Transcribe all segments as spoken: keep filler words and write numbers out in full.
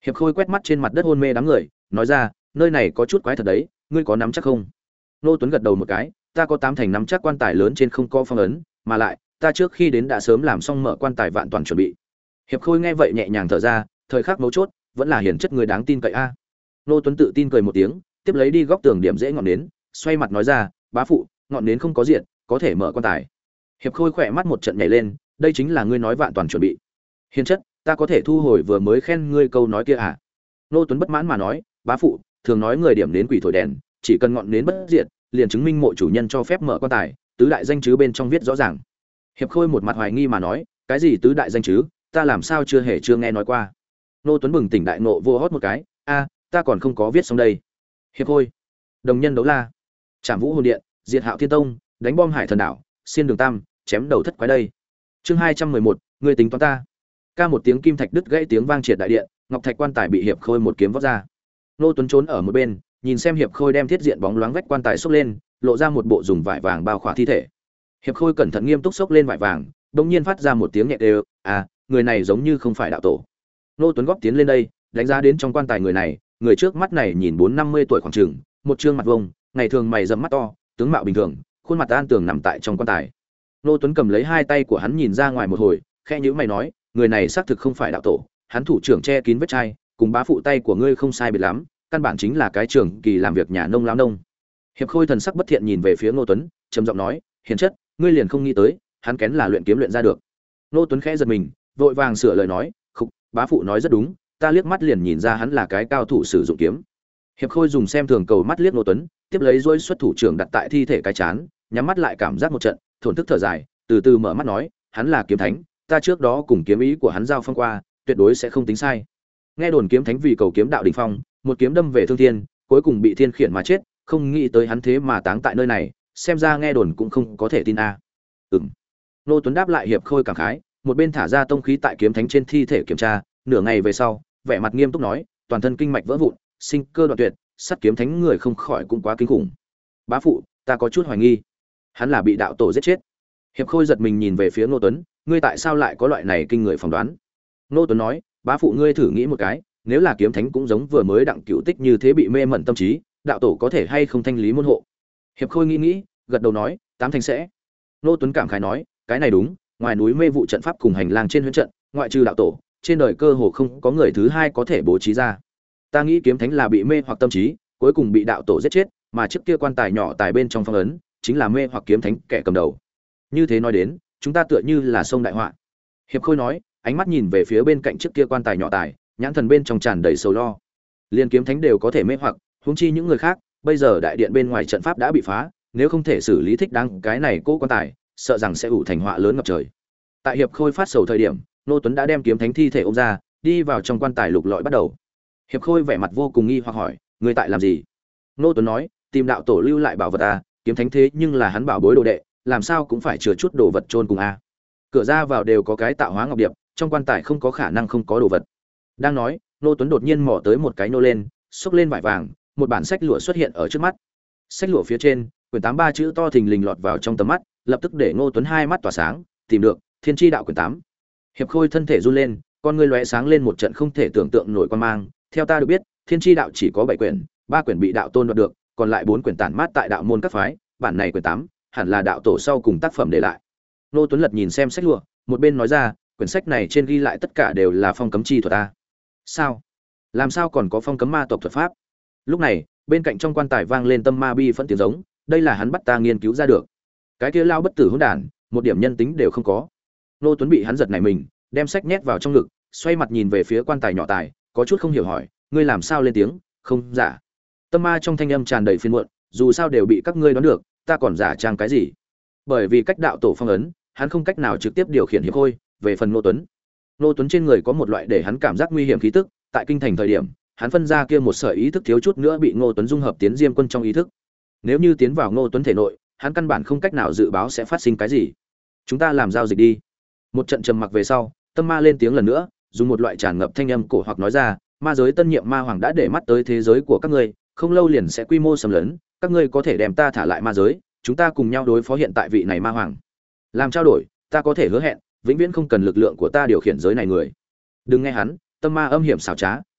Hiệp Khôi quét mắt trên mặt đất hôn mê đám người, nói ra, nơi này có chút quái thật đấy, ngươi có nắm chắc không? Nô Tuấn gật đầu một cái, ta có tám thành nắm chắc quan tài lớn trên không có phong ấn, mà lại, ta trước khi đến đã sớm làm xong mở quan tài vạn toàn chuẩn bị. Hiệp Khôi nghe vậy nhẹ nhàng thở ra, thời khắc mấu chốt, vẫn là hiền chất người đáng tin cậy a. Nô Tuấn tự tin cười một tiếng, tiếp lấy đi góc tường điểm dễ ngọn nến, xoay mặt nói ra, bá phụ, ngọn nến không có diện, có thể mở quan tài. Hiệp Khôi khỏe mắt một trận nhảy lên, đây chính là ngươi nói vạn toàn chuẩn bị. Hiền chất, ta có thể thu hồi vừa mới khen ngươi câu nói kia à? Nô Tuấn bất mãn mà nói, bá phụ, thường nói người điểm nến quỷ thổi đèn, chỉ cần ngọn nến bất diệt, liền chứng minh mộ chủ nhân cho phép mở quan tài, tứ đại danh chứ bên trong viết rõ ràng. Hiệp Khôi một mặt hoài nghi mà nói, cái gì tứ đại danh chứ, ta làm sao chưa hề chưa nghe nói qua. Nô Tuấn bừng tỉnh đại ngộ vô hót một cái, a, ta còn không có viết xong đây. Hiệp Khôi, đồng nhân đấu la, Trảm Vũ hồn điện, diệt Hạo Thiên Tông, đánh bom Hải Thần đảo, xiên đường tam, chém đầu thất quái đây. Chương hai trăm mười một, người tính toán ta. Ca một tiếng kim thạch đứt gãy tiếng vang triệt đại điện, ngọc thạch quan tài bị Hiệp Khôi một kiếm vót ra. Nô Tuấn trốn ở một bên, nhìn xem Hiệp Khôi đem thiết diện bóng loáng vách quan tài xốc lên, lộ ra một bộ dùng vải vàng bao khỏa thi thể. Hiệp Khôi cẩn thận nghiêm túc xốc lên vải vàng, bỗng nhiên phát ra một tiếng nhẹ đều, à, người này giống như không phải đạo tổ. Nô Tuấn góp tiến lên đây, đánh giá đến trong quan tài người này, người trước mắt này nhìn bốn năm mươi tuổi khoảng chừng, một trương mặt vông, ngày thường mày rậm mắt to, tướng mạo bình thường, khuôn mặt an tường nằm tại trong quan tài. Nô Tuấn cầm lấy hai tay của hắn nhìn ra ngoài một hồi, khẽ nhíu mày nói, người này xác thực không phải đạo tổ, hắn thủ trưởng che kín vết chai, cùng bá phụ tay của ngươi không sai biệt lắm, căn bản chính là cái trưởng kỳ làm việc nhà nông lão nông. Hiệp Khôi thần sắc bất thiện nhìn về phía Nô Tuấn, trầm giọng nói, hiền chất, ngươi liền không nghĩ tới, hắn kén là luyện kiếm luyện ra được. Nô Tuấn khẽ giật mình, vội vàng sửa lời nói, khục, bá phụ nói rất đúng, ta liếc mắt liền nhìn ra hắn là cái cao thủ sử dụng kiếm. Hiệp Khôi dùng xem thường cầu mắt liếc Nô Tuấn, tiếp lấy dối xuất thủ trưởng đặt tại thi thể cái chán, nhắm mắt lại cảm giác một trận, thổn thức thở dài, từ từ mở mắt nói, hắn là kiếm thánh, ta trước đó cùng kiếm ý của hắn giao phong qua, tuyệt đối sẽ không tính sai. Nghe đồn kiếm thánh vì cầu kiếm đạo đỉnh phong, một kiếm đâm về thương thiên, cuối cùng bị thiên khiển mà chết, không nghĩ tới hắn thế mà táng tại nơi này, xem ra nghe đồn cũng không có thể tin a. À. Ừm. Nô Tuấn đáp lại Hiệp Khôi cảm khái, một bên thả ra tông khí tại kiếm thánh trên thi thể kiểm tra, nửa ngày về sau, vẻ mặt nghiêm túc nói, toàn thân kinh mạch vỡ vụn, sinh cơ đoạn tuyệt, sắt kiếm thánh người không khỏi cũng quá kinh khủng. Bá phụ, ta có chút hoài nghi, hắn là bị đạo tổ giết chết. Hiệp Khôi giật mình nhìn về phía Nô Tuấn, ngươi tại sao lại có loại này kinh người phỏng đoán? Nô Tuấn nói, bá phụ ngươi thử nghĩ một cái, nếu là kiếm thánh cũng giống vừa mới đặng cựu tích như thế bị mê mẩn tâm trí, đạo tổ có thể hay không thanh lý môn hộ? Hiệp Khôi nghĩ nghĩ, gật đầu nói, tám thành sẽ. Nô Tuấn cảm khái nói, cái này đúng, ngoài núi mê vụ trận pháp cùng hành lang trên huyễn trận, ngoại trừ đạo tổ, trên đời cơ hồ không có người thứ hai có thể bố trí ra. Ta nghĩ kiếm thánh là bị mê hoặc tâm trí, cuối cùng bị đạo tổ giết chết, mà trước kia quan tài nhỏ tài bên trong phong ấn, chính là mê hoặc kiếm thánh kẻ cầm đầu. Như thế nói đến, chúng ta tựa như là sông đại họa. Hiệp Khôi nói, ánh mắt nhìn về phía bên cạnh trước kia quan tài nhỏ tài, nhãn thần bên trong tràn đầy sầu lo. Liên kiếm thánh đều có thể mê hoặc, huống chi những người khác, bây giờ đại điện bên ngoài trận pháp đã bị phá, nếu không thể xử lý thích đáng cái này cố quan tài, sợ rằng sẽ ủ thành họa lớn ngập trời. Tại Hiệp Khôi phát sầu thời điểm, Nô Tuấn đã đem kiếm thánh thi thể ôm ra, đi vào trong quan tài lục lọi bắt đầu. Hiệp Khôi vẻ mặt vô cùng nghi hoặc hỏi, người tại làm gì? Nô Tuấn nói, tìm đạo tổ lưu lại bảo vật à, kiếm thánh thế nhưng là hắn bảo bối đồ đệ, làm sao cũng phải chừa chút đồ vật chôn cùng a. À. Cửa ra vào đều có cái tạo hóa ngọc điệp, trong quan tài không có khả năng không có đồ vật. Đang nói, Nô Tuấn đột nhiên mò tới một cái nô lên, xốc lên vải vàng, một bản sách lụa xuất hiện ở trước mắt. Sách lụa phía trên, quyển tám ba chữ to thình lình lọt vào trong tầm mắt, lập tức để Nô Tuấn hai mắt tỏa sáng, tìm được Thiên Chi đạo quyển tám. Hiệp Khôi thân thể run lên, con ngươi lóe sáng lên một trận không thể tưởng tượng nổi quan mang, theo ta được biết, Thiên Chi đạo chỉ có bảy quyển, ba quyển bị đạo tôn đoạt được, còn lại bốn quyển tản mát tại đạo môn các phái, bản này quyển tám, hẳn là đạo tổ sau cùng tác phẩm để lại. Nô Tuấn lật nhìn xem sách lụa, một bên nói ra, quyển sách này trên ghi lại tất cả đều là phong cấm chi thuật ta. Sao? Làm sao còn có phong cấm ma tộc thuật pháp? Lúc này, bên cạnh trong quan tài vang lên tâm ma bi phẫn tiếng giống, đây là hắn bắt ta nghiên cứu ra được. Cái kia lao bất tử hỗn đản, một điểm nhân tính đều không có. Nô Tuấn bị hắn giật nảy mình, đem sách nhét vào trong ngực, xoay mặt nhìn về phía quan tài nhỏ tài, có chút không hiểu hỏi, ngươi làm sao lên tiếng? Không giả. Tâm ma trong thanh âm tràn đầy phiền muộn, dù sao đều bị các ngươi đoán được, ta còn giả trang cái gì? Bởi vì cách đạo tổ phong ấn, hắn không cách nào trực tiếp điều khiển Hiệp Khôi. Về phần Nô Tuấn, Nô Tuấn trên người có một loại để hắn cảm giác nguy hiểm khí tức, tại kinh thành thời điểm, hắn phân ra kia một sợi ý thức thiếu chút nữa bị Ngô Tuấn dung hợp tiến Diêm Quân trong ý thức. Nếu như tiến vào Ngô Tuấn thể nội, hắn căn bản không cách nào dự báo sẽ phát sinh cái gì. Chúng ta làm giao dịch đi. Một trận trầm mặc về sau, Tâm Ma lên tiếng lần nữa, dùng một loại tràn ngập thanh âm cổ hoặc nói ra, ma giới tân nhiệm ma hoàng đã để mắt tới thế giới của các ngươi, không lâu liền sẽ quy mô xâm lấn, các ngươi có thể đem ta thả lại ma giới, chúng ta cùng nhau đối phó hiện tại vị này ma hoàng. Làm trao đổi, ta có thể hứa hẹn, vĩnh viễn không cần lực lượng của ta điều khiển giới này người. Đừng nghe hắn, Tâm Ma âm hiểm xảo trá,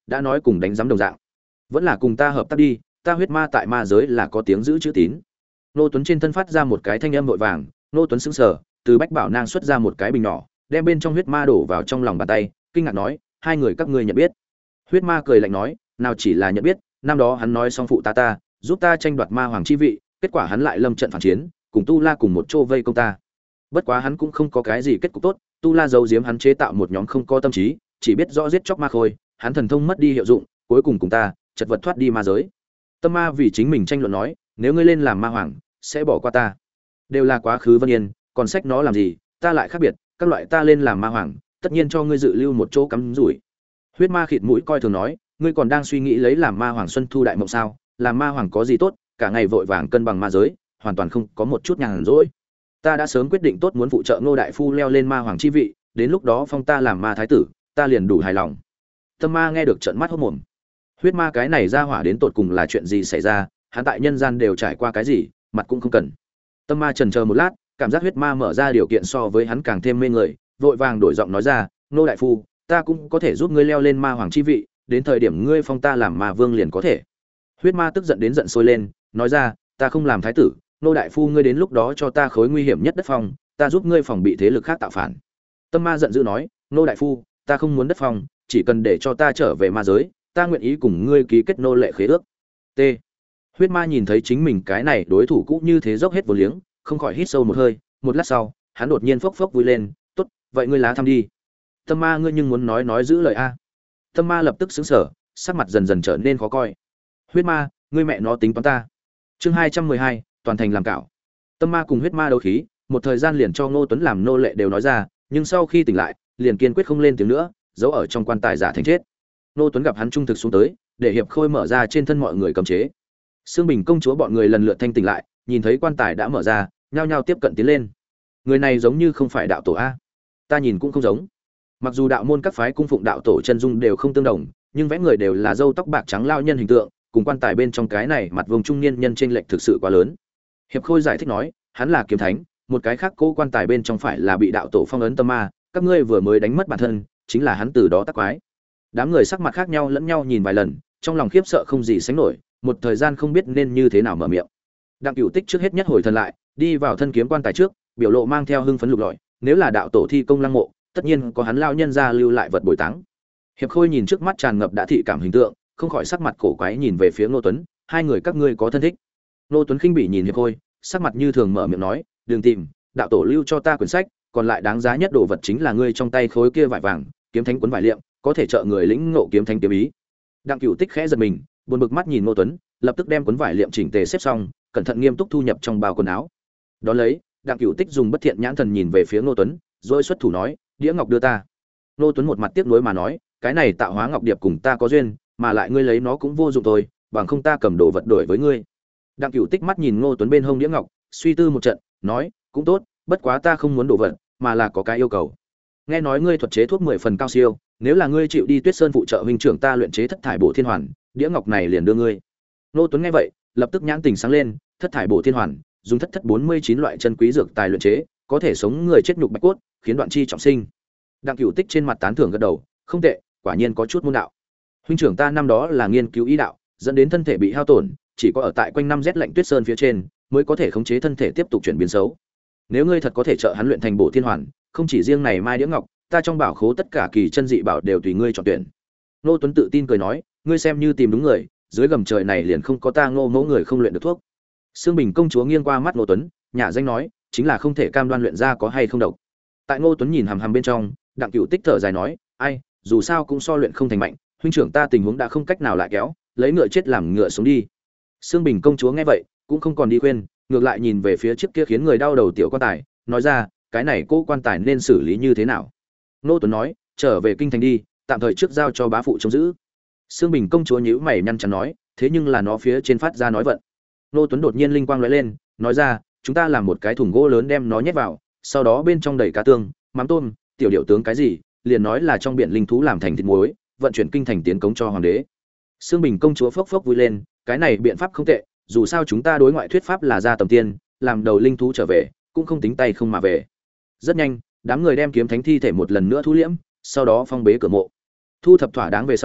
đã nói cùng đánh giám đồng dạng. Vẫn là cùng ta hợp tác đi, ta huyết ma tại ma giới là có tiếng giữ chữ tín. Nô Tuấn trên thân phát ra một cái thanh âm vội vàng, Nô Tuấn sững sờ, từ bách bảo nang xuất ra một cái bình nhỏ, đem bên trong huyết ma đổ vào trong lòng bàn tay, kinh ngạc nói, hai người các ngươi nhận biết? Huyết ma cười lạnh nói, nào chỉ là nhận biết, năm đó hắn nói xong phụ ta ta, giúp ta tranh đoạt ma hoàng chi vị, kết quả hắn lại lâm trận phản chiến, cùng Tu La cùng một chỗ vây công ta. Bất quá hắn cũng không có cái gì kết cục tốt, Tu La giấu giếm hắn chế tạo một nhóm không có tâm trí, chỉ biết rõ giết chóc ma khôi, hắn thần thông mất đi hiệu dụng, cuối cùng cùng ta chật vật thoát đi ma giới. Tâm Ma vì chính mình tranh luận nói, nếu ngươi lên làm ma hoàng, sẽ bỏ qua ta. Đều là quá khứ Vân Yên, còn sách nó làm gì, ta lại khác biệt, các loại ta lên làm ma hoàng, tất nhiên cho ngươi dự lưu một chỗ cắm rủi. Huyết Ma khịt mũi coi thường nói, ngươi còn đang suy nghĩ lấy làm ma hoàng xuân thu đại mộng sao? Làm ma hoàng có gì tốt, cả ngày vội vàng cân bằng ma giới, hoàn toàn không có một chút nhàn rỗi. Ta đã sớm quyết định tốt muốn phụ trợ Ngô đại phu leo lên ma hoàng chi vị, đến lúc đó phong ta làm ma thái tử, ta liền đủ hài lòng. Tâm Ma nghe được trợn mắt hốt mồm. Huyết Ma cái này ra hỏa đến tột cùng là chuyện gì xảy ra, hắn tại nhân gian đều trải qua cái gì, mặt cũng không cần. Tâm Ma chần chờ một lát, cảm giác Huyết Ma mở ra điều kiện so với hắn càng thêm mê người, vội vàng đổi giọng nói ra, Ngô đại phu, ta cũng có thể giúp ngươi leo lên ma hoàng chi vị, đến thời điểm ngươi phong ta làm ma vương liền có thể. Huyết Ma tức giận đến giận sôi lên, nói ra, ta không làm thái tử, Ngô đại phu ngươi đến lúc đó cho ta khối nguy hiểm nhất đất phong, ta giúp ngươi phòng bị thế lực khác tạo phản. Tâm Ma giận dữ nói, Ngô đại phu, ta không muốn đất phong, chỉ cần để cho ta trở về ma giới, ta nguyện ý cùng ngươi ký kết nô lệ khế ước. T. Huyết Ma nhìn thấy chính mình cái này đối thủ cũ như thế dốc hết vô liếng, không khỏi hít sâu một hơi, một lát sau, hắn đột nhiên phốc phốc vui lên, "Tốt, vậy ngươi lá thăm đi." Tâm Ma ngươi nhưng muốn nói nói giữ lời a. Tâm Ma lập tức sững sờ, sắc mặt dần dần trở nên khó coi. Huyết Ma, ngươi mẹ nó tính toán ta. Chương hai trăm mười hai, toàn thành làm cảo. Tâm Ma cùng Huyết Ma đấu khí, một thời gian liền cho Ngô Tuấn làm nô lệ đều nói ra, nhưng sau khi tỉnh lại, liền kiên quyết không lên tiếng nữa, giấu ở trong quan tài giả thành chết. Ngô Tuấn gặp hắn trung thực xuống tới, để hiệp khôi mở ra trên thân mọi người cấm chế. Sương Bình công chúa bọn người lần lượt thanh tỉnh lại, nhìn thấy quan tài đã mở ra, nhao nhao tiếp cận tiến lên. Người này giống như không phải đạo tổ a. Ta nhìn cũng không giống. Mặc dù đạo môn các phái cung phụng đạo tổ chân dung đều không tương đồng, nhưng vẽ người đều là râu tóc bạc trắng lao nhân hình tượng, cùng quan tài bên trong cái này mặt vùng trung niên nhân chênh lệch thực sự quá lớn. Hiệp Khôi giải thích nói, hắn là kiếm thánh, một cái khác cô quan tài bên trong phải là bị đạo tổ phong ấn Tâm Ma, các ngươi vừa mới đánh mất bản thân, chính là hắn từ đó tác quái. Đám người sắc mặt khác nhau lẫn nhau nhìn vài lần, trong lòng khiếp sợ không gì sánh nổi, một thời gian không biết nên như thế nào mở miệng. Đặng Cửu Tích trước hết nhất hồi thần lại, đi vào thân kiếm quan tài trước, biểu lộ mang theo hưng phấn lục lọi, nếu là đạo tổ thi công lăng mộ, tất nhiên có hắn lao nhân ra lưu lại vật bồi táng. Hiệp Khôi nhìn trước mắt tràn ngập đã thị cảm hình tượng, không khỏi sắc mặt cổ quái nhìn về phía Ngô Tuấn, hai người các ngươi có thân thích? Ngô Tuấn khinh bỉ nhìn Hiệp Khôi, sắc mặt như thường mở miệng nói, đừng tìm, đạo tổ lưu cho ta quyển sách, còn lại đáng giá nhất đồ vật chính là ngươi trong tay khối kia vải vàng, kiếm thánh cuốn vải liệm, có thể trợ người lĩnh ngộ kiếm thánh kiếm ý. Đặng Cửu Tích khẽ giật mình, buồn bực mắt nhìn Ngô Tuấn, lập tức đem cuốn vải liệm chỉnh tề xếp xong, cẩn thận nghiêm túc thu nhập trong bao quần áo. Đó lấy, Đặng Cửu Tích dùng bất thiện nhãn thần nhìn về phía Ngô Tuấn, rồi xuất thủ nói, đĩa ngọc đưa ta. Ngô Tuấn một mặt tiếc nuối mà nói, cái này tạo hóa ngọc điệp cùng ta có duyên, mà lại ngươi lấy nó cũng vô dụng thôi, bằng không ta cầm đồ vật đổi với ngươi. Đặng Cửu Tích mắt nhìn Ngô Tuấn bên hông đĩa ngọc, suy tư một trận, nói, cũng tốt, bất quá ta không muốn đồ vật, mà là có cái yêu cầu. Nghe nói ngươi thuật chế thuốc mười phần cao siêu, nếu là ngươi chịu đi Tuyết Sơn phụ trợ huynh trưởng ta luyện chế thất thải bổ thiên hoàn, đĩa ngọc này liền đưa ngươi. Ngô Tuấn nghe vậy, lập tức nhãn tình sáng lên, thất thải bổ thiên hoàn, dùng thất thất bốn mươi chín loại chân quý dược tài luyện chế, có thể sống người chết nhục bạch cốt, khiến đoạn chi trọng sinh. Đặng Cửu Tích trên mặt tán thưởng gật đầu, không tệ, quả nhiên có chút môn đạo. Huynh trưởng ta năm đó là nghiên cứu ý đạo, dẫn đến thân thể bị hao tổn, chỉ có ở tại quanh năm rét lạnh Tuyết Sơn phía trên, mới có thể khống chế thân thể tiếp tục chuyển biến xấu. Nếu ngươi thật có thể trợ hắn luyện thành bổ thiên hoàn, không chỉ riêng này mai đĩa ngọc, ta trong bảo khố tất cả kỳ chân dị bảo đều tùy ngươi chọn tuyển. Ngô Tuấn tự tin cười nói, ngươi xem như tìm đúng người, dưới gầm trời này liền không có ta Ngô mẫu người không luyện được thuốc. Sương Bình công chúa nghiêng qua mắt Ngô Tuấn, nhà danh nói, chính là không thể cam đoan luyện ra có hay không độc. Tại Ngô Tuấn nhìn hằm hằm bên trong, Đặng Cửu Tích thở dài nói, ai, dù sao cũng so luyện không thành mạnh, huynh trưởng ta tình huống đã không cách nào lại kéo, lấy ngựa chết làm ngựa sống đi. Sương Bình công chúa nghe vậy, cũng không còn đi khuyên, ngược lại nhìn về phía trước kia khiến người đau đầu tiểu quan tài, nói ra, cái này cô quan tài nên xử lý như thế nào? Ngô Tuấn nói, trở về kinh thành đi, tạm thời trước giao cho bá phụ trông giữ. Sương Bình công chúa nhíu mày nhăn chắn nói, thế nhưng là nó phía trên phát ra nói vận. Ngô Tuấn đột nhiên linh quang lóe lên, nói ra, chúng ta làm một cái thùng gỗ lớn đem nó nhét vào, sau đó bên trong đầy cá tương, mắm tôm, tiểu điệu tướng cái gì, liền nói là trong biển linh thú làm thành thịt muối, vận chuyển kinh thành tiến cống cho hoàng đế. Sương Bình công chúa phốc phốc vui lên, cái này biện pháp không tệ, dù sao chúng ta đối ngoại thuyết pháp là ra tầm tiên, làm đầu linh thú trở về, cũng không tính tay không mà về. Rất nhanh, đám người đem kiếm thánh thi thể một lần nữa thu liễm, sau đó phong bế cửa mộ. Thu thập thỏa đáng về sau,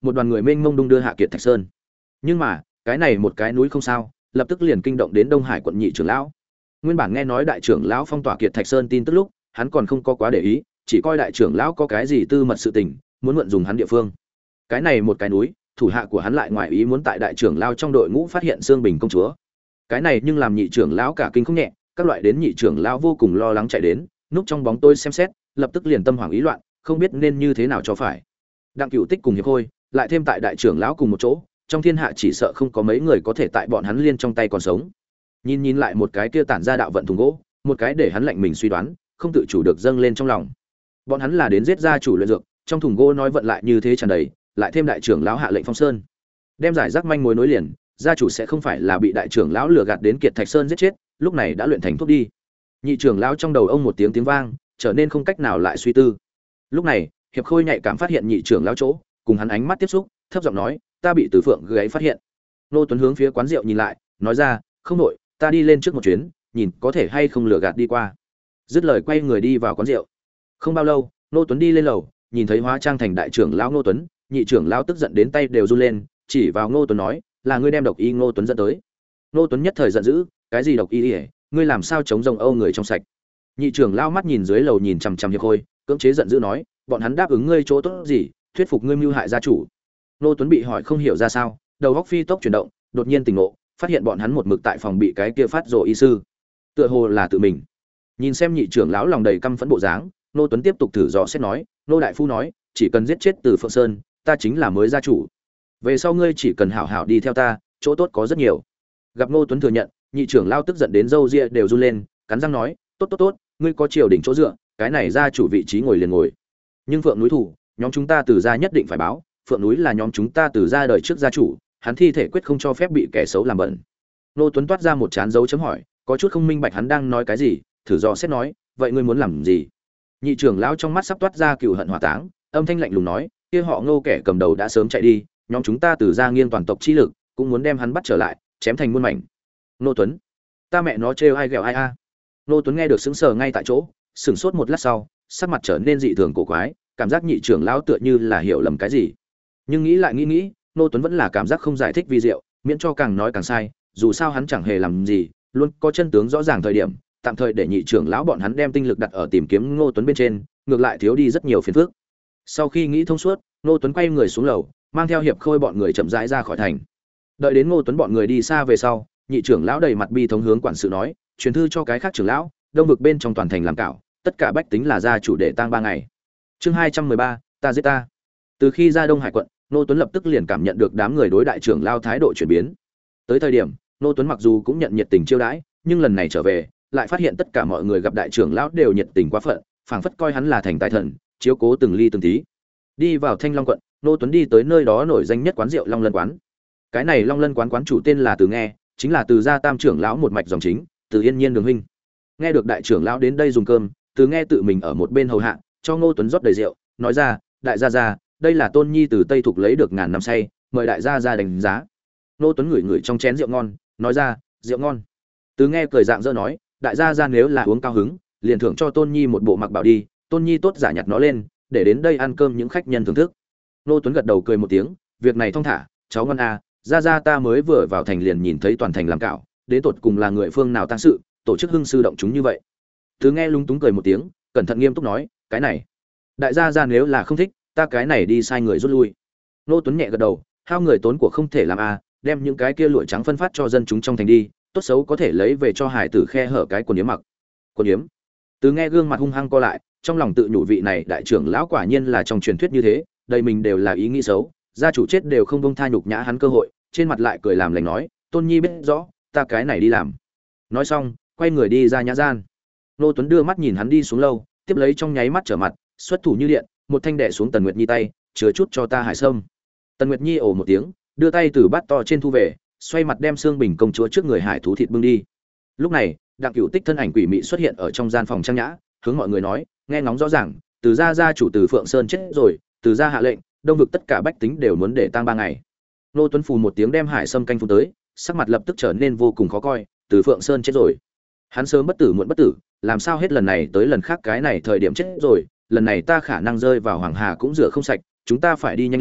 một đoàn người mênh mông đung đưa hạ Kiệt Thạch Sơn. Nhưng mà, cái này một cái núi không sao, lập tức liền kinh động đến Đông Hải quận nhị trưởng lão. Nguyên bản nghe nói đại trưởng lão phong tỏa Kiệt Thạch Sơn tin tức lúc, hắn còn không có quá để ý, chỉ coi đại trưởng lão có cái gì tư mật sự tình, muốn mượn dùng hắn địa phương. Cái này một cái núi, thủ hạ của hắn lại ngoại ý muốn tại đại trưởng lão trong đội ngũ phát hiện Dương Bình công chúa. Cái này nhưng làm nhị trưởng lão cả kinh không nhẹ, các loại đến nhị trưởng lão vô cùng lo lắng chạy đến, núp trong bóng tối xem xét, lập tức liền tâm hoảng ý loạn, không biết nên như thế nào cho phải. Đặng Cửu Tích cùng Hiệp Khôi, lại thêm tại đại trưởng lão cùng một chỗ, trong thiên hạ chỉ sợ không có mấy người có thể tại bọn hắn liên trong tay còn sống. Nhìn nhìn lại một cái kia tản ra đạo vận thùng gỗ, một cái để hắn lạnh mình suy đoán, không tự chủ được dâng lên trong lòng. Bọn hắn là đến giết gia chủ luyện dược, trong thùng gỗ nói vận lại như thế tràn đầy, lại thêm đại trưởng lão hạ lệnh phong sơn, đem giải rác manh mối nối liền, gia chủ sẽ không phải là bị đại trưởng lão lừa gạt đến Kiệt Thạch Sơn giết chết, lúc này đã luyện thành thuốc đi. Nhị trưởng lão trong đầu ông một tiếng tiếng vang, trở nên không cách nào lại suy tư. Lúc này, Hiệp Khôi nhạy cảm phát hiện nhị trưởng lão chỗ, cùng hắn ánh mắt tiếp xúc, thấp giọng nói, ta bị Từ Phượng gáy phát hiện. Nô Tuấn hướng phía quán rượu nhìn lại, nói ra, không nội, ta đi lên trước một chuyến, nhìn có thể hay không lừa gạt đi qua. Dứt lời quay người đi vào quán rượu. Không bao lâu, Nô Tuấn đi lên lầu, nhìn thấy hóa trang thành đại trưởng lão Nô Tuấn, nhị trưởng lão tức giận đến tay đều run lên, chỉ vào Nô Tuấn nói, là ngươi đem độc y Nô Tuấn dẫn tới. Nô Tuấn nhất thời giận dữ, cái gì độc y, ngươi làm sao chống rồng âu người trong sạch. Nhị trưởng lão mắt nhìn dưới lầu nhìn chằm chằm Hiệp Khôi, cưỡng chế giận dữ nói, bọn hắn đáp ứng ngươi chỗ tốt gì, thuyết phục ngươi mưu hại gia chủ. Nô Tuấn bị hỏi không hiểu ra sao, đầu óc phi tốc chuyển động, đột nhiên tỉnh ngộ, phát hiện bọn hắn một mực tại phòng bị cái kia phát rồ y sư, tựa hồ là tự mình. Nhìn xem nhị trưởng lão lòng đầy căm phẫn bộ dáng, Nô Tuấn tiếp tục thử dò xét nói, nô đại phu nói, chỉ cần giết chết Từ Phượng Sơn, ta chính là mới gia chủ. Về sau ngươi chỉ cần hảo hảo đi theo ta, chỗ tốt có rất nhiều. Gặp Nô Tuấn thừa nhận, nhị trưởng lão tức giận đến râu ria đều run lên, cắn răng nói, tốt tốt tốt, ngươi có triều đình chỗ dựa, cái này gia chủ vị trí ngồi liền ngồi. Nhưng Phượng núi thủ, nhóm chúng ta Từ gia nhất định phải báo, Phượng núi là nhóm chúng ta Từ gia đời trước gia chủ, hắn thi thể quyết không cho phép bị kẻ xấu làm bẩn. Nô Tuấn toát ra một trán dấu chấm hỏi, có chút không minh bạch hắn đang nói cái gì, thử dò xét nói, vậy ngươi muốn làm gì? Nhị trưởng lão trong mắt sắp toát ra cừu hận hỏa táng, âm thanh lạnh lùng nói, kia họ Ngô kẻ cầm đầu đã sớm chạy đi, nhóm chúng ta Từ gia nghiêng toàn tộc chi lực, cũng muốn đem hắn bắt trở lại, chém thành muôn mảnh. Nô Tuấn, ta mẹ nó trêu ai ghẹo ai a? Nô Tuấn nghe được sững sờ ngay tại chỗ, sững sốt một lát sau, sắc mặt trở nên dị thường cổ quái, cảm giác nhị trưởng lão tựa như là hiểu lầm cái gì. Nhưng nghĩ lại nghĩ nghĩ, Nô Tuấn vẫn là cảm giác không giải thích vi diệu, miễn cho càng nói càng sai, dù sao hắn chẳng hề làm gì, luôn có chân tướng rõ ràng thời điểm, tạm thời để nhị trưởng lão bọn hắn đem tinh lực đặt ở tìm kiếm Ngô Tuấn bên trên, ngược lại thiếu đi rất nhiều phiền phức. Sau khi nghĩ thông suốt, Ngô Tuấn quay người xuống lầu, mang theo Hiệp Khôi bọn người chậm rãi ra khỏi thành. Đợi đến Ngô Tuấn bọn người đi xa về sau, nhị trưởng lão đầy mặt bi thống hướng quản sự nói, truyền thư cho cái khác trưởng lão, đông vực bên trong toàn thành làm cảo, tất cả bách tính là gia chủ để tang ba ngày. Chương hai trăm mười ba, ta giết ta. Từ khi ra Đông Hải quận, Ngô Tuấn lập tức liền cảm nhận được đám người đối đại trưởng lão thái độ chuyển biến. Tới thời điểm, Ngô Tuấn mặc dù cũng nhận nhiệt tình chiêu đãi, nhưng lần này trở về, lại phát hiện tất cả mọi người gặp đại trưởng lão đều nhiệt tình quá phận, phảng phất coi hắn là thành tài thần, chiếu cố từng ly từng tí. Đi vào Thanh Long quận, Ngô Tuấn đi tới nơi đó nổi danh nhất quán rượu Long Lân quán. Cái này Long Lân quán quán chủ tên là Từ Nghe, chính là Từ gia tam trưởng lão một mạch dòng chính, Từ Yên Nhiên đường huynh. Nghe được đại trưởng lão đến đây dùng cơm, Từ Nghe tự mình ở một bên hầu hạ, cho Ngô Tuấn rót đầy rượu, nói ra, đại gia gia, đây là Tôn Nhi từ Tây Thục lấy được ngàn năm say, mời đại gia gia đánh giá. Ngô Tuấn ngửi ngửi trong chén rượu ngon, nói ra, rượu ngon. Từ Nghe cười dạng dỡ nói, đại gia gia nếu là uống cao hứng, liền thưởng cho Tôn Nhi một bộ mặc bảo đi, Tôn Nhi tốt giả nhặt nó lên, để đến đây ăn cơm những khách nhân thưởng thức. Ngô Tuấn gật đầu cười một tiếng, việc này thong thả, cháu ngon à, gia gia ta mới vừa vào thành liền nhìn thấy toàn thành làm cảo, đến tột cùng là người phương nào tăng sự, tổ chức hưng sư động chúng như vậy. Từ Nghe lúng túng cười một tiếng, cẩn thận nghiêm túc nói, cái này, đại gia gia nếu là không thích, ta cái này đi sai người rút lui. Ngô Tuấn nhẹ gật đầu, hao người tốn của không thể làm à, đem những cái kia lụa trắng phân phát cho dân chúng trong thành đi, tốt xấu có thể lấy về cho hải tử khe hở cái quần yếm mặc. Quần yếm. Từ Nghe gương mặt hung hăng co lại, trong lòng tự nhủ vị này đại trưởng lão quả nhiên là trong truyền thuyết như thế, đây mình đều là ý nghĩ xấu, gia chủ chết đều không bông tha nhục nhã hắn cơ hội, trên mặt lại cười làm lành nói, Tôn Nhi biết rõ, ta cái này đi làm. Nói xong, quay người đi ra nhã gian. Ngô Tuấn đưa mắt nhìn hắn đi xuống lâu, tiếp lấy trong nháy mắt trở mặt, xuất thủ như điện, một thanh đè xuống Tần Nguyệt Nhi tay, chứa chút cho ta hải sâm. Tần Nguyệt Nhi ồ một tiếng, đưa tay từ bát to trên thu về, xoay mặt đem xương bình công chúa trước người hải thú thịt bưng đi. Lúc này, Đặng Cửu Tích thân ảnh quỷ mị xuất hiện ở trong gian phòng trang nhã, hướng mọi người nói, nghe ngóng rõ ràng, Từ gia gia chủ Từ Phượng Sơn chết rồi, Từ gia hạ lệnh, đông vực tất cả bách tính đều muốn để tang ba ngày. Nô Tuấn phù một tiếng đem hải sâm canh phun tới, sắc mặt lập tức trở nên vô cùng khó coi, Từ Phượng Sơn chết rồi. Hắn sớm bất tử muộn bất tử, làm sao hết lần này tới lần khác cái này thời điểm chết rồi, lần này ta khả năng rơi vào hoàng hà cũng rửa không sạch, chúng ta phải đi nhanh lên,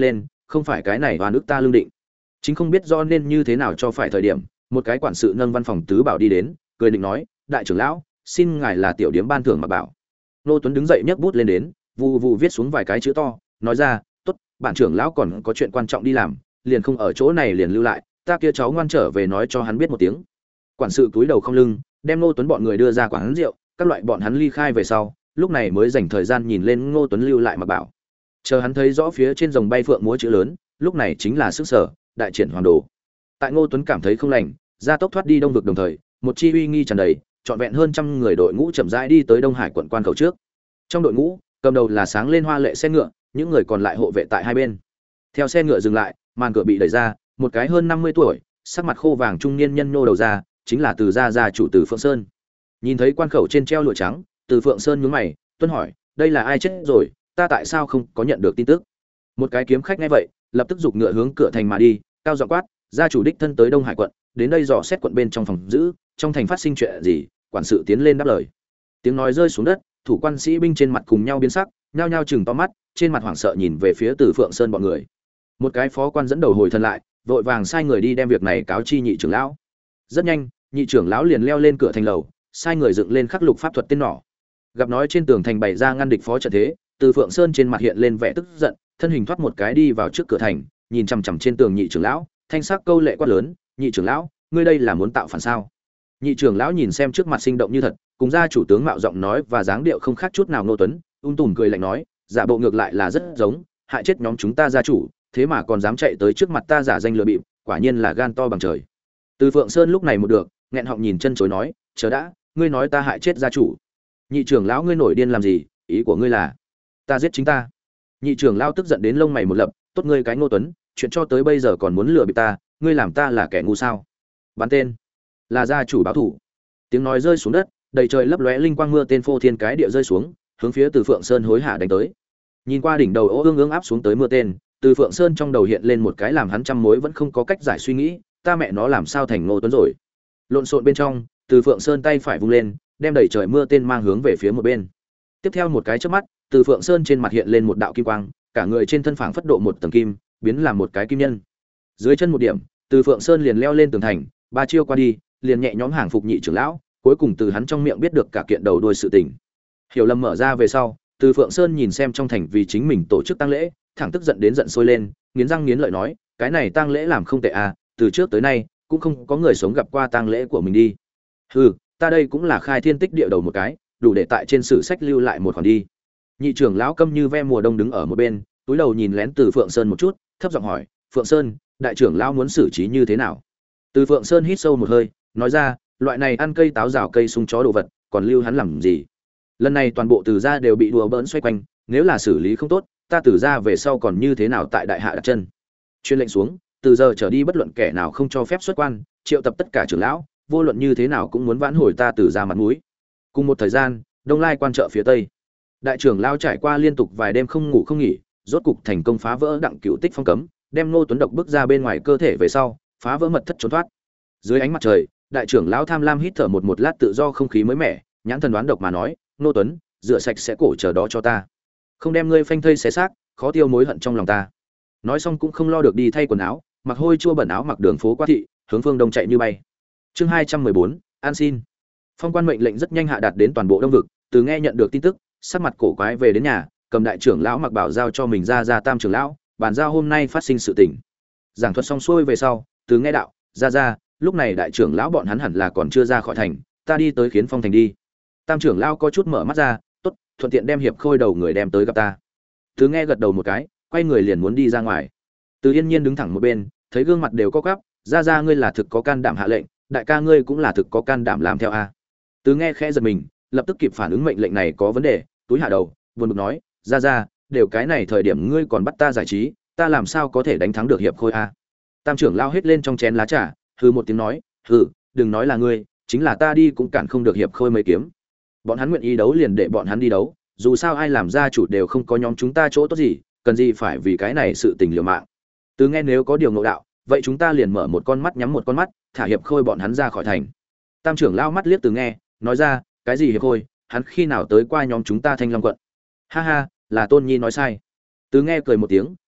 không phải cái này oan ức ta lương định. Chính không biết do nên như thế nào cho phải thời điểm, một cái quản sự nâng văn phòng tứ bảo đi đến, cười định nói, đại trưởng lão, xin ngài là tiểu điếm ban thưởng mà bảo. Nô Tuấn đứng dậy nhấc bút lên đến, vù vù viết xuống vài cái chữ to, nói ra, tốt, bản trưởng lão còn có chuyện quan trọng đi làm, liền không ở chỗ này liền lưu lại, ta kia cháu ngoan trở về nói cho hắn biết một tiếng. Quản sự cúi đầu không lưng, đem Nô Tuấn bọn người đưa ra quán rượu, các loại bọn hắn ly khai về sau, lúc này mới dành thời gian nhìn lên Ngô Tuấn lưu lại mà bảo. Chờ hắn thấy rõ phía trên rồng bay phượng múa chữ lớn, lúc này chính là sức sở, đại triển hoàng đồ. Tại Ngô Tuấn cảm thấy không lành, gia tốc thoát đi đông vực đồng thời, một chi uy nghi tràn đầy, trọn vẹn hơn trăm người đội ngũ chậm rãi đi tới Đông Hải quận quan khẩu trước. Trong đội ngũ, cầm đầu là sáng lên hoa lệ xe ngựa, những người còn lại hộ vệ tại hai bên. Theo xe ngựa dừng lại, màn cửa bị đẩy ra, một cái hơn năm mươi tuổi, sắc mặt khô vàng trung niên nhân nhô đầu ra, chính là Từ gia gia chủ Từ Phượng Sơn. Nhìn thấy quan khẩu trên treo lụa trắng, Từ Phượng Sơn nhướng mày, tuân hỏi, đây là ai chết rồi, ta tại sao không có nhận được tin tức? Một cái kiếm khách nghe vậy, lập tức giục ngựa hướng cửa thành mà đi, cao giọng quát, gia chủ đích thân tới Đông Hải quận, đến đây dò xét quận bên trong phòng giữ, trong thành phát sinh chuyện gì? Quản sự tiến lên đáp lời. Tiếng nói rơi xuống đất, thủ quan sĩ binh trên mặt cùng nhau biến sắc, nhao nhao chừng to mắt, trên mặt hoảng sợ nhìn về phía Từ Phượng Sơn bọn người. Một cái phó quan dẫn đầu hồi thân lại, vội vàng sai người đi đem việc này cáo chi nhị trưởng lão. Rất nhanh, nhị trưởng lão liền leo lên cửa thành lầu, sai người dựng lên khắc lục pháp thuật tên nỏ. Gặp nói trên tường thành bày ra ngăn địch phó trận thế, Từ Phượng Sơn trên mặt hiện lên vẻ tức giận, thân hình thoát một cái đi vào trước cửa thành, nhìn chằm chằm trên tường nhị trưởng lão, thanh sắc câu lệ quát lớn, nhị trưởng lão, ngươi đây là muốn tạo phản sao? Nhị trưởng lão nhìn xem trước mặt sinh động như thật, cùng gia chủ tướng mạo giọng nói và dáng điệu không khác chút nào Ngô Tuấn, ung tùm cười lạnh nói, giả bộ ngược lại là rất giống, hại chết nhóm chúng ta gia chủ, thế mà còn dám chạy tới trước mặt ta giả danh lừa bịp, quả nhiên là gan to bằng trời. Từ Phượng Sơn lúc này một được, nghẹn họng nhìn chân chối nói, chờ đã, ngươi nói ta hại chết gia chủ? Nhị trưởng lão ngươi nổi điên làm gì, ý của ngươi là ta giết chính ta? Nhị trưởng lão tức giận đến lông mày một lập, tốt ngươi cái Ngô Tuấn, chuyện cho tới bây giờ còn muốn lừa bịp ta, ngươi làm ta là kẻ ngu sao? Bắn tên, là gia chủ báo thủ. Tiếng nói rơi xuống đất, đầy trời lấp lóe linh quang, mưa tên phô thiên cái địa rơi xuống, hướng phía Từ Phượng Sơn hối hả đánh tới. Nhìn qua đỉnh đầu ô ương ương áp xuống tới mưa tên, Từ Phượng Sơn trong đầu hiện lên một cái làm hắn trăm mối vẫn không có cách giải suy nghĩ, ta mẹ nó làm sao thành Ngô Tuấn rồi? Lộn xộn bên trong, Từ Phượng Sơn tay phải vung lên, đem đầy trời mưa tên mang hướng về phía một bên. Tiếp theo một cái chớp mắt, Từ Phượng Sơn trên mặt hiện lên một đạo kim quang, cả người trên thân phảng phất độ một tầng kim, biến làm một cái kim nhân. Dưới chân một điểm, Từ Phượng Sơn liền leo lên tường thành, ba chiêu qua đi, liền nhẹ nhõm hàng phục nhị trưởng lão, cuối cùng từ hắn trong miệng biết được cả kiện đầu đuôi sự tình. Hiểu lầm mở ra về sau, Từ Phượng Sơn nhìn xem trong thành vì chính mình tổ chức tang lễ, thẳng tức giận đến giận sôi lên, nghiến răng nghiến lợi nói, cái này tang lễ làm không tệ à, từ trước tới nay cũng không có người sống gặp qua tang lễ của mình đi. Hừ, ta đây cũng là khai thiên tích địa đầu một cái, đủ để tại trên sử sách lưu lại một khoản đi. Nhị trưởng lão câm như ve mùa đông đứng ở một bên, túi đầu nhìn lén Từ Phượng Sơn một chút, thấp giọng hỏi, Phượng Sơn, đại trưởng lão muốn xử trí như thế nào? Từ Phượng Sơn hít sâu một hơi, nói ra, loại này ăn cây táo rào cây sung chó đồ vật, còn lưu hắn làm gì? Lần này toàn bộ Từ gia đều bị đùa bỡn xoay quanh, nếu là xử lý không tốt, ta Từ gia về sau còn như thế nào tại đại hạ đặt chân? Chuyên lệnh xuống, từ giờ trở đi bất luận kẻ nào không cho phép xuất quan, triệu tập tất cả trưởng lão, vô luận như thế nào cũng muốn vãn hồi ta Từ gia mặt mũi. Cùng một thời gian, Đông Lai quan chợ phía tây, đại trưởng lão trải qua liên tục vài đêm không ngủ không nghỉ, rốt cục thành công phá vỡ Đặng Cửu Tích phong cấm, đem Ngô Tuấn độc bước ra bên ngoài cơ thể về sau, phá vỡ mật thất trốn thoát. Dưới ánh mặt trời, đại trưởng lão tham lam hít thở một một lát tự do không khí mới mẻ, nhãn thần đoán độc mà nói, Ngô Tuấn, rửa sạch sẽ cổ chờ đó cho ta, không đem ngươi phanh thây xé xác, khó tiêu mối hận trong lòng ta. Nói xong cũng không lo được đi thay quần áo, mặc hôi chua bẩn áo mặc đường phố qua thị, hướng phương đông chạy như bay. Chương hai trăm mười bốn, an xin. Phong quan mệnh lệnh rất nhanh hạ đạt đến toàn bộ Đông vực, từ nghe nhận được tin tức, sắc mặt cổ quái về đến nhà, cầm đại trưởng lão mặc bảo giao cho mình ra ra tam trưởng lão, bàn giao hôm nay phát sinh sự tình. Giảng thuật xong xuôi về sau, từ nghe đạo, ra ra, lúc này đại trưởng lão bọn hắn hẳn là còn chưa ra khỏi thành, ta đi tới Khiến Phong thành đi. Tam trưởng lão có chút mở mắt ra, tốt, thuận tiện đem hiệp khôi đầu người đem tới gặp ta. Từ nghe gật đầu một cái, quay người liền muốn đi ra ngoài. Từ Yên Nhiên đứng thẳng một bên, thấy gương mặt đều có quắp, ra ra ngươi là thực có can đảm hạ lệnh, đại ca ngươi cũng là thực có can đảm làm theo a. Từ nghe khẽ giật mình, lập tức kịp phản ứng mệnh lệnh này có vấn đề, túi hạ đầu, buồn bực nói, ra ra, đều cái này thời điểm ngươi còn bắt ta giải trí, ta làm sao có thể đánh thắng được hiệp khôi a. Tam trưởng lao hết lên trong chén lá trà, hừ một tiếng nói, hừ, đừng nói là ngươi, chính là ta đi cũng cản không được hiệp khôi mấy kiếm. Bọn hắn nguyện ý đấu liền để bọn hắn đi đấu, dù sao ai làm gia chủ đều không có nhóm chúng ta chỗ tốt gì, cần gì phải vì cái này sự tình liều mạng. Từ nghe nếu có điều ngộ đạo, vậy chúng ta liền mở một con mắt nhắm một con mắt, thả hiệp khôi bọn hắn ra khỏi thành. Tam trưởng lao mắt liếc Từ nghe, nói ra, cái gì hiệp khôi, hắn khi nào tới qua nhóm chúng ta Thanh Long quận? Ha ha, là Tôn Nhi nói sai. Từ nghe cười một tiếng,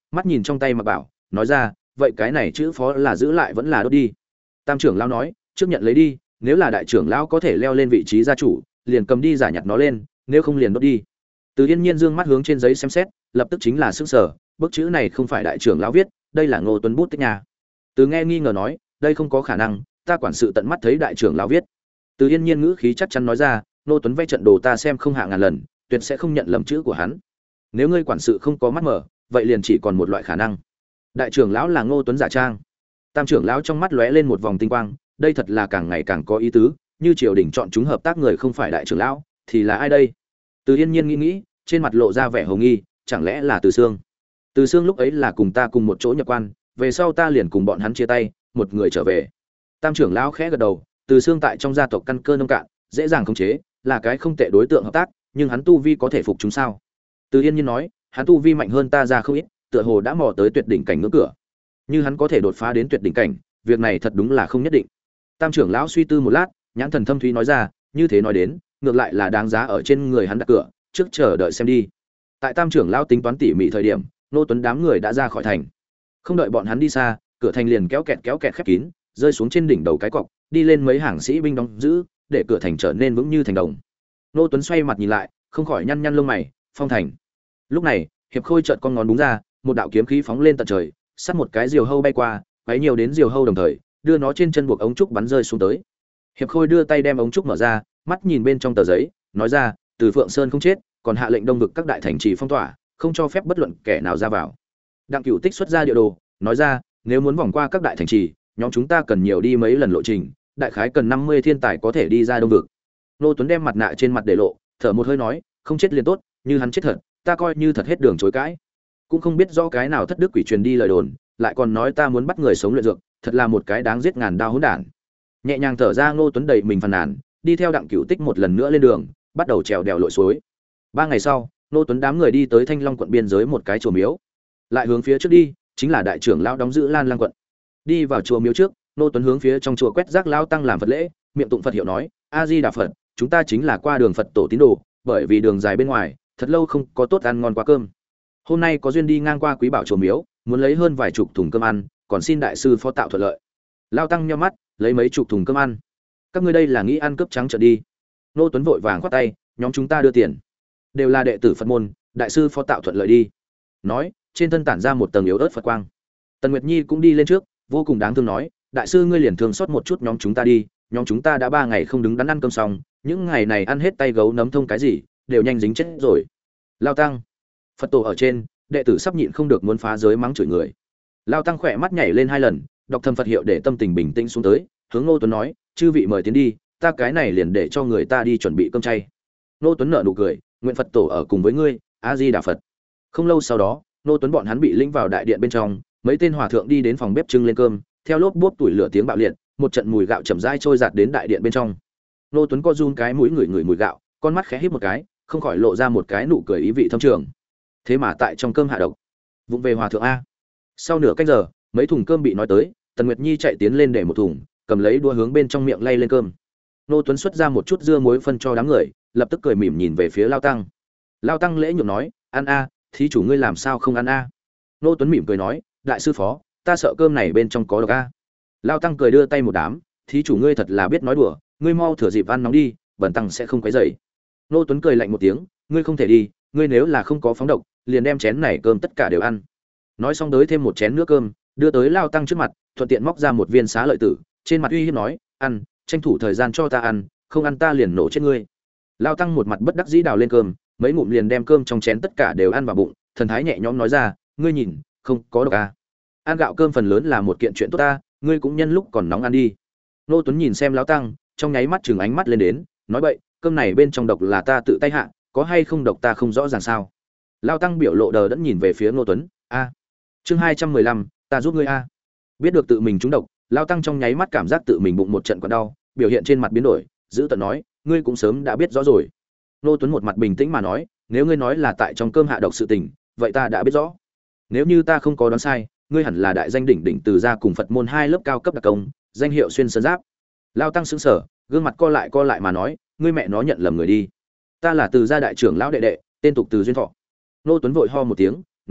mắt nhìn trong tay mặc bảo, nói ra, vậy cái này chữ phó là giữ lại vẫn là đốt đi? Tam trưởng lão nói, trước nhận lấy đi, nếu là đại trưởng lão có thể leo lên vị trí gia chủ, liền cầm đi giả nhặt nó lên, nếu không liền đốt đi. Từ Yên Nhiên dương mắt hướng trên giấy xem xét, lập tức chính là sững sờ, bức chữ này không phải đại trưởng lão viết, đây là Ngô Tuấn bút tích nhà. Từ nghe nghi ngờ nói, đây không có khả năng, ta quản sự tận mắt thấy đại trưởng lão viết. Từ Yên Nhiên ngữ khí chắc chắn nói ra, Ngô Tuấn vẽ trận đồ ta xem không hạ ngàn lần, tuyệt sẽ không nhận lầm chữ của hắn. Nếu ngươi quản sự không có mắt mở, vậy liền chỉ còn một loại khả năng. Đại trưởng lão là Ngô Tuấn giả trang. Tam trưởng lão trong mắt lóe lên một vòng tinh quang, đây thật là càng ngày càng có ý tứ, như triều đình chọn chúng hợp tác người không phải đại trưởng lão, thì là ai đây? Từ Yên Nhiên nghĩ nghĩ, trên mặt lộ ra vẻ hồ nghi, chẳng lẽ là Từ Sương? Từ Sương lúc ấy là cùng ta cùng một chỗ nhập quan, về sau ta liền cùng bọn hắn chia tay, một người trở về. Tam trưởng lão khẽ gật đầu, Từ Sương tại trong gia tộc căn cơ nông cạn, dễ dàng khống chế, là cái không tệ đối tượng hợp tác, nhưng hắn tu vi có thể phục chúng sao? Từ Yên Nhiên nói, hắn tu vi mạnh hơn ta ra không ít, tựa hồ đã mò tới tuyệt đỉnh cảnh ngưỡng cửa. Như hắn có thể đột phá đến tuyệt đỉnh cảnh, việc này thật đúng là không nhất định. Tam trưởng lão suy tư một lát, nhãn thần thâm thúy nói ra, như thế nói đến, ngược lại là đáng giá ở trên người hắn đặt cửa, trước chờ đợi xem đi. Tại Tam trưởng lão tính toán tỉ mỉ thời điểm, Nô Tuấn đám người đã ra khỏi thành. Không đợi bọn hắn đi xa, cửa thành liền kéo kẹt kéo kẹt khép kín, rơi xuống trên đỉnh đầu cái cọc, đi lên mấy hàng sĩ binh đóng giữ, để cửa thành trở nên vững như thành đồng. Nô Tuấn xoay mặt nhìn lại, không khỏi nhăn nhăn lông mày, phong thành. Lúc này, Hiệp Khôi chợt con ngón đúng ra, một đạo kiếm khí phóng lên tận trời, sát một cái diều hâu bay qua, quấy nhiều đến diều hâu đồng thời, đưa nó trên chân buộc ống trúc bắn rơi xuống tới. Hiệp Khôi đưa tay đem ống trúc mở ra, mắt nhìn bên trong tờ giấy, nói ra, từ Phượng Sơn không chết, còn hạ lệnh đông vực các đại thành trì phong tỏa, không cho phép bất luận kẻ nào ra vào. Đặng Cửu Tích xuất ra địa đồ, nói ra, nếu muốn vòng qua các đại thành trì, nhóm chúng ta cần nhiều đi mấy lần lộ trình, đại khái cần năm mươi thiên tài có thể đi ra đông vực. Nô Tuấn đem mặt nạ trên mặt để lộ, thở một hơi nói, không chết liền tốt, như hắn chết thật, ta coi như thật hết đường chối cãi. Cũng không biết do cái nào thất đức quỷ truyền đi lời đồn, lại còn nói ta muốn bắt người sống luyện dược, thật là một cái đáng giết ngàn đao hỗn đản. Nhẹ nhàng thở ra, Ngô Tuấn đầy mình phàn nàn, đi theo Đặng Cửu Tích một lần nữa lên đường, bắt đầu trèo đèo lội suối. Ba ngày sau, Ngô Tuấn đám người đi tới Thanh Long quận biên giới một cái chùa miếu. Lại hướng phía trước đi, chính là đại trưởng lão đóng giữ Lan Lang quận. Đi vào chùa miếu trước, Ngô Tuấn hướng phía trong chùa quét rác lão tăng làm Phật lễ, miệng tụng Phật hiệu nói: "A Di Đà Phật, chúng ta chính là qua đường Phật tổ tín đồ, bởi vì đường dài bên ngoài, thật lâu không có tốt ăn ngon quá cơm. Hôm nay có duyên đi ngang qua Quý Bảo chùa miếu, muốn lấy hơn vài chục thùng cơm ăn, còn xin đại sư phó tạo thuận lợi." Lão tăng nhíu mắt, lấy mấy chục thùng cơm ăn. Các ngươi đây là nghĩ ăn cướp trắng trợn đi? Ngô Tuấn vội vàng khoát tay, nhóm chúng ta đưa tiền, đều là đệ tử Phật môn, đại sư phó tạo thuận lợi đi. Nói, trên thân tản ra một tầng yếu ớt Phật quang. Tần Nguyệt Nhi cũng đi lên trước, vô cùng đáng thương nói, đại sư ngươi liền thương xót một chút nhóm chúng ta đi, nhóm chúng ta đã ba ngày không đứng đắn ăn cơm xong, những ngày này ăn hết tay gấu nấm thông cái gì, đều nhanh dính chết rồi. Lao tăng, Phật tổ ở trên, đệ tử sắp nhịn không được muốn phá giới mắng chửi người. Lao tăng khỏe mắt nhảy lên hai lần, đọc thầm Phật hiệu để tâm tình bình tĩnh xuống tới, hướng Ngô Tuấn nói, chư vị mời tiến đi, ta cái này liền để cho người ta đi chuẩn bị cơm chay. Ngô Tuấn nở nụ cười, nguyện Phật tổ ở cùng với ngươi, A Di Đà Phật. Không lâu sau đó, Ngô Tuấn bọn hắn bị lĩnh vào đại điện bên trong, mấy tên hòa thượng đi đến phòng bếp trưng lên cơm, theo lốp bốp tuổi lửa tiếng bạo liệt, một trận mùi gạo chậm rãi trôi giạt đến đại điện bên trong. Ngô Tuấn co run cái mũi người người mùi gạo, con mắt khẽ híp một cái, không khỏi lộ ra một cái nụ cười ý vị thâm trường. Thế mà tại trong cơm hạ độc. Vụng về hòa thượng a. Sau nửa canh giờ, mấy thùng cơm bị nói tới, Tần Nguyệt Nhi chạy tiến lên để một thùng, cầm lấy đũa hướng bên trong miệng lay lên cơm. Ngô Tuấn xuất ra một chút dưa muối phân cho đám người, lập tức cười mỉm nhìn về phía Lao tăng. Lao tăng lễ nhượng nói, ăn a, thí chủ ngươi làm sao không ăn a? Ngô Tuấn mỉm cười nói, đại sư phó, ta sợ cơm này bên trong có độc a. Lao tăng cười đưa tay một đám, thí chủ ngươi thật là biết nói đùa, ngươi mau thừa dịp ăn nóng đi, bần tăng sẽ không quấy rầy. Ngô Tuấn cười lạnh một tiếng, ngươi không thể đi, ngươi nếu là không có phóng độc, liền đem chén này cơm tất cả đều ăn. Nói xong đới thêm một chén nước cơm, đưa tới Lao tăng trước mặt, thuận tiện móc ra một viên xá lợi tử, trên mặt uy hiếp nói, ăn, tranh thủ thời gian cho ta ăn, không ăn ta liền nổ chết ngươi. Lao tăng một mặt bất đắc dĩ đào lên cơm, mấy ngụm liền đem cơm trong chén tất cả đều ăn vào bụng, thần thái nhẹ nhõm nói ra, ngươi nhìn, không có độc à? Ăn gạo cơm phần lớn là một kiện chuyện tốt ta, ngươi cũng nhân lúc còn nóng ăn đi. Nô Tuấn nhìn xem Lão tăng, trong nháy mắt chừng ánh mắt lên đến, nói bậy, cơm này bên trong độc là ta tự tay hạ, có hay không độc ta không rõ ràng sao? Lão tăng biểu lộ đờ đẫn nhìn về phía Nô Tuấn, a, chương hai trăm mười lăm, ta giúp ngươi a. Biết được tự mình trúng độc, Lão tăng trong nháy mắt cảm giác tự mình bụng một trận quặn đau, biểu hiện trên mặt biến đổi, giữ tợn nói, ngươi cũng sớm đã biết rõ rồi. Nô Tuấn một mặt bình tĩnh mà nói, nếu ngươi nói là tại trong cơm hạ độc sự tình, vậy ta đã biết rõ. Nếu như ta không có đoán sai, ngươi hẳn là đại danh đỉnh đỉnh từ gia cùng Phật môn hai lớp cao cấp đặc công, danh hiệu xuyên sơn giáp. Lao tăng sững sờ, gương mặt co lại co lại mà nói, ngươi mẹ nó nhận lầm người đi. Ta là từ gia đại trưởng lão đệ đệ, tên tục Từ Duyên Thọ. Nô Tuấn vội ho một tiếng, nói,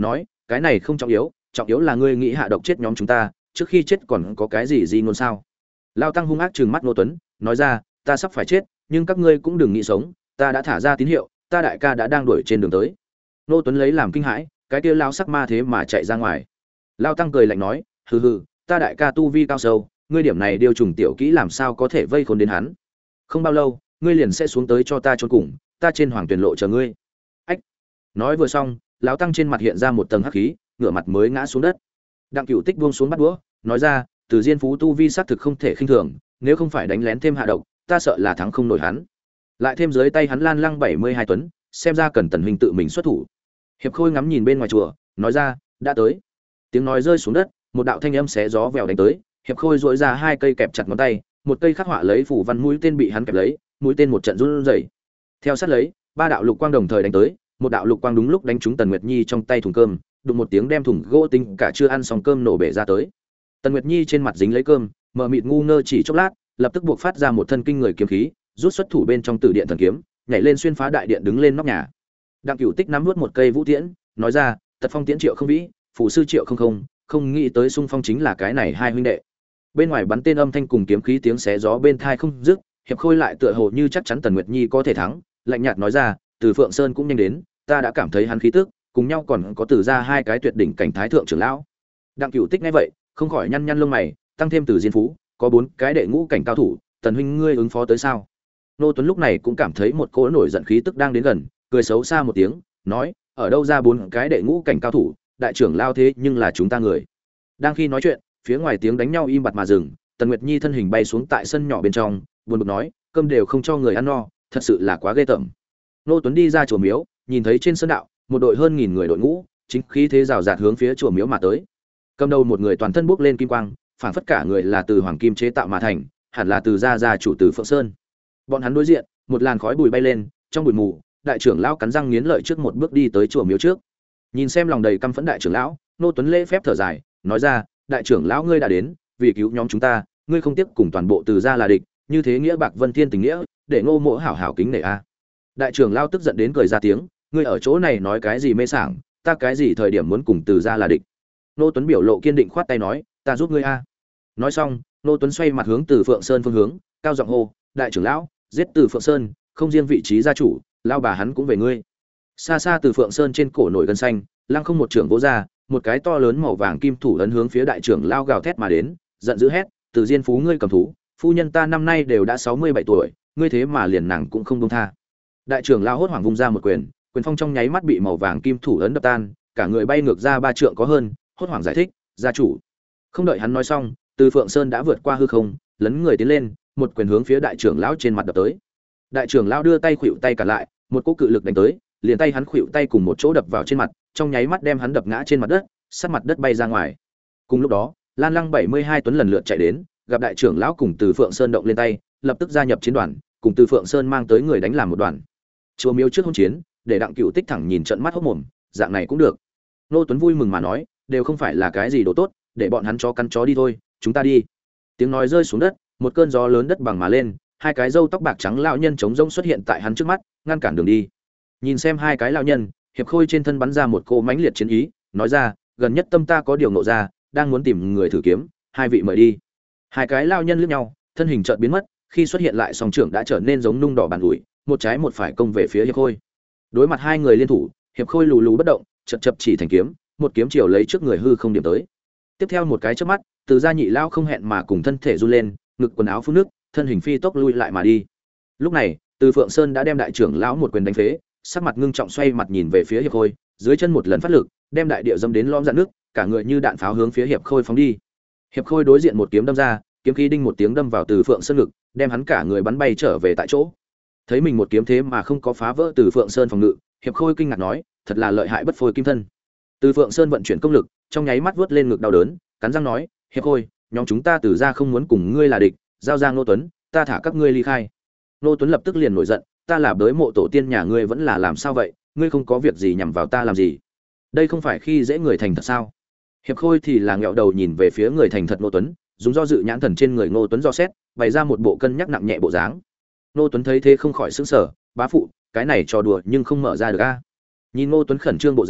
cái này không trọng yếu, trọng yếu là ngươi nghĩ hạ độc chết nhóm chúng ta, trước khi chết còn có cái gì gì ngôn sao? Lao tăng hung ác trừng mắt Ngô Tuấn, nói ra, ta sắp phải chết, nhưng các ngươi cũng đừng nghĩ sống, ta đã thả ra tín hiệu, ta đại ca đã đang đuổi trên đường tới. Ngô Tuấn lấy làm kinh hãi, cái kia lao sắc ma thế mà chạy ra ngoài. Lao tăng cười lạnh nói, hừ hừ, ta đại ca tu vi cao sâu, ngươi điểm này điều trùng tiểu kỹ làm sao có thể vây khốn đến hắn? Không bao lâu, ngươi liền sẽ xuống tới cho ta chôn cùng, ta trên hoàng tuyển lộ chờ ngươi. Ách. Nói vừa xong, lão tăng trên mặt hiện ra một tầng hắc khí, ngửa mặt mới ngã xuống đất. Đặng Cửu Tích buông xuống bắt đũa, nói ra, Từ Diên Phú tu vi xác thực không thể khinh thường, nếu không phải đánh lén thêm hạ độc, ta sợ là thắng không nổi hắn. Lại thêm dưới tay hắn Lan Lăng bảy mươi hai tuấn, xem ra cần Tần huynh tự mình xuất thủ. Hiệp Khôi ngắm nhìn bên ngoài chùa, nói ra, đã tới. Tiếng nói rơi xuống đất, một đạo thanh âm xé gió vèo đánh tới, Hiệp Khôi duỗi ra hai cây kẹp chặt ngón tay, một cây khắc họa lấy phủ văn mũi tên bị hắn kẹp lấy, mũi tên một trận run rẩy. Theo sát lấy, ba đạo lục quang đồng thời đánh tới, một đạo lục quang đúng lúc đánh trúng Tần Nguyệt Nhi trong tay thùng cơm, đụng một tiếng đem thùng gỗ tinh cả chưa ăn xong cơm nổ bể ra tới. Tần Nguyệt Nhi trên mặt dính lấy cơm, mờ mịt ngu ngơ chỉ chốc lát, lập tức buộc phát ra một thân kinh người kiếm khí, rút xuất thủ bên trong tử điện thần kiếm, nhảy lên xuyên phá đại điện đứng lên nóc nhà. Đặng Cửu Tích nắm nuốt một cây vũ tiễn, nói ra, Tật Phong tiễn Triệu Không Vĩ, phụ sư Triệu Không Không, không nghĩ tới xung phong chính là cái này hai huynh đệ. Bên ngoài bắn tên âm thanh cùng kiếm khí tiếng xé gió bên tai không dứt, Hiệp Khôi lại tựa hồ như chắc chắn Tần Nguyệt Nhi có thể thắng, lạnh nhạt nói ra, Từ Phượng Sơn cũng nhanh đến, ta đã cảm thấy hắn khí tức, cùng nhau còn có Từ ra hai cái tuyệt đỉnh cảnh thái thượng trưởng lão. Đặng Cửu Tích nghe vậy, không khỏi nhăn nhăn lông mày, tăng thêm Từ Diên Phú, có bốn cái đệ ngũ cảnh cao thủ, Tần huynh ngươi ứng phó tới sao? Nô Tuấn lúc này cũng cảm thấy một cỗ nổi giận khí tức đang đến gần, cười xấu xa một tiếng, nói, ở đâu ra bốn cái đệ ngũ cảnh cao thủ, đại trưởng lao thế nhưng là chúng ta người. Đang khi nói chuyện, phía ngoài tiếng đánh nhau im bặt mà dừng, Tần Nguyệt Nhi thân hình bay xuống tại sân nhỏ bên trong, buồn bực nói, cơm đều không cho người ăn no, thật sự là quá ghê tởm. Nô Tuấn đi ra chùa miếu, nhìn thấy trên sân đạo, một đội hơn nghìn người đội ngũ, chính khí thế rào rạt hướng phía chùa miếu mà tới. Cầm đầu một người toàn thân bốc lên kim quang, phảng phất cả người là từ hoàng kim chế tạo mà thành, hẳn là từ gia gia chủ Từ Phượng Sơn. Bọn hắn đối diện, một làn khói bụi bay lên, trong bụi mù, đại trưởng lão cắn răng nghiến lợi trước một bước đi tới chùa miếu trước. Nhìn xem lòng đầy căm phẫn đại trưởng lão, Nô Tuấn lễ phép thở dài, nói ra, đại trưởng lão ngươi đã đến, vì cứu nhóm chúng ta, ngươi không tiếc cùng toàn bộ Từ gia là địch, như thế nghĩa bạc vân thiên tình nghĩa, để Ngô Mỗ hảo hảo kính nể a. Đại trưởng lão tức giận đến cười ra tiếng, ngươi ở chỗ này nói cái gì mê sảng, ta cái gì thời điểm muốn cùng Từ gia là địch. Nô Tuấn biểu lộ kiên định khoát tay nói, ta giúp ngươi a. Nói xong, Nô Tuấn xoay mặt hướng Từ Phượng Sơn phương hướng, cao giọng hô, đại trưởng lão, giết Từ Phượng Sơn, không riêng vị trí gia chủ, lao bà hắn cũng về ngươi. Xa xa Từ Phượng Sơn trên cổ nổi gân xanh, lăng không một trưởng vỗ ra, một cái to lớn màu vàng kim thủ ấn hướng phía đại trưởng lao gào thét mà đến, giận dữ hét, Từ Diên Phú ngươi cầm thú, phu nhân ta năm nay đều đã sáu mươi bảy tuổi, ngươi thế mà liền nàng cũng không buông tha. Đại trưởng lao hốt hoảng vung ra một quyền, quyền phong trong nháy mắt bị màu vàng kim thủ ấn đập tan, cả người bay ngược ra ba trượng có hơn, hốt hoảng giải thích, gia chủ. Không đợi hắn nói xong, Từ Phượng Sơn đã vượt qua hư không, lấn người tiến lên, một quyền hướng phía đại trưởng lão trên mặt đập tới. Đại trưởng lão đưa tay khuỵu tay cả lại, một cú cự lực đánh tới, liền tay hắn khuỵu tay cùng một chỗ đập vào trên mặt, trong nháy mắt đem hắn đập ngã trên mặt đất, sát mặt đất bay ra ngoài. Cùng lúc đó, Lan Lăng bảy mươi hai tuấn lần lượt chạy đến, gặp đại trưởng lão cùng Từ Phượng Sơn động lên tay, lập tức gia nhập chiến đoàn, cùng Từ Phượng Sơn mang tới người đánh làm một đoàn. Chùa miếu trước hôn chiến, để Đặng Cửu Tích thẳng nhìn trận mắt hốt mồm, dạng này cũng được. Nô Tuấn vui mừng mà nói, đều không phải là cái gì đồ tốt, để bọn hắn chó cắn chó đi thôi, chúng ta đi. Tiếng nói rơi xuống đất, một cơn gió lớn đất bằng mà lên, hai cái râu tóc bạc trắng lão nhân chống rông xuất hiện tại hắn trước mắt, ngăn cản đường đi. Nhìn xem hai cái lão nhân, Hiệp Khôi trên thân bắn ra một cô mãnh liệt chiến ý, nói ra, gần nhất tâm ta có điều ngộ ra, đang muốn tìm người thử kiếm, hai vị mời đi. Hai cái lão nhân liếc nhau, thân hình chợt biến mất, khi xuất hiện lại song trưởng đã trở nên giống nung đỏ bàn ủi, một trái một phải công về phía Hiệp Khôi. Đối mặt hai người liên thủ, Hiệp Khôi lù lù bất động, chật chập chỉ thành kiếm, một kiếm chiều lấy trước người hư không điểm tới. Tiếp theo một cái chớp mắt, Từ gia nhị lão không hẹn mà cùng thân thể run lên, ngực quần áo phun nước, thân hình phi tốc lui lại mà đi. Lúc này, Từ Phượng Sơn đã đem đại trưởng lão một quyền đánh phế, sắc mặt ngưng trọng xoay mặt nhìn về phía Hiệp Khôi, dưới chân một lần phát lực, đem đại địa dâm đến lõm dạn nước, cả người như đạn pháo hướng phía Hiệp Khôi phóng đi. Hiệp Khôi đối diện một kiếm đâm ra, kiếm khí đinh một tiếng đâm vào Từ Phượng Sơn ngực, đem hắn cả người bắn bay trở về tại chỗ. Thấy mình một kiếm thế mà không có phá vỡ Từ Phượng Sơn phòng ngự, Hiệp Khôi kinh ngạc nói, thật là lợi hại bất phôi kim thân. Từ Phượng Sơn vận chuyển công lực, trong nháy mắt vớt lên ngực đau đớn, cắn răng nói, Hiệp Khôi, nhóm chúng ta Từ gia không muốn cùng ngươi là địch, giao ra Ngô Tuấn, ta thả các ngươi ly khai. Ngô Tuấn lập tức liền nổi giận, ta là bới mộ tổ tiên nhà ngươi vẫn là làm sao vậy, ngươi không có việc gì nhằm vào ta làm gì? Đây không phải khi dễ người thành thật sao? Hiệp Khôi thì là ngẹo đầu nhìn về phía người thành thật Ngô Tuấn, dùng do dự nhãn thần trên người Ngô Tuấn do xét, bày ra một bộ cân nhắc nặng nhẹ bộ dáng. Ngô Tuấn thấy thế không khỏi sững sờ, bá phụ, cái này trò đùa nhưng không mở ra được a. Nhìn Ngô Tuấn khẩn trương bộ dáng,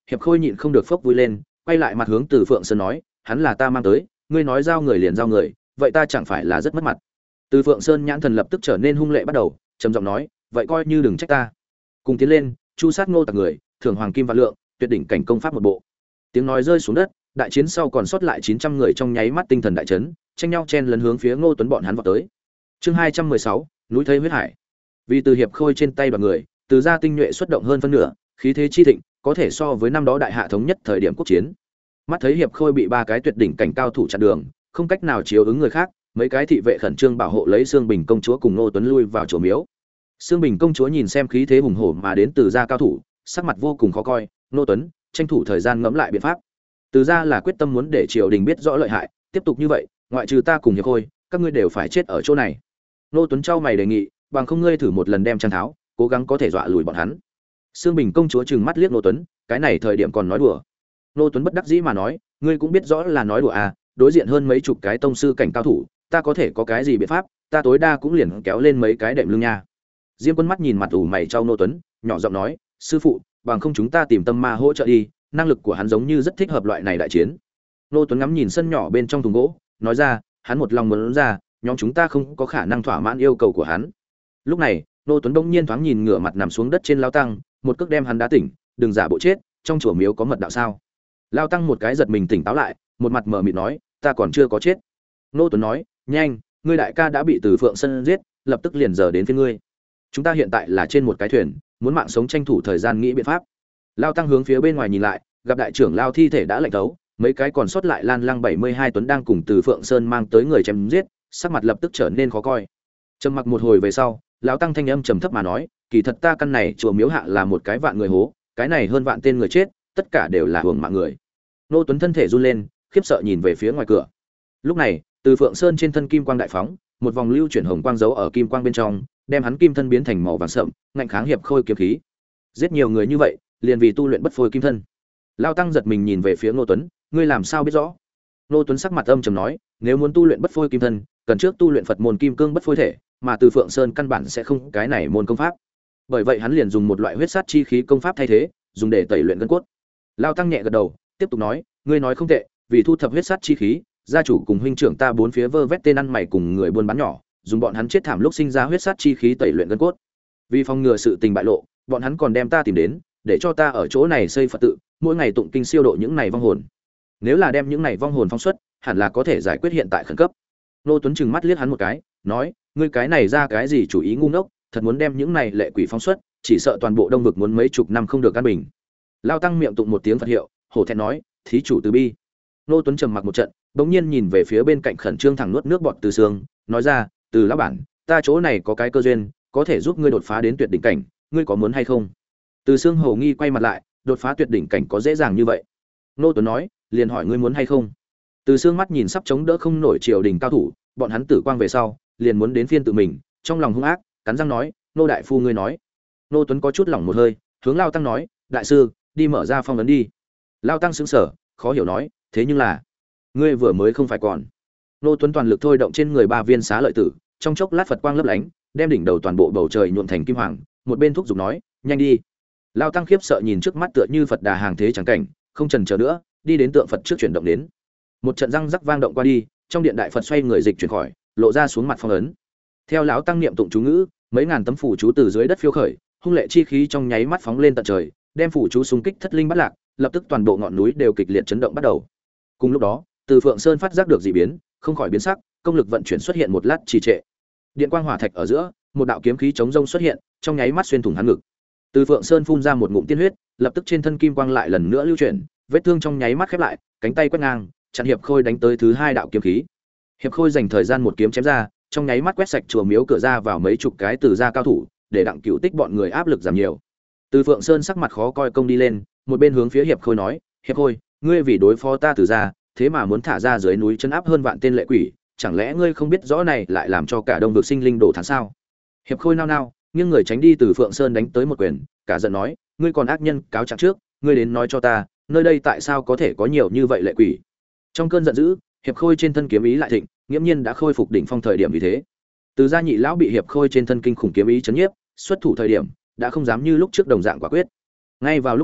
Hiệp Khôi nhịn không được phốc vui lên, quay lại mặt hướng Từ Phượng Sơn nói, hắn là ta mang tới, ngươi nói giao người liền giao người, vậy ta chẳng phải là rất mất mặt. Từ Phượng Sơn nhãn thần lập tức trở nên hung lệ bắt đầu, trầm giọng nói, vậy coi như đừng trách ta. Cùng tiến lên, chu sát Ngô Tặc người, thưởng hoàng kim vạn lượng, tuyệt đỉnh cảnh công pháp một bộ. Tiếng nói rơi xuống đất, đại chiến sau còn sót lại chín trăm người trong nháy mắt tinh thần đại chấn, tranh nhau chen lấn hướng phía Ngô Tuấn bọn hắn vọt tới. Chương hai trăm mười sáu, núi thây huyết hải. Vì Từ Hiệp Khôi trên tay đoàn người, từ gia tinh nhuệ xuất động hơn phân nửa, khí thế chi thịnh, có thể so với năm đó đại hạ thống nhất thời điểm quốc chiến. Mắt thấy Hiệp Khôi bị ba cái tuyệt đỉnh cảnh cao thủ chặn đường, không cách nào chiếu ứng người khác, mấy cái thị vệ khẩn trương bảo hộ lấy Sương Bình công chúa cùng Ngô Tuấn lui vào chùa miếu. Sương Bình công chúa nhìn xem khí thế hùng hổ mà đến từ gia cao thủ, sắc mặt vô cùng khó coi. Ngô Tuấn, tranh thủ thời gian ngẫm lại biện pháp. Từ gia là quyết tâm muốn để triều đình biết rõ lợi hại, tiếp tục như vậy, ngoại trừ ta cùng Hiệp Khôi, các ngươi đều phải chết ở chỗ này. Ngô Tuấn trao mày đề nghị, bằng không ngươi thử một lần đem chăn tháo, cố gắng có thể dọa lùi bọn hắn. Sương Bình công chúa trừng mắt liếc Ngô Tuấn, cái này thời điểm còn nói đùa. Ngô Tuấn bất đắc dĩ mà nói, ngươi cũng biết rõ là nói đùa à, đối diện hơn mấy chục cái tông sư cảnh cao thủ, ta có thể có cái gì biện pháp, ta tối đa cũng liền kéo lên mấy cái đệm lưng nha. Diêm Quân mắt nhìn mặt ủ mày trao Ngô Tuấn, nhỏ giọng nói, sư phụ, bằng không chúng ta tìm Tâm Ma hỗ trợ đi, năng lực của hắn giống như rất thích hợp loại này đại chiến. Ngô Tuấn ngắm nhìn sân nhỏ bên trong thùng gỗ, nói ra, hắn một lòng muốn ra, nhóm chúng ta không có khả năng thỏa mãn yêu cầu của hắn. Lúc này, Ngô Tuấn bỗng nhiên thoáng nhìn ngửa mặt nằm xuống đất trên lao tăng, một cước đem hắn đá tỉnh, đừng giả bộ chết, trong chùa miếu có mật đạo sao? Lao tăng một cái giật mình tỉnh táo lại, một mặt mờ mịt nói, ta còn chưa có chết. Ngô Tuấn nói, nhanh, ngươi đại ca đã bị Từ Phượng Sơn giết, lập tức liền giờ đến phía ngươi. Chúng ta hiện tại là trên một cái thuyền, muốn mạng sống tranh thủ thời gian nghĩ biện pháp. Lao tăng hướng phía bên ngoài nhìn lại, gặp đại trưởng lao thi thể đã lạnh thấu, mấy cái còn sót lại Lan Lăng bảy mươi hai tuấn đang cùng Từ Phượng Sơn mang tới người chém giết, sắc mặt lập tức trở nên khó coi. Trầm mặc một hồi về sau, lão tăng thanh âm trầm thấp mà nói, kỳ thật ta căn này chùa miếu hạ là một cái vạn người hố, cái này hơn vạn tên người chết, tất cả đều là hưởng mạng người. Nô Tuấn thân thể run lên, khiếp sợ nhìn về phía ngoài cửa. Lúc này, Từ Phượng Sơn trên thân kim quang đại phóng, một vòng lưu chuyển hồng quang giấu ở kim quang bên trong, đem hắn kim thân biến thành màu vàng sậm, ngạnh kháng Hiệp Khôi kiếm khí. Giết nhiều người như vậy, liền vì tu luyện bất phôi kim thân. Lão tăng giật mình nhìn về phía Nô Tuấn, ngươi làm sao biết rõ? Nô Tuấn sắc mặt âm trầm nói, nếu muốn tu luyện bất phôi kim thân, cần trước tu luyện Phật môn kim cương bất phôi thể, mà Từ Phượng Sơn căn bản sẽ không cái này môn công pháp. Bởi vậy hắn liền dùng một loại huyết sát chi khí công pháp thay thế, dùng để tẩy luyện gân cốt. Lão tăng nhẹ gật đầu, tiếp tục nói, ngươi nói không tệ, vì thu thập huyết sát chi khí, gia chủ cùng huynh trưởng ta bốn phía vơ vét tên ăn mày cùng người buôn bán nhỏ, dùng bọn hắn chết thảm lúc sinh ra huyết sát chi khí tẩy luyện gân cốt. Vì phòng ngừa sự tình bại lộ, bọn hắn còn đem ta tìm đến, để cho ta ở chỗ này xây Phật tự, mỗi ngày tụng kinh siêu độ những này vong hồn. Nếu là đem những này vong hồn phóng xuất, hẳn là có thể giải quyết hiện tại khẩn cấp. Nô Tuấn trừng mắt liếc hắn một cái, nói, ngươi cái này ra cái gì chủ ý ngu ngốc, thật muốn đem những này lệ quỷ phóng xuất, chỉ sợ toàn bộ Đông vực muốn mấy chục năm không được an bình. Lao tăng miệng tụng một tiếng Phật hiệu, hổ thẹn nói, thí chủ từ bi. Nô Tuấn trầm mặc một trận, bỗng nhiên nhìn về phía bên cạnh khẩn trương thẳng nuốt nước bọt Từ Sương, nói ra, Từ lão bản, ta chỗ này có cái cơ duyên, có thể giúp ngươi đột phá đến tuyệt đỉnh cảnh, ngươi có muốn hay không? Từ Sương hầu nghi quay mặt lại, đột phá tuyệt đỉnh cảnh có dễ dàng như vậy? Nô Tuấn nói, liền hỏi ngươi muốn hay không? Từ Sương mắt nhìn sắp chống đỡ không nổi triều đình cao thủ, bọn hắn tử quang về sau, liền muốn đến phiên tự mình, trong lòng hung ác, cắn răng nói, nô đại phu ngươi nói. Nô Tuấn có chút lỏng một hơi, hướng Lao tăng nói, đại sư, đi mở ra phong ấn đi. Lao tăng sững sờ, khó hiểu nói, thế nhưng là, ngươi vừa mới không phải còn. Nô Tuấn toàn lực thôi động trên người ba viên xá lợi tử, trong chốc lát Phật quang lấp lánh, đem đỉnh đầu toàn bộ bầu trời nhuộm thành kim hoàng, một bên thúc giục nói, nhanh đi. Lao tăng khiếp sợ nhìn trước mắt tựa như Phật đà hàng thế chẳng cảnh, không chần chờ nữa, đi đến tượng Phật trước chuyển động đến. Một trận răng rắc vang động qua đi, trong điện đại Phật xoay người dịch chuyển khỏi, lộ ra xuống mặt phong ấn. Theo lão tăng niệm tụng chú ngữ, mấy ngàn tấm phù chú từ dưới đất phiêu khởi, hung lệ chi khí trong nháy mắt phóng lên tận trời, đem phù chú xung kích thất linh bắt lạc, lập tức toàn bộ ngọn núi đều kịch liệt chấn động bắt đầu. Cùng lúc đó, Từ Phượng Sơn phát giác được dị biến, không khỏi biến sắc, công lực vận chuyển xuất hiện một lát trì trệ. Điện quang hỏa thạch ở giữa, một đạo kiếm khí chống rông xuất hiện, trong nháy mắt xuyên thủng hắn ngực. Từ Phượng Sơn phun ra một ngụm tiên huyết, lập tức trên thân kim quang lại lần nữa lưu chuyển, vết thương trong nháy mắt khép lại, cánh tay quét ngang, chặn Hiệp Khôi đánh tới thứ hai đạo kiếm khí. Hiệp Khôi dành thời gian một kiếm chém ra, trong nháy mắt quét sạch chùa miếu cửa ra vào mấy chục cái từ gia cao thủ, để đặng cửu tích bọn người áp lực giảm nhiều. Từ Phượng Sơn sắc mặt khó coi công đi lên, một bên hướng phía Hiệp Khôi nói, Hiệp Khôi, ngươi vì đối phó ta từ gia, thế mà muốn thả ra dưới núi chân áp hơn vạn tên lệ quỷ, chẳng lẽ ngươi không biết rõ này lại làm cho cả đông vực sinh linh đổ thán sao? Hiệp Khôi nao nao, nghiêng người tránh đi Từ Phượng Sơn đánh tới một quyền, cả giận nói, ngươi còn ác nhân cáo trạng trước, ngươi đến nói cho ta, nơi đây tại sao có thể có nhiều như vậy lệ quỷ? Trong cơn giận dữ, Hiệp Khôi trên thân kiếm ý lại thịnh, nghiễm nhiên đã khôi phục đỉnh phong thời điểm vì thế. Từ gia nhị lão bị Hiệp Khôi trên thân kinh khủng kiếm ý chấn nhiếp, xuất thủ thời điểm đã không dám như lúc trước đồng dạng quả quyết. Ngay vào lúc này,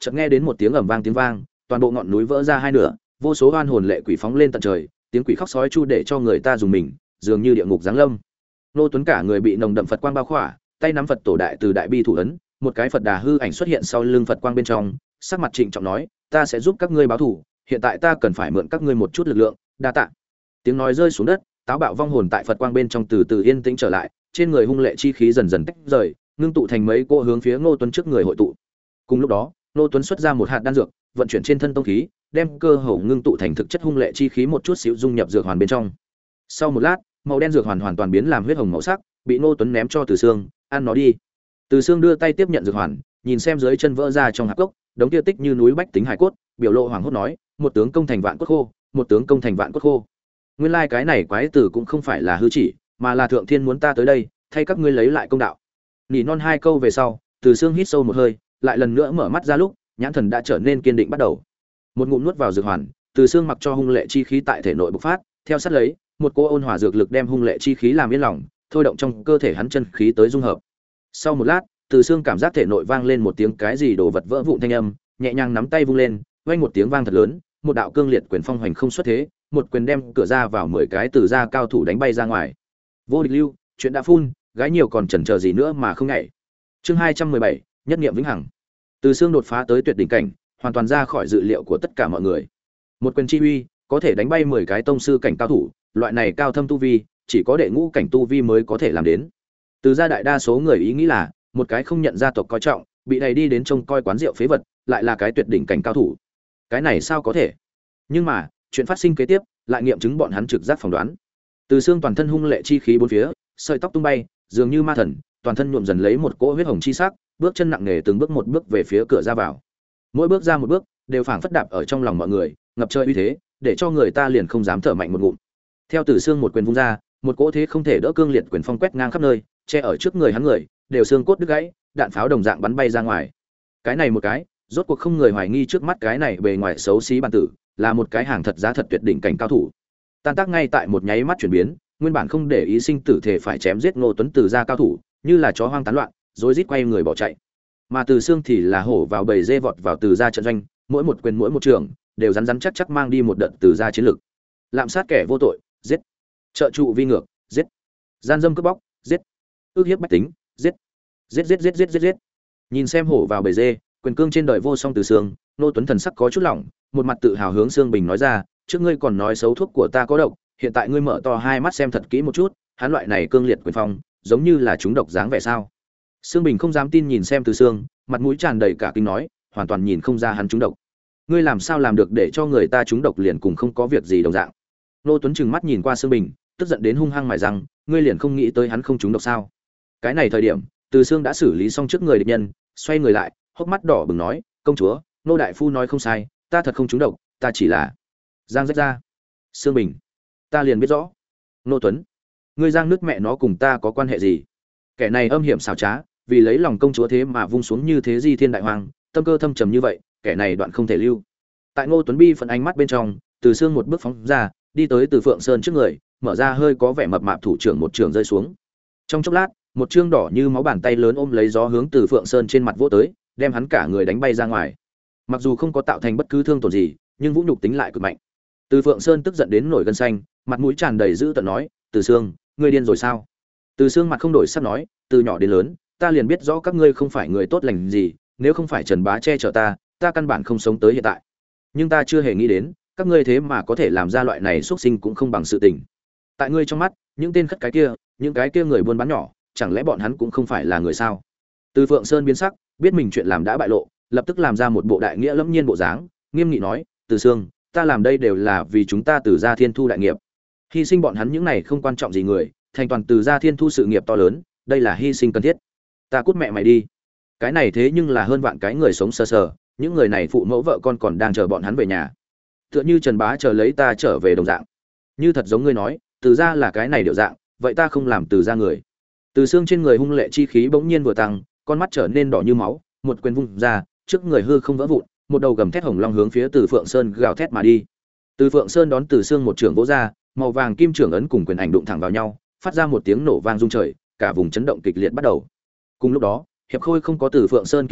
chợt nghe đến một tiếng ầm vang tiếng vang, toàn bộ ngọn núi vỡ ra hai nửa, vô số oan hồn lệ quỷ phóng lên tận trời, tiếng quỷ khóc sói chu để cho người ta dùng mình, dường như địa ngục giáng lâm. Nô Tuấn cả người bị nồng đậm Phật quang bao khỏa, tay nắm Phật tổ đại từ đại bi thủ ấn, một cái Phật Đà hư ảnh xuất hiện sau lưng Phật quang bên trong, sắc mặt trịnh trọng nói, ta sẽ giúp các ngươi báo thù, hiện tại ta cần phải mượn các ngươi một chút lực lượng, đa tạ. Tiếng nói rơi xuống đất, táo bạo vong hồn tại Phật quang bên trong từ từ yên tĩnh trở lại, trên người hung lệ chi khí dần dần tách rời, ngưng tụ thành mấy cỗ hướng phía Ngô Tuấn trước người hội tụ. Cùng lúc đó, Ngô Tuấn xuất ra một hạt đan dược, vận chuyển trên thân tông khí, đem cơ hồ ngưng tụ thành thực chất hung lệ chi khí một chút xíu dung nhập dược hoàn bên trong. Sau một lát, màu đen dược hoàn hoàn toàn biến làm huyết hồng màu sắc, bị Ngô Tuấn ném cho Từ Sương, ăn nó đi. Từ Sương đưa tay tiếp nhận dược hoàn, nhìn xem dưới chân vỡ ra trong hạp cốc, đống kia tích như núi bách tính hải cốt, biểu lộ hoàng hốt nói, một tướng công thành vạn cốt khô, một tướng công thành vạn cốt khô. Nguyên lai like cái này quái tử cũng không phải là hư chỉ, mà là thượng thiên muốn ta tới đây, thay các ngươi lấy lại công đạo. Nỉ non hai câu về sau, Từ Sương hít sâu một hơi, lại lần nữa mở mắt ra lúc, nhãn thần đã trở nên kiên định bắt đầu. Một ngụm nuốt vào dược hoàn, Từ Sương mặc cho hung lệ chi khí tại thể nội bộc phát, theo sát lấy, một cỗ ôn hòa dược lực đem hung lệ chi khí làm yên lòng, thôi động trong cơ thể hắn chân khí tới dung hợp. Sau một lát, Từ Sương cảm giác thể nội vang lên một tiếng cái gì đồ vật vỡ vụn thanh âm, nhẹ nhàng nắm tay vung lên, vang một tiếng vang thật lớn, một đạo cương liệt quyền phong hoành không xuất thế, một quyền đem cửa ra vào mười cái Từ gia cao thủ đánh bay ra ngoài. Vô địch lưu, chuyện đã phun, gái nhiều còn chần chờ gì nữa mà không nhảy. Chương hai trăm mười bảy, nhất niệm vĩnh hằng. Từ Sương đột phá tới tuyệt đỉnh cảnh, hoàn toàn ra khỏi dự liệu của tất cả mọi người. Một quyền chi uy, có thể đánh bay mười cái tông sư cảnh cao thủ, loại này cao thâm tu vi, chỉ có đệ ngũ cảnh tu vi mới có thể làm đến. Từ gia đại đa số người ý nghĩ là, một cái không nhận gia tộc coi trọng, bị đẩy đi đến trông coi quán rượu phế vật, lại là cái tuyệt đỉnh cảnh cao thủ. Cái này sao có thể? Nhưng mà, chuyện phát sinh kế tiếp, lại nghiệm chứng bọn hắn trực giác phỏng đoán. Từ Sương toàn thân hung lệ chi khí bốn phía, sợi tóc tung bay, dường như ma thần, toàn thân nhuộm dần lấy một cỗ huyết hồng chi sắc, bước chân nặng nề từng bước một bước về phía cửa ra vào. Mỗi bước ra một bước, đều phảng phất đạp ở trong lòng mọi người, ngập trời uy thế, để cho người ta liền không dám thở mạnh một ngụm. Theo Từ Sương một quyền vung ra, một cỗ thế không thể đỡ cương liệt quyền phong quét ngang khắp nơi, che ở trước người hắn người, đều xương cốt đứt gãy, đạn pháo đồng dạng bắn bay ra ngoài. Cái này một cái, rốt cuộc không người hoài nghi trước mắt cái này bề ngoài xấu xí bản tử, là một cái hàng thật giá thật tuyệt đỉnh cảnh cao thủ. Tan tác ngay tại một nháy mắt chuyển biến, nguyên bản không để ý sinh tử thể phải chém giết Ngô Tuấn Từ gia cao thủ, như là chó hoang tán loạn, rối rít quay người bỏ chạy. Mà Từ Sương thì là hổ vào bầy dê vọt vào Từ gia trận doanh, mỗi một quyền mỗi một trường, đều rắn rắn chắc chắc mang đi một đợt Từ gia chiến lực. Lạm sát kẻ vô tội, giết. Trợ trụ vi ngược, giết. Gian dâm cướp bóc, giết. Ước hiếp bách tính, giết. Giết giết giết giết giết giết. Nhìn xem hổ vào bầy dê, quyền cương trên đời vô song Từ Sương, Ngô Tuấn thần sắc có chút lỏng, một mặt tự hào hướng Sương Bình nói ra, trước ngươi còn nói xấu thuốc của ta có độc, hiện tại ngươi mở to hai mắt xem thật kỹ một chút, hắn loại này cương liệt quyền phong, giống như là chúng độc dáng vẻ sao? Sương Bình không dám tin nhìn xem Từ Sương, mặt mũi tràn đầy cả kinh nói, hoàn toàn nhìn không ra hắn trúng độc. Ngươi làm sao làm được để cho người ta trúng độc liền cùng không có việc gì đồng dạng? Ngô Tuấn trừng mắt nhìn qua Sương Bình, tức giận đến hung hăng mài rằng, ngươi liền không nghĩ tới hắn không trúng độc sao? Cái này thời điểm, Từ Sương đã xử lý xong trước người địch nhân, xoay người lại, hốc mắt đỏ bừng nói, công chúa, nô đại phu nói không sai, ta thật không trúng độc, ta chỉ là giang rách ra. Sương Bình, ta liền biết rõ. Ngô Tuấn, ngươi giang nước mẹ nó cùng ta có quan hệ gì? Kẻ này âm hiểm xảo trá, vì lấy lòng công chúa thế mà vung xuống như thế di thiên đại hoàng, tâm cơ thâm trầm như vậy, kẻ này đoạn không thể lưu. Tại Ngô Tuấn bi phận ánh mắt bên trong, Từ Sương một bước phóng ra, đi tới Từ Phượng Sơn trước người, mở ra hơi có vẻ mập mạp thủ trưởng một trường rơi xuống. Trong chốc lát, một chương đỏ như máu bàn tay lớn ôm lấy gió hướng Từ Phượng Sơn trên mặt vỗ tới, đem hắn cả người đánh bay ra ngoài. Mặc dù không có tạo thành bất cứ thương tổn gì, nhưng vũ nhục tính lại cực mạnh. Từ Phượng Sơn tức giận đến nổi gân xanh, mặt mũi tràn đầy dữ tợn nói, "Từ Sương, ngươi điên rồi sao?" Từ Sương mặt không đổi sắc nói, "Từ nhỏ đến lớn, ta liền biết rõ các ngươi không phải người tốt lành gì, nếu không phải Trần Bá che chở ta, ta căn bản không sống tới hiện tại. Nhưng ta chưa hề nghĩ đến, các ngươi thế mà có thể làm ra loại này xuất sinh cũng không bằng sự tình. Tại ngươi trong mắt, những tên khất cái kia, những cái kia người buôn bán nhỏ, chẳng lẽ bọn hắn cũng không phải là người sao?" Từ Phượng Sơn biến sắc, biết mình chuyện làm đã bại lộ, lập tức làm ra một bộ đại nghĩa lẫm nhiên bộ dáng, nghiêm nghị nói, "Từ Sương, ta làm đây đều là vì chúng ta Từ gia Thiên Thu đại nghiệp. Hy sinh bọn hắn những này không quan trọng gì người, thành toàn Từ gia Thiên Thu sự nghiệp to lớn, đây là hy sinh cần thiết. Ta cút mẹ mày đi." Cái này thế nhưng là hơn vạn cái người sống sờ sờ, những người này phụ mẫu vợ con còn đang chờ bọn hắn về nhà. Tựa như Trần Bá chờ lấy ta trở về đồng dạng. Như thật giống ngươi nói, Từ gia là cái này điệu dạng, vậy ta không làm Từ gia người. Từ Sương trên người hung lệ chi khí bỗng nhiên vừa tăng, con mắt trở nên đỏ như máu, một quyền vung ra, trước người hư không vỡ vụn, một đầu gầm thét hồng long hướng phía Từ Phượng Sơn gào thét mà đi. Từ Phượng Sơn đón Từ Sương một trường vỗ ra, màu vàng kim trưởng ấn cùng quyền ảnh đụng thẳng vào nhau, phát ra một tiếng nổ vang rung trời, cả vùng chấn động kịch liệt bắt đầu. Cùng lúc đó, Hiệp Khôi không có Từ Phượng Sơn kiềm chế,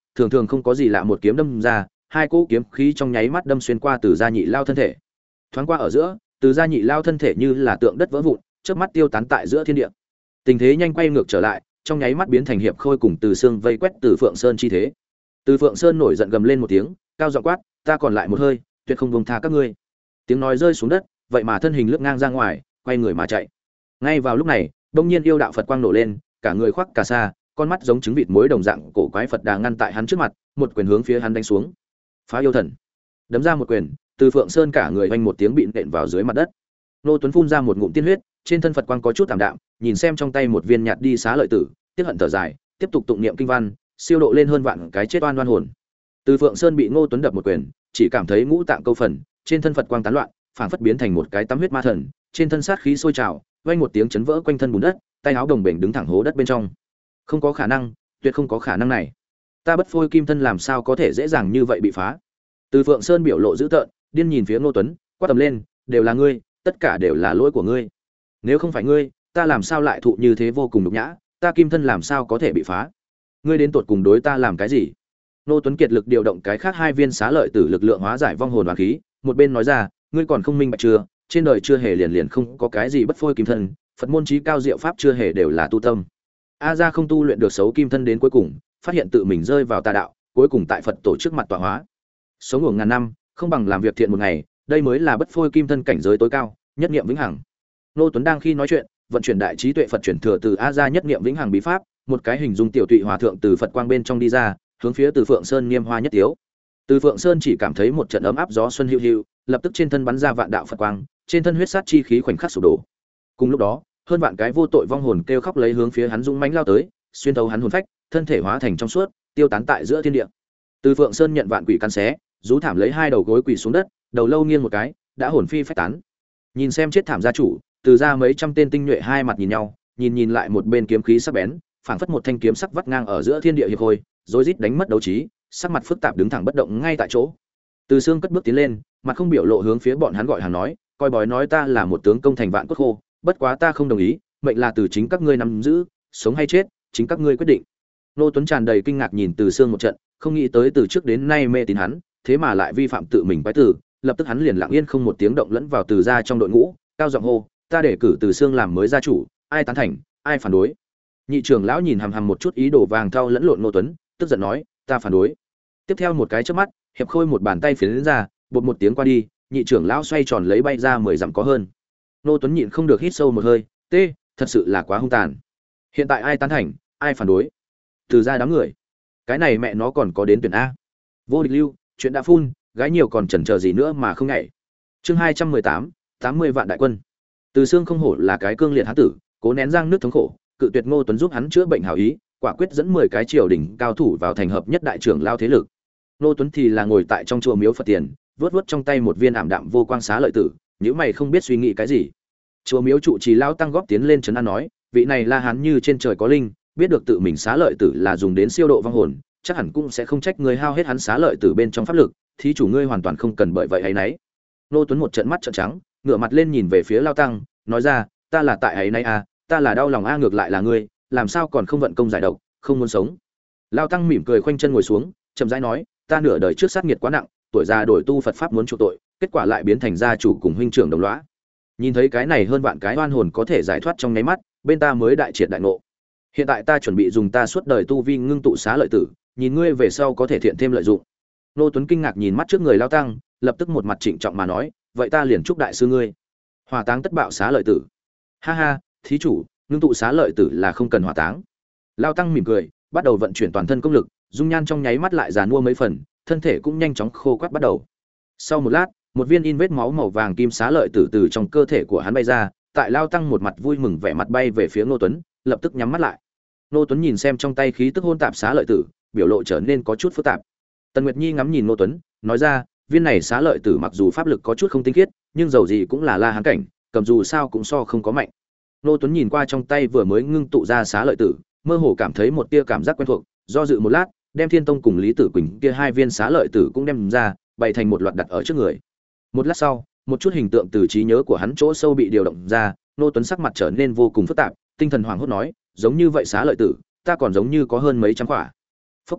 thường thường không có gì lạ một kiếm đâm ra, hai cỗ kiếm khí trong nháy mắt đâm xuyên qua Từ Gia Nhị Lao thân thể. Thoáng qua ở giữa, Từ Gia Nhị Lao thân thể như là tượng đất vỡ vụn, chớp mắt tiêu tán tại giữa thiên địa. Tình thế nhanh quay ngược trở lại, trong nháy mắt biến thành hiệp khôi cùng Từ Xương vây quét Từ Phượng Sơn chi thế. Từ Phượng Sơn nổi giận gầm lên một tiếng, cao giọng quát, ta còn lại một hơi, tuyệt không buông tha các ngươi. Tiếng nói rơi xuống đất, vậy mà thân hình lướt ngang ra ngoài, quay người mà chạy. Ngay vào lúc này, đông nhiên yêu đạo Phật quang nổ lên, cả người khoác cà sa, con mắt giống trứng vịt muối đồng dạng cổ quái Phật đà ngăn tại hắn trước mặt, một quyền hướng phía hắn đánh xuống. Phá yêu thần, đấm ra một quyền, Từ Phượng Sơn cả người vang một tiếng bị nện vào dưới mặt đất. Nô Tuấn phun ra một ngụm tiên huyết, trên thân Phật quang có chút tạm đạm, nhìn xem trong tay một viên nhạt đi xá lợi tử, tiếc hận thở dài, tiếp tục tụng niệm kinh văn, siêu độ lên hơn vạn cái chết oan oan hồn. Từ Phượng Sơn bị Ngô Tuấn đập một quyền, chỉ cảm thấy ngũ tạng câu phần, trên thân Phật quang tán loạn, phảng phất biến thành một cái tắm huyết ma thần, trên thân sát khí sôi trào, vang một tiếng chấn vỡ quanh thân bùn đất, tay áo đồng bền đứng thẳng hố đất bên trong. Không có khả năng, tuyệt không có khả năng này. Ta bất phôi kim thân làm sao có thể dễ dàng như vậy bị phá? Từ Phượng Sơn biểu lộ dữ tợn, điên nhìn phía Ngô Tuấn, quát tầm lên, đều là ngươi, tất cả đều là lỗi của ngươi. Nếu không phải ngươi, ta làm sao lại thụ như thế vô cùng nhục nhã, ta kim thân làm sao có thể bị phá? Ngươi đến tột cùng đối ta làm cái gì? Ngô Tuấn kiệt lực điều động cái khác hai viên xá lợi tử lực lượng hóa giải vong hồn oán khí, một bên nói ra, ngươi còn không minh bạch chưa, trên đời chưa hề liền liền không có cái gì bất phôi kim thân, Phật môn chí cao diệu pháp chưa hề đều là tu tâm. A gia không tu luyện được xấu kim thân đến cuối cùng, phát hiện tự mình rơi vào tà đạo, cuối cùng tại Phật tổ trước mặt tọa hóa. Sống ngủ ngàn năm, không bằng làm việc thiện một ngày, đây mới là bất phôi kim thân cảnh giới tối cao, nhất niệm vĩnh hằng. Nô Tuấn đang khi nói chuyện, vận chuyển đại trí tuệ Phật chuyển thừa từ A gia nhất niệm vĩnh hằng bí pháp, một cái hình dung tiểu tụy hòa thượng từ Phật quang bên trong đi ra, hướng phía Từ Phượng Sơn nghiêm hoa nhất tiếu. Từ Phượng Sơn chỉ cảm thấy một trận ấm áp gió xuân hữu hữu, lập tức trên thân bắn ra vạn đạo Phật quang, trên thân huyết sát chi khí khoảnh khắc sụp đổ. Cùng lúc đó, hơn vạn cái vô tội vong hồn kêu khóc lấy hướng phía hắn dũng mãnh lao tới, xuyên thấu hắn hồn phách, thân thể hóa thành trong suốt, tiêu tán tại giữa thiên địa. Từ Phượng Sơn nhận vạn quỷ căn xé, rú thảm lấy hai đầu gối quỳ xuống đất, đầu lâu nghiêng một cái, đã hồn phi phách tán. Nhìn xem chết thảm gia chủ, từ ra mấy trăm tên tinh nhuệ hai mặt nhìn nhau, nhìn nhìn lại một bên kiếm khí sắc bén, phảng phất một thanh kiếm sắc vắt ngang ở giữa thiên địa hiệp hồi, rối rít đánh mất đấu trí, sắc mặt phức tạp đứng thẳng bất động ngay tại chỗ. Từ Xương cất bước tiến lên, mặt không biểu lộ hướng phía bọn hắn gọi hàng nói, coi bói nói ta là một tướng công thành vạn cốt khô, bất quá ta không đồng ý, mệnh là từ chính các ngươi nắm giữ, sống hay chết, chính các ngươi quyết định. Nô Tuấn tràn đầy kinh ngạc nhìn Từ Xương một trận, không nghĩ tới từ trước đến nay mê tín hắn, thế mà lại vi phạm tự mình quái tử, lập tức hắn liền lặng yên không một tiếng động lẫn vào Từ gia trong đội ngũ, cao giọng hô, ta để cử Từ Xương làm mới gia chủ, ai tán thành, ai phản đối. Nhị trưởng lão nhìn hằm hằm một chút ý đồ vàng thau lẫn lộn Nô Tuấn, tức giận nói, ta phản đối. Tiếp theo một cái chớp mắt, hiệp khôi một bàn tay phiến ra, bột một tiếng qua đi, nhị trưởng lão xoay tròn lấy bay ra mười dặm có hơn. Nô Tuấn nhịn không được hít sâu một hơi, tê, thật sự là quá hung tàn. Hiện tại ai tán thành, ai phản đối? Từ ra đám người, cái này mẹ nó còn có đến tuyển a. Vô địch lưu, chuyện đã phun, gái nhiều còn chần chờ gì nữa mà không nhảy. Chương hai trăm mười tám, tám mươi vạn đại quân. Từ Xương không hổ là cái cương liệt hán tử, cố nén răng nước thống khổ, cự tuyệt Ngô Tuấn giúp hắn chữa bệnh hảo ý, quả quyết dẫn mười cái triều đình cao thủ vào thành hợp nhất đại trưởng lao thế lực. Ngô Tuấn thì là ngồi tại trong chùa miếu Phật tiền, vớt vớt trong tay một viên ảm đạm vô quang xá lợi tử, nếu mày không biết suy nghĩ cái gì. Chùa miếu trụ trì lão tăng góp tiến lên trấn an nói, vị này La Hán như trên trời có linh, biết được tự mình xá lợi tử là dùng đến siêu độ vong hồn, chắc hẳn cũng sẽ không trách người hao hết hắn xá lợi tử bên trong pháp lực, thí chủ ngươi hoàn toàn không cần bởi vậy ấy nấy. Ngô Tuấn một trận mắt trợn trắng, ngửa mặt lên nhìn về phía lão tăng, nói ra, ta là tại ấy nấy a, ta là đau lòng a, ngược lại là ngươi, làm sao còn không vận công giải độc, không muốn sống. Lão tăng mỉm cười khoanh chân ngồi xuống, chậm rãi nói, ta nửa đời trước sát nghiệt quá nặng, tuổi già đổi tu Phật pháp muốn chuộc tội, kết quả lại biến thành gia chủ cùng huynh trưởng đồng lõa. Nhìn thấy cái này hơn vạn cái oan hồn có thể giải thoát trong nháy mắt, bên ta mới đại triệt đại ngộ. Hiện tại ta chuẩn bị dùng ta suốt đời tu vi ngưng tụ xá lợi tử, nhìn ngươi về sau có thể thiện thêm lợi dụng. Nô Tuấn kinh ngạc nhìn mắt trước người lao tăng, lập tức một mặt trịnh trọng mà nói, vậy ta liền chúc đại sư ngươi hỏa táng tất bạo xá lợi tử. Ha ha, thí chủ, ngưng tụ xá lợi tử là không cần hỏa táng. Lao tăng mỉm cười, bắt đầu vận chuyển toàn thân công lực, dung nhan trong nháy mắt lại giàn mua mấy phần, thân thể cũng nhanh chóng khô quắt bắt đầu. Sau một lát, một viên in vết máu màu vàng kim xá lợi tử từ trong cơ thể của hắn bay ra, tại Lao tăng một mặt vui mừng vẻ mặt bay về phía Ngô Tuấn, lập tức nhắm mắt lại. Ngô Tuấn nhìn xem trong tay khí tức hôn tạp xá lợi tử, biểu lộ trở nên có chút phức tạp. Tần Nguyệt Nhi ngắm nhìn Ngô Tuấn, nói ra, viên này xá lợi tử mặc dù pháp lực có chút không tinh khiết, nhưng dầu gì cũng là La Hán cảnh, cầm dù sao cũng so không có mạnh. Ngô Tuấn nhìn qua trong tay vừa mới ngưng tụ ra xá lợi tử, mơ hồ cảm thấy một tia cảm giác quen thuộc, do dự một lát, đem Thiên Tông cùng Lý Tử Quỳnh kia hai viên xá lợi tử cũng đem ra, bày thành một loạt đặt ở trước người. Một lát sau, một chút hình tượng từ trí nhớ của hắn chỗ sâu bị điều động ra, Ngô Tuấn sắc mặt trở nên vô cùng phức tạp, tinh thần hoảng hốt nói, giống như vậy xá lợi tử, ta còn giống như có hơn mấy trăm quả. Phúc.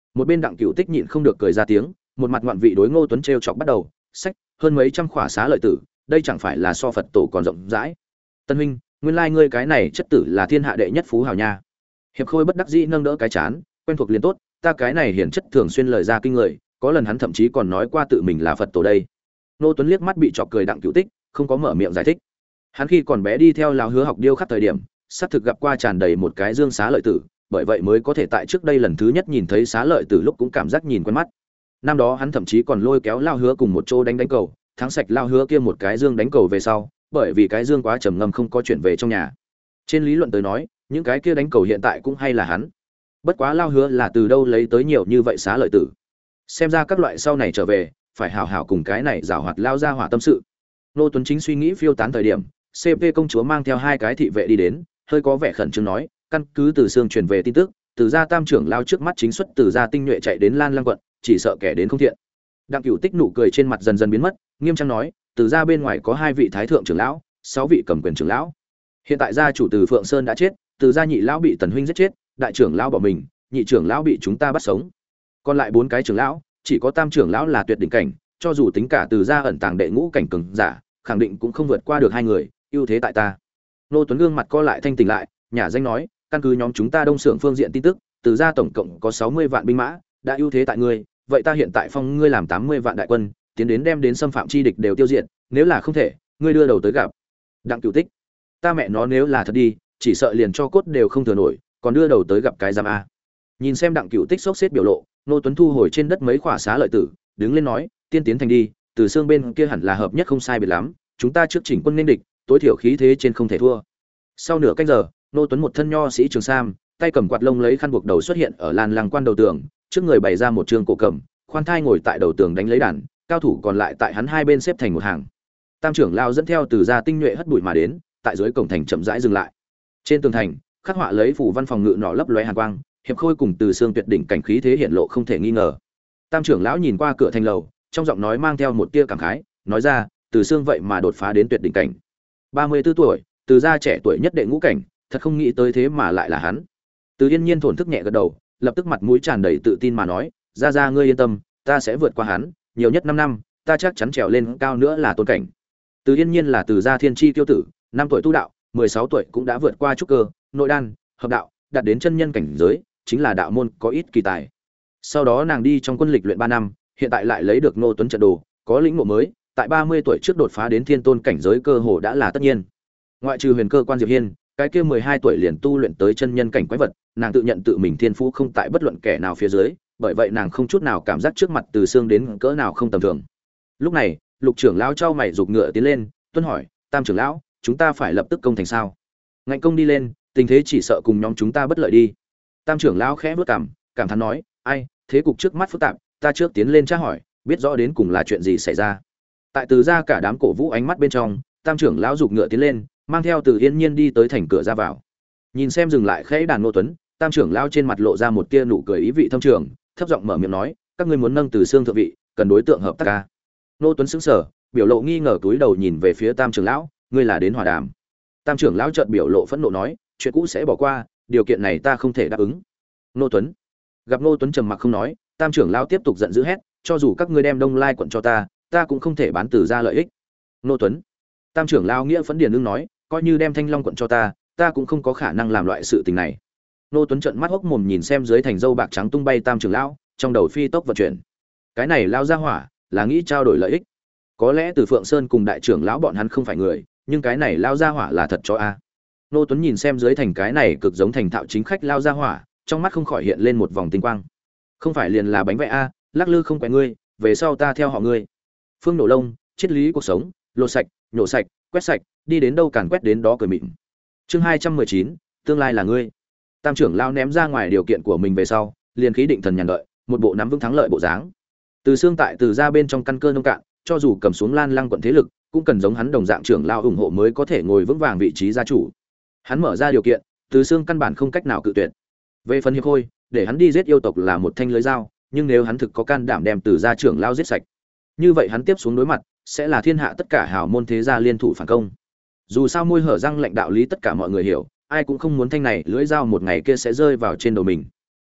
Một bên Đặng Cửu Tích nhịn không được cười ra tiếng, một mặt ngoạn vị đối Ngô Tuấn trêu chọc bắt đầu, sách, hơn mấy trăm khỏa xá lợi tử, đây chẳng phải là so Phật tổ còn rộng rãi. Tân huynh, nguyên lai ngươi cái này chất tử là thiên hạ đệ nhất phú hào nha. Hiệp Khôi bất đắc dĩ nâng đỡ cái chán, quen thuộc liền tốt, ta cái này hiển chất thường xuyên lời ra kinh người, có lần hắn thậm chí còn nói qua tự mình là Phật tổ đây. Ngô Tuấn liếc mắt bị chọc cười Đặng Cửu Tích, không có mở miệng giải thích. Hắn khi còn bé đi theo lão Hứa học điêu khắc thời điểm, sắp thực gặp qua tràn đầy một cái dương xá lợi tử, bởi vậy mới có thể tại trước đây lần thứ nhất nhìn thấy xá lợi tử lúc cũng cảm giác nhìn quen mắt. Năm đó hắn thậm chí còn lôi kéo lão Hứa cùng một chỗ đánh đánh cầu, thắng sạch lão Hứa kia một cái dương đánh cầu về sau, bởi vì cái dương quá trầm ngâm không có chuyển về trong nhà. Trên lý luận tới nói, những cái kia đánh cầu hiện tại cũng hay là hắn. Bất quá lão Hứa là từ đâu lấy tới nhiều như vậy xá lợi tử? Xem ra các loại sau này trở về, phải hảo hảo cùng cái này giảo hoạt lao ra hỏa tâm sự. Nô Tuấn chính suy nghĩ phiêu tán thời điểm, xê pê công chúa mang theo hai cái thị vệ đi đến, hơi có vẻ khẩn trương nói, căn cứ từ xương truyền về tin tức, từ gia tam trưởng lao trước mắt chính xuất từ gia tinh nhuệ chạy đến Lan Lăng quận, chỉ sợ kẻ đến không thiện. Đặng Cửu Tích nụ cười trên mặt dần dần biến mất, nghiêm trang nói, từ gia bên ngoài có hai vị thái thượng trưởng lão, sáu vị cầm quyền trưởng lão. Hiện tại gia chủ từ Phượng Sơn đã chết, từ gia nhị lão bị Tần huynh giết chết, đại trưởng lão bỏ mình, nhị trưởng lão bị chúng ta bắt sống. Còn lại bốn cái trưởng lão, chỉ có tam trưởng lão là tuyệt đỉnh cảnh, cho dù tính cả từ gia ẩn tàng đệ ngũ cảnh cường giả, khẳng định cũng không vượt qua được hai người, ưu thế tại ta. Nô Tuấn gương mặt co lại thanh tỉnh lại, nhà danh nói, căn cứ nhóm chúng ta Đông Sưởng phương diện tin tức, từ gia tổng cộng có sáu mươi vạn binh mã, đã ưu thế tại ngươi, vậy ta hiện tại phong ngươi làm tám mươi vạn đại quân, tiến đến đem đến xâm phạm chi địch đều tiêu diệt, nếu là không thể, ngươi đưa đầu tới gặp. Đặng Cửu Tích, ta mẹ nó nếu là thật đi, chỉ sợ liền cho cốt đều không thừa nổi, còn đưa đầu tới gặp cái giam a. Nhìn xem Đặng Cửu Tích sốc xếp biểu lộ, Nô Tuấn thu hồi trên đất mấy khỏa xá lợi tử, đứng lên nói, tiên tiến thành đi, từ xương bên kia hẳn là hợp nhất không sai biệt lắm, chúng ta trước chỉnh quân nên địch, tối thiểu khí thế trên không thể thua. Sau nửa canh giờ, Nô Tuấn một thân nho sĩ trường sam, tay cầm quạt lông lấy khăn buộc đầu xuất hiện ở Lan Lăng quan đầu tường, trước người bày ra một trường cổ cầm, khoan thai ngồi tại đầu tường đánh lấy đàn, cao thủ còn lại tại hắn hai bên xếp thành một hàng. Tam trưởng lao dẫn theo từ gia tinh nhuệ hất bụi mà đến, tại dưới cổng thành chậm rãi dừng lại. Trên tường thành, khắc họa lấy phủ văn phòng ngự nọ lấp lóe hàn quang, Hiệp Khôi cùng từ xương tuyệt đỉnh cảnh khí thế hiện lộ không thể nghi ngờ. Tam trưởng lão nhìn qua cửa thành lầu, trong giọng nói mang theo một tia cảm khái, nói ra, từ xương vậy mà đột phá đến tuyệt đỉnh cảnh. ba mươi tư tuổi, từ gia trẻ tuổi nhất đệ ngũ cảnh, thật không nghĩ tới thế mà lại là hắn. Từ Yên Nhiên thổn thức nhẹ gật đầu, lập tức mặt mũi tràn đầy tự tin mà nói, "Gia gia ngươi yên tâm, ta sẽ vượt qua hắn, nhiều nhất năm năm, ta chắc chắn trèo lên cao nữa là tôn cảnh." Từ Yên Nhiên là từ gia thiên chi tiêu tử, năm tuổi tu đạo, mười sáu tuổi cũng đã vượt qua trúc cơ, nội đan, hợp đạo, đạt đến chân nhân cảnh giới, chính là đạo môn có ít kỳ tài. Sau đó nàng đi trong quân lịch luyện ba năm, hiện tại lại lấy được Nô Tuấn trận đồ, có lĩnh ngộ mới, tại ba mươi tuổi trước đột phá đến thiên tôn cảnh giới cơ hồ đã là tất nhiên. Ngoại trừ huyền cơ quan Diệp Hiên, cái kia mười hai tuổi liền tu luyện tới chân nhân cảnh quái vật, nàng tự nhận tự mình thiên phú không tại bất luận kẻ nào phía dưới, bởi vậy nàng không chút nào cảm giác trước mặt từ xương đến cỡ nào không tầm thường. Lúc này, Lục trưởng lão trao mày giục ngựa tiến lên, tuân hỏi, Tam trưởng lão, chúng ta phải lập tức công thành sao? Ngạnh công đi lên, tình thế chỉ sợ cùng nhóm chúng ta bất lợi đi. Tam trưởng lão khẽ bước cằm, cảm thán nói, ai, thế cục trước mắt phức tạp, ta trước tiến lên tra hỏi, biết rõ đến cùng là chuyện gì xảy ra. Tại từ ra cả đám cổ vũ ánh mắt bên trong, Tam trưởng lão giục ngựa tiến lên, mang theo Từ Yên Nhiên đi tới thành cửa ra vào. Nhìn xem dừng lại khẽ đàn Ngô Tuấn, Tam trưởng lão trên mặt lộ ra một tia nụ cười ý vị thâm trường, thấp giọng mở miệng nói, các ngươi muốn nâng Từ xương thượng vị, cần đối tượng hợp tác ca. Ngô Tuấn sững sờ, biểu lộ nghi ngờ túi đầu nhìn về phía Tam trưởng lão, ngươi là đến hòa đàm. Tam trưởng lão chợt biểu lộ phẫn nộ nói, chuyện cũ sẽ bỏ qua, điều kiện này ta không thể đáp ứng. Ngô Tuấn. Gặp Ngô Tuấn trầm mặc không nói, Tam trưởng lão tiếp tục giận dữ hét, cho dù các ngươi đem Đông Lai quận cho ta, ta cũng không thể bán Từ ra lợi ích. Ngô Tuấn. Tam trưởng lão nghĩa phẫn điền ưng nói, coi như đem Thanh Long quận cho ta, ta cũng không có khả năng làm loại sự tình này. Ngô Tuấn trợn mắt hốc mồm nhìn xem dưới thành dâu bạc trắng tung bay Tam trưởng lão, trong đầu phi tốc vận chuyển. Cái này lao ra hỏa, là nghĩ trao đổi lợi ích. Có lẽ Từ Phượng Sơn cùng đại trưởng lão bọn hắn không phải người, nhưng cái này lao ra hỏa là thật cho a. Ngô Tuấn nhìn xem dưới thành cái này cực giống thành thạo chính khách lao ra hỏa, trong mắt không khỏi hiện lên một vòng tinh quang. Không phải liền là bánh vẽ a, lắc lư không quẹ ngươi, về sau ta theo họ ngươi. Phương nổ lông, triết lý cuộc sống, lột sạch, nhổ sạch, quét sạch, đi đến đâu càn quét đến đó cười mịn. Chương hai trăm mười chín, tương lai là ngươi. Tam trưởng lao ném ra ngoài điều kiện của mình về sau, liền khí định thần nhàn đợi, một bộ nắm vững thắng lợi bộ dáng. Từ xương tại từ ra bên trong căn cơ nông cạn, cho dù cầm xuống Lan Lăng quận thế lực, cũng cần giống hắn đồng dạng trưởng lao ủng hộ mới có thể ngồi vững vàng vị trí gia chủ. Hắn mở ra điều kiện, Từ xương căn bản không cách nào cự tuyệt. Về phần Hiệp Khôi, để hắn đi giết yêu tộc là một thanh lưới dao, nhưng nếu hắn thực có can đảm đem Từ gia trưởng lao giết sạch, như vậy hắn tiếp xuống đối mặt sẽ là thiên hạ tất cả hào môn thế gia liên thủ phản công. Dù sao môi hở răng lệnh đạo lý tất cả mọi người hiểu, ai cũng không muốn thanh này lưỡi dao một ngày kia sẽ rơi vào trên đầu mình.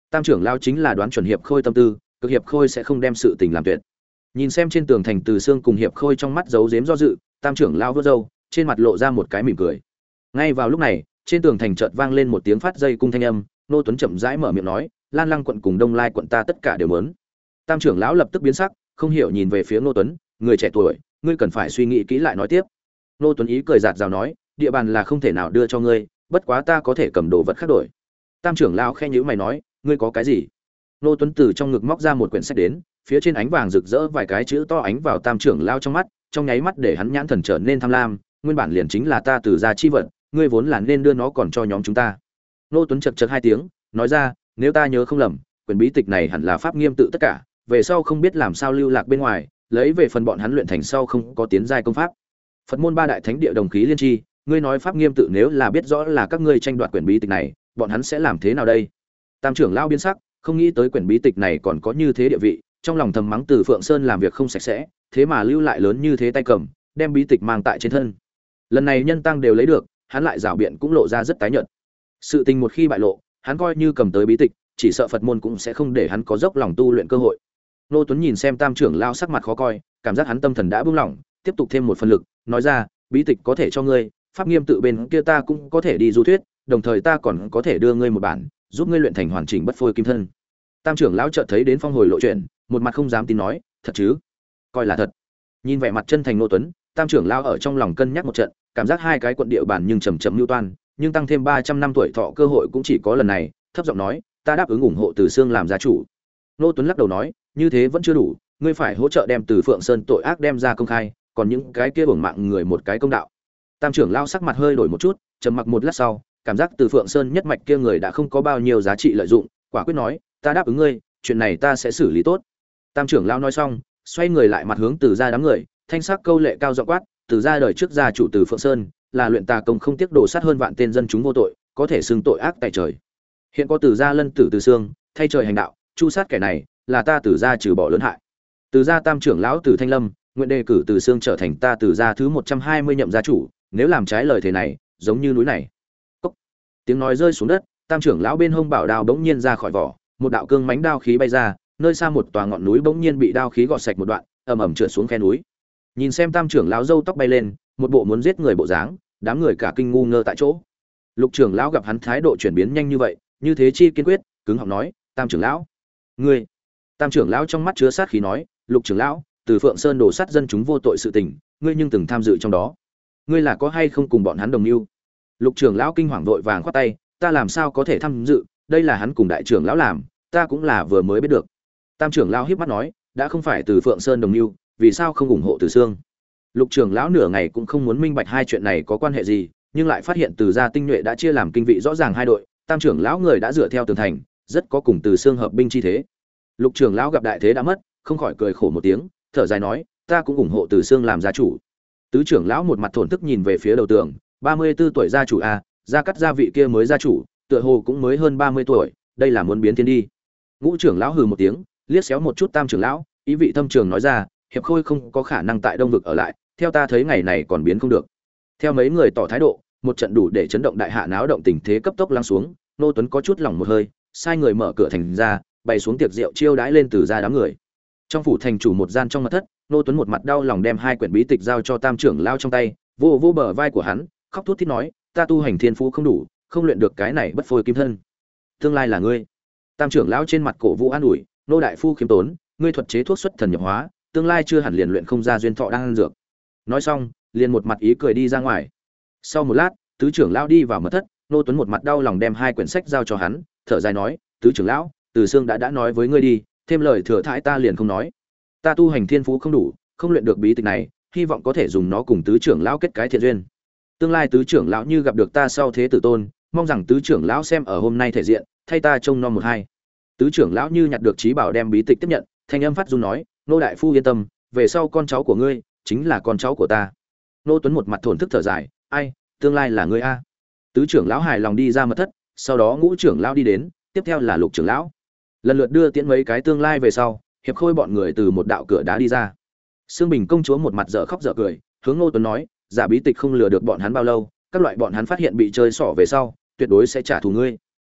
Tam trưởng lão chính là đoán chuẩn Hiệp Khôi tâm tư, cực Hiệp Khôi sẽ không đem sự tình làm tuyệt. Nhìn xem trên tường thành Từ Xương cùng Hiệp Khôi trong mắt giấu giếm do dự, Tam trưởng lão vuốt râu, trên mặt lộ ra một cái mỉm cười. Ngay vào lúc này, trên tường thành chợt vang lên một tiếng phát dây cung thanh âm, Nô Tuấn chậm rãi mở miệng nói, Lan Lăng quận cùng Đông Lai quận ta tất cả đều muốn. Tam trưởng lão lập tức biến sắc, không hiểu nhìn về phía Nô Tuấn, người trẻ tuổi, ngươi cần phải suy nghĩ kỹ lại nói tiếp. Nô Tuấn ý cười giạt rào nói, địa bàn là không thể nào đưa cho ngươi, bất quá ta có thể cầm đồ vật khác đổi. Tam trưởng lão khẽ nhíu mày nói, ngươi có cái gì? Nô Tuấn từ trong ngực móc ra một quyển sách đến, phía trên ánh vàng rực rỡ vài cái chữ to ánh vào Tam trưởng lão trong mắt, trong nháy mắt để hắn nhãn thần trở nên tham lam, nguyên bản liền chính là ta từ gia chi vật, ngươi vốn là nên đưa nó còn cho nhóm chúng ta. Nô Tuấn chậc chậc hai tiếng, nói ra, nếu ta nhớ không lầm, quyển bí tịch này hẳn là pháp nghiêm tự tất cả, về sau không biết làm sao lưu lạc bên ngoài, lấy về phần bọn hắn luyện thành sau không có tiến giai công pháp. Phật môn ba đại thánh địa đồng khí liên tri, ngươi nói pháp nghiêm tự nếu là biết rõ là các ngươi tranh đoạt quyển bí tịch này, bọn hắn sẽ làm thế nào đây? Tam trưởng lão biến sắc, không nghĩ tới quyển bí tịch này còn có như thế địa vị, trong lòng thầm mắng Từ Phượng Sơn làm việc không sạch sẽ, thế mà lưu lại lớn như thế tay cầm, đem bí tịch mang tại trên thân. Lần này nhân tăng đều lấy được, hắn lại rảo biện cũng lộ ra rất tái nhợt. Sự tình một khi bại lộ, hắn coi như cầm tới bí tịch, chỉ sợ Phật môn cũng sẽ không để hắn có dốc lòng tu luyện cơ hội. Nô Tuấn nhìn xem Tam trưởng lão sắc mặt khó coi, cảm giác hắn tâm thần đã buông lỏng, tiếp tục thêm một phần lực, nói ra, bí tịch có thể cho ngươi, pháp nghiêm tự bên kia ta cũng có thể đi du thuyết, đồng thời ta còn có thể đưa ngươi một bản, giúp ngươi luyện thành hoàn chỉnh bất phôi kim thân. Tam trưởng lão chợt thấy đến phong hồi lộ chuyện, một mặt không dám tin nói, thật chứ? Coi là thật. Nhìn vẻ mặt chân thành Nô Tuấn, Tam trưởng lão ở trong lòng cân nhắc một trận, cảm giác hai cái quận địa bàn nhưng chậm chậm lưu toan, nhưng tăng thêm ba trăm năm tuổi thọ cơ hội cũng chỉ có lần này, thấp giọng nói, ta đáp ứng ủng hộ Từ Xương làm gia chủ. Nô Tuấn lắc đầu nói, như thế vẫn chưa đủ, ngươi phải hỗ trợ đem Từ Phượng Sơn tội ác đem ra công khai, còn những cái kia uổng mạng người một cái công đạo. Tam trưởng lão sắc mặt hơi đổi một chút, trầm mặc một lát sau, cảm giác Từ Phượng Sơn nhất mạch kia người đã không có bao nhiêu giá trị lợi dụng, quả quyết nói, ta đáp ứng ngươi, chuyện này ta sẽ xử lý tốt. Tam trưởng lão nói xong, xoay người lại mặt hướng Từ gia đám người, thanh sắc câu lệ cao giọng quát, Từ gia đời trước gia chủ Từ Phượng Sơn, là luyện tà công không tiếc đổ sát hơn vạn tên dân chúng vô tội, có thể xưng tội ác tại trời. Hiện có Từ gia lân tử Từ Xương, thay trời hành đạo, chu sát kẻ này, là ta Từ gia trừ bỏ lớn hại. Từ gia Tam trưởng lão Từ Thanh Lâm, nguyện đề cử Từ Xương trở thành ta Từ gia thứ một trăm hai mươi nhậm gia chủ, nếu làm trái lời thế này, giống như núi này. Cốc. Tiếng nói rơi xuống đất, Tam trưởng lão bên hông bảo đao bỗng nhiên ra khỏi vỏ, một đạo cương mãnh đao khí bay ra, nơi xa một tòa ngọn núi bỗng nhiên bị đao khí gọt sạch một đoạn, ầm ầm trượt xuống khe núi. Nhìn xem Tam trưởng lão râu tóc bay lên, một bộ muốn giết người bộ dáng, đám người cả kinh ngu ngơ tại chỗ. Lục trưởng lão gặp hắn thái độ chuyển biến nhanh như vậy, như thế chi kiên quyết, cứng họng nói, Tam trưởng lão, ngươi. Tam trưởng lão trong mắt chứa sát khí nói, Lục trưởng lão, Từ Phượng Sơn đổ sát dân chúng vô tội sự tình, ngươi nhưng từng tham dự trong đó. Ngươi là có hay không cùng bọn hắn đồng mưu? Lục trưởng lão kinh hoàng vội vàng khoát tay, ta làm sao có thể tham dự, đây là hắn cùng đại trưởng lão làm, ta cũng là vừa mới biết được. Tam trưởng lão híp mắt nói, đã không phải Từ Phượng Sơn đồng mưu, vì sao không ủng hộ Từ Xương? Lục trưởng lão nửa ngày cũng không muốn minh bạch hai chuyện này có quan hệ gì, nhưng lại phát hiện Từ gia tinh nhuệ đã chia làm kinh vị rõ ràng hai đội, Tam trưởng lão người đã dựa theo tường thành, rất có cùng Từ Xương hợp binh chi thế. Lục trưởng lão gặp đại thế đã mất, không khỏi cười khổ một tiếng, thở dài nói, ta cũng ủng hộ Từ Xương làm gia chủ. Tứ trưởng lão một mặt thổn thức nhìn về phía đầu tường, ba mươi tư tuổi gia chủ a, gia cắt gia vị kia mới gia chủ, tựa hồ cũng mới hơn ba mươi tuổi, đây là muốn biến thiên đi. Ngũ trưởng lão hừ một tiếng, liếc xéo một chút Tam trưởng lão, ý vị thâm trường nói ra, Hiệp Khôi không có khả năng tại Đông vực ở lại, theo ta thấy ngày này còn biến không được. Theo mấy người tỏ thái độ, một trận đủ để chấn động đại hạ náo động tình thế cấp tốc lắng xuống, Nô Tuấn có chút lòng một hơi, sai người mở cửa thành ra, bày xuống tiệc rượu chiêu đãi lên Từ gia đám người. Trong phủ thành chủ một gian trong mật thất, Nô Tuấn một mặt đau lòng đem hai quyển bí tịch giao cho Tam trưởng lão trong tay, vô vô bờ vai của hắn, khóc thút thít nói, ta tu hành thiên phú không đủ, không luyện được cái này bất phôi kim thân. Tương lai là ngươi. Tam trưởng lão trên mặt cổ vũ an ủi, nô đại phu khiêm tốn, ngươi thuật chế thuốc xuất thần nhập hóa, tương lai chưa hẳn liền luyện không ra duyên thọ đang ăn dược. Nói xong, liền một mặt ý cười đi ra ngoài. Sau một lát, tứ trưởng lão đi vào mật thất, Nô Tuấn một mặt đau lòng đem hai quyển sách giao cho hắn, thở dài nói, tứ trưởng lão, Từ Xương đã đã nói với ngươi đi, thêm lời thừa thãi ta liền không nói. Ta tu hành thiên phú không đủ, không luyện được bí tịch này, hy vọng có thể dùng nó cùng tứ trưởng lão kết cái thiện duyên. Tương lai tứ trưởng lão như gặp được ta sau thế tử tôn, mong rằng tứ trưởng lão xem ở hôm nay thể diện, thay ta trông nom một hai. Tứ trưởng lão như nhặt được trí bảo đem bí tịch tiếp nhận, thanh âm phát run nói, nô đại phu yên tâm, về sau con cháu của ngươi chính là con cháu của ta. Nô Tuấn một mặt thổn thức thở dài, ai, tương lai là ngươi a. Tứ trưởng lão hài lòng đi ra mật thất, sau đó ngũ trưởng lão đi đến, tiếp theo là lục trưởng lão. Lần lượt đưa tiễn mấy cái tương lai về sau, Hiệp Khôi bọn người từ một đạo cửa đá đi ra. Sương Bình công chúa một mặt dở khóc dở cười, hướng Nô Tuấn nói, giả bí tịch không lừa được bọn hắn bao lâu, các loại bọn hắn phát hiện bị chơi xỏ về sau, tuyệt đối sẽ trả thù ngươi.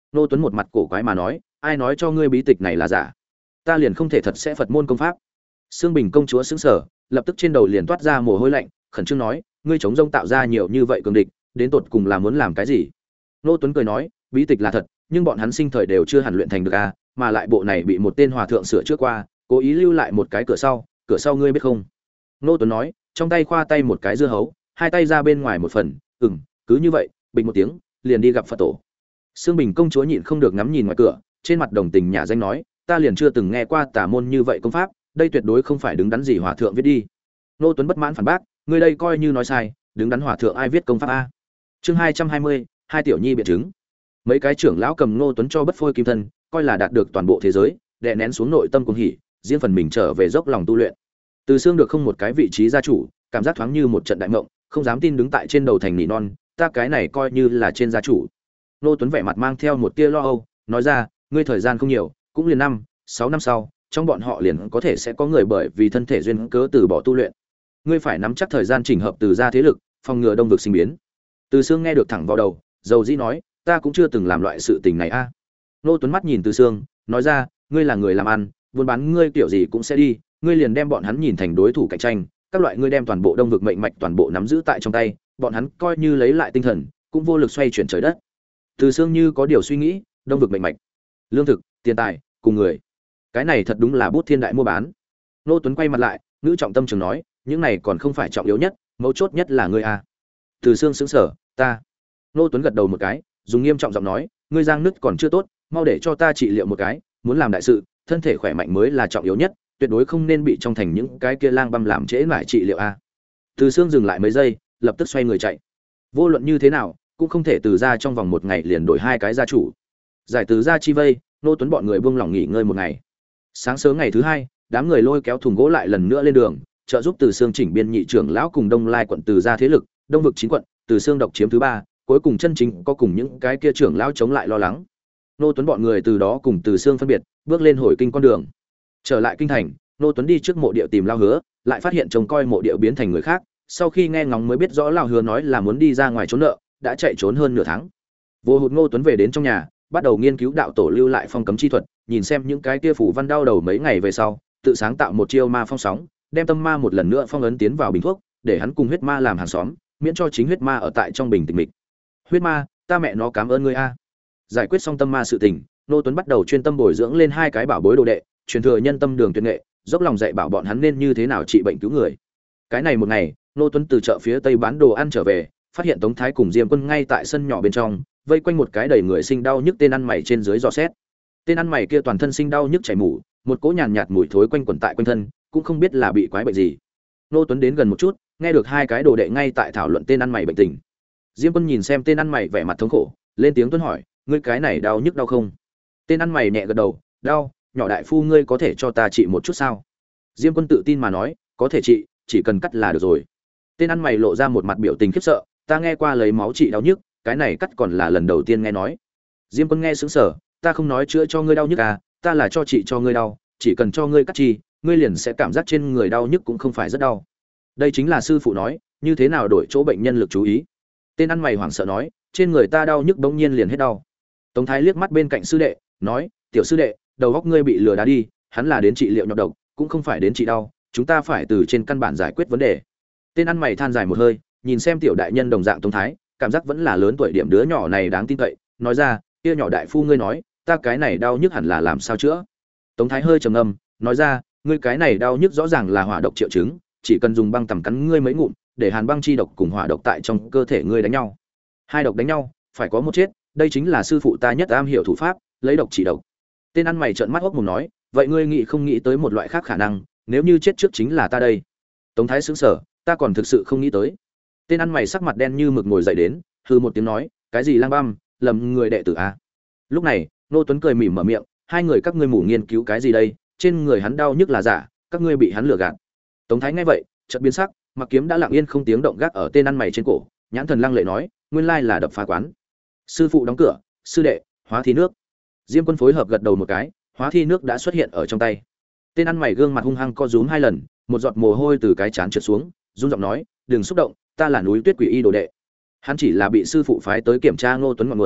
Ngô Tuấn một mặt cổ quái mà nói, ai nói cho ngươi bí tịch này là giả? Ta liền không thể thật sẽ Phật môn công pháp. Sương Bình công chúa sững sờ, lập tức trên đầu liền toát ra mồ hôi lạnh, khẩn trương nói, ngươi chống rông tạo ra nhiều như vậy cường địch, đến tột cùng là muốn làm cái gì? Ngô Tuấn cười nói, bí tịch là thật, nhưng bọn hắn sinh thời đều chưa hẳn luyện thành được a, mà lại bộ này bị một tên hòa thượng sửa trước qua, cố ý lưu lại một cái cửa sau, cửa sau ngươi biết không? Ngô Tuấn nói, trong tay khoa tay một cái dưa hấu, hai tay ra bên ngoài một phần, ừm, cứ như vậy, bình một tiếng, liền đi gặp Phật tổ. Sương Bình công chúa nhịn không được ngắm nhìn ngoài cửa, trên mặt đồng tình nhà danh nói, ta liền chưa từng nghe qua tà môn như vậy công pháp, đây tuyệt đối không phải đứng đắn gì hòa thượng viết đi. Ngô Tuấn bất mãn phản bác, ngươi đây coi như nói sai, đứng đắn hòa thượng ai viết công pháp a? Chương hai trăm hai mươi, hai tiểu nhi biện chứng. Mấy cái trưởng lão cầm Ngô Tuấn cho bất phôi kim thân, coi là đạt được toàn bộ thế giới, đè nén xuống nội tâm cuồng hỉ, riêng phần mình trở về dốc lòng tu luyện. Từ xương được không một cái vị trí gia chủ, cảm giác thoáng như một trận đại mộng, không dám tin đứng tại trên đầu thành nỉ non, ta cái này coi như là trên gia chủ. Ngô Tuấn vẻ mặt mang theo một tia lo âu, nói ra, ngươi thời gian không nhiều, cũng liền năm, sáu năm sau, trong bọn họ liền có thể sẽ có người bởi vì thân thể duyên cớ từ bỏ tu luyện. Ngươi phải nắm chắc thời gian chỉnh hợp từ gia thế lực, phòng ngừa đông vực sinh biến. Từ xương nghe được thẳng vào đầu, dầu dĩ nói, ta cũng chưa từng làm loại sự tình này a. À. Ngô Tuấn mắt nhìn Từ xương, nói ra, ngươi là người làm ăn, buôn bán ngươi kiểu gì cũng sẽ đi, ngươi liền đem bọn hắn nhìn thành đối thủ cạnh tranh, các loại ngươi đem toàn bộ đông vực mệnh mạch toàn bộ nắm giữ tại trong tay, bọn hắn coi như lấy lại tinh thần, cũng vô lực xoay chuyển trời đất. Từ xương như có điều suy nghĩ, đông vực mệnh mạch, lương thực, tiền tài, cùng người, cái này thật đúng là bút thiên đại mua bán. Ngô Tuấn quay mặt lại, ngữ trọng tâm trường nói, những này còn không phải trọng yếu nhất, mấu chốt nhất là ngươi a. Từ xương sững sờ, ta. Ngô Tuấn gật đầu một cái, dùng nghiêm trọng giọng nói, ngươi giang nứt còn chưa tốt, mau để cho ta trị liệu một cái, muốn làm đại sự, thân thể khỏe mạnh mới là trọng yếu nhất, tuyệt đối không nên bị trong thành những cái kia lang băm làm trễ lại trị liệu a. Từ xương dừng lại mấy giây, lập tức xoay người chạy. Vô luận như thế nào, cũng không thể từ ra trong vòng một ngày liền đổi hai cái gia chủ. Giải từ ra chi vây, Ngô Tuấn bọn người buông lỏng nghỉ ngơi một ngày. Sáng sớm ngày thứ hai, đám người lôi kéo thùng gỗ lại lần nữa lên đường, trợ giúp Từ Xương chỉnh biên nhị trưởng lão cùng Đông Lai quận Từ ra thế lực, Đông vực chín quận, Từ Xương độc chiếm thứ ba, cuối cùng chân chính có cùng những cái kia trưởng lão chống lại lo lắng. Ngô Tuấn bọn người từ đó cùng Từ Xương phân biệt, bước lên hồi kinh con đường. Trở lại kinh thành, Ngô Tuấn đi trước mộ địa tìm Lao Hứa, lại phát hiện trông coi mộ địa biến thành người khác, sau khi nghe ngóng mới biết rõ Lao Hứa nói là muốn đi ra ngoài trốn nợ, đã chạy trốn hơn nửa tháng. Vô hụt Ngô Tuấn về đến trong nhà, bắt đầu nghiên cứu đạo tổ lưu lại phong cấm chi thuật, nhìn xem những cái kia phủ văn đau đầu mấy ngày về sau, tự sáng tạo một chiêu ma phong sóng, đem tâm ma một lần nữa phong ấn tiến vào bình thuốc, để hắn cùng huyết ma làm hàng xóm, miễn cho chính huyết ma ở tại trong bình tĩnh mịch. Huyết ma, ta mẹ nó cảm ơn ngươi a. Giải quyết xong tâm ma sự tình, Ngô Tuấn bắt đầu chuyên tâm bồi dưỡng lên hai cái bảo bối đồ đệ, truyền thừa nhân tâm đường tuyệt nghệ, dốc lòng dạy bảo bọn hắn nên như thế nào trị bệnh cứu người. Cái này một ngày, Ngô Tuấn từ chợ phía tây bán đồ ăn trở về, phát hiện Tống Thái cùng Diêm Quân ngay tại sân nhỏ bên trong, vây quanh một cái đầy người sinh đau nhức tên ăn mày trên dưới dò xét. Tên ăn mày kia toàn thân sinh đau nhức chảy mủ, một cỗ nhàn nhạt mùi thối quanh quẩn tại quanh thân, cũng không biết là bị quái bệnh gì. Ngô Tuấn đến gần một chút, nghe được hai cái đồ đệ ngay tại thảo luận tên ăn mày bệnh tình. Diêm Quân nhìn xem tên ăn mày vẻ mặt thống khổ, lên tiếng tuân hỏi, ngươi cái này đau nhức đau không? Tên ăn mày nhẹ gật đầu, đau, nhỏ đại phu ngươi có thể cho ta trị một chút sao? Diêm Quân tự tin mà nói, có thể trị, chỉ cần cắt là được rồi. Tên ăn mày lộ ra một mặt biểu tình khiếp sợ, ta nghe qua lấy máu trị đau nhức, cái này cắt còn là lần đầu tiên nghe nói. Diêm Quân nghe sững sờ, ta không nói chữa cho ngươi đau nhức à, ta là cho trị cho ngươi đau, chỉ cần cho ngươi cắt chi, ngươi liền sẽ cảm giác trên người đau nhức cũng không phải rất đau. Đây chính là sư phụ nói, như thế nào đổi chỗ bệnh nhân lực chú ý. Tên ăn mày hoảng sợ nói, trên người ta đau nhức bỗng nhiên liền hết đau. Tống Thái liếc mắt bên cạnh sư đệ, nói, tiểu sư đệ, đầu óc ngươi bị lừa đá đi, hắn là đến trị liệu nhọc độc, cũng không phải đến trị đau, chúng ta phải từ trên căn bản giải quyết vấn đề. Tên ăn mày than dài một hơi, nhìn xem tiểu đại nhân đồng dạng Tống Thái, cảm giác vẫn là lớn tuổi điểm đứa nhỏ này đáng tin cậy, nói ra, kia nhỏ đại phu ngươi nói, ta cái này đau nhức hẳn là làm sao chữa? Tống Thái hơi trầm ngâm, nói ra, ngươi cái này đau nhức rõ ràng là hỏa độc triệu chứng, chỉ cần dùng băng tằm cắn ngươi mấy ngụm, để hàn băng chi độc cùng hỏa độc tại trong cơ thể ngươi đánh nhau. Hai độc đánh nhau, phải có một chết, đây chính là sư phụ ta nhất am hiểu thủ pháp, lấy độc trị độc. Tên ăn mày trợn mắt hốc mồm nói, vậy ngươi nghĩ không nghĩ tới một loại khác khả năng, nếu như chết trước chính là ta đây? Tống Thái sững sờ, ta còn thực sự không nghĩ tới. Tên ăn mày sắc mặt đen như mực ngồi dậy đến, hừ một tiếng nói, cái gì lang băm, lầm người đệ tử a. Lúc này, Nô Tuấn cười mỉm mở miệng, hai người các ngươi mù nghiên cứu cái gì đây, trên người hắn đau nhức là giả, các ngươi bị hắn lừa gạt. Tống Thái nghe vậy, chợt biến sắc, mặc kiếm đã lặng yên không tiếng động gác ở tên ăn mày trên cổ, nhãn thần lăng lệ nói, nguyên lai là đập phá quán. Sư phụ đóng cửa, sư đệ, hóa thi nước. Diêm Quân phối hợp gật đầu một cái, hóa thi nước đã xuất hiện ở trong tay. Tên ăn mày gương mặt hung hăng co rúm hai lần, một giọt mồ hôi từ cái trán trượt xuống, run giọng nói, đừng xúc động, ta là núi tuyết quỷ y đồ đệ. Hắn chỉ là bị sư phụ phái tới kiểm tra Ngô Tuấn ngọn nguồn,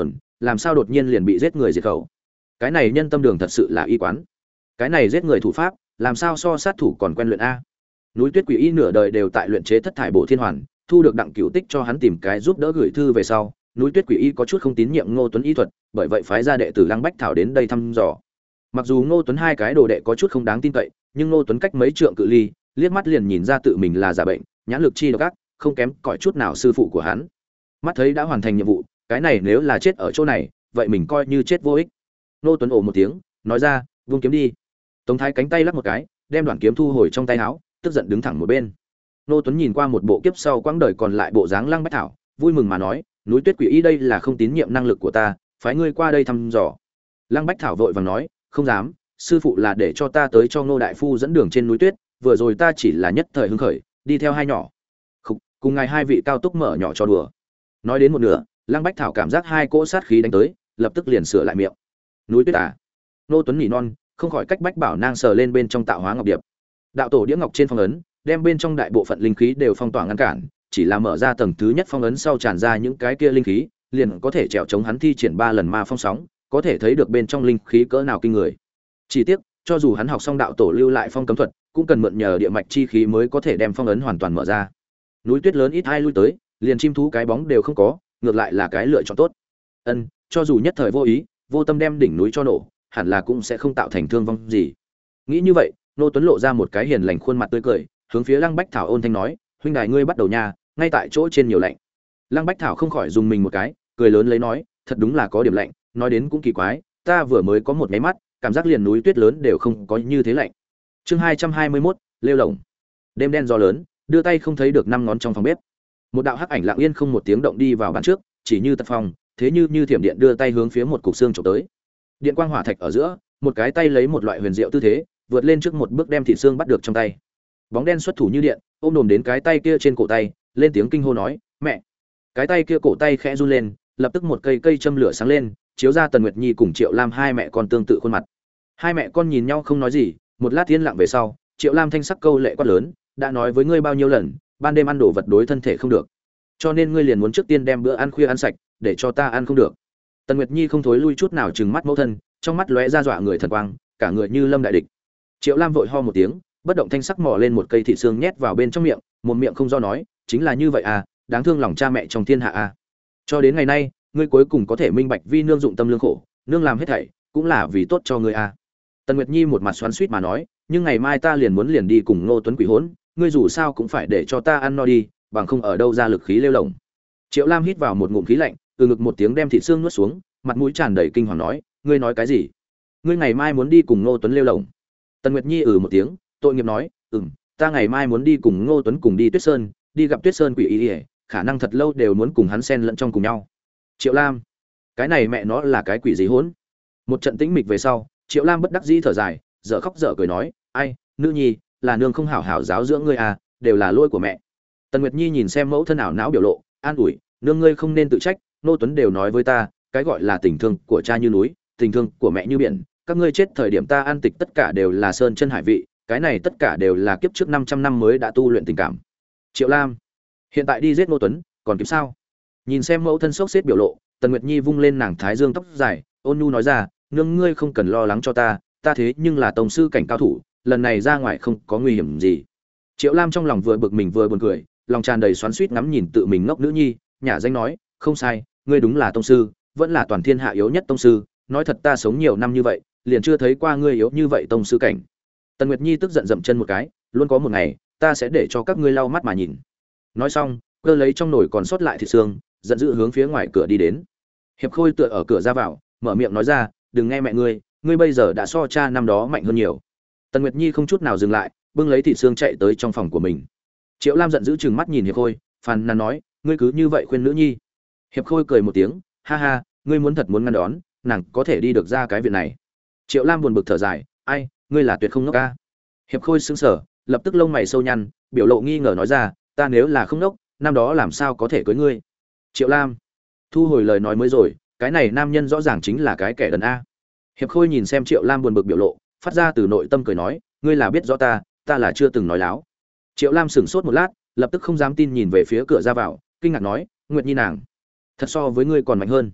làm sao đột nhiên liền bị giết người diệt khẩu. Cái này nhân tâm đường thật sự là y quán. Cái này giết người thủ pháp, làm sao so sát thủ còn quen luyện a. Núi Tuyết Quỷ Y nửa đời đều tại luyện chế thất thải bộ thiên hoàn, thu được đặng cửu tích cho hắn tìm cái giúp đỡ gửi thư về sau, Núi Tuyết Quỷ Y có chút không tín nhiệm Ngô Tuấn y thuật, bởi vậy phái ra đệ tử Lăng Bách Thảo đến đây thăm dò. Mặc dù Ngô Tuấn hai cái đồ đệ có chút không đáng tin cậy, nhưng Ngô Tuấn cách mấy trượng cự ly, liếc mắt liền nhìn ra tự mình là giả bệnh, nhãn lực chi độc ác, không kém cỏi chút nào sư phụ của hắn. Mắt thấy đã hoàn thành nhiệm vụ, cái này nếu là chết ở chỗ này, vậy mình coi như chết vô ích. Ngô Tuấn ồ một tiếng, nói ra, "Vung kiếm đi." Tống Thái cánh tay lắc một cái, đem đoạn kiếm thu hồi trong tay áo, tức giận đứng thẳng một bên. Ngô Tuấn nhìn qua một bộ kiếp sau quãng đời còn lại bộ dáng Lăng Bách Thảo, vui mừng mà nói, "Núi Tuyết Quỷ Y đây là không tín nhiệm năng lực của ta, phái ngươi qua đây thăm dò." Lăng Bách Thảo vội vàng nói, "Không dám, sư phụ là để cho ta tới cho Ngô đại phu dẫn đường trên núi tuyết, vừa rồi ta chỉ là nhất thời hứng khởi, đi theo hai nhỏ." Khục, cùng ngài hai vị cao túc mở nhỏ cho đùa. Nói đến một nửa, Lăng Bách Thảo cảm giác hai cỗ sát khí đánh tới, lập tức liền sửa lại miệng. "Núi tuyết à?" Ngô Tuấn nỉ non, không khỏi cách Bách Bảo nang sờ lên bên trong tạo hóa ngọc điệp. Đạo tổ đĩa ngọc trên phong ấn, đem bên trong đại bộ phận linh khí đều phong tỏa ngăn cản, chỉ là mở ra tầng thứ nhất phong ấn sau tràn ra những cái kia linh khí, liền có thể trèo chống hắn thi triển ba lần ma phong sóng, có thể thấy được bên trong linh khí cỡ nào kinh người. Chỉ tiếc, cho dù hắn học xong đạo tổ lưu lại phong cấm thuật, cũng cần mượn nhờ địa mạch chi khí mới có thể đem phong ấn hoàn toàn mở ra. Núi tuyết lớn ít ai lui tới, liền chim thú cái bóng đều không có, ngược lại là cái lựa chọn tốt. Ân, cho dù nhất thời vô ý, vô tâm đem đỉnh núi cho nổ, hẳn là cũng sẽ không tạo thành thương vong gì. Nghĩ như vậy, Nô Tuấn lộ ra một cái hiền lành khuôn mặt tươi cười, hướng phía Lăng Bách Thảo ôn thanh nói, "Huynh đài ngươi bắt đầu nha, ngay tại chỗ trên nhiều lạnh." Lăng Bách Thảo không khỏi dùng mình một cái, cười lớn lấy nói, "Thật đúng là có điểm lạnh, nói đến cũng kỳ quái, ta vừa mới có một cái mắt, cảm giác liền núi tuyết lớn đều không có như thế lạnh." Chương hai trăm hai mươi mốt, lêu lổng. Đêm đen gió lớn, đưa tay không thấy được năm ngón trong phòng bếp. Một đạo hắc ảnh lặng yên không một tiếng động đi vào bàn trước, chỉ như tật phong, thế như như thiểm điện đưa tay hướng phía một cục xương chụp tới. Điện quang hỏa thạch ở giữa, một cái tay lấy một loại huyền diệu tư thế, vượt lên trước một bước đem thịt xương bắt được trong tay. Bóng đen xuất thủ như điện, ôm đồm đến cái tay kia trên cổ tay, lên tiếng kinh hô nói, "Mẹ!" Cái tay kia cổ tay khẽ run lên, lập tức một cây cây châm lửa sáng lên, chiếu ra Tần Nguyệt Nhi cùng Triệu Lam hai mẹ con tương tự khuôn mặt. Hai mẹ con nhìn nhau không nói gì, một lát yên lặng về sau, Triệu Lam thanh sắc câu lệ quát lớn, "Đã nói với ngươi bao nhiêu lần, ban đêm ăn đồ vật đối thân thể không được, cho nên ngươi liền muốn trước tiên đem bữa ăn khuya ăn sạch, để cho ta ăn không được." Tần Nguyệt Nhi không thối lui chút nào trừng mắt mẫu thân, trong mắt lóe ra dọa người thần quang, cả người như lâm đại địch. Triệu Lam vội ho một tiếng, bất động thanh sắc mò lên một cây thịt xương nhét vào bên trong miệng, một miệng không do nói, "Chính là như vậy à, đáng thương lòng cha mẹ trong thiên hạ à. Cho đến ngày nay, ngươi cuối cùng có thể minh bạch vi nương dụng tâm lương khổ, nương làm hết thảy cũng là vì tốt cho ngươi à." Tần Nguyệt Nhi một mặt xoắn xuýt mà nói, "Nhưng ngày mai ta liền muốn liền đi cùng Ngô Tuấn quỷ hỗn, ngươi dù sao cũng phải để cho ta ăn no đi, bằng không ở đâu ra lực khí lêu lổng." Triệu Lam hít vào một ngụm khí lạnh, từ ngực một tiếng đem thịt xương nuốt xuống, mặt mũi tràn đầy kinh hoàng nói, "Ngươi nói cái gì? Ngươi ngày mai muốn đi cùng Ngô Tuấn lêu lổng?" Tần Nguyệt Nhi ừ một tiếng, tội nghiệp nói, "Ừm, ta ngày mai muốn đi cùng Ngô Tuấn cùng đi Tuyết Sơn, đi gặp Tuyết Sơn quỷ y, khả năng thật lâu đều muốn cùng hắn xen lẫn trong cùng nhau." Triệu Lam, cái này mẹ nó là cái quỷ gì hỗn? Một trận tĩnh mịch về sau, Triệu Lam bất đắc dĩ thở dài, dở khóc dở cười nói, "Ai, nữ nhi, là nương không hảo hảo giáo dưỡng ngươi à, đều là lỗi của mẹ." Tần Nguyệt Nhi nhìn xem mẫu thân ảo não biểu lộ, an ủi, "Nương ngươi không nên tự trách, Ngô Tuấn đều nói với ta, cái gọi là tình thương của cha như núi, tình thương của mẹ như biển, các ngươi chết thời điểm ta an tịch tất cả đều là sơn chân hải vị, cái này tất cả đều là kiếp trước năm trăm năm mới đã tu luyện tình cảm." Triệu Lam, hiện tại đi giết Ngô Tuấn, còn kịp sao? Nhìn xem mẫu thân sốc xếp biểu lộ, Tần Nguyệt Nhi vung lên nàng thái dương tóc dài, ôn nhu nói ra, "Nương ngươi không cần lo lắng cho ta, ta thế nhưng là tông sư cảnh cao thủ, lần này ra ngoài không có nguy hiểm gì." Triệu Lam trong lòng vừa bực mình vừa buồn cười, lòng tràn đầy xoắn xuýt ngắm nhìn tự mình ngốc nữ nhi, nhả danh nói, "Không sai, ngươi đúng là tông sư, vẫn là toàn thiên hạ yếu nhất tông sư, nói thật ta sống nhiều năm như vậy, liền chưa thấy qua ngươi yếu như vậy tông sư cảnh." Tần Nguyệt Nhi tức giận dậm chân một cái, "Luôn có một ngày, ta sẽ để cho các ngươi lau mắt mà nhìn." Nói xong, cơ lấy trong nồi còn sót lại thịt xương, giận dữ hướng phía ngoài cửa đi đến. Hiệp Khôi tựa ở cửa ra vào, mở miệng nói ra, "Đừng nghe mẹ ngươi, ngươi bây giờ đã so cha năm đó mạnh hơn nhiều." Tần Nguyệt Nhi không chút nào dừng lại, bưng lấy thịt xương chạy tới trong phòng của mình. Triệu Lam giận dữ trừng mắt nhìn Hiệp Khôi, phàn nàn nói, "Ngươi cứ như vậy khuyên nữ nhi?" Hiệp Khôi cười một tiếng, "Ha ha, ngươi muốn thật muốn ngăn đón, nàng có thể đi được ra cái viện này." Triệu Lam buồn bực thở dài, "Ai, ngươi là tuyệt không ngốc ca." Hiệp Khôi sững sờ, lập tức lông mày sâu nhăn, biểu lộ nghi ngờ nói ra, "Ta nếu là không ngốc, năm đó làm sao có thể cưới ngươi?" Triệu Lam thu hồi lời nói mới rồi, cái này nam nhân rõ ràng chính là cái kẻ đần a. Hiệp Khôi nhìn xem Triệu Lam buồn bực biểu lộ, phát ra từ nội tâm cười nói, "Ngươi là biết rõ ta, ta là chưa từng nói láo." Triệu Lam sững sốt một lát, lập tức không dám tin nhìn về phía cửa ra vào, kinh ngạc nói, "Nguyệt Nhi nàng, thật so với ngươi còn mạnh hơn."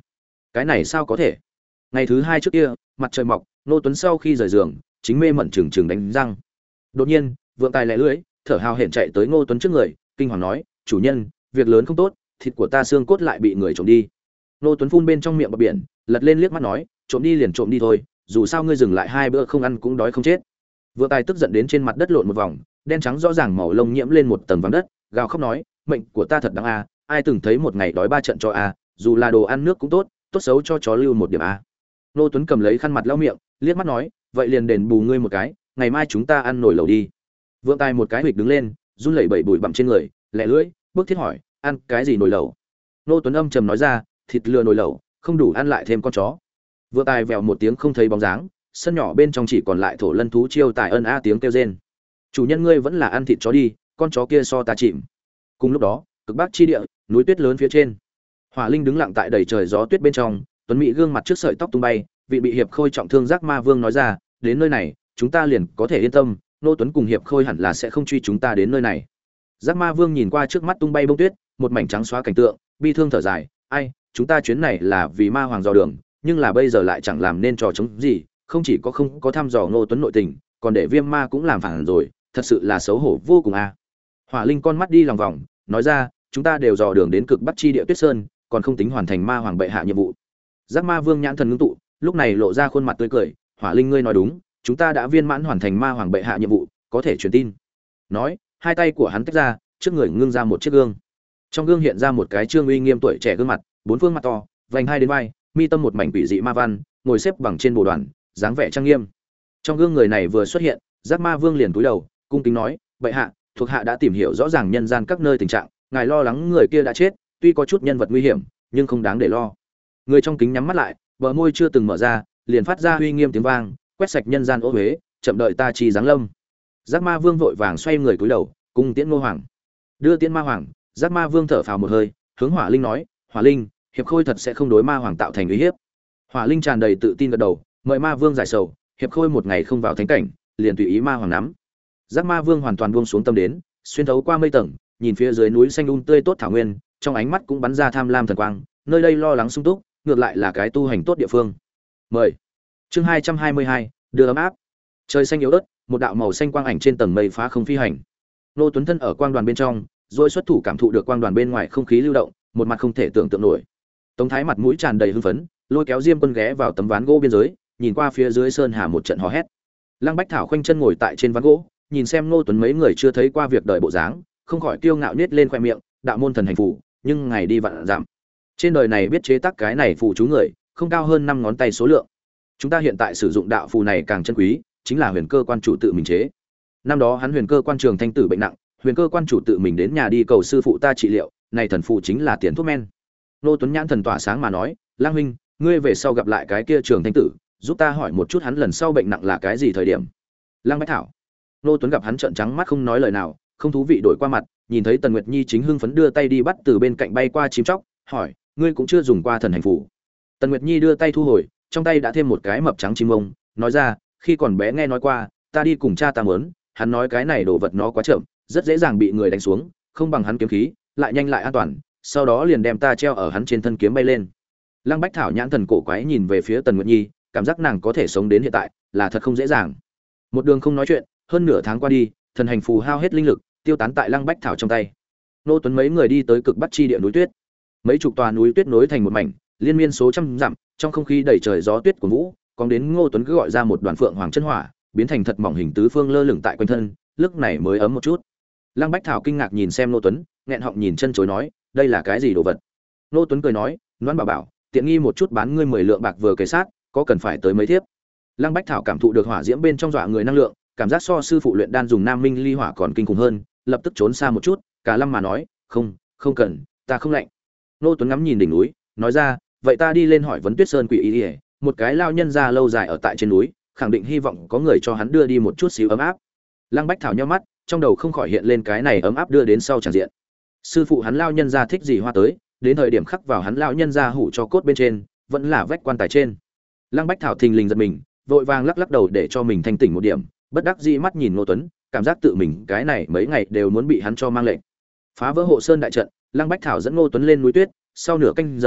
Cái này sao có thể? Ngày thứ hai trước kia, mặt trời mọc, Ngô Tuấn sau khi rời giường, chính mê mẩn trừng trừng đánh răng. Đột nhiên, Vượng Tài lẻ lưỡi, thở hào hển chạy tới Ngô Tuấn trước người, kinh hoàng nói, "Chủ nhân, việc lớn không tốt, thịt của ta xương cốt lại bị người trộm đi." Ngô Tuấn phun bên trong miệng bọt biển, lật lên liếc mắt nói, "Trộm đi liền trộm đi thôi, dù sao ngươi dừng lại hai bữa không ăn cũng đói không chết." Vượng Tài tức giận đến trên mặt đất lộn một vòng, đen trắng rõ ràng màu lông nhiễm lên một tầng vàng đất, gào khóc nói, "Mệnh của ta thật đáng a, ai từng thấy một ngày đói ba trận cho a, dù là đồ ăn nước cũng tốt, tốt xấu cho chó lưu một điểm a." Ngô Tuấn cầm lấy khăn mặt lau miệng, liếc mắt nói, "Vậy liền đền bù ngươi một cái, ngày mai chúng ta ăn nồi lẩu đi." Vượng Tài một cái huỵch đứng lên, run lẩy bẩy bụi bặm trên người, lẹ lưỡi, bước thiết hỏi, "Ăn cái gì nồi lẩu?" Ngô Tuấn âm trầm nói ra, "Thịt lừa nồi lẩu, không đủ ăn lại thêm con chó." Vượng Tài vèo một tiếng không thấy bóng dáng, sân nhỏ bên trong chỉ còn lại thổ lân thú chiêu tài ân a tiếng kêu rên. "Chủ nhân ngươi vẫn là ăn thịt chó đi, con chó kia so ta chìm." Cùng lúc đó, cực bắc chi địa, núi tuyết lớn phía trên, Hỏa Linh đứng lặng tại đầy trời gió tuyết bên trong, tuấn mỹ gương mặt trước sợi tóc tung bay, vị bị Hiệp Khôi trọng thương Giác Ma Vương nói ra, "Đến nơi này, chúng ta liền có thể yên tâm, Nô Tuấn cùng Hiệp Khôi hẳn là sẽ không truy chúng ta đến nơi này." Giác Ma Vương nhìn qua trước mắt tung bay bông tuyết, một mảnh trắng xóa cảnh tượng, bi thương thở dài, "Ai, chúng ta chuyến này là vì Ma Hoàng dò đường, nhưng là bây giờ lại chẳng làm nên trò chống gì, không chỉ có không có thăm dò Nô Tuấn nội tình, còn để Viêm Ma cũng làm phản rồi, thật sự là xấu hổ vô cùng a." À. Hỏa Linh con mắt đi lòng vòng, nói ra, "Chúng ta đều dò đường đến cực bắc chi địa Tuyết Sơn, còn không tính hoàn thành Ma Hoàng bệ hạ nhiệm vụ." Giác Ma Vương nhãn thần ngưng tụ, lúc này lộ ra khuôn mặt tươi cười, "Hỏa Linh ngươi nói đúng, chúng ta đã viên mãn hoàn thành Ma Hoàng bệ hạ nhiệm vụ, có thể truyền tin." Nói, hai tay của hắn tách ra, trước người ngưng ra một chiếc gương. Trong gương hiện ra một cái trương uy nghiêm tuổi trẻ gương mặt, bốn phương mặt to, vành hai đến vai, mi tâm một mảnh quỷ dị ma văn, ngồi xếp bằng trên bồ đoàn, dáng vẻ trang nghiêm. Trong gương người này vừa xuất hiện, Giác Ma Vương liền cúi đầu, cung kính nói, "Bệ hạ, thuộc hạ đã tìm hiểu rõ ràng nhân gian các nơi tình trạng, ngài lo lắng người kia đã chết, tuy có chút nhân vật nguy hiểm, nhưng không đáng để lo." Người trong kính nhắm mắt lại, bờ môi chưa từng mở ra, liền phát ra uy nghiêm tiếng vang, quét sạch nhân gian ô uế, chậm đợi ta chi giáng lâm. Giác Ma Vương vội vàng xoay người cúi đầu, cung tiễn Ngô Hoàng. Đưa tiễn Ma Hoàng, Giác Ma Vương thở phào một hơi, hướng Hỏa Linh nói, "Hỏa Linh, Hiệp Khôi thật sẽ không đối Ma Hoàng tạo thành uy hiếp." Hỏa Linh tràn đầy tự tin gật đầu, mời Ma Vương giải sầu, Hiệp Khôi một ngày không vào thánh cảnh, liền tùy ý Ma Hoàng nắm. Giác Ma Vương hoàn toàn buông xuống tâm đến, xuyên thấu qua mây tầng, nhìn phía dưới núi xanh um tươi tốt thảo nguyên, trong ánh mắt cũng bắn ra tham lam thần quang, nơi đây lo lắng sung túc, ngược lại là cái tu hành tốt địa phương. Mời. Chương hai trăm hai mươi hai, đưa ấm áp. Trời xanh yếu ớt, một đạo màu xanh quang ảnh trên tầng mây phá không phi hành. Nô Tuấn thân ở quang đoàn bên trong, rồi xuất thủ cảm thụ được quang đoàn bên ngoài không khí lưu động, một mặt không thể tưởng tượng nổi. Tống Thái mặt mũi tràn đầy hưng phấn, lôi kéo Diêm Quân ghé vào tấm ván gỗ biên giới, nhìn qua phía dưới sơn hà một trận hò hét. Lăng Bách Thảo khoanh chân ngồi tại trên ván gỗ, nhìn xem Nô Tuấn mấy người chưa thấy qua việc đời bộ dáng, không khỏi kiêu ngạo nhếch lên khoe miệng, đạo môn thần hành phù, nhưng ngày đi vạn giảm. Trên đời này biết chế tác cái này phù chú người, không cao hơn năm ngón tay số lượng. Chúng ta hiện tại sử dụng đạo phù này càng chân quý, chính là Huyền Cơ quan chủ tự mình chế. Năm đó hắn Huyền Cơ quan trường thanh tử bệnh nặng, Huyền Cơ quan chủ tự mình đến nhà đi cầu sư phụ ta trị liệu, này thần phù chính là tiền thuốc men. Nô Tuấn nhãn thần tỏa sáng mà nói, "Lang huynh, ngươi về sau gặp lại cái kia trường thanh tử, giúp ta hỏi một chút hắn lần sau bệnh nặng là cái gì thời điểm." Lăng Bách Thảo. Nô Tuấn gặp hắn trợn trắng mắt không nói lời nào, không thú vị đổi qua mặt, nhìn thấy Tần Nguyệt Nhi chính hưng phấn đưa tay đi bắt từ bên cạnh bay qua chim chóc, hỏi, "Ngươi cũng chưa dùng qua thần hành phù?" Tần Nguyệt Nhi đưa tay thu hồi, trong tay đã thêm một cái mập trắng chim ông, nói ra, "Khi còn bé nghe nói qua, ta đi cùng cha ta muốn, hắn nói cái này đồ vật nó quá chậm, rất dễ dàng bị người đánh xuống, không bằng hắn kiếm khí, lại nhanh lại an toàn, sau đó liền đem ta treo ở hắn trên thân kiếm bay lên." Lăng Bách Thảo nhãn thần cổ quái nhìn về phía Tần Nguyệt Nhi, cảm giác nàng có thể sống đến hiện tại, là thật không dễ dàng. Một đường không nói chuyện, hơn nửa tháng qua đi, thần hành phù hao hết linh lực, tiêu tán tại Lăng Bách Thảo trong tay. Nô Tuấn mấy người đi tới cực bắc chi địa núi tuyết. Mấy chục tòa núi tuyết nối thành một mảnh, liên miên số trăm dặm, trong không khí đầy trời gió tuyết của vũ, còn đến Ngô Tuấn cứ gọi ra một đoàn phượng hoàng chân hỏa, biến thành thật mỏng hình tứ phương lơ lửng tại quanh thân, lúc này mới ấm một chút. Lăng Bách Thảo kinh ngạc nhìn xem Ngô Tuấn, nghẹn họng nhìn chân chối nói, "Đây là cái gì đồ vật?" Ngô Tuấn cười nói, "Loan bảo bảo, tiện nghi một chút bán ngươi mười lượng bạc vừa kể sát, có cần phải tới mấy thiếp?" Lăng Bách Thảo cảm thụ được hỏa diễm bên trong dọa người năng lượng, cảm giác so sư phụ luyện đan dùng Nam Minh ly hỏa còn kinh khủng hơn, lập tức trốn xa một chút, cả lâm mà nói, "Không, không cần, ta không lạnh." Ngô Tuấn ngắm nhìn đỉnh núi, nói ra, "Vậy ta đi lên hỏi vấn Tuyết Sơn quỷ y, một cái lao nhân già lâu dài ở tại trên núi, khẳng định hy vọng có người cho hắn đưa đi một chút xíu ấm áp." Lăng Bách Thảo nhíu mắt, trong đầu không khỏi hiện lên cái này ấm áp đưa đến sau tràng diện. Sư phụ hắn lao nhân gia thích gì hoa tới, đến thời điểm khắc vào hắn lao nhân gia hủ cho cốt bên trên, vẫn là vách quan tài trên. Lăng Bách Thảo thình lình giật mình, vội vàng lắc lắc đầu để cho mình thanh tỉnh một điểm, bất đắc dĩ mắt nhìn Ngô Tuấn, cảm giác tự mình cái này mấy ngày đều muốn bị hắn cho mang lệnh. Phá vỡ hộ sơn đại trận, Lăng Bách Thảo dẫn Ngô Tuấn lên núi tuyết, sau nửa canh giờ,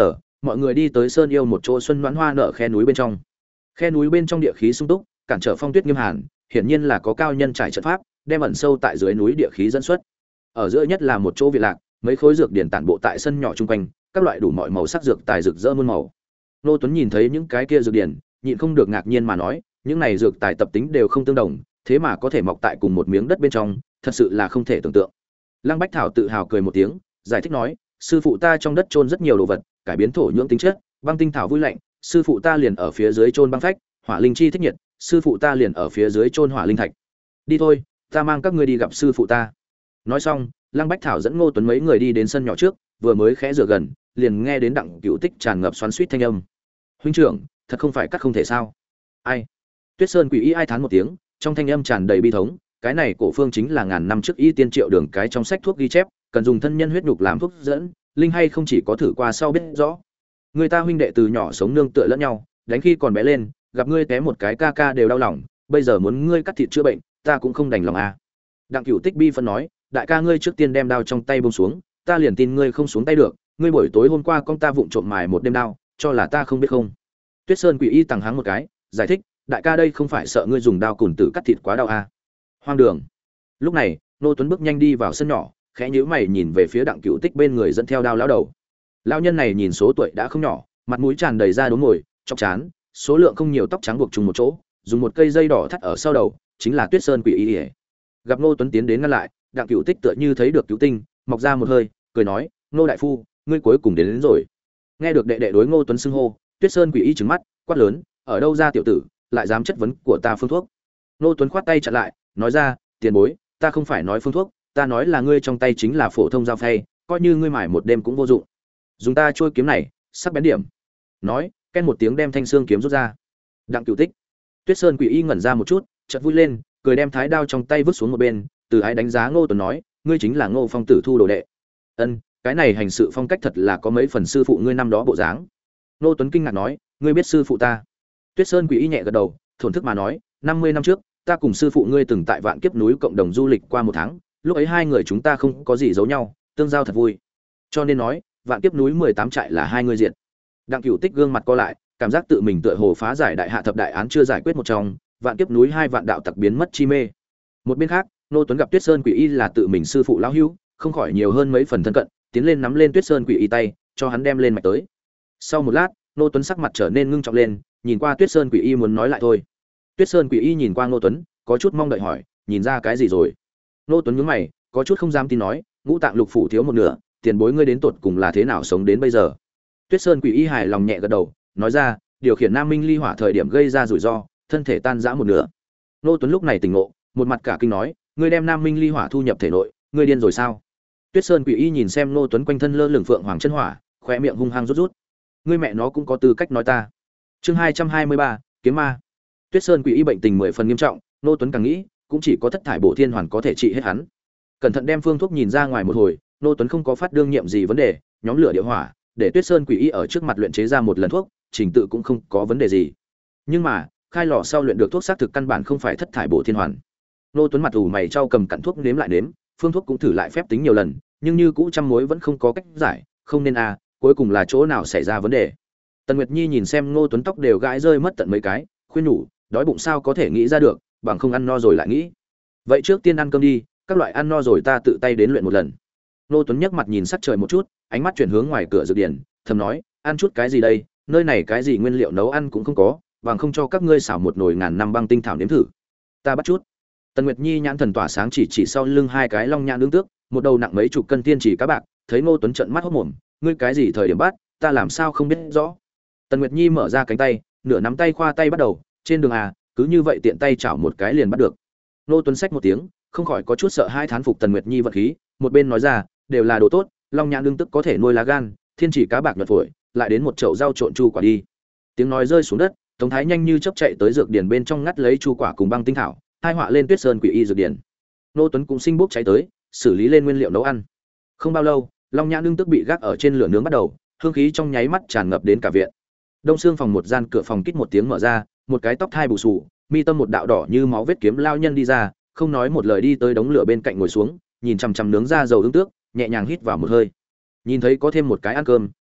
mọi người đi tới sơn yêu một chỗ xuân đoán hoa nở khe núi bên trong. Khe núi bên trong địa khí sung túc, cản trở phong tuyết nghiêm hàn, hiển nhiên là có cao nhân trải trận pháp, đem ẩn sâu tại dưới núi địa khí dẫn xuất. Ở giữa nhất là một chỗ viện lạc, mấy khối dược điển tản bộ tại sân nhỏ chung quanh, các loại đủ mọi màu sắc dược tài rực rỡ muôn màu. Nô Tuấn nhìn thấy những cái kia dược điển, nhịn không được ngạc nhiên mà nói, những này dược tài tập tính đều không tương đồng, thế mà có thể mọc tại cùng một miếng đất bên trong, thật sự là không thể tưởng tượng. Lăng Bách Thảo tự hào cười một tiếng, giải thích nói, sư phụ ta trong đất chôn rất nhiều đồ vật, cải biến thổ nhưỡng tính chất, băng tinh thảo vui lạnh, sư phụ ta liền ở phía dưới chôn băng phách, hỏa linh chi thích nhiệt, sư phụ ta liền ở phía dưới chôn hỏa linh thạch. Đi thôi, ta mang các ngươi đi gặp sư phụ ta. Nói xong, Lăng Bách Thảo dẫn Ngô Tuấn mấy người đi đến sân nhỏ trước, vừa mới khẽ rửa gần, liền nghe đến Đặng Cửu Tích tràn ngập xoắn xuýt thanh âm. Huynh trưởng, thật không phải cắt không thể sao? Ai? Tuyết Sơn Quỷ Y ai thán một tiếng, trong thanh âm tràn đầy bi thống, cái này cổ phương chính là ngàn năm trước y tiên triệu đường cái trong sách thuốc ghi chép, cần dùng thân nhân huyết nhục làm thuốc dẫn, linh hay không chỉ có thử qua sau biết rõ. Người ta huynh đệ từ nhỏ sống nương tựa lẫn nhau, đánh khi còn bé lên, gặp ngươi té một cái ca ca đều đau lòng, bây giờ muốn ngươi cắt thịt chữa bệnh, ta cũng không đành lòng à. Đặng Cửu Tích bi phân nói, đại ca ngươi trước tiên đem đao trong tay buông xuống, ta liền tin ngươi không xuống tay được, ngươi buổi tối hôm qua con ta vụng trộm mài một đêm đao, cho là ta không biết không? Tuyết Sơn Quỷ Y tằng háng một cái, giải thích, đại ca đây không phải sợ ngươi dùng đao cùn tử cắt thịt quá đau à? Hoang đường. Lúc này, Nô Tuấn bước nhanh đi vào sân nhỏ, khẽ nhíu mày nhìn về phía Đặng Cửu Tích bên người dẫn theo đao lão đầu. Lão nhân này nhìn số tuổi đã không nhỏ, mặt mũi tràn đầy da đốm ngồi, chọc chán, số lượng không nhiều tóc trắng buộc chung một chỗ, dùng một cây dây đỏ thắt ở sau đầu, chính là Tuyết Sơn Quỷ Y. Gặp Nô Tuấn tiến đến ngăn lại, Đặng Cửu Tích tựa như thấy được cứu tinh, mọc ra một hơi, cười nói, "Nô đại phu, ngươi cuối cùng đến, đến rồi." Nghe được đệ đệ đối Ngô Tuấn xưng hô, Tuyết Sơn Quỷ Y trừng mắt, quát lớn, "Ở đâu ra tiểu tử, lại dám chất vấn của ta phương thuốc?" Ngô Tuấn khoát tay chặn lại, nói ra, "Tiền bối, ta không phải nói phương thuốc, ta nói là ngươi trong tay chính là phổ thông dao phay, coi như ngươi mải một đêm cũng vô dụng. Dùng ta trôi kiếm này, sắc bén điểm." Nói, ken một tiếng đem thanh xương kiếm rút ra. Đặng Cửu Tích, Tuyết Sơn Quỷ Y ngẩn ra một chút, chợt vui lên, cười đem thái đao trong tay vứt xuống một bên, từ ái đánh giá Ngô Tuấn nói, "Ngươi chính là Ngô Phong tử thu đồ đệ." "Ân, cái này hành sự phong cách thật là có mấy phần sư phụ ngươi năm đó bộ dáng." Ngô Tuấn kinh ngạc nói, "Ngươi biết sư phụ ta?" Tuyết Sơn Quỷ Y nhẹ gật đầu, thổn thức mà nói, năm mươi năm trước, ta cùng sư phụ ngươi từng tại Vạn Kiếp núi cộng đồng du lịch qua một tháng, lúc ấy hai người chúng ta không có gì giấu nhau, tương giao thật vui. Cho nên nói, Vạn Kiếp núi mười tám trại là hai người diện." Đặng Cửu Tích gương mặt co lại, cảm giác tự mình tựa hồ phá giải đại hạ thập đại án chưa giải quyết một trong, Vạn Kiếp núi hai vạn đạo tặc biến mất chi mê. Một bên khác, Nô Tuấn gặp Tuyết Sơn Quỷ Y là tự mình sư phụ lão hữu, không khỏi nhiều hơn mấy phần thân cận, tiến lên nắm lên Tuyết Sơn Quỷ Y tay, cho hắn đem lên mạch tới. Sau một lát, Nô Tuấn sắc mặt trở nên ngưng trọng lên, nhìn qua Tuyết Sơn Quỷ Y muốn nói lại thôi. Tuyết Sơn Quỷ Y nhìn qua Nô Tuấn, có chút mong đợi hỏi, nhìn ra cái gì rồi? Nô Tuấn nhướng mày, có chút không dám tin nói, ngũ tạng lục phủ thiếu một nửa, tiền bối ngươi đến tột cùng là thế nào sống đến bây giờ? Tuyết Sơn Quỷ Y hài lòng nhẹ gật đầu, nói ra, điều khiển Nam Minh ly hỏa thời điểm gây ra rủi ro, thân thể tan rã một nửa. Nô Tuấn lúc này tỉnh ngộ, một mặt cả kinh nói, ngươi đem Nam Minh ly hỏa thu nhập thể nội, ngươi điên rồi sao? Tuyết Sơn Quỷ Y nhìn xem Nô Tuấn quanh thân lơ lửng phượng hoàng chân hỏa, khóe miệng hung hăng rút rút. Ngươi mẹ nó cũng có tư cách nói ta. Chương hai trăm hai mươi ba, kiếm ma. Tuyết Sơn Quỷ Y bệnh tình mười phần nghiêm trọng, Nô Tuấn càng nghĩ, cũng chỉ có thất thải bổ thiên hoàn có thể trị hết hắn. Cẩn thận đem phương thuốc nhìn ra ngoài một hồi, Nô Tuấn không có phát đương nhiệm gì vấn đề, nhóm lửa địa hỏa, để Tuyết Sơn Quỷ Y ở trước mặt luyện chế ra một lần thuốc, trình tự cũng không có vấn đề gì. Nhưng mà, khai lò sau luyện được thuốc xác thực căn bản không phải thất thải bổ thiên hoàn. Nô Tuấn mặt ủ mày trao cầm cặn thuốc nếm lại nếm, phương thuốc cũng thử lại phép tính nhiều lần, nhưng như cũ trăm mối vẫn không có cách giải, không nên a, cuối cùng là chỗ nào xảy ra vấn đề. Tần Nguyệt Nhi nhìn xem Ngô Tuấn tóc đều gãi rơi mất tận mấy cái, khuyên nhủ, đói bụng sao có thể nghĩ ra được, bằng không ăn no rồi lại nghĩ. Vậy trước tiên ăn cơm đi, các loại ăn no rồi ta tự tay đến luyện một lần. Ngô Tuấn nhấc mặt nhìn sắc trời một chút, ánh mắt chuyển hướng ngoài cửa dược điển, thầm nói, ăn chút cái gì đây, nơi này cái gì nguyên liệu nấu ăn cũng không có, bằng không cho các ngươi xảo một nồi ngàn năm băng tinh thảo nếm thử. Ta bắt chút. Tần Nguyệt Nhi nhãn thần tỏa sáng chỉ chỉ sau lưng hai cái long nhãn đứng tước, một đầu nặng mấy chục cân tiên chỉ cá bạc, thấy Ngô Tuấn trợn mắt hốt mồm, ngươi cái gì thời điểm bắt, ta làm sao không biết rõ. Tần Nguyệt Nhi mở ra cánh tay, nửa nắm tay khoa tay bắt đầu, trên đường à, cứ như vậy tiện tay chảo một cái liền bắt được. Ngô Tuấn xách một tiếng, không khỏi có chút sợ hai thán phục Tần Nguyệt Nhi vận khí, một bên nói ra, đều là đồ tốt, long nhãn đương tức có thể nuôi lá gan, thiên chỉ cá bạc nhuận phổi, lại đến một chậu rau trộn chu quả đi. Tiếng nói rơi xuống đất, Tống Thái nhanh như chớp chạy tới dược điển bên trong ngắt lấy chu quả cùng băng tinh thảo, hai họa lên Tuyết Sơn Quỷ Y dược điển. Ngô Tuấn cũng sinh bốc cháy tới, xử lý lên nguyên liệu nấu ăn. Không bao lâu, long nhãn đương tức bị gác ở trên lửa nướng bắt đầu, hương khí trong nháy mắt tràn ngập đến cả viện. Đông xương phòng một gian cửa phòng kít một tiếng mở ra, một cái tóc thai bù xù, mi tâm một đạo đỏ như máu vết kiếm lao nhân đi ra, không nói một lời đi tới đống lửa bên cạnh ngồi xuống, nhìn chằm chằm nướng ra dầu ương tước, nhẹ nhàng hít vào một hơi. Nhìn thấy có thêm một cái ăn cơm,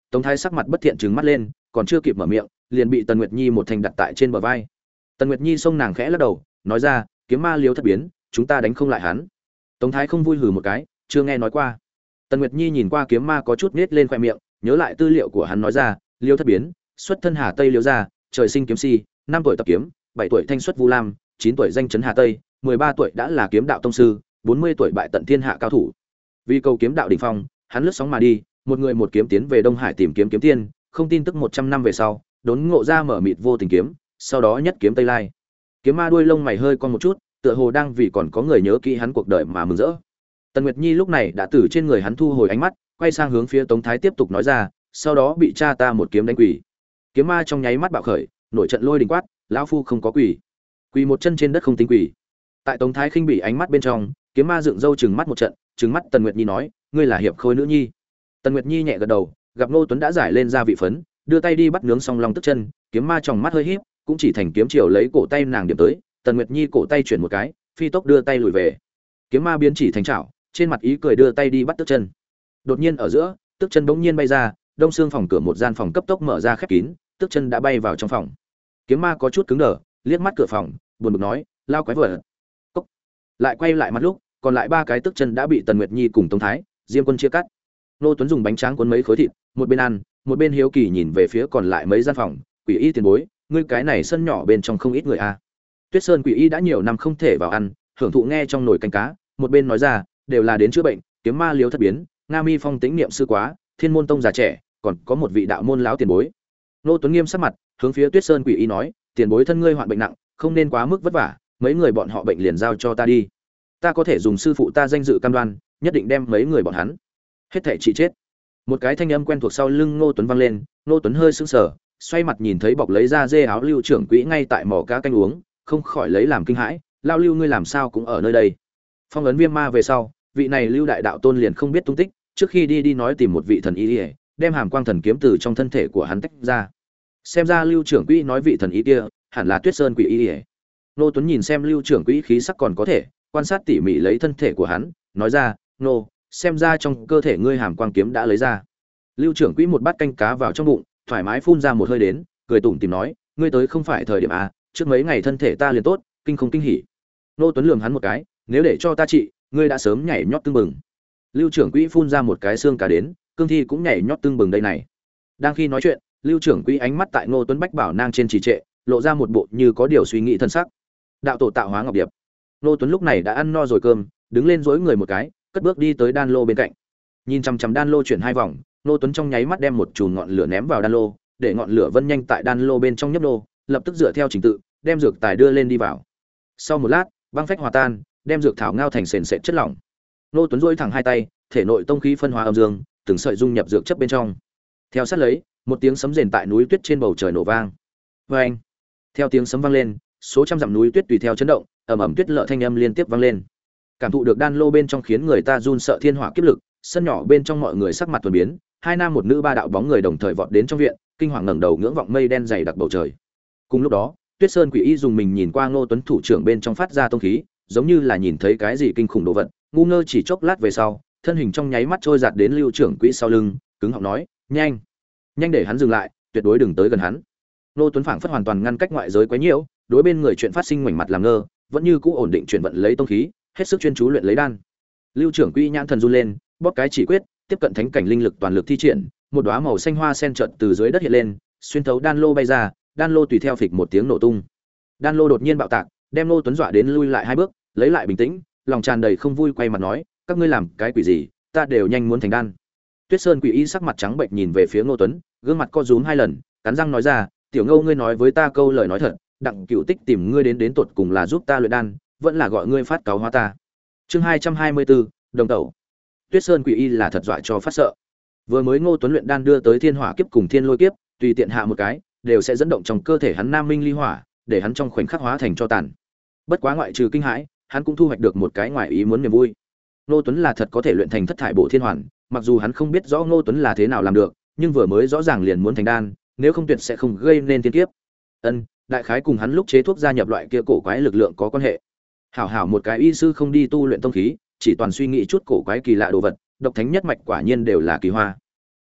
Tống Thái sắc mặt bất thiện trừng mắt lên, còn chưa kịp mở miệng, liền bị Tần Nguyệt Nhi một thành đặt tại trên bờ vai. Tần Nguyệt Nhi xông nàng khẽ lắc đầu, nói ra, kiếm ma Liêu Thất Biến, chúng ta đánh không lại hắn. Tống Thái không vui hừ một cái, chưa nghe nói qua. Tần Nguyệt Nhi nhìn qua kiếm ma có chút nhếch lên khóe miệng, nhớ lại tư liệu của hắn nói ra, Liêu Thất Biến, xuất thân Hà Tây Liêu gia, trời sinh kiếm si, năm tuổi tập kiếm, bảy tuổi thanh xuất Vu Lam, chín tuổi danh chấn Hà Tây, mười ba tuổi đã là kiếm đạo tông sư, bốn mươi tuổi bại tận thiên hạ cao thủ. Vì cầu kiếm đạo đỉnh phong, hắn lướt sóng mà đi, một người một kiếm tiến về Đông Hải tìm kiếm kiếm tiên, không tin tức một trăm năm về sau, đốn ngộ ra mở mịt vô tình kiếm, sau đó nhất kiếm Tây Lai. Kiếm ma đuôi lông mày hơi cong một chút, tựa hồ đang vì còn có người nhớ kỹ hắn cuộc đời mà mừng rỡ. Tần Nguyệt Nhi lúc này đã từ trên người hắn thu hồi ánh mắt, quay sang hướng phía Tống Thái tiếp tục nói ra, sau đó bị cha ta một kiếm đánh quỷ. Kiếm ma trong nháy mắt bạo khởi, nổi trận lôi đình quát, lão phu không có quỷ. Quỳ một chân trên đất không tính quỷ. Tại Tống Thái khinh bỉ ánh mắt bên trong, kiếm ma dựng râu trừng mắt một trận, trừng mắt Tần Nguyệt Nhi nói, ngươi là hiệp khôi nữ nhi. Tần Nguyệt Nhi nhẹ gật đầu, gặp Ngô Tuấn đã giải lên ra vị phấn, đưa tay đi bắt nướng song long tức chân, kiếm ma trong mắt hơi híp, cũng chỉ thành kiếm chiều lấy cổ tay nàng điểm tới, Tần Nguyệt Nhi cổ tay chuyển một cái, phi tốc đưa tay lùi về. Kiếm ma biến chỉ thành chảo, trên mặt ý cười đưa tay đi bắt tức chân. Đột nhiên ở giữa, tức chân bỗng nhiên bay ra, đông xương phòng cửa một gian phòng cấp tốc mở ra khép kín, tức chân đã bay vào trong phòng. Kiếm ma có chút cứng đờ, liếc mắt cửa phòng, buồn bực nói, lao quái vật. Cốc. Lại quay lại mắt lúc, còn lại ba cái tức chân đã bị Tần Nguyệt Nhi cùng Tống Thái, Diêm Quân chia cắt. Nô Tuấn dùng bánh tráng cuốn mấy khối thịt, một bên ăn, một bên hiếu kỳ nhìn về phía còn lại mấy gian phòng, Quỷ Y tiền bối, ngươi cái này sân nhỏ bên trong không ít người a. À. Tuyết Sơn Quỷ Y đã nhiều năm không thể vào ăn, hưởng thụ nghe trong nồi canh cá, một bên nói ra, đều là đến chữa bệnh, kiếm ma Liêu Thất Biến, Nga Mi Phong Tĩnh niệm sư quá, Thiên môn tông già trẻ, còn có một vị đạo môn lão tiền bối. Nô Tuấn nghiêm sắc mặt, hướng phía Tuyết Sơn Quỷ Y nói, tiền bối thân ngươi hoạn bệnh nặng, không nên quá mức vất vả, mấy người bọn họ bệnh liền giao cho ta đi. Ta có thể dùng sư phụ ta danh dự cam đoan, nhất định đem mấy người bọn hắn hết thảy trị chết. Một cái thanh âm quen thuộc sau lưng Ngô Tuấn vang lên, Ngô Tuấn hơi sững sờ, xoay mặt nhìn thấy bọc lấy ra dê áo Lưu trưởng quỹ ngay tại mỏ cá canh uống, không khỏi lấy làm kinh hãi, lao Lưu ngươi làm sao cũng ở nơi đây. Phong ấn viêm ma về sau, vị này Lưu đại đạo tôn liền không biết tung tích, trước khi đi đi nói tìm một vị thần y y, đem hàm quang thần kiếm từ trong thân thể của hắn tách ra. Xem ra Lưu trưởng quỹ nói vị thần y kia, hẳn là Tuyết Sơn Quỷ Y. Ngô Tuấn nhìn xem Lưu trưởng quỹ khí sắc còn có thể, quan sát tỉ mỉ lấy thân thể của hắn, nói ra, "Nô, xem ra trong cơ thể ngươi hàm quang kiếm đã lấy ra." Lưu trưởng quỹ một bát canh cá vào trong bụng, thoải mái phun ra một hơi đến, cười tủm tỉm nói, "Ngươi tới không phải thời điểm à, trước mấy ngày thân thể ta liền tốt, kinh không kinh hỉ." Ngô Tuấn lườm hắn một cái, "Nếu để cho ta trị, ngươi đã sớm nhảy nhót tưng bừng." Lưu trưởng quỹ phun ra một cái xương cá đến, cương thi cũng nhảy nhót tưng bừng đây này. Đang khi nói chuyện, Lưu trưởng quỹ ánh mắt tại Ngô Tuấn bách bảo nang trên trì trệ, lộ ra một bộ như có điều suy nghĩ thân sắc. Đạo tổ tạo hóa ngọc điệp. Ngô Tuấn lúc này đã ăn no rồi cơm, đứng lên duỗi người một cái, cất bước đi tới đan lô bên cạnh. Nhìn chằm chằm đan lô chuyển hai vòng, Ngô Tuấn trong nháy mắt đem một chùm ngọn lửa ném vào đan lô, để ngọn lửa vân nhanh tại đan lô bên trong nhấp nô, lập tức dựa theo trình tự, đem dược tài đưa lên đi vào. Sau một lát, băng phách hòa tan, đem dược thảo ngao thành sền sệt chất lỏng. Ngô Tuấn duỗi thẳng hai tay, thể nội tông khí phân hóa âm dương, từng sợi dung nhập dược chất bên trong. Theo sát lấy, một tiếng sấm rền tại núi tuyết trên bầu trời nổ vang. Oeng! Theo tiếng sấm vang lên, số trăm dặm núi tuyết tùy theo chấn động, ầm ầm tuyết lợ thanh âm liên tiếp vang lên. Cảm thụ được đan lô bên trong khiến người ta run sợ thiên hỏa kiếp lực, sân nhỏ bên trong mọi người sắc mặt thuần biến, hai nam một nữ ba đạo bóng người đồng thời vọt đến trong viện, kinh hoàng ngẩng đầu ngưỡng vọng mây đen dày đặc bầu trời. Cùng lúc đó, Tuyết Sơn Quỷ Y dùng mình nhìn qua Ngô Tuấn thủ trưởng bên trong phát ra tông khí, giống như là nhìn thấy cái gì kinh khủng đồ vật, ngu ngơ chỉ chốc lát về sau, thân hình trong nháy mắt trôi giạt đến Lưu trưởng quỹ sau lưng, cứng họng nói, "Nhanh, nhanh để hắn dừng lại, tuyệt đối đừng tới gần hắn." Ngô Tuấn phảng phất hoàn toàn ngăn cách ngoại giới quấy nhiễu, đối bên người chuyện phát sinh ngoảnh mặt làm ngơ, vẫn như cũ ổn định chuyển vận lấy tông khí, hết sức chuyên chú luyện lấy đan. Lưu trưởng quỹ nhãn thần run lên, bóp cái chỉ quyết, tiếp cận thánh cảnh linh lực toàn lực thi triển, một đóa màu xanh hoa sen chợt từ dưới đất hiện lên, xuyên thấu đan lô bay ra, đan lô tùy theo phịch một tiếng nổ tung. Đan lô đột nhiên bạo tạc, đem Ngô Tuấn dọa đến lui lại hai bước, lấy lại bình tĩnh, lòng tràn đầy không vui quay mặt nói, "Các ngươi làm cái quỷ gì, ta đều nhanh muốn thành đan." Tuyết Sơn Quỷ Y sắc mặt trắng bệch nhìn về phía Ngô Tuấn, gương mặt co rúm hai lần, cắn răng nói ra, "Tiểu Ngô ngươi nói với ta câu lời nói thật, Đặng Cửu Tích tìm ngươi đến đến tột cùng là giúp ta luyện đan, vẫn là gọi ngươi phát cáo hóa ta." Chương hai trăm hai mươi bốn, đồng tẩu. Tuyết Sơn Quỷ Y là thật dọa cho phát sợ. Vừa mới Ngô Tuấn luyện đan đưa tới thiên hỏa kiếp cùng thiên lôi kiếp, tùy tiện hạ một cái, đều sẽ dẫn động trong cơ thể hắn nam minh ly hỏa, để hắn trong khoảnh khắc hóa thành cho tàn. Bất quá ngoại trừ kinh hãi, hắn cũng thu hoạch được một cái ngoài ý muốn niềm vui. Ngô Tuấn là thật có thể luyện thành thất thải bộ thiên hoàn, mặc dù hắn không biết rõ Ngô Tuấn là thế nào làm được, nhưng vừa mới rõ ràng liền muốn thành đan, nếu không tuyệt sẽ không gây nên thiên kiếp. Ân, đại khái cùng hắn lúc chế thuốc gia nhập loại kia cổ quái lực lượng có quan hệ. Hảo hảo một cái y sư không đi tu luyện tông khí, chỉ toàn suy nghĩ chút cổ quái kỳ lạ đồ vật, độc thánh nhất mạch quả nhiên đều là kỳ hoa.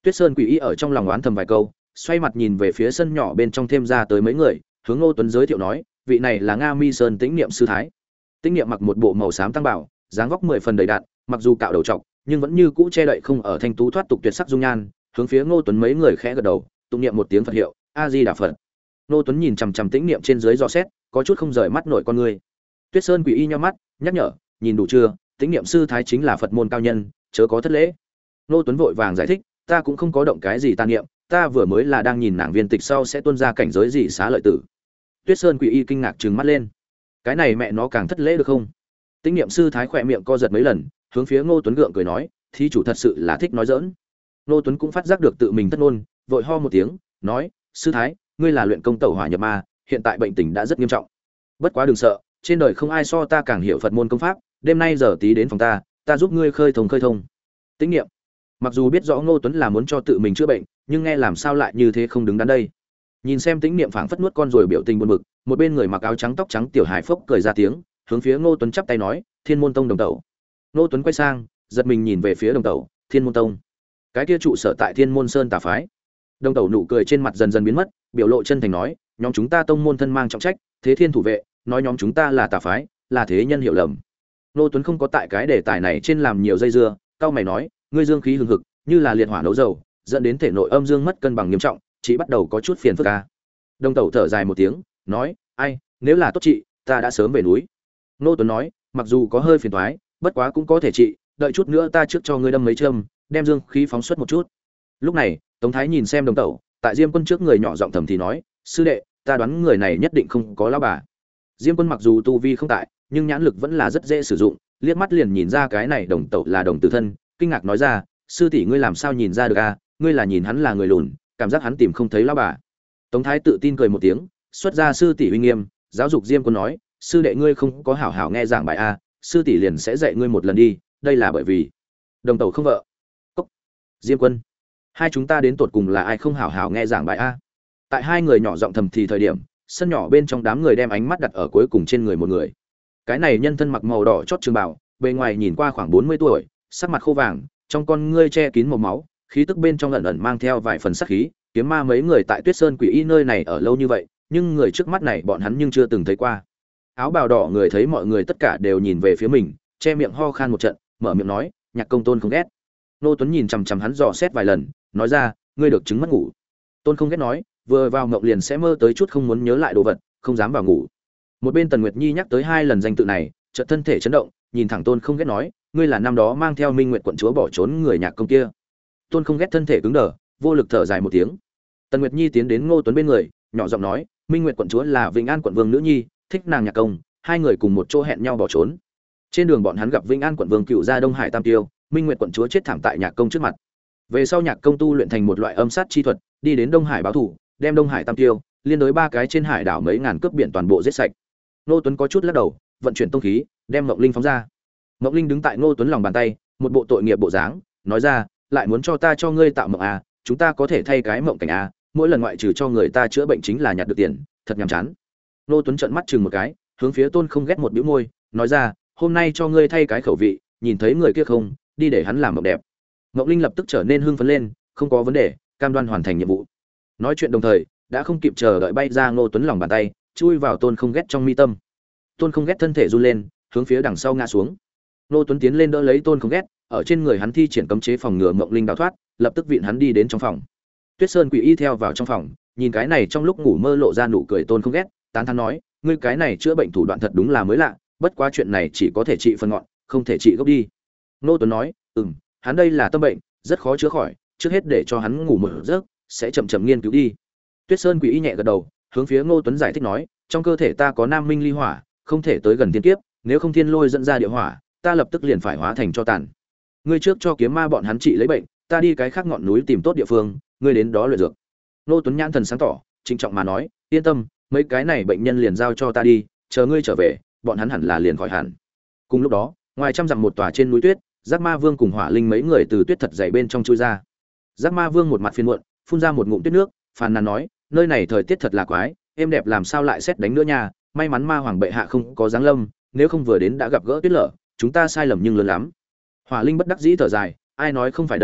Tuyết Sơn Quỷ Y ở trong lòng oán thầm vài câu, xoay mặt nhìn về phía sân nhỏ bên trong thêm ra tới mấy người, hướng Ngô Tuấn giới thiệu nói, vị này là Nga Mi Sơn Tĩnh Niệm sư thái. Tĩnh Niệm mặc một bộ màu xám tăng bảo, dáng vóc mười phần đầy đặn, mặc dù cạo đầu trọc, nhưng vẫn như cũ che đậy không ở thanh tú thoát tục tuyệt sắc dung nhan, hướng phía Ngô Tuấn mấy người khẽ gật đầu, tụng niệm một tiếng Phật hiệu, A Di Đà Phật. Ngô Tuấn nhìn chằm chằm Tĩnh Niệm trên dưới dò xét, có chút không rời mắt nổi con người. Tuyết Sơn Quỷ Y nhíu mắt, nhắc nhở, nhìn đủ chưa, Tĩnh Niệm sư thái chính là Phật môn cao nhân, chớ có thất lễ. Ngô Tuấn vội vàng giải thích, ta cũng không có động cái gì tà niệm, ta vừa mới là đang nhìn nàng viên tịch sau sẽ tuôn ra cảnh giới gì xá lợi tử. Tuyết Sơn Quỷ Y kinh ngạc trừng mắt lên, cái này mẹ nó càng thất lễ được không? Tĩnh Niệm sư thái khỏe miệng co giật mấy lần, hướng phía Ngô Tuấn gượng cười nói, thí chủ thật sự là thích nói giỡn. Ngô Tuấn cũng phát giác được tự mình thất ngôn, vội ho một tiếng, nói, sư thái, ngươi là luyện công tẩu hỏa nhập ma, hiện tại bệnh tình đã rất nghiêm trọng. Bất quá đừng sợ, trên đời không ai so ta càng hiểu Phật môn công pháp, đêm nay giờ tí đến phòng ta, ta giúp ngươi khơi thông khơi thông. Tĩnh Niệm mặc dù biết rõ Ngô Tuấn là muốn cho tự mình chữa bệnh, nhưng nghe làm sao lại như thế không đứng đắn đây. Nhìn xem Tĩnh Niệm phảng phất nuốt con rồi biểu tình buồn bực, một bên người mặc áo trắng tóc trắng tiểu hải phốc cười ra tiếng, hướng phía Ngô Tuấn chắp tay nói, Thiên Môn Tông đồng tẩu. Ngô Tuấn quay sang, giật mình nhìn về phía đồng tẩu, Thiên Môn Tông, cái kia trụ sở tại Thiên Môn Sơn tà phái. Đồng tẩu nụ cười trên mặt dần dần biến mất, biểu lộ chân thành nói, nhóm chúng ta tông môn thân mang trọng trách, thế thiên thủ vệ, nói nhóm chúng ta là tà phái, là thế nhân hiểu lầm. Ngô Tuấn không có tại cái đề tài này trên làm nhiều dây dưa, cao mày nói, ngươi dương khí hừng hực, như là liệt hỏa nấu dầu, dẫn đến thể nội âm dương mất cân bằng nghiêm trọng, chỉ bắt đầu có chút phiền phức a. Đồng tẩu thở dài một tiếng, nói, ai, nếu là tốt trị, ta đã sớm về núi. Ngô Tuấn nói, mặc dù có hơi phiền toái, bất quá cũng có thể trị, đợi chút nữa ta trước cho ngươi đâm mấy châm, đem dương khí phóng xuất một chút. Lúc này, Tống Thái nhìn xem Đồng tẩu, tại Diêm Quân trước người nhỏ giọng thầm thì nói, sư đệ, ta đoán người này nhất định không có lão bà. Diêm Quân mặc dù tu vi không tại, nhưng nhãn lực vẫn là rất dễ sử dụng, liếc mắt liền nhìn ra cái này Đồng tẩu là đồng tử thân, kinh ngạc nói ra, sư tỷ ngươi làm sao nhìn ra được a? Ngươi là nhìn hắn là người lùn, cảm giác hắn tìm không thấy lão bà. Tống Thái tự tin cười một tiếng, xuất ra sư tỷ uy nghiêm, giáo dục Diêm Quân nói, sư đệ ngươi không có hảo hảo nghe giảng bài a, sư tỷ liền sẽ dạy ngươi một lần đi, đây là bởi vì Đồng tẩu không vợ. Cốc. Diêm Quân, hai chúng ta đến tột cùng là ai không hảo hảo nghe giảng bài a? Tại hai người nhỏ giọng thầm thì thời điểm, sân nhỏ bên trong đám người đem ánh mắt đặt ở cuối cùng trên người một người. Cái này nhân thân mặc màu đỏ chót trường bào, bề ngoài nhìn qua khoảng bốn mươi tuổi, sắc mặt khô vàng, trong con ngươi che kín màu máu, khí tức bên trong ẩn ẩn mang theo vài phần sát khí, kiếm ma mấy người tại Tuyết Sơn Quỷ Y nơi này ở lâu như vậy, nhưng người trước mắt này bọn hắn nhưng chưa từng thấy qua. Áo bào đỏ người thấy mọi người tất cả đều nhìn về phía mình, che miệng ho khan một trận, mở miệng nói, Nhạc Công Tôn không ghét. Nô Tuấn nhìn chằm chằm hắn dò xét vài lần, nói ra, ngươi được chứng mất ngủ. Tôn không ghét nói, vừa vào ngộng liền sẽ mơ tới chút không muốn nhớ lại đồ vật, không dám vào ngủ. Một bên Tần Nguyệt Nhi nhắc tới hai lần danh tự này, chợt thân thể chấn động, nhìn thẳng Tôn không ghét nói, ngươi là năm đó mang theo Minh Nguyệt quận chúa bỏ trốn người Nhạc Công kia. Tôn không ghét thân thể cứng đờ, vô lực thở dài một tiếng. Tần Nguyệt Nhi tiến đến Ngô Tuấn bên người, nhỏ giọng nói, Minh Nguyệt quận chúa là Vĩnh An quận vương nữ nhi, thích nàng Nhạc Công, hai người cùng một chỗ hẹn nhau bỏ trốn. Trên đường bọn hắn gặp Vĩnh An quận vương cựu gia Đông Hải Tam Tiêu, Minh Nguyệt quận chúa chết thảm tại Nhạc Công trước mặt. Về sau Nhạc Công tu luyện thành một loại âm sát chi thuật, đi đến Đông Hải báo thù, đem Đông Hải Tam Tiêu liên đối ba cái trên hải đảo mấy ngàn cướp biển toàn bộ giết sạch. Ngô Tuấn có chút lắc đầu, vận chuyển tông khí, đem Mộng Linh phóng ra. Mộng Linh đứng tại Ngô Tuấn lòng bàn tay, một bộ tội nghiệp bộ dáng, nói ra, lại muốn cho ta cho ngươi tạo mộng à, chúng ta có thể thay cái mộng cảnh à, mỗi lần ngoại trừ cho người ta chữa bệnh chính là nhặt được tiền, thật nhàm chán. Ngô Tuấn trợn mắt chừng một cái, hướng phía Tôn không ghét một bĩu môi, nói ra, hôm nay cho ngươi thay cái khẩu vị, nhìn thấy người kia không, đi để hắn làm mộng đẹp. Mộng Linh lập tức trở nên hưng phấn lên, không có vấn đề, cam đoan hoàn thành nhiệm vụ. Nói chuyện đồng thời, đã không kịp chờ đợi bay ra Ngô Tuấn lòng bàn tay, chui vào Tôn không ghét trong mi tâm. Tôn không ghét thân thể run lên, hướng phía đằng sau ngã xuống. Ngô Tuấn tiến lên đỡ lấy Tôn không ghét, ở trên người hắn thi triển cấm chế phòng ngừa Mộng Linh đào thoát, lập tức vịn hắn đi đến trong phòng. Tuyết Sơn Quỷ Y theo vào trong phòng, nhìn cái này trong lúc ngủ mơ lộ ra nụ cười Tôn không ghét, tán thán nói, ngươi cái này chữa bệnh thủ đoạn thật đúng là mới lạ, bất quá chuyện này chỉ có thể trị phần ngọn, không thể trị gốc đi. Ngô Tuấn nói, ừm, hắn đây là tâm bệnh, rất khó chữa khỏi, trước hết để cho hắn ngủ một giấc, sẽ chậm chậm nghiên cứu đi. Tuyết Sơn Quỷ Y nhẹ gật đầu, hướng phía Ngô Tuấn giải thích nói, trong cơ thể ta có Nam Minh ly hỏa, không thể tới gần thiên kiếp, nếu không thiên lôi dẫn ra địa hỏa, ta lập tức liền phải hóa thành cho tàn. Ngươi trước cho kiếm ma bọn hắn trị lấy bệnh, ta đi cái khác ngọn núi tìm tốt địa phương, ngươi đến đó luyện dược. Ngô Tuấn nhãn thần sáng tỏ, trịnh trọng mà nói, yên tâm, mấy cái này bệnh nhân liền giao cho ta đi, chờ ngươi trở về, bọn hắn hẳn là liền khỏi hẳn. Cùng lúc đó, ngoài trăm dặm một tòa trên núi tuyết, Giác Ma Vương cùng Hỏa Linh mấy người từ tuyết thật dày bên trong chui ra. Giác Ma Vương một mặt phiền muộn, phun ra một ngụm tuyết nước, phàn nàn nói, nơi này thời tiết thật là quái, êm đẹp làm sao lại xét đánh nữa nha, may mắn Ma Hoàng bệ hạ không có giáng lâm, nếu không vừa đến đã gặp gỡ tuyết lở, chúng ta sai lầm nhưng lớn lắm. Hỏa Linh bất đắc dĩ thở dài, ai nói không phải đây,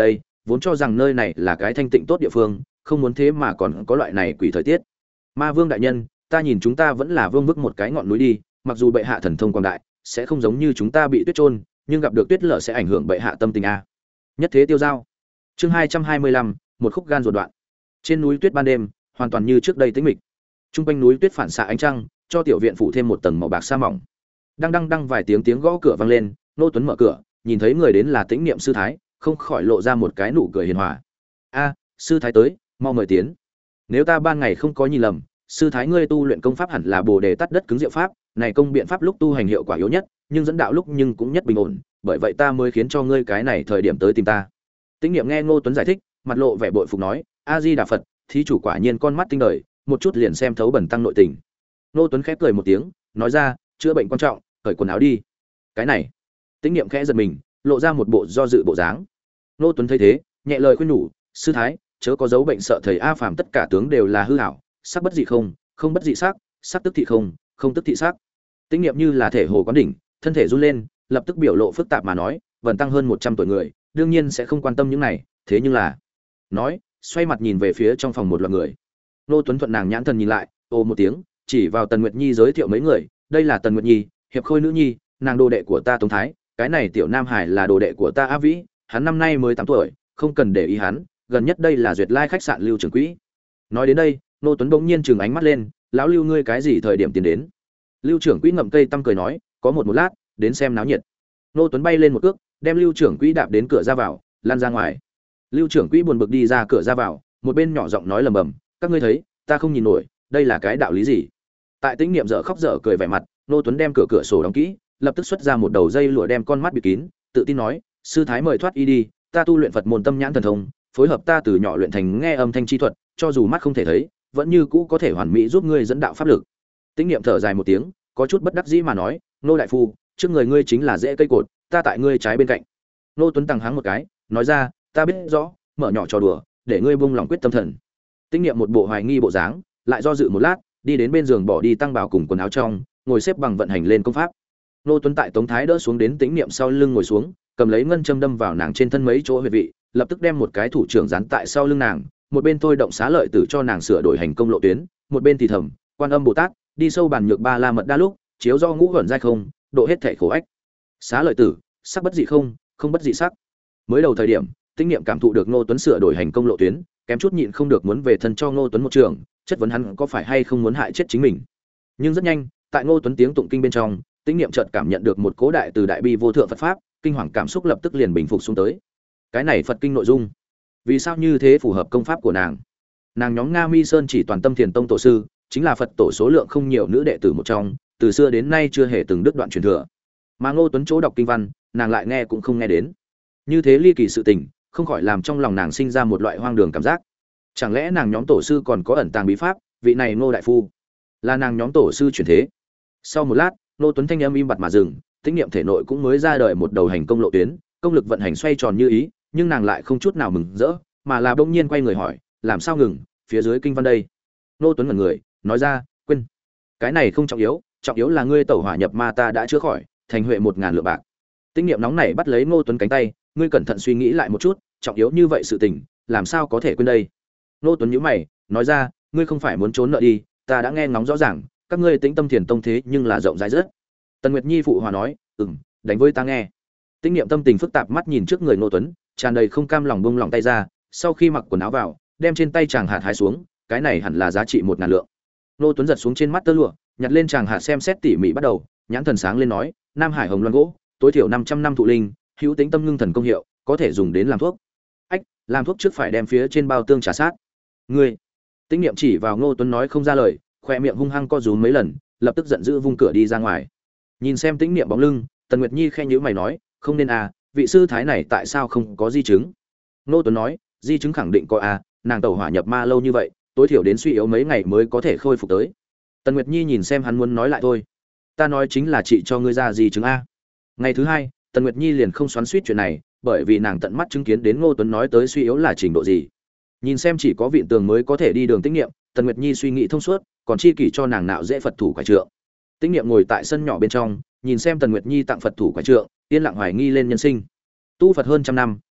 vốn cho rằng nơi này là cái thanh tịnh tốt địa phương, không muốn thế mà còn có loại này quỷ thời tiết. Ma vương đại nhân, ta nhìn chúng ta vẫn là vương vức một cái ngọn núi đi, mặc dù bệ hạ thần thông quang đại, sẽ không giống như chúng ta bị tuyết trôn, nhưng gặp được tuyết lở sẽ ảnh hưởng bệ hạ tâm tình a. Nhất thế tiêu giao. Chương hai trăm hai mươi lăm, một khúc gan ruột đoạn. Trên núi tuyết ban đêm, hoàn toàn như trước đây tĩnh mịch. Trung quanh núi tuyết phản xạ ánh trăng, cho tiểu viện phủ thêm một tầng màu bạc sa mỏng. Đang đăng đăng vài tiếng tiếng gõ cửa vang lên, Nô Tuấn mở cửa, nhìn thấy người đến là Tĩnh Niệm sư thái, không khỏi lộ ra một cái nụ cười hiền hòa. "A, sư thái tới, mau mời tiến. Nếu ta ban ngày không có nhìn lầm, sư thái ngươi tu luyện công pháp hẳn là Bồ Đề Tát Đất Cứng Diệu pháp, này công biện pháp lúc tu hành hiệu quả yếu nhất, nhưng dẫn đạo lúc nhưng cũng nhất bình ổn, bởi vậy ta mới khiến cho ngươi cái này thời điểm tới tìm ta." Tĩnh Niệm nghe Ngô Tuấn giải thích, mặt lộ vẻ bội phục nói: "A Di Đà Phật, thí chủ quả nhiên con mắt tinh đời, một chút liền xem thấu bẩn tăng nội tình." Ngô Tuấn khép cười một tiếng, nói ra: "Chữa bệnh quan trọng, cởi quần áo đi." Cái này, Tĩnh Niệm khẽ giật mình, lộ ra một bộ do dự bộ dáng. Ngô Tuấn thấy thế, nhẹ lời khuyên nhủ: "Sư thái, chớ có dấu bệnh sợ thầy a, phàm tất cả tướng đều là hư ảo, sắc bất dị không, không bất dị sắc, sắc tức thị không, không tức thị sắc." Tĩnh Niệm như là thể hồ quán đỉnh, thân thể run lên, lập tức biểu lộ phức tạp mà nói: "Vần tăng hơn một trăm tuổi người, đương nhiên sẽ không quan tâm những này, thế nhưng là..." Nói, xoay mặt nhìn về phía trong phòng một loạt người. Ngô Tuấn thuận nàng nhãn thần nhìn lại, ồ một tiếng, chỉ vào Tần Nguyệt Nhi giới thiệu mấy người: "Đây là Tần Nguyệt Nhi, hiệp khôi nữ nhi, nàng đồ đệ của ta Tống Thái, cái này tiểu Nam Hải là đồ đệ của ta A Vĩ, hắn năm nay mới tám tuổi, không cần để ý hắn, gần nhất đây là Duyệt Lai khách sạn Lưu trưởng quỹ." Nói đến đây, Ngô Tuấn bỗng nhiên trừng ánh mắt lên: "Lão Lưu ngươi cái gì thời điểm tiến đến?" Lưu trưởng quỹ ngậm cây tăm cười nói: "Có một một lát, đến xem náo nhiệt." Ngô Tuấn bay lên một cước, đem Lưu trưởng quỹ đạp đến cửa ra vào, lăn ra ngoài. Lưu trưởng quỹ buồn bực đi ra cửa ra vào, một bên nhỏ giọng nói lầm bầm: "Các ngươi thấy, ta không nhìn nổi, đây là cái đạo lý gì?" Tại Tĩnh Niệm dở khóc dở cười vẻ mặt, Ngô Tuấn đem cửa cửa sổ đóng kỹ, lập tức xuất ra một đầu dây lụa đem con mắt bịt kín, tự tin nói: "Sư thái mời thoát y đi, ta tu luyện Phật môn tâm nhãn thần thông, phối hợp ta từ nhỏ luyện thành nghe âm thanh chi thuật, cho dù mắt không thể thấy, vẫn như cũ có thể hoàn mỹ giúp ngươi dẫn đạo pháp lực." Tĩnh Niệm thở dài một tiếng, có chút bất đắc dĩ mà nói: "Nô đại phu, trước người ngươi chính là rễ cây cột, ta tại ngươi trái bên cạnh." Ngô Tuấn tăng háng một cái, nói ra: "Ta biết rõ, mở nhỏ trò đùa, để ngươi buông lòng quyết tâm thần." Tĩnh Niệm một bộ hoài nghi bộ dáng, lại do dự một lát, đi đến bên giường bỏ đi tăng bào cùng quần áo trong, ngồi xếp bằng vận hành lên công pháp. Ngô Tuấn tại Tống Thái đỡ xuống đến Tĩnh Niệm sau lưng ngồi xuống, cầm lấy ngân châm đâm vào nàng trên thân mấy chỗ huyệt vị, lập tức đem một cái thủ trưởng dán tại sau lưng nàng, một bên thôi động xá lợi tử cho nàng sửa đổi hành công lộ tuyến, một bên thì thầm: "Quan Âm Bồ Tát, đi sâu bàn nhược ba la mật đa lúc, chiếu do ngũ huẩn giai không, độ hết thể khổ ách." Xá lợi tử, sắc bất dị không, không bất dị sắc. Mới đầu thời điểm, Tĩnh Niệm cảm thụ được Ngô Tuấn sửa đổi hành công lộ tuyến, kém chút nhịn không được muốn về thân cho Ngô Tuấn một trường, chất vấn hắn có phải hay không muốn hại chết chính mình. Nhưng rất nhanh, tại Ngô Tuấn tiếng tụng kinh bên trong, Tĩnh Niệm chợt cảm nhận được một cố đại từ đại bi vô thượng Phật pháp, kinh hoàng cảm xúc lập tức liền bình phục xuống tới. Cái này Phật kinh nội dung, vì sao như thế phù hợp công pháp của nàng? Nàng nhóm Nga Mi Sơn chỉ toàn tâm thiền tông tổ sư, chính là Phật tổ số lượng không nhiều nữ đệ tử một trong, từ xưa đến nay chưa hề từng đứt đoạn truyền thừa. Mà Ngô Tuấn chỗ đọc kinh văn, nàng lại nghe cũng không nghe đến. Như thế ly kỳ sự tình, không khỏi làm trong lòng nàng sinh ra một loại hoang đường cảm giác. Chẳng lẽ nàng nhóm tổ sư còn có ẩn tàng bí pháp, vị này Ngô đại phu là nàng nhóm tổ sư chuyển thế? Sau một lát, Ngô Tuấn thanh âm im bặt mà dừng, Tĩnh Niệm thể nội cũng mới ra đời một đầu hành công lộ tuyến, công lực vận hành xoay tròn như ý, nhưng nàng lại không chút nào mừng rỡ, mà là bỗng nhiên quay người hỏi: "Làm sao ngừng, phía dưới kinh văn đây?" Ngô Tuấn ngẩn người, nói ra: "Quên, cái này không trọng yếu, trọng yếu là ngươi tẩu hỏa nhập ma ta đã chữa khỏi, thành huệ một ngàn lượng bạc." Tĩnh Niệm nóng nảy bắt lấy Ngô Tuấn cánh tay: "Ngươi cẩn thận suy nghĩ lại một chút, trọng yếu như vậy sự tình, làm sao có thể quên đây?" Ngô Tuấn nhíu mày, nói ra: "Ngươi không phải muốn trốn nợ đi, ta đã nghe ngóng rõ ràng, các ngươi Tĩnh Tâm Thiền Tông thế nhưng là rộng rãi rất." Tần Nguyệt Nhi phụ hòa nói: "Ừm, đánh với ta nghe." Tĩnh Niệm tâm tình phức tạp mắt nhìn trước người Ngô Tuấn, tràn đầy không cam lòng buông lòng tay ra, sau khi mặc quần áo vào, đem trên tay chàng hạt hái xuống, cái này hẳn là giá trị một ngàn lượng. Ngô Tuấn giật xuống trên mắt tơ lụa, nhặt lên chàng hạt xem xét tỉ mỉ bắt đầu, nhãn thần sáng lên nói: "Nam Hải Hồng Loan gỗ, tối thiểu năm trăm năm thụ linh, hữu tính tâm ngưng thần công hiệu, có thể dùng đến làm thuốc." Ách, làm thuốc trước phải đem phía trên bao tương trà sát. "Ngươi?" Tĩnh Niệm chỉ vào Ngô Tuấn nói không ra lời, khoe miệng hung hăng co rúm mấy lần, lập tức giận dữ vung cửa đi ra ngoài. Nhìn xem Tĩnh Niệm bóng lưng, Tần Nguyệt Nhi khẽ nhíu mày nói: "Không nên à, vị sư thái này tại sao không có di chứng?" Ngô Tuấn nói: "Di chứng khẳng định có à, nàng tẩu hỏa nhập ma lâu như vậy, tối thiểu đến suy yếu mấy ngày mới có thể khôi phục tới." Tần Nguyệt Nhi nhìn xem hắn muốn nói lại thôi. "Ta nói chính là chị cho ngươi ra di chứng a." Ngày thứ hai, Tần Nguyệt Nhi liền không xoắn xuýt chuyện này, bởi vì nàng tận mắt chứng kiến đến Ngô Tuấn nói tới suy yếu là trình độ gì. Nhìn xem chỉ có vịn tường mới có thể đi đường Tĩnh Niệm, Tần Nguyệt Nhi suy nghĩ thông suốt, còn chi kỷ cho nàng nạo dễ Phật thủ quả trượng. Tĩnh Niệm ngồi tại sân nhỏ bên trong, nhìn xem Tần Nguyệt Nhi tặng Phật thủ quả trượng, yên lặng hoài nghi lên nhân sinh. Tu Phật hơn trăm năm,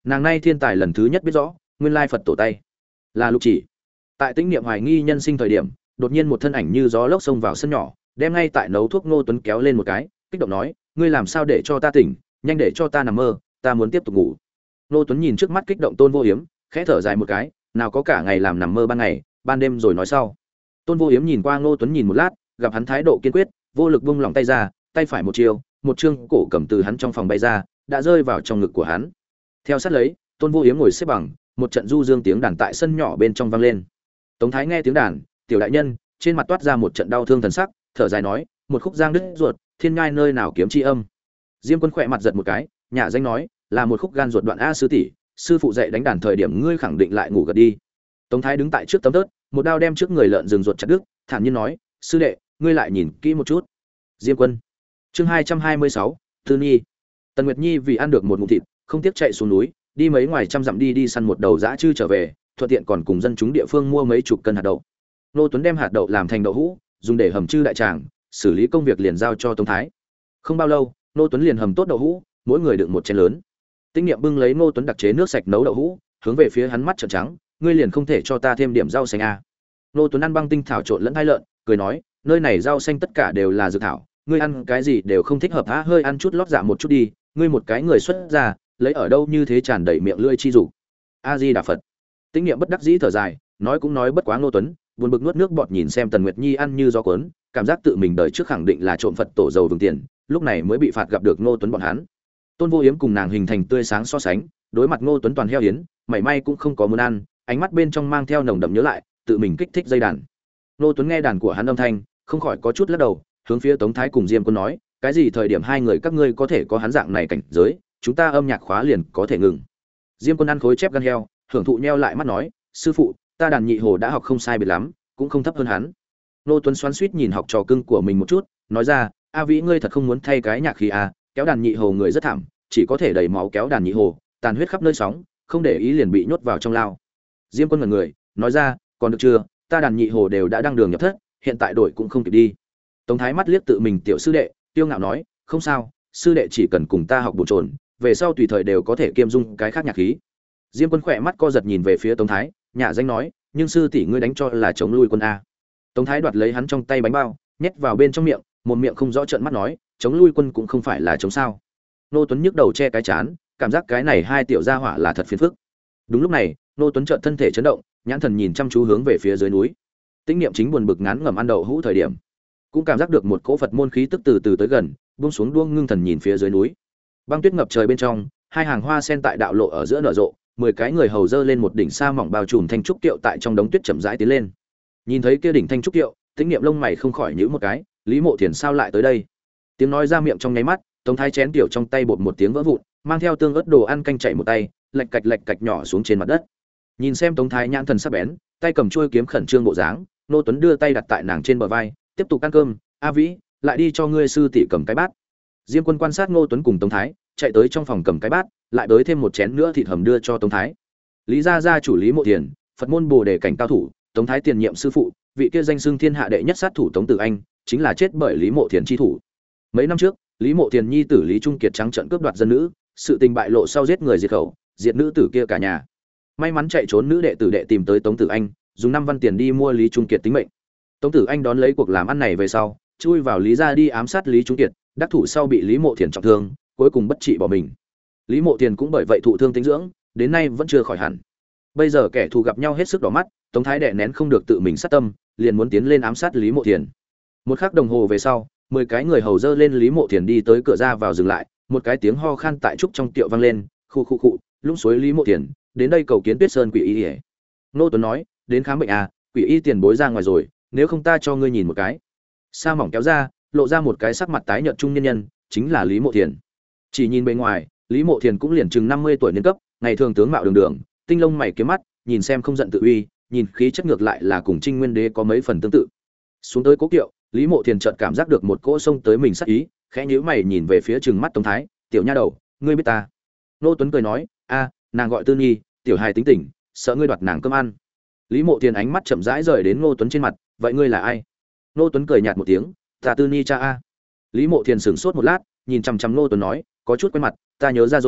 Nàng nay thiên tài lần thứ nhất biết rõ nguyên lai Phật tổ tay là Lục Chỉ. Tại Tĩnh Niệm hoài nghi nhân sinh thời điểm, đột nhiên một thân ảnh như gió lốc xông vào sân nhỏ, đem ngay tại nấu thuốc Ngô Tuấn kéo lên một cái, kích động nói, ngươi làm sao để cho ta tỉnh, nhanh để cho ta nằm mơ, ta muốn tiếp tục ngủ. Ngô Tuấn nhìn trước mắt kích động Tôn Vô Hiếm, khẽ thở dài một cái, nào có cả ngày làm nằm mơ ban ngày, ban đêm rồi nói sau. Tôn Vô Hiếm nhìn qua Ngô Tuấn nhìn một lát, gặp hắn thái độ kiên quyết, vô lực buông lỏng tay ra, tay phải một chiều, một chương cổ cầm từ hắn trong phòng bay ra, đã rơi vào trong ngực của hắn. Theo sát lấy, Tôn Vô Hiếm ngồi xếp bằng, một trận du dương tiếng đàn tại sân nhỏ bên trong vang lên. Tống Thái nghe tiếng đàn, tiểu đại nhân, trên mặt toát ra một trận đau thương thần sắc, thở dài nói, một khúc giang đứt ruột, thiên ngai nơi nào kiếm chi âm. Diêm Quân khỏe mặt giật một cái, nhả danh nói, là một khúc gan ruột đoạn a sư tỷ, sư phụ dạy đánh đàn thời điểm ngươi khẳng định lại ngủ gật đi. Tống Thái đứng tại trước tấm tớt, một đao đem trước người lợn rừng ruột chặt đứt, thản nhiên nói, sư đệ, ngươi lại nhìn kỹ một chút. Diêm Quân. Chương hai trăm hai mươi sáu, Tư Nhi. Tần Nguyệt Nhi vì ăn được một ngụm thịt, không tiếc chạy xuống núi, đi mấy ngoài trăm dặm đi đi săn một đầu dã chư trở về, thuận tiện còn cùng dân chúng địa phương mua mấy chục cân hạt đậu. Nô Tuấn đem hạt đậu làm thành đậu hũ, dùng để hầm chư đại tràng, xử lý công việc liền giao cho Tống Thái. Không bao lâu, Nô Tuấn liền hầm tốt đậu hũ, mỗi người đựng một chén lớn. Tinh Niệm bưng lấy Nô Tuấn đặc chế nước sạch nấu đậu hũ, hướng về phía hắn mắt trợn trắng, ngươi liền không thể cho ta thêm điểm rau xanh à? Nô Tuấn ăn băng tinh thảo trộn lẫn hai lợn, cười nói, nơi này rau xanh tất cả đều là dược thảo, ngươi ăn cái gì đều không thích hợp há, hơi ăn chút lót dạ một chút đi, ngươi một cái người xuất gia, lấy ở đâu như thế tràn đầy miệng lưỡi chi dục. A Di Đà Phật. Tinh Niệm bất đắc dĩ thở dài, nói cũng nói bất quá Nô Tuấn, buồn bực nuốt nước bọt nhìn xem Tần Nguyệt Nhi ăn như gió cuốn, cảm giác tự mình đời trước khẳng định là trộm Phật tổ dầu vừng tiền, lúc này mới bị phạt gặp được Nô Tuấn bọn hắn. Tôn Vô Hiếm cùng nàng hình thành tươi sáng so sánh, đối mặt Nô Tuấn toàn heo hiến, mảy may cũng không có muốn ăn, ánh mắt bên trong mang theo nồng đậm nhớ lại, tự mình kích thích dây đàn. Nô Tuấn nghe đàn của hắn âm thanh, không khỏi có chút lắc đầu, hướng phía Tống Thái cùng Diêm Quân nói, cái gì thời điểm hai người các ngươi có thể có hắn dạng này cảnh giới, chúng ta âm nhạc khóa liền có thể ngừng. Diêm Quân ăn khối chép gan heo, hưởng thụ nheo lại mắt nói, sư phụ, ta đàn nhị hồ đã học không sai biệt lắm, cũng không thấp hơn hắn. Nô Tuấn xoắn xuýt nhìn học trò cưng của mình một chút, nói ra, A Vĩ ngươi thật không muốn thay cái nhạc khí à, kéo đàn nhị hồ người rất thảm, chỉ có thể đẩy máu kéo đàn nhị hồ, tàn huyết khắp nơi sóng, không để ý liền bị nhốt vào trong lao. Diêm Quân ngẩn người, nói ra, còn được chưa, ta đàn nhị hồ đều đã đăng đường nhập thất, hiện tại đổi cũng không kịp đi. Tống Thái mắt liếc tự mình tiểu sư đệ, tiêu ngạo nói, không sao, sư đệ chỉ cần cùng ta học bổ trồn, về sau tùy thời đều có thể kiêm dung cái khác nhạc khí. Diêm Quân khỏe mắt co giật nhìn về phía Tống Thái, nhả danh nói, nhưng sư tỷ ngươi đánh cho là chống lui quân a. Tống Thái đoạt lấy hắn trong tay bánh bao, nhét vào bên trong miệng, một miệng không rõ trợn mắt nói, chống lui quân cũng không phải là chống sao. Nô Tuấn nhức đầu che cái chán, cảm giác cái này hai tiểu gia hỏa là thật phiền phức. Đúng lúc này, Nô Tuấn chợt thân thể chấn động, nhãn thần nhìn chăm chú hướng về phía dưới núi. Tĩnh Niệm chính buồn bực ngán ngẩm ăn đậu hũ thời điểm, cũng cảm giác được một cỗ Phật môn khí tức từ từ tới gần, buông xuống đuông ngưng thần nhìn phía dưới núi. Băng tuyết ngập trời bên trong, hai hàng hoa sen tại đạo lộ ở giữa nở rộ, mười cái người hầu dơ lên một đỉnh sa mỏng bao trùm thanh trúc kiệu tại trong đống tuyết chậm rãi tiến lên. Nhìn thấy kia đỉnh thanh trúc kiệu, Tĩnh Niệm lông mày không khỏi nhíu một cái, Lý Mộ Thiền sao lại tới đây? Tiếng nói ra miệng trong nháy mắt, Tống Thái chén tiểu trong tay bột một tiếng vỡ vụn, mang theo tương ớt đồ ăn canh chảy một tay, lạch cạch lạch cạch nhỏ xuống trên mặt đất. Nhìn xem Tống Thái nhãn thần sắc bén, tay cầm chuôi kiếm khẩn trương bộ dáng, Nô Tuấn đưa tay đặt tại nàng trên bờ vai, tiếp tục ăn cơm, "A Vĩ, lại đi cho ngươi sư tỷ cầm cái bát." Diêm Quân quan sát Ngô Tuấn cùng Tống Thái, chạy tới trong phòng cầm cái bát, lại bới thêm một chén nữa thịt hầm đưa cho Tống Thái. Lý gia gia chủ Lý Mộ Thiền, Phật môn Bồ Đề cảnh cao thủ, Tống Thái tiền nhiệm sư phụ, vị kia danh xưng thiên hạ đệ nhất sát thủ Tống Tử Anh, chính là chết bởi Lý Mộ Thiền chi thủ. Mấy năm trước, Lý Mộ Thiền nhi tử Lý Trung Kiệt trắng trợn cướp đoạt dân nữ, sự tình bại lộ sau giết người diệt khẩu, diệt nữ tử kia cả nhà. May mắn chạy trốn nữ đệ tử đệ tìm tới Tống Tử Anh, dùng năm văn tiền đi mua Lý Trung Kiệt tính mệnh. Tống Tử Anh đón lấy cuộc làm ăn này về sau, chui vào Lý gia đi ám sát Lý Trung Kiệt, đắc thủ sau bị Lý Mộ Thiền trọng thương, cuối cùng bất trị bỏ mình. Lý Mộ Thiền cũng bởi vậy thụ thương tính dưỡng, đến nay vẫn chưa khỏi hẳn. Bây giờ kẻ thù gặp nhau hết sức đỏ mắt, Tống Thái đè nén không được tự mình sát tâm, liền muốn tiến lên ám sát Lý Mộ Thiền. Một khắc đồng hồ về sau, mười cái người hầu dơ lên Lý Mộ Thiền đi tới cửa ra vào dừng lại, một cái tiếng ho khan tại trúc trong tiệu vang lên, khu khu khu, lũng suối Lý Mộ Thiền, đến đây cầu kiến Tuyết Sơn quỷ y. Nô Tuấn nói, đến khám bệnh à, quỷ y tiền bối ra ngoài rồi, nếu không ta cho ngươi nhìn một cái. Sa mỏng kéo ra, lộ ra một cái sắc mặt tái nhợt trung nhân nhân, chính là Lý Mộ Thiền. Chỉ nhìn bề ngoài, Lý Mộ Thiền cũng liền chừng năm mươi tuổi niên cấp, ngày thường tướng mạo đường đường, tinh lông mày kiếm mắt, nhìn xem không giận tự uy, nhìn khí chất ngược lại là cùng Trinh Nguyên Đế có mấy phần tương tự. Xuống tới cố kiệu, Lý Mộ Thiền chợt cảm giác được một cỗ xông tới mình sát ý, khẽ nhíu mày nhìn về phía trừng mắt Tống Thái, "Tiểu nha đầu, ngươi biết ta?" Nô Tuấn cười nói, "A, nàng gọi Tư Nhi, tiểu hài tính tình, sợ ngươi đoạt nàng cơm ăn." Lý Mộ Thiền ánh mắt chậm rãi rời đến Ngô Tuấn trên mặt, "Vậy ngươi là ai?" Nô Tuấn cười nhạt một tiếng, "Ta Tư Nhi cha a." Lý Mộ Thiền sửng sốt một lát, nhìn chằm chằm Ngô Tuấn nói, "Có chút quen mặt, ta nhớ ra rồi,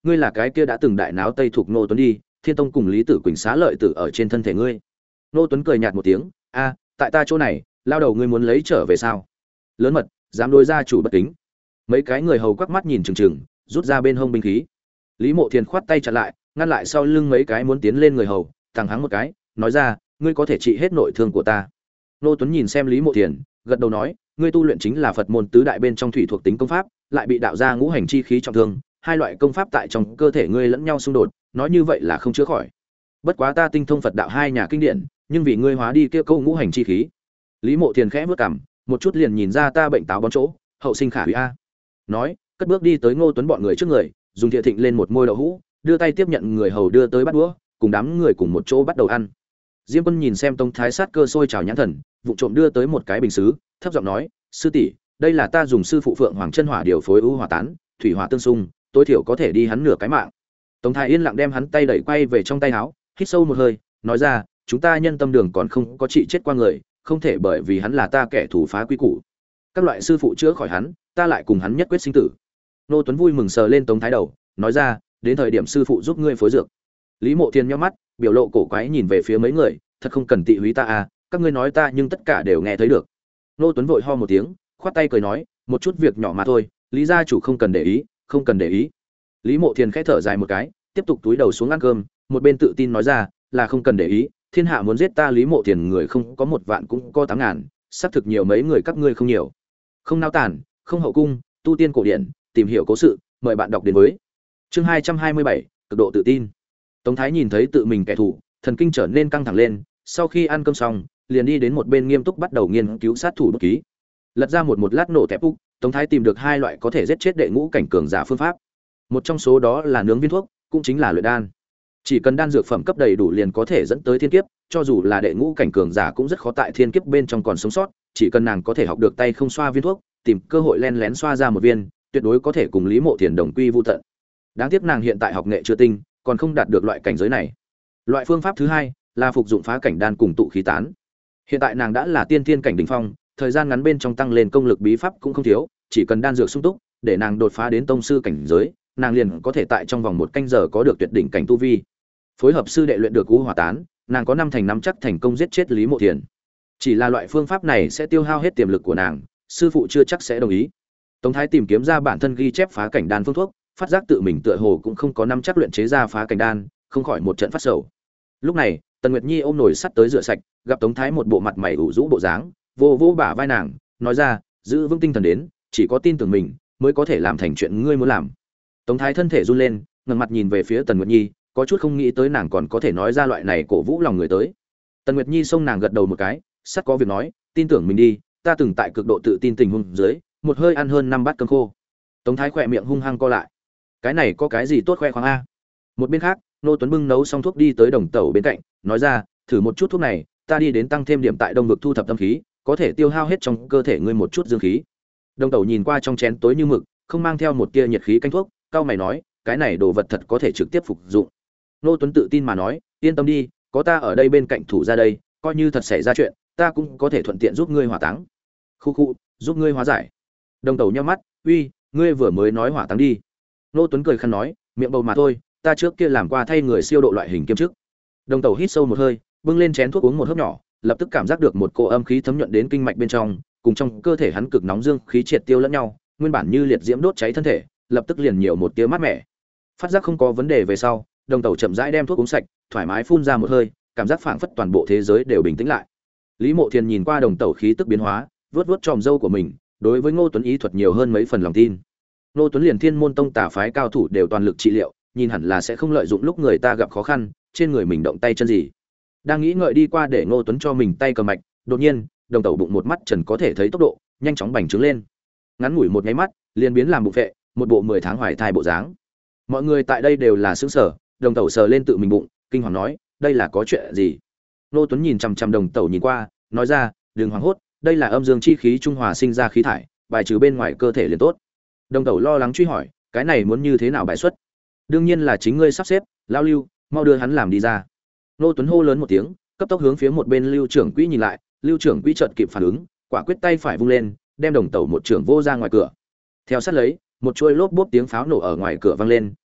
ngươi là cái kia đã từng đại náo Tây thuộc Ngô Tuấn đi, Thiên Tông cùng Lý Tử Quỳnh xá lợi tử ở trên thân thể ngươi. Ngô Tuấn cười nhạt một tiếng, a, tại ta chỗ này, lao đầu ngươi muốn lấy trở về sao? Lớn mật, dám đối gia chủ bất kính. Mấy cái người hầu quắc mắt nhìn chừng chừng, rút ra bên hông binh khí. Lý Mộ Thiền khoát tay chặn lại, ngăn lại sau lưng mấy cái muốn tiến lên người hầu, thẳng hắng một cái, nói ra, ngươi có thể trị hết nội thương của ta. Ngô Tuấn nhìn xem Lý Mộ Thiền, gật đầu nói, ngươi tu luyện chính là Phật môn tứ đại bên trong thủy thuộc tính công pháp, lại bị đạo gia ngũ hành chi khí trọng thương, hai loại công pháp tại trong cơ thể ngươi lẫn nhau xung đột, nói như vậy là không chữa khỏi. Bất quá ta tinh thông Phật đạo hai nhà kinh điển, nhưng vì ngươi hóa đi kia câu ngũ hành chi khí. Lý Mộ Thiền khẽ bước cằm, một chút liền nhìn ra ta bệnh táo bón chỗ, hậu sinh khả hủy a. Nói, cất bước đi tới Ngô Tuấn bọn người trước người, dùng thìa thịnh lên một môi đậu hũ, đưa tay tiếp nhận người hầu đưa tới bát đũa, cùng đám người cùng một chỗ bắt đầu ăn. Diêm Quân nhìn xem Tông Thái sát cơ sôi trào nhãn thần, vụ trộm đưa tới một cái bình sứ, thấp giọng nói, sư tỷ, đây là ta dùng sư phụ Phượng Hoàng chân hỏa điều phối ưu hỏa tán, thủy hỏa tương xung, tối thiểu có thể đi hắn nửa cái mạng. Tống Thái yên lặng đem hắn tay đẩy quay về trong tay áo, hít sâu một hơi, nói ra, chúng ta nhân tâm đường còn không có trị chết qua người, không thể bởi vì hắn là ta kẻ thù phá quy củ. Các loại sư phụ chữa khỏi hắn, ta lại cùng hắn nhất quyết sinh tử. Nô Tuấn vui mừng sờ lên Tống Thái đầu, nói ra, đến thời điểm sư phụ giúp ngươi phối dược. Lý Mộ Thiên nhíu mắt, biểu lộ cổ quái nhìn về phía mấy người, thật không cần tị húy ta à, các ngươi nói ta nhưng tất cả đều nghe thấy được. Nô Tuấn vội ho một tiếng, khoát tay cười nói, một chút việc nhỏ mà thôi, Lý gia chủ không cần để ý, không cần để ý. Lý Mộ Thiên khẽ thở dài một cái, tiếp tục túi đầu xuống ăn cơm, một bên tự tin nói ra, là không cần để ý, thiên hạ muốn giết ta Lý Mộ Thiên người không có một vạn cũng có tám ngàn, xác thực nhiều mấy người các ngươi không nhiều. Không nao tản, không hậu cung, tu tiên cổ điển, tìm hiểu cố sự, mời bạn đọc đến với. Chương hai trăm hai mươi bảy, cực độ tự tin. Tống Thái nhìn thấy tự mình kẻ thù, thần kinh trở nên căng thẳng lên, sau khi ăn cơm xong, liền đi đến một bên nghiêm túc bắt đầu nghiên cứu sát thủ bút ký. Lật ra một một lát nổ tẹp úc, Tống Thái tìm được hai loại có thể giết chết đệ ngũ cảnh cường giả phương pháp. Một trong số đó là nướng viên thuốc, cũng chính là luyện đan. Chỉ cần đan dược phẩm cấp đầy đủ liền có thể dẫn tới thiên kiếp, cho dù là đệ ngũ cảnh cường giả cũng rất khó tại thiên kiếp bên trong còn sống sót, chỉ cần nàng có thể học được tay không xoa viên thuốc, tìm cơ hội len lén xoa ra một viên, tuyệt đối có thể cùng Lý Mộ Thiền đồng quy vu tận. Đáng tiếc nàng hiện tại học nghệ chưa tinh, còn không đạt được loại cảnh giới này. Loại phương pháp thứ hai là phục dụng phá cảnh đan cùng tụ khí tán. Hiện tại nàng đã là tiên thiên cảnh đỉnh phong, thời gian ngắn bên trong tăng lên công lực bí pháp cũng không thiếu, chỉ cần đan dược sung túc, để nàng đột phá đến tông sư cảnh giới, nàng liền có thể tại trong vòng một canh giờ có được tuyệt đỉnh cảnh tu vi. Phối hợp sư đệ luyện được u hỏa tán, nàng có năm thành năm chắc thành công giết chết Lý Mộ Thiền. Chỉ là loại phương pháp này sẽ tiêu hao hết tiềm lực của nàng, sư phụ chưa chắc sẽ đồng ý. Tống Thái tìm kiếm ra bản thân ghi chép phá cảnh đan phương thuốc, phát giác tự mình tựa hồ cũng không có năm chắc luyện chế ra phá cảnh đan, không khỏi một trận phát sầu. Lúc này, Tần Nguyệt Nhi ôm nồi sắt tới rửa sạch, gặp Tống Thái một bộ mặt mày ủ rũ bộ dáng, vô vô bả vai nàng, nói ra, giữ vững tinh thần đến, chỉ có tin tưởng mình mới có thể làm thành chuyện ngươi muốn làm. Tống Thái thân thể run lên, ngẩng mặt nhìn về phía Tần Nguyệt Nhi, có chút không nghĩ tới nàng còn có thể nói ra loại này cổ vũ lòng người tới. Tần Nguyệt Nhi xông nàng gật đầu một cái, sắt có việc nói, tin tưởng mình đi, ta từng tại cực độ tự tin tình huống dưới, một hơi ăn hơn năm bát cơm khô. Tống Thái khỏe miệng hung hăng co lại. Cái này có cái gì tốt khoe khoang a? Một bên khác, Nô Tuấn bưng nấu xong thuốc đi tới đồng tẩu bên cạnh, nói ra, thử một chút thuốc này, ta đi đến tăng thêm điểm tại đông vực thu thập tâm khí, có thể tiêu hao hết trong cơ thể ngươi một chút dương khí. Đồng tẩu nhìn qua trong chén tối như mực, không mang theo một tia nhiệt khí canh thuốc, cao mày nói, cái này đồ vật thật có thể trực tiếp phục dụng. Nô Tuấn tự tin mà nói, yên tâm đi, có ta ở đây bên cạnh thủ ra đây, coi như thật xảy ra chuyện, ta cũng có thể thuận tiện giúp ngươi hỏa táng. Khu khu, giúp ngươi hóa giải. Đồng tẩu nhíu mắt, uy, ngươi vừa mới nói hỏa táng đi. Nô Tuấn cười khăn nói, miệng bầu mà thôi, ta trước kia làm qua thay người siêu độ loại hình kiêm chức. Đồng tẩu hít sâu một hơi, bưng lên chén thuốc uống một hớp nhỏ, lập tức cảm giác được một cỗ âm khí thấm nhuận đến kinh mạch bên trong, cùng trong cơ thể hắn cực nóng dương khí triệt tiêu lẫn nhau, nguyên bản như liệt diễm đốt cháy thân thể, lập tức liền nhiều một tia mát mẻ. Phát giác không có vấn đề về sau, đồng tẩu chậm rãi đem thuốc uống sạch, thoải mái phun ra một hơi, cảm giác phảng phất toàn bộ thế giới đều bình tĩnh lại. Lý Mộ Thiền nhìn qua đồng tẩu khí tức biến hóa, vuốt vuốt tròm râu của mình, đối với Ngô Tuấn ý thuật nhiều hơn mấy phần lòng tin. Ngô Tuấn liền Thiên Môn Tông tà phái cao thủ đều toàn lực trị liệu, nhìn hẳn là sẽ không lợi dụng lúc người ta gặp khó khăn, trên người mình động tay chân gì. Đang nghĩ ngợi đi qua để Ngô Tuấn cho mình tay cầm mạch, đột nhiên, đồng tẩu bụng một mắt trần có thể thấy tốc độ, nhanh chóng bành trướng lên. Ngắn ngủi một cái mắt, liền biến làm bụng vệ, một bộ mười tháng hoài thai bộ dáng. Mọi người tại đây đều là sững sờ, đồng tẩu sờ lên tự mình bụng, kinh hoàng nói, đây là có chuyện gì? Ngô Tuấn nhìn chằm chằm đồng tẩu nhìn qua, nói ra, đừng hoảng hốt, đây là âm dương chi khí trung hòa sinh ra khí thải, bài trừ bên ngoài cơ thể liền tốt. Đồng tẩu lo lắng truy hỏi, cái này muốn như thế nào bài xuất? Đương nhiên là chính ngươi sắp xếp, lao lưu, mau đưa hắn làm đi ra. Ngô Tuấn hô lớn một tiếng, cấp tốc hướng phía một bên lưu trưởng quỹ nhìn lại, lưu trưởng quỹ chợt kịp phản ứng, quả quyết tay phải vung lên, đem đồng tẩu một trưởng vô ra ngoài cửa. Theo sát lấy, một chuôi lốp bốp tiếng pháo nổ ở ngoài cửa vang lên,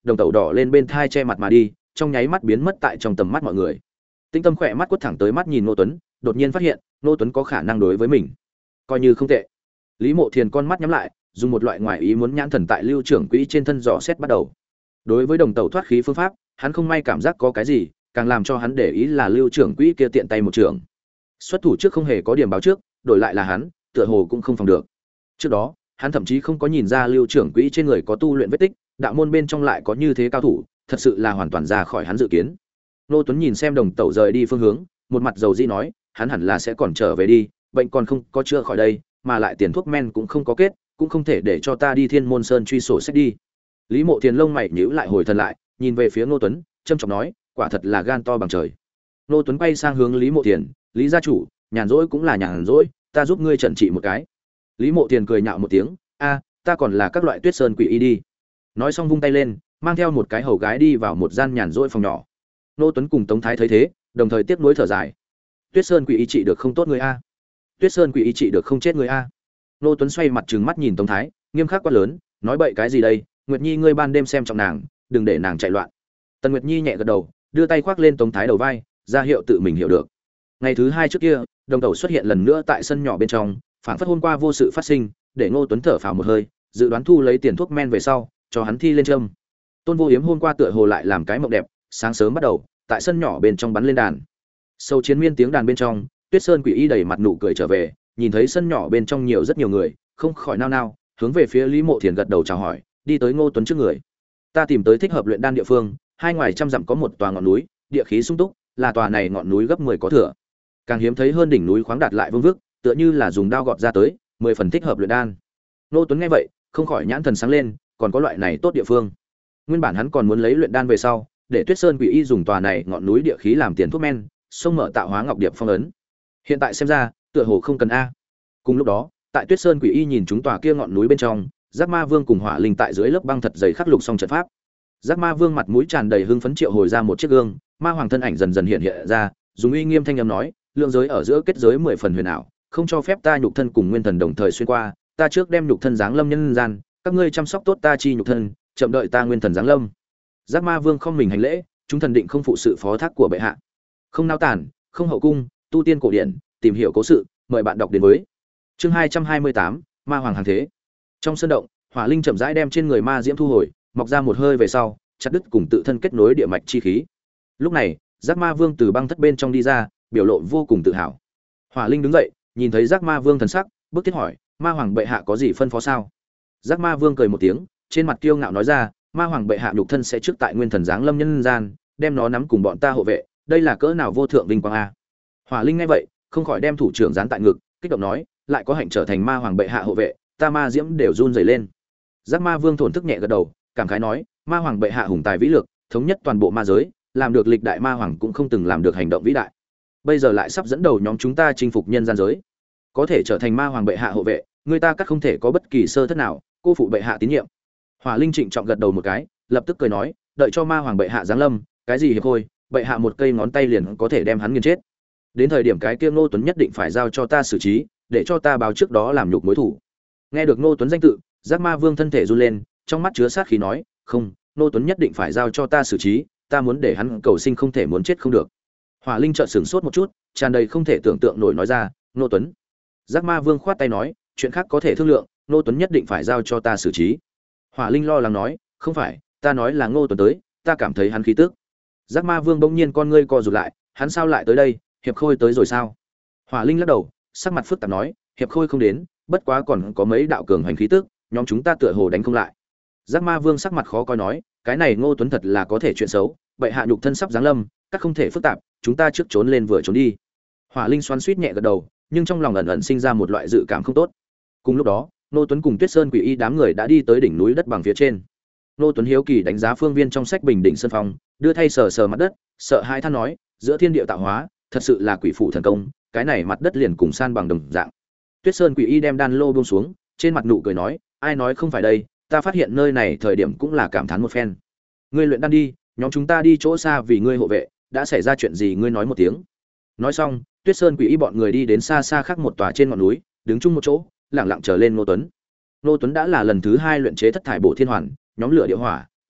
đồng tẩu đỏ lên bên thai che mặt mà đi, trong nháy mắt biến mất tại trong tầm mắt mọi người. Tĩnh Tâm khỏe mắt quất thẳng tới mắt nhìn Ngô Tuấn, đột nhiên phát hiện, Ngô Tuấn có khả năng đối với mình, coi như không tệ. Lý Mộ Thiền con mắt nhắm lại, dùng một loại ngoại ý muốn nhãn thần tại Lưu trưởng quỹ trên thân dò xét bắt đầu. Đối với đồng tẩu thoát khí phương pháp, hắn không may cảm giác có cái gì, càng làm cho hắn để ý là Lưu trưởng quỹ kia tiện tay một trường. Xuất thủ trước không hề có điểm báo trước, đổi lại là hắn, tựa hồ cũng không phòng được. Trước đó, hắn thậm chí không có nhìn ra Lưu trưởng quỹ trên người có tu luyện vết tích, đạo môn bên trong lại có như thế cao thủ, thật sự là hoàn toàn ra khỏi hắn dự kiến. Nô Tuấn nhìn xem đồng tẩu rời đi phương hướng, một mặt dầu dĩ nói, hắn hẳn là sẽ còn trở về đi, bệnh còn không có chữa khỏi đây, mà lại tiền thuốc men cũng không có kết, cũng không thể để cho ta đi Thiên Môn Sơn truy sổ sách đi. Lý Mộ Thiền lông mày nhíu lại hồi thần lại, nhìn về phía Ngô Tuấn, trầm trọng nói, quả thật là gan to bằng trời. Ngô Tuấn quay sang hướng Lý Mộ Thiền, Lý gia chủ, nhàn rỗi cũng là nhàn rỗi, ta giúp ngươi trần trị một cái. Lý Mộ Thiền cười nhạo một tiếng, a, ta còn là các loại Tuyết Sơn quỷ y đi. Nói xong vung tay lên, mang theo một cái hầu gái đi vào một gian nhàn rỗi phòng nhỏ. Ngô Tuấn cùng Tống Thái thấy thế, đồng thời tiếc nuối thở dài. Tuyết Sơn quỷ y trị được không tốt người a? Tuyết Sơn quỷ y trị được không chết người a? Ngô Tuấn xoay mặt trừng mắt nhìn Tống Thái, nghiêm khắc quát lớn, nói bậy cái gì đây? Nguyệt Nhi ngươi ban đêm xem trọng nàng, đừng để nàng chạy loạn. Tần Nguyệt Nhi nhẹ gật đầu, đưa tay khoác lên Tống Thái đầu vai, ra hiệu tự mình hiểu được. Ngày thứ hai trước kia, đồng tẩu xuất hiện lần nữa tại sân nhỏ bên trong, phản phất hôm qua vô sự phát sinh, để Ngô Tuấn thở phào một hơi, dự đoán thu lấy tiền thuốc men về sau, cho hắn thi lên châm. Tôn Vô Yếm hôm qua tựa hồ lại làm cái mộng đẹp, sáng sớm bắt đầu, tại sân nhỏ bên trong bắn lên đàn. Sâu chiến miên tiếng đàn bên trong, Tuyết Sơn quỷ y đầy mặt nụ cười trở về, nhìn thấy sân nhỏ bên trong nhiều rất nhiều người, không khỏi nao nao, hướng về phía Lý Mộ Thiền gật đầu chào hỏi, đi tới Ngô Tuấn trước người. Ta tìm tới thích hợp luyện đan địa phương, hai ngoài trăm dặm có một tòa ngọn núi, địa khí sung túc, là tòa này ngọn núi gấp mười có thừa. Càng hiếm thấy hơn đỉnh núi khoáng đạt lại vương vức, tựa như là dùng dao gọt ra tới, mười phần thích hợp luyện đan. Ngô Tuấn nghe vậy, không khỏi nhãn thần sáng lên, còn có loại này tốt địa phương. Nguyên bản hắn còn muốn lấy luyện đan về sau, để Tuyết Sơn quỷ y dùng tòa này ngọn núi địa khí làm tiền thuốc men, xông mở tạo hóa ngọc điệp phong ấn. Hiện tại xem ra, tựa hồ không cần a. Cùng lúc đó, tại Tuyết Sơn quỷ y nhìn chúng tòa kia ngọn núi bên trong, Giác Ma Vương cùng Hỏa Linh tại dưới lớp băng thật dày khắc lục xong trận pháp. Giác Ma Vương mặt mũi tràn đầy hưng phấn triệu hồi ra một chiếc gương, ma hoàng thân ảnh dần dần hiện hiện ra, dùng uy nghiêm thanh âm nói, lượng giới ở giữa kết giới mười phần huyền ảo, không cho phép ta nhục thân cùng nguyên thần đồng thời xuyên qua, ta trước đem nhục thân giáng lâm nhân gian, các ngươi chăm sóc tốt ta chi nhục thân, chậm đợi ta nguyên thần giáng lâm. Giác Ma Vương không mình hành lễ, chúng thần định không phụ sự phó thác của bệ hạ. Không nao tản, không hậu cung, tu tiên cổ điển, tìm hiểu cố sự, mời bạn đọc đến với. Chương hai trăm hai mươi tám, Ma hoàng hàng thế. Trong sân động, Hỏa Linh chậm rãi đem trên người ma diễm thu hồi, mọc ra một hơi về sau, chặt đứt cùng tự thân kết nối địa mạch chi khí. Lúc này, Giác Ma Vương từ băng thất bên trong đi ra, biểu lộ vô cùng tự hào. Hỏa Linh đứng dậy, nhìn thấy Giác Ma Vương thần sắc, bước thiết hỏi, Ma hoàng bệ hạ có gì phân phó sao? Giác Ma Vương cười một tiếng, trên mặt kiêu ngạo nói ra, Ma hoàng bệ hạ nhục thân sẽ trước tại nguyên thần giáng lâm nhân gian, đem nó nắm cùng bọn ta hộ vệ, đây là cỡ nào vô thượng vinh quang a. Hỏa Linh nghe vậy, không khỏi đem thủ trưởng dán tại ngực, kích động nói, lại có hạnh trở thành Ma hoàng bệ hạ hộ vệ, ta ma diễm đều run rẩy lên. Giác Ma Vương thổn thức nhẹ gật đầu, cảm khái nói, Ma hoàng bệ hạ hùng tài vĩ lược, thống nhất toàn bộ ma giới, làm được lịch đại ma hoàng cũng không từng làm được hành động vĩ đại. Bây giờ lại sắp dẫn đầu nhóm chúng ta chinh phục nhân gian giới, có thể trở thành Ma hoàng bệ hạ hộ vệ, người ta cắt không thể có bất kỳ sơ thất nào, cô phụ bệ hạ tín nhiệm. Hỏa Linh trịnh trọng gật đầu một cái, lập tức cười nói, đợi cho Ma hoàng bệ hạ giáng lâm, cái gì hiệp khôi, bệ hạ một cây ngón tay liền có thể đem hắn nghiền chết. Đến thời điểm cái kia Ngô Tuấn nhất định phải giao cho ta xử trí, để cho ta báo trước đó làm nhục mối thủ. Nghe được Ngô Tuấn danh tự, Giác Ma Vương thân thể run lên, trong mắt chứa sát khí nói, không, Ngô Tuấn nhất định phải giao cho ta xử trí, ta muốn để hắn cầu sinh không thể muốn chết không được. Hỏa Linh chợt sửng sốt một chút, tràn đầy không thể tưởng tượng nổi nói ra, Ngô Tuấn. Giác Ma Vương khoát tay nói, chuyện khác có thể thương lượng, Ngô Tuấn nhất định phải giao cho ta xử trí. Hỏa Linh lo lắng nói, không phải, ta nói là Ngô Tuấn tới, ta cảm thấy hắn khí tức. Giác Ma Vương bỗng nhiên con ngươi co rụt lại, hắn sao lại tới đây, hiệp khôi tới rồi sao? Hỏa Linh lắc đầu, sắc mặt phức tạp nói, hiệp khôi không đến, bất quá còn có mấy đạo cường hành khí tức, nhóm chúng ta tựa hồ đánh không lại. Giác Ma Vương sắc mặt khó coi nói, cái này Ngô Tuấn thật là có thể chuyện xấu, bệ hạ nhục thân sắp giáng lâm, các không thể phức tạp, chúng ta trước trốn lên vừa trốn đi. Hỏa Linh xoắn xuýt nhẹ gật đầu, nhưng trong lòng ẩn ẩn sinh ra một loại dự cảm không tốt. Cùng lúc đó, Ngô Tuấn cùng Tuyết Sơn Quỷ Y đám người đã đi tới đỉnh núi đất bằng phía trên. Ngô Tuấn hiếu kỳ đánh giá phương viên trong sách Bình Đỉnh Sơn Phong, đưa thay sờ sờ mặt đất, sợ hãi than nói, giữa thiên địa tạo hóa, thật sự là quỷ phụ thần công, cái này mặt đất liền cùng san bằng đồng dạng. Tuyết Sơn Quỷ Y đem đan lô buông xuống, trên mặt nụ cười nói, ai nói không phải đây, ta phát hiện nơi này thời điểm cũng là cảm thán một phen. Ngươi luyện đan đi, nhóm chúng ta đi chỗ xa vì ngươi hộ vệ, đã xảy ra chuyện gì ngươi nói một tiếng. Nói xong, Tuyết Sơn Quỷ Y bọn người đi đến xa xa khác một tòa trên ngọn núi, đứng chung một chỗ, lặng lặng chờ lên Ngô Tuấn. Ngô Tuấn đã là lần thứ hai luyện chế thất thải bổ thiên hoàn, nhóm lửa địa hỏa,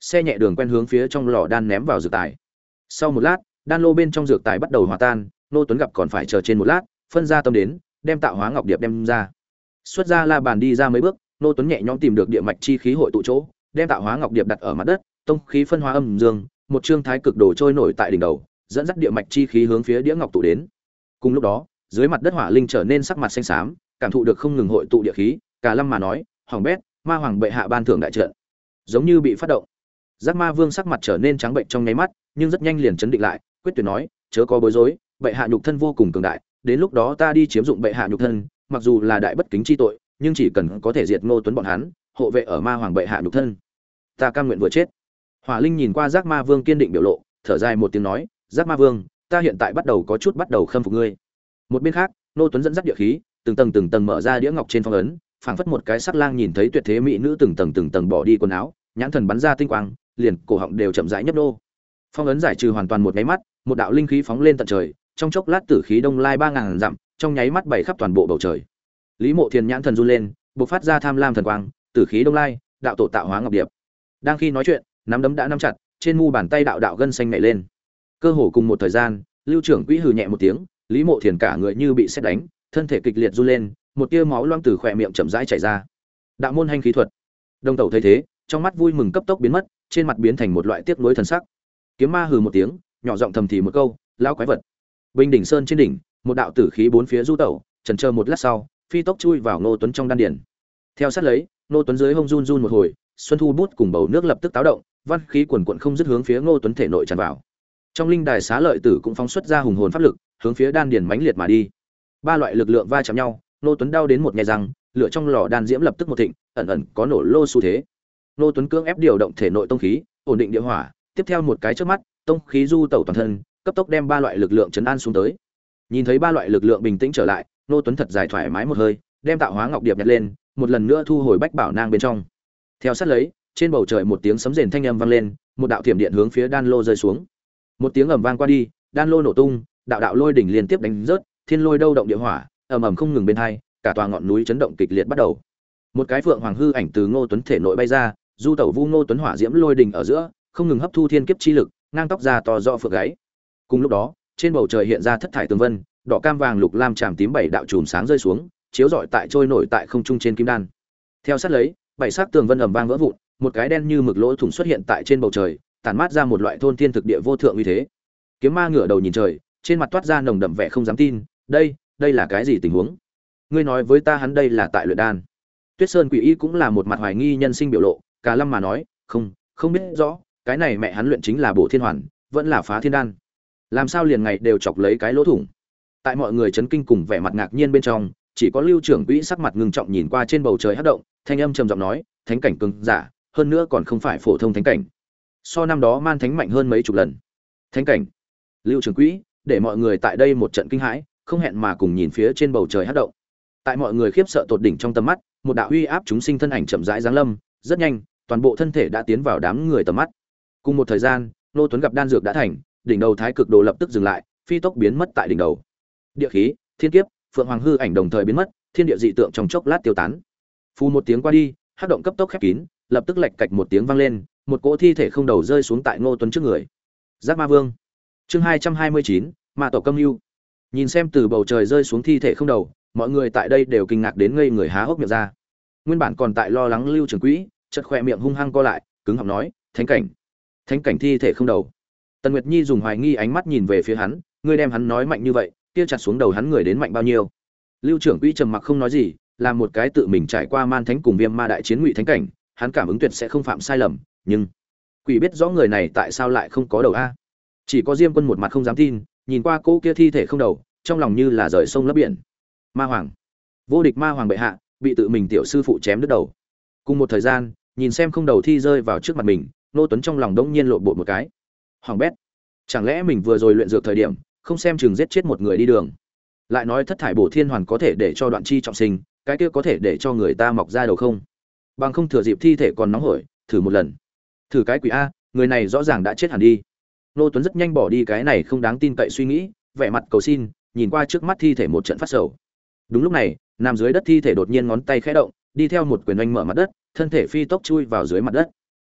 xe nhẹ đường quen hướng phía trong lò đan ném vào dược tài. Sau một lát, đan lô bên trong dược tài bắt đầu hòa tan, Ngô Tuấn gặp còn phải chờ trên một lát, phân ra tâm đến, đem tạo hóa ngọc điệp đem ra. Xuất ra la bàn đi ra mấy bước, Ngô Tuấn nhẹ nhõm tìm được địa mạch chi khí hội tụ chỗ, đem tạo hóa ngọc điệp đặt ở mặt đất, tông khí phân hóa âm dương, một trương thái cực đồ trôi nổi tại đỉnh đầu, dẫn dắt địa mạch chi khí hướng phía đĩa ngọc tụ đến. Cùng lúc đó, dưới mặt đất hỏa linh trở nên sắc mặt xanh xám, cảm thụ được không ngừng hội tụ địa khí, cả lâm mà nói, "Hoàng bét, ma hoàng bệ hạ ban thưởng đại trận." Giống như bị phát động. Giác Ma Vương sắc mặt trở nên trắng bệnh trong nháy mắt, nhưng rất nhanh liền chấn định lại, quyết tuyệt nói, "Chớ có bối rối, bệ hạ nhục thân vô cùng cường đại, đến lúc đó ta đi chiếm dụng bệ hạ nhục thân, mặc dù là đại bất kính chi tội, nhưng chỉ cần có thể diệt Ngô Tuấn bọn hắn, hộ vệ ở ma hoàng bệ hạ nhục thân, ta cam nguyện vừa chết." Hỏa Linh nhìn qua Giác Ma Vương kiên định biểu lộ, thở dài một tiếng nói, "Giác Ma Vương, ta hiện tại bắt đầu có chút bắt đầu khâm phục ngươi." Một bên khác, Ngô Tuấn dẫn dắt địa khí, từng tầng từng tầng mở ra đĩa ngọc trên phong ấn, phảng phất một cái sắc lang nhìn thấy tuyệt thế mỹ nữ từng tầng từng tầng bỏ đi quần áo, nhãn thần bắn ra tinh quang, liền cổ họng đều chậm rãi nhấp nô. Phong ấn giải trừ hoàn toàn một nháy mắt, một đạo linh khí phóng lên tận trời, trong chốc lát tử khí đông lai ba ngàn dặm, trong nháy mắt bảy khắp toàn bộ bầu trời. Lý Mộ Thiền nhãn thần run lên, bộc phát ra tham lam thần quang, tử khí đông lai, đạo tổ tạo hóa ngọc điệp. Đang khi nói chuyện, nắm đấm đã nắm chặt, trên mu bàn tay đạo đạo gân xanh nhảy lên. Cơ hồ cùng một thời gian, Lưu trưởng quỹ hừ nhẹ một tiếng, Lý Mộ Thiền cả người như bị sét đánh, thân thể kịch liệt run lên, một tia máu loang từ khóe miệng chậm rãi chảy ra. Đạo môn hành khí thuật. Đông Tẩu thấy thế, trong mắt vui mừng cấp tốc biến mất, trên mặt biến thành một loại tiếc nuối thần sắc. Kiếm Ma hừ một tiếng, nhỏ giọng thầm thì một câu, "Lão quái vật." Bình đỉnh sơn trên đỉnh, một đạo tử khí bốn phía du tẩu, chần chờ một lát sau, phi tốc chui vào Ngô Tuấn trong đan điền. Theo sát lấy, Ngô Tuấn dưới hông run run một hồi, xuân thu bút cùng bầu nước lập tức táo động, văn khí quần quần không dứt hướng phía Ngô Tuấn thể nội tràn vào. Trong linh đài xá lợi tử cũng phóng xuất ra hùng hồn pháp lực, hướng phía đan điền mãnh liệt mà đi. Ba loại lực lượng va chạm nhau, Ngô Tuấn đau đến một nhè răng, lửa trong lò đan diễm lập tức một thịnh, ẩn ẩn có nổ lô xu thế. Ngô Tuấn cưỡng ép điều động thể nội tông khí, ổn định địa hỏa, tiếp theo một cái chớp mắt, tông khí du tẩu toàn thân, cấp tốc đem ba loại lực lượng trấn an xuống tới. Nhìn thấy ba loại lực lượng bình tĩnh trở lại, Ngô Tuấn thật dài thoải mái một hơi, đem tạo hóa ngọc điệp nhặt lên, một lần nữa thu hồi bách bảo nang bên trong. Theo sát lấy, trên bầu trời một tiếng sấm rền thanh âm vang lên, một đạo thiểm điện hướng phía đan lô rơi xuống. Một tiếng ầm vang qua đi, đan lô nổ tung, đạo đạo lôi đỉnh liên tiếp đánh rớt, thiên lôi đâu động địa hỏa, ầm ầm không ngừng bên hai, cả tòa ngọn núi chấn động kịch liệt bắt đầu. Một cái phượng hoàng hư ảnh từ Ngô Tuấn thể nội bay ra, du tẩu vu Ngô Tuấn hỏa diễm lôi đỉnh ở giữa, không ngừng hấp thu thiên kiếp chi lực, ngang tóc ra to rõ phượng gáy. Cùng lúc đó, trên bầu trời hiện ra thất thải tường vân, đỏ cam vàng lục lam tràm tím bảy đạo chùm sáng rơi xuống, chiếu rọi tại trôi nổi tại không trung trên kim đan. Theo sát lấy, bảy sắc tường vân ầm vang vỡ vụn, một cái đen như mực lỗ thủng xuất hiện tại trên bầu trời, tản mát ra một loại thôn thiên thực địa vô thượng uy thế. Kiếm Ma ngửa đầu nhìn trời, trên mặt toát ra nồng đậm vẻ không dám tin, đây, đây là cái gì tình huống? Ngươi nói với ta hắn đây là tại luyện đan? Tuyết Sơn Quỷ Y cũng là một mặt hoài nghi nhân sinh biểu lộ, Cả Lâm mà nói, không, không biết rõ, cái này mẹ hắn luyện chính là Bổ Thiên Hoàn, vẫn là phá thiên đan. Làm sao liền ngày đều chọc lấy cái lỗ thủng? Tại mọi người chấn kinh cùng vẻ mặt ngạc nhiên bên trong, chỉ có Lưu trưởng quỹ sắc mặt ngưng trọng nhìn qua trên bầu trời hất động, thanh âm trầm giọng nói, thánh cảnh cường giả, hơn nữa còn không phải phổ thông thánh cảnh. So năm đó man thánh mạnh hơn mấy chục lần. Thánh cảnh. Lưu trưởng quỹ, để mọi người tại đây một trận kinh hãi, không hẹn mà cùng nhìn phía trên bầu trời hất động. Tại mọi người khiếp sợ tột đỉnh trong tầm mắt, một đạo uy áp chúng sinh thân ảnh chậm rãi giáng lâm, rất nhanh, toàn bộ thân thể đã tiến vào đám người tầm mắt. Cùng một thời gian, Nô Tuấn gặp đan dược đã thành, đỉnh đầu thái cực đồ lập tức dừng lại, phi tốc biến mất tại đỉnh đầu. Địa khí, thiên kiếp, phượng hoàng hư ảnh đồng thời biến mất, thiên địa dị tượng trong chốc lát tiêu tán. Phù một tiếng qua đi, hắc động cấp tốc khép kín, lập tức lạch cạch một tiếng vang lên, một cỗ thi thể không đầu rơi xuống tại Ngô Tuấn trước người. Giác Ma Vương. Chương hai trăm hai mươi chín, Ma tổ Câm Nưu. Nhìn xem từ bầu trời rơi xuống thi thể không đầu, mọi người tại đây đều kinh ngạc đến ngây người há hốc miệng ra. Nguyên bản còn tại lo lắng Lưu Trường Quỹ, chợt khỏe miệng hung hăng co lại, cứng họng nói, "Thánh cảnh, thánh cảnh thi thể không đầu." Tần Nguyệt Nhi dùng hoài nghi ánh mắt nhìn về phía hắn, "Ngươi đem hắn nói mạnh như vậy, kia chặt xuống đầu hắn người đến mạnh bao nhiêu?" Lưu Trưởng Quỹ trầm mặc không nói gì, là một cái tự mình trải qua man thánh cùng viêm ma đại chiến ngụy thánh cảnh, hắn cảm ứng tuyệt sẽ không phạm sai lầm, nhưng quỷ biết rõ người này tại sao lại không có đầu a. Chỉ có Diêm Quân một mặt không dám tin, nhìn qua cô kia thi thể không đầu, trong lòng như là rời sông lấp biển. Ma hoàng, vô địch ma hoàng bệ hạ, bị tự mình tiểu sư phụ chém đứt đầu. Cùng một thời gian, nhìn xem không đầu thi rơi vào trước mặt mình, Nô Tuấn trong lòng đống nhiên lộ bộ một cái. Hoàng bét, chẳng lẽ mình vừa rồi luyện dược thời điểm, không xem chừng giết chết một người đi đường. Lại nói thất thải bổ thiên hoàn có thể để cho đoạn chi trọng sinh, cái kia có thể để cho người ta mọc ra đầu không? Bằng không thừa dịp thi thể còn nóng hổi, thử một lần. Thử cái quỷ a, người này rõ ràng đã chết hẳn đi. Nô Tuấn rất nhanh bỏ đi cái này không đáng tin cậy suy nghĩ, vẻ mặt cầu xin, nhìn qua trước mắt thi thể một trận phát sầu. Đúng lúc này, nằm dưới đất thi thể đột nhiên ngón tay khẽ động, đi theo một quyền oanh mở mặt đất, thân thể phi tốc chui vào dưới mặt đất.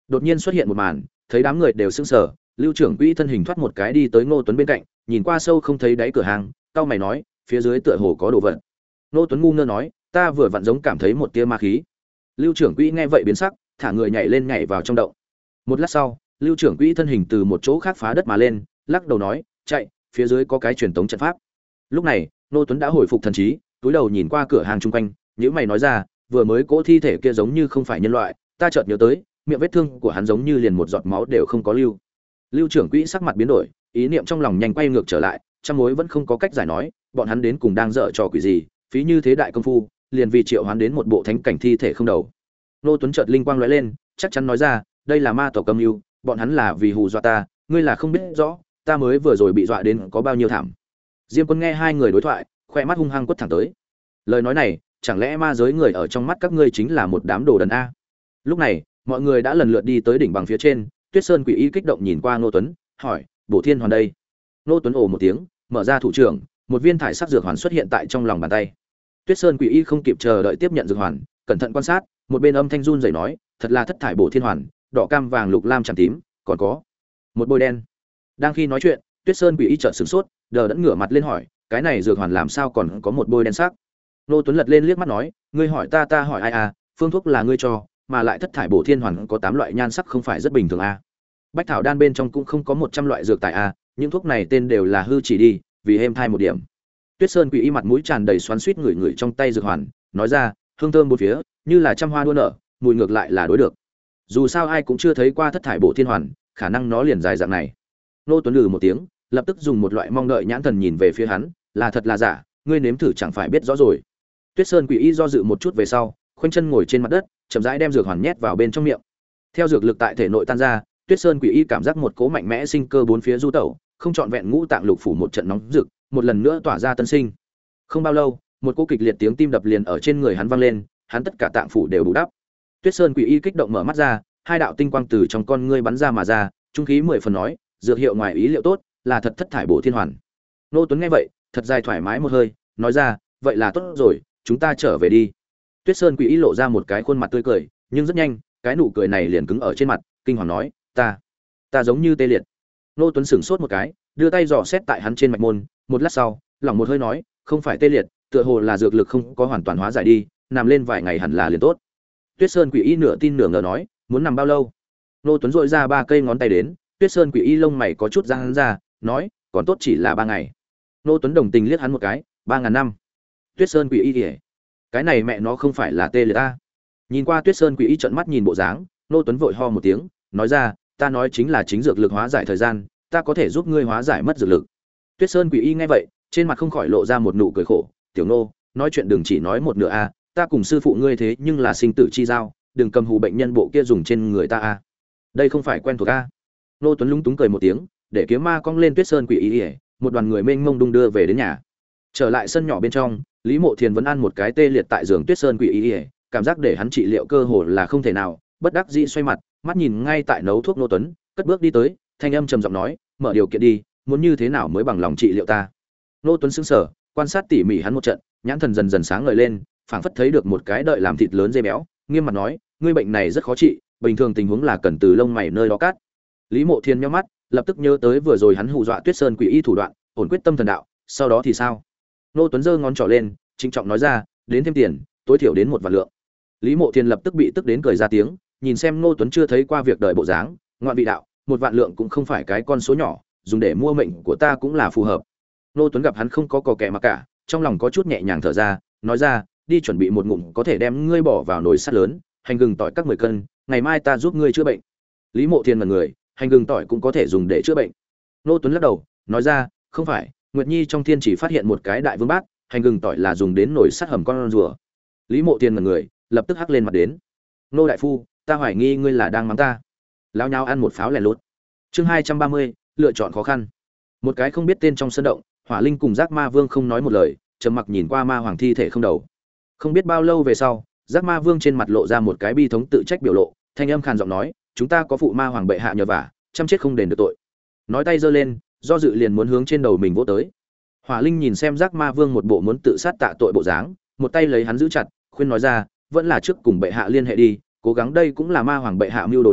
Đột nhiên xuất hiện một màn, thấy đám người đều sững sờ, Lưu trưởng quỹ thân hình thoát một cái đi tới Ngô Tuấn bên cạnh, nhìn qua sâu không thấy đáy cửa hàng, cau mày nói, phía dưới tựa hồ có đồ vật. Ngô Tuấn ngu ngơ nói, ta vừa vặn giống cảm thấy một tia ma khí. Lưu trưởng quỹ nghe vậy biến sắc, thả người nhảy lên nhảy vào trong động. Một lát sau, Lưu trưởng quỹ thân hình từ một chỗ khác phá đất mà lên, lắc đầu nói, chạy, phía dưới có cái truyền tống trận pháp. Lúc này, Ngô Tuấn đã hồi phục thần trí, túi đầu nhìn qua cửa hàng chung quanh, nhíu mày nói ra, vừa mới cỗ thi thể kia giống như không phải nhân loại, ta chợt nhớ tới, miệng vết thương của hắn giống như liền một giọt máu đều không có lưu. Lưu trưởng quỹ sắc mặt biến đổi, ý niệm trong lòng nhanh quay ngược trở lại, trăm mối vẫn không có cách giải nói, bọn hắn đến cùng đang dở trò quỷ gì, phí như thế đại công phu, liền vì triệu hoán đến một bộ thánh cảnh thi thể không đầu. Nô Tuấn chợt linh quang lóe lên, chắc chắn nói ra, đây là ma tộc âm mưu, bọn hắn là vì hù dọa ta, ngươi là không biết rõ, ta mới vừa rồi bị dọa đến có bao nhiêu thảm. Diêm Quân nghe hai người đối thoại, khoe mắt hung hăng quất thẳng tới. Lời nói này, chẳng lẽ ma giới người ở trong mắt các ngươi chính là một đám đồ đần a? Lúc này, mọi người đã lần lượt đi tới đỉnh bằng phía trên, Tuyết Sơn Quỷ Y kích động nhìn qua Ngô Tuấn, hỏi, "Bổ Thiên Hoàn đây?" Ngô Tuấn ồ một tiếng, mở ra thủ trưởng, một viên thải sắc dược hoàn xuất hiện tại trong lòng bàn tay. Tuyết Sơn Quỷ Y không kịp chờ đợi tiếp nhận dược hoàn, cẩn thận quan sát, một bên âm thanh run rẩy nói, "Thật là thất thải Bổ Thiên Hoàn, đỏ cam vàng lục lam trắng tím, còn có một bôi đen." Đang khi nói chuyện, Tuyết Sơn Quỷ Y chợt sửng sốt, đờ đẫn ngửa mặt lên hỏi, "Cái này dược hoàn làm sao còn có một bôi đen sắc?" Ngô Tuấn lật lên liếc mắt nói, "Ngươi hỏi ta ta hỏi ai à, phương thuốc là ngươi cho, mà lại thất thải Bổ Thiên Hoàn có tám loại nhan sắc không phải rất bình thường à? Bách thảo đan bên trong cũng không có một trăm loại dược tài à, những thuốc này tên đều là hư chỉ đi, vì êm thai một điểm." Tuyết Sơn Quỷ Y mặt mũi tràn đầy xoắn xuýt ngửi ngửi trong tay dược hoàn, nói ra, hương thơm bốn phía, như là trăm hoa đua nở, mùi ngược lại là đối được. Dù sao ai cũng chưa thấy qua thất thải Bổ Thiên Hoàn, khả năng nó liền dài dạng này. Nô Tuấn lừ một tiếng, lập tức dùng một loại mong đợi nhãn thần nhìn về phía hắn, là thật là giả, ngươi nếm thử chẳng phải biết rõ rồi. Tuyết Sơn Quỷ Y do dự một chút về sau, khoanh chân ngồi trên mặt đất, chậm rãi đem dược hoàn nhét vào bên trong miệng. Theo dược lực tại thể nội tan ra, Tuyết Sơn Quỷ Y cảm giác một cỗ mạnh mẽ sinh cơ bốn phía du tẩu, không trọn vẹn ngũ tạng lục phủ một trận nóng rực, một lần nữa tỏa ra tân sinh. Không bao lâu, một cỗ kịch liệt tiếng tim đập liền ở trên người hắn vang lên, hắn tất cả tạng phủ đều bù đắp. Tuyết Sơn Quỷ Y kích động mở mắt ra, hai đạo tinh quang từ trong con ngươi bắn ra mà ra, trung khí mười phần nói, dược hiệu ngoài ý liệu tốt, là thật thất thải Bổ Thiên Hoàn. Nô Tuấn nghe vậy, thật dài thoải mái một hơi, nói ra, vậy là tốt rồi, chúng ta trở về đi. Tuyết Sơn Quỷ Y lộ ra một cái khuôn mặt tươi cười, nhưng rất nhanh, cái nụ cười này liền cứng ở trên mặt, kinh hoàng nói, ta, ta giống như tê liệt. Nô Tuấn sững sốt một cái, đưa tay dò xét tại hắn trên mạch môn, một lát sau, lỏng một hơi nói, không phải tê liệt, tựa hồ là dược lực không có hoàn toàn hóa giải đi, nằm lên vài ngày hẳn là liền tốt. Tuyết Sơn Quỷ Y nửa tin nửa ngờ nói, muốn nằm bao lâu? Nô Tuấn dội ra ba cây ngón tay đến, Tuyết Sơn Quỷ Y lông mày có chút giãn ra, nói, còn tốt chỉ là ba ngày. Nô Tuấn đồng tình liếc hắn một cái, ba ngàn năm. Tuyết Sơn Quỷ Y kìa, cái này mẹ nó không phải là tê liệt ta. Nhìn qua Tuyết Sơn Quỷ Y trợn mắt nhìn bộ dáng, Nô Tuấn vội ho một tiếng, nói ra, ta nói chính là chính dược lực hóa giải thời gian, ta có thể giúp ngươi hóa giải mất dược lực. Tuyết Sơn Quỷ Y nghe vậy, trên mặt không khỏi lộ ra một nụ cười khổ, tiểu Nô, nói chuyện đừng chỉ nói một nửa a, ta cùng sư phụ ngươi thế nhưng là sinh tử chi giao, đừng cầm hù bệnh nhân bộ kia dùng trên người ta a. Đây không phải quen thuộc a. Nô Tuấn lúng túng cười một tiếng, để kiếm ma cong lên Tuyết Sơn Quỷ Y, một đoàn người mênh mông đung đưa về đến nhà. Trở lại sân nhỏ bên trong, Lý Mộ Thiền vẫn ăn một cái tê liệt tại giường Tuyết Sơn Quỷ Y, cảm giác để hắn trị liệu cơ hồ là không thể nào, bất đắc dĩ xoay mặt, mắt nhìn ngay tại nấu thuốc Nô Tuấn, cất bước đi tới, thanh âm trầm giọng nói, mở điều kiện đi, muốn như thế nào mới bằng lòng trị liệu ta. Nô Tuấn sững sờ, quan sát tỉ mỉ hắn một trận, nhãn thần dần dần sáng ngời lên, phảng phất thấy được một cái đợi làm thịt lớn dê béo, nghiêm mặt nói, ngươi bệnh này rất khó trị, bình thường tình huống là cần từ lông mày nơi đó cắt. Lý Mộ Thiên nhíu mắt, lập tức nhớ tới vừa rồi hắn hù dọa Tuyết Sơn Quỷ Y thủ đoạn, ổn quyết tâm thần đạo, sau đó thì sao? Nô Tuấn giơ ngón trỏ lên, trịnh trọng nói ra, đến thêm tiền, tối thiểu đến một vạn lượng. Lý Mộ Thiên lập tức bị tức đến cười ra tiếng, nhìn xem Nô Tuấn chưa thấy qua việc đời bộ dáng, ngoạn vị đạo, một vạn lượng cũng không phải cái con số nhỏ, dùng để mua mệnh của ta cũng là phù hợp. Nô Tuấn gặp hắn không có cò kẻ mà cả, trong lòng có chút nhẹ nhàng thở ra, nói ra, đi chuẩn bị một ngụm có thể đem ngươi bỏ vào nồi sắt lớn, hành gừng tỏi các mười cân, ngày mai ta giúp ngươi chữa bệnh. Lý Mộ Thiên mật người, hành gừng tỏi cũng có thể dùng để chữa bệnh. Nô Tuấn lắc đầu, nói ra, không phải, Nguyệt Nhi trong thiên chỉ phát hiện một cái đại vương bát, hành gừng tỏi là dùng đến nồi sắt hầm con rùa. Lý Mộ Thiên mật người, lập tức hắc lên mặt đến. Nô đại phu, ta hoài nghi ngươi là đang mắng ta. Lão nhau ăn một pháo lẻ lút. Chương hai trăm ba mươi, lựa chọn khó khăn. Một cái không biết tên trong sân động, Hỏa Linh cùng Giác Ma Vương không nói một lời, trầm mặc nhìn qua ma hoàng thi thể không đầu. Không biết bao lâu về sau, Giác Ma Vương trên mặt lộ ra một cái bi thống tự trách biểu lộ, thanh âm khàn giọng nói, chúng ta có phụ ma hoàng bệ hạ nhờ vả, chăm chết không đền được tội. Nói tay giơ lên, do dự liền muốn hướng trên đầu mình vỗ tới. Hỏa Linh nhìn xem Giác Ma Vương một bộ muốn tự sát tạ tội bộ dáng, một tay lấy hắn giữ chặt, khuyên nói ra, vẫn là trước cùng bệ hạ liên hệ đi, cố gắng đây cũng là ma hoàng bệ hạ mưu đồ đây,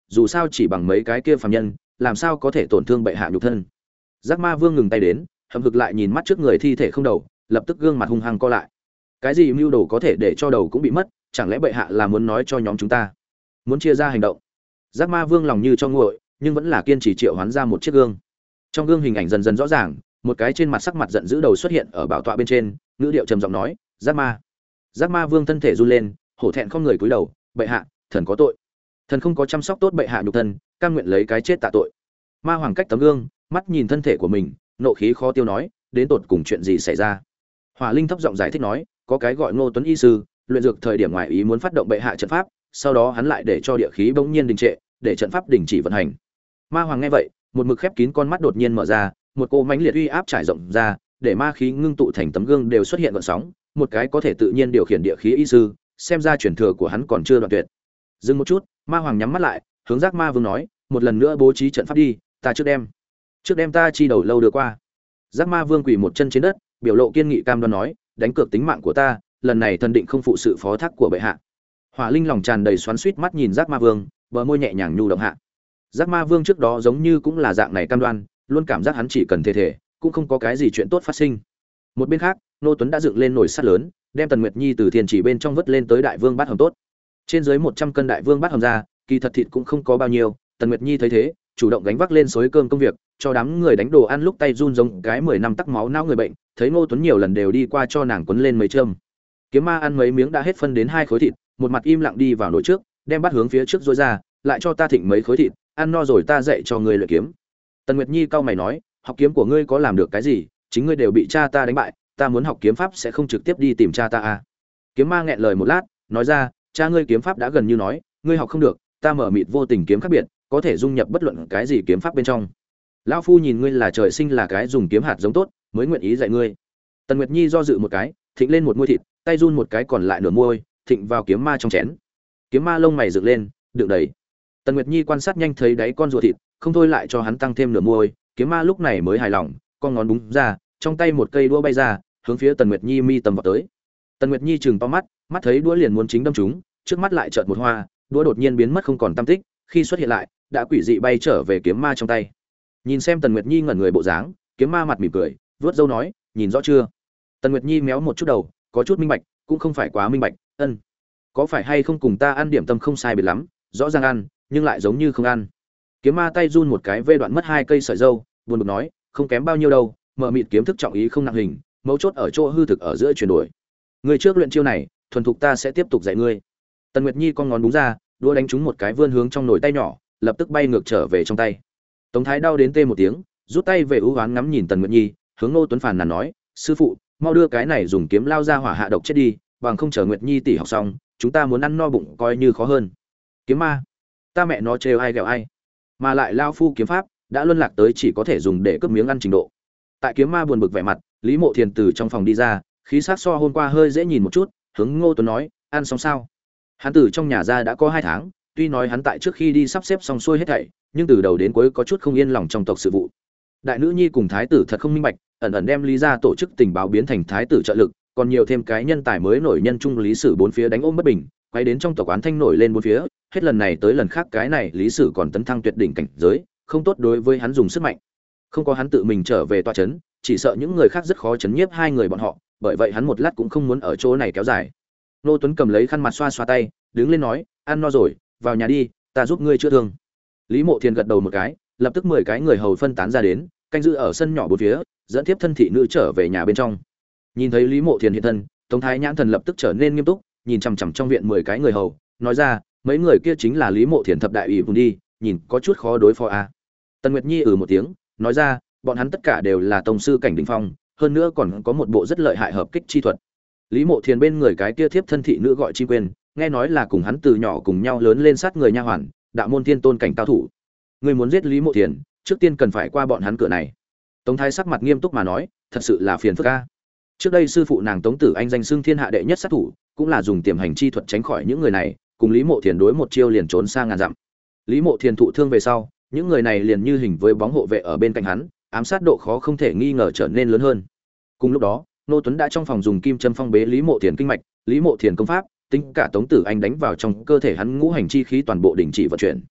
dù sao chỉ bằng mấy cái kia phàm nhân làm sao có thể tổn thương bệ hạ nhục thân. Giác Ma Vương ngừng tay đến, hậm hực lại nhìn mắt trước người thi thể không đầu, lập tức gương mặt hung hăng co lại. Cái gì mưu đồ có thể để cho đầu cũng bị mất, chẳng lẽ bệ hạ là muốn nói cho nhóm chúng ta muốn chia ra hành động? Giác Ma Vương lòng như cho nguội, nhưng vẫn là kiên trì triệu hoán ra một chiếc gương. Trong gương hình ảnh dần dần rõ ràng, một cái trên mặt sắc mặt giận dữ đầu xuất hiện ở bảo tọa bên trên, ngữ điệu trầm giọng nói: "Giác Ma." Giác Ma Vương thân thể run lên, hổ thẹn không người cúi đầu: "Bệ hạ, thần có tội. Thần không có chăm sóc tốt bệ hạ nhục thân, cam nguyện lấy cái chết tạ tội." Ma Hoàng cách tấm gương, mắt nhìn thân thể của mình, nộ khí khó tiêu nói: "Đến tột cùng chuyện gì xảy ra?" Hỏa Linh thấp giọng giải thích nói: "Có cái gọi Ngô Tuấn y sư, luyện dược thời điểm ngoài ý muốn phát động bệ hạ trận pháp, sau đó hắn lại để cho địa khí bỗng nhiên đình trệ, để trận pháp đình chỉ vận hành." Ma Hoàng nghe vậy, một mực khép kín con mắt đột nhiên mở ra, một cỗ mãnh liệt uy áp trải rộng ra, để ma khí ngưng tụ thành tấm gương đều xuất hiện gợn sóng, một cái có thể tự nhiên điều khiển địa khí y sư, xem ra truyền thừa của hắn còn chưa đoạn tuyệt. Dừng một chút, Ma Hoàng nhắm mắt lại, hướng Giác Ma Vương nói: "Một lần nữa bố trí trận pháp đi, ta trước đem, trước đem ta chi đầu lâu đưa qua." Giác Ma Vương quỳ một chân trên đất, biểu lộ kiên nghị cam đoan nói: "Đánh cược tính mạng của ta, lần này thần định không phụ sự phó thác của bệ hạ." Hỏa Linh lòng tràn đầy xoắn xuýt mắt nhìn Giác Ma Vương, bờ môi nhẹ nhàng nhu động hạ. Giác Ma Vương trước đó giống như cũng là dạng này cam đoan, luôn cảm giác hắn chỉ cần thể thể, cũng không có cái gì chuyện tốt phát sinh. Một bên khác, Nô Tuấn đã dựng lên nồi sắt lớn, đem Tần Nguyệt Nhi từ thiên chỉ bên trong vớt lên tới đại vương bát hầm tốt. Trên dưới một trăm cân đại vương bát hầm ra, kỳ thật thịt cũng không có bao nhiêu, Tần Nguyệt Nhi thấy thế, chủ động gánh vác lên xối cơm công việc, cho đám người đánh đồ ăn lúc tay run giống cái mười năm tắc máu não người bệnh, thấy Nô Tuấn nhiều lần đều đi qua cho nàng quấn lên mấy châm. Kiếm Ma ăn mấy miếng đã hết phân đến hai khối thịt, một mặt im lặng đi vào nồi trước, đem bát hướng phía trước rũa ra, lại cho ta thịnh mấy khối thịt, ăn no rồi ta dạy cho ngươi luyện kiếm. Tần Nguyệt Nhi cau mày nói, học kiếm của ngươi có làm được cái gì, chính ngươi đều bị cha ta đánh bại, ta muốn học kiếm pháp sẽ không trực tiếp đi tìm cha ta à? Kiếm Ma nghẹn lời một lát, nói ra, cha ngươi kiếm pháp đã gần như nói, ngươi học không được, ta mở mịt vô tình kiếm khác biệt, có thể dung nhập bất luận cái gì kiếm pháp bên trong. Lão phu nhìn ngươi là trời sinh là cái dùng kiếm hạt giống tốt, mới nguyện ý dạy ngươi. Tần Nguyệt Nhi do dự một cái, thịnh lên một muôi thịt, tay run một cái còn lại nửa muôi, thịnh vào Kiếm Ma trong chén. Kiếm Ma lông mày dựng lên, đựng đầy. Tần Nguyệt Nhi quan sát nhanh thấy đáy con rùa thịt, không thôi lại cho hắn tăng thêm nửa muôi, Kiếm Ma lúc này mới hài lòng, con ngón búng ra, trong tay một cây đũa bay ra, hướng phía Tần Nguyệt Nhi mi tầm vào tới. Tần Nguyệt Nhi chừng to mắt, mắt thấy đũa liền muốn chính đâm trúng, trước mắt lại chợt một hoa, đũa đột nhiên biến mất không còn tăm tích, khi xuất hiện lại, đã quỷ dị bay trở về Kiếm Ma trong tay. Nhìn xem Tần Nguyệt Nhi ngẩn người bộ dáng, Kiếm Ma mặt mỉm cười, vớt râu nói, nhìn rõ chưa? Tần Nguyệt Nhi méo một chút đầu, có chút minh bạch, cũng không phải quá minh bạch, ân. Có phải hay không cùng ta ăn điểm tâm không sai biệt lắm, rõ ràng ăn, nhưng lại giống như không ăn. Kiếm Ma tay run một cái vê đoạn mất hai cây sợi râu, buồn bực nói, không kém bao nhiêu đâu, mở mịt kiếm thức trọng ý không nặng hình, mấu chốt ở chỗ hư thực ở giữa chuyển đổi. Người trước luyện chiêu này, thuần thục ta sẽ tiếp tục dạy ngươi. Tần Nguyệt Nhi con ngón đúng ra, đũa đánh trúng một cái vươn hướng trong nồi tay nhỏ, lập tức bay ngược trở về trong tay. Tống Thái đau đến tê một tiếng, rút tay về ưu ám ngắm nhìn Tần Nguyệt Nhi, hướng Ngô Tuấn phàn nàn nói, sư phụ, mau đưa cái này dùng kiếm lao ra hỏa hạ độc chết đi, bằng không chờ Nguyệt Nhi tỷ học xong, chúng ta muốn ăn no bụng coi như khó hơn. Kiếm Ma, ta mẹ nó trêu ai ghẹo ai, mà lại lao phu kiếm pháp đã luân lạc tới chỉ có thể dùng để cướp miếng ăn trình độ. Tại Kiếm Ma buồn bực vẻ mặt, Lý Mộ Thiền từ trong phòng đi ra, khí sắc so hôm qua hơi dễ nhìn một chút, hướng Ngô Tuấn nói, ăn xong sao? Hắn từ trong nhà ra đã có hai tháng, tuy nói hắn tại trước khi đi sắp xếp xong xuôi hết thảy, nhưng từ đầu đến cuối có chút không yên lòng trong tộc sự vụ. Đại nữ nhi cùng thái tử thật không minh bạch, ẩn ẩn đem Lý gia tổ chức tình báo biến thành thái tử trợ lực, còn nhiều thêm cái nhân tài mới nổi nhân trung Lý Sử bốn phía đánh ôm bất bình, quay đến trong tộc quán thanh nổi lên bốn phía, hết lần này tới lần khác cái này Lý Sử còn tấn thăng tuyệt đỉnh cảnh giới, không tốt đối với hắn dùng sức mạnh. Không có hắn tự mình trở về tọa trấn, chỉ sợ những người khác rất khó chấn nhiếp hai người bọn họ, bởi vậy hắn một lát cũng không muốn ở chỗ này kéo dài. Nô Tuấn cầm lấy khăn mặt xoa xoa tay, đứng lên nói, ăn no rồi, vào nhà đi, ta giúp ngươi chữa thương. Lý Mộ Thiền gật đầu một cái, lập tức mười cái người hầu phân tán ra đến, canh giữ ở sân nhỏ bốn phía, dẫn tiếp thân thị nữ trở về nhà bên trong. Nhìn thấy Lý Mộ Thiền hiện thân, Tống Thái nhãn thần lập tức trở nên nghiêm túc, nhìn chằm chằm trong viện mười cái người hầu, nói ra, mấy người kia chính là Lý Mộ Thiền thập đại ủy vùng đi, nhìn có chút khó đối phó à. Tần Nguyệt Nhi ừ một tiếng, nói ra, bọn hắn tất cả đều là tông sư cảnh đỉnh phong, hơn nữa còn có một bộ rất lợi hại hợp kích chi thuật. Lý Mộ Thiền bên người cái kia thiếp thân thị nữ gọi Chi Quyên, nghe nói là cùng hắn từ nhỏ cùng nhau lớn lên sát người nha hoàn, đạo môn thiên tôn cảnh cao thủ. Ngươi muốn giết Lý Mộ Thiền, trước tiên cần phải qua bọn hắn cửa này. Tống Thái sắc mặt nghiêm túc mà nói, thật sự là phiền phức a. Trước đây sư phụ nàng Tống Tử Anh danh xưng thiên hạ đệ nhất sát thủ, cũng là dùng tiềm hành chi thuật tránh khỏi những người này, cùng Lý Mộ Thiền đối một chiêu liền trốn sang ngàn dặm. Lý Mộ Thiền thụ thương về sau, những người này liền như hình với bóng hộ vệ ở bên cạnh hắn, ám sát độ khó không thể nghi ngờ trở nên lớn hơn. Cùng lúc đó, Nô Tuấn đã trong phòng dùng kim châm phong bế Lý Mộ Thiền kinh mạch, Lý Mộ Thiền công pháp, tính cả Tống Tử Anh đánh vào trong cơ thể hắn ngũ hành chi khí toàn bộ đình chỉ vận chuyển.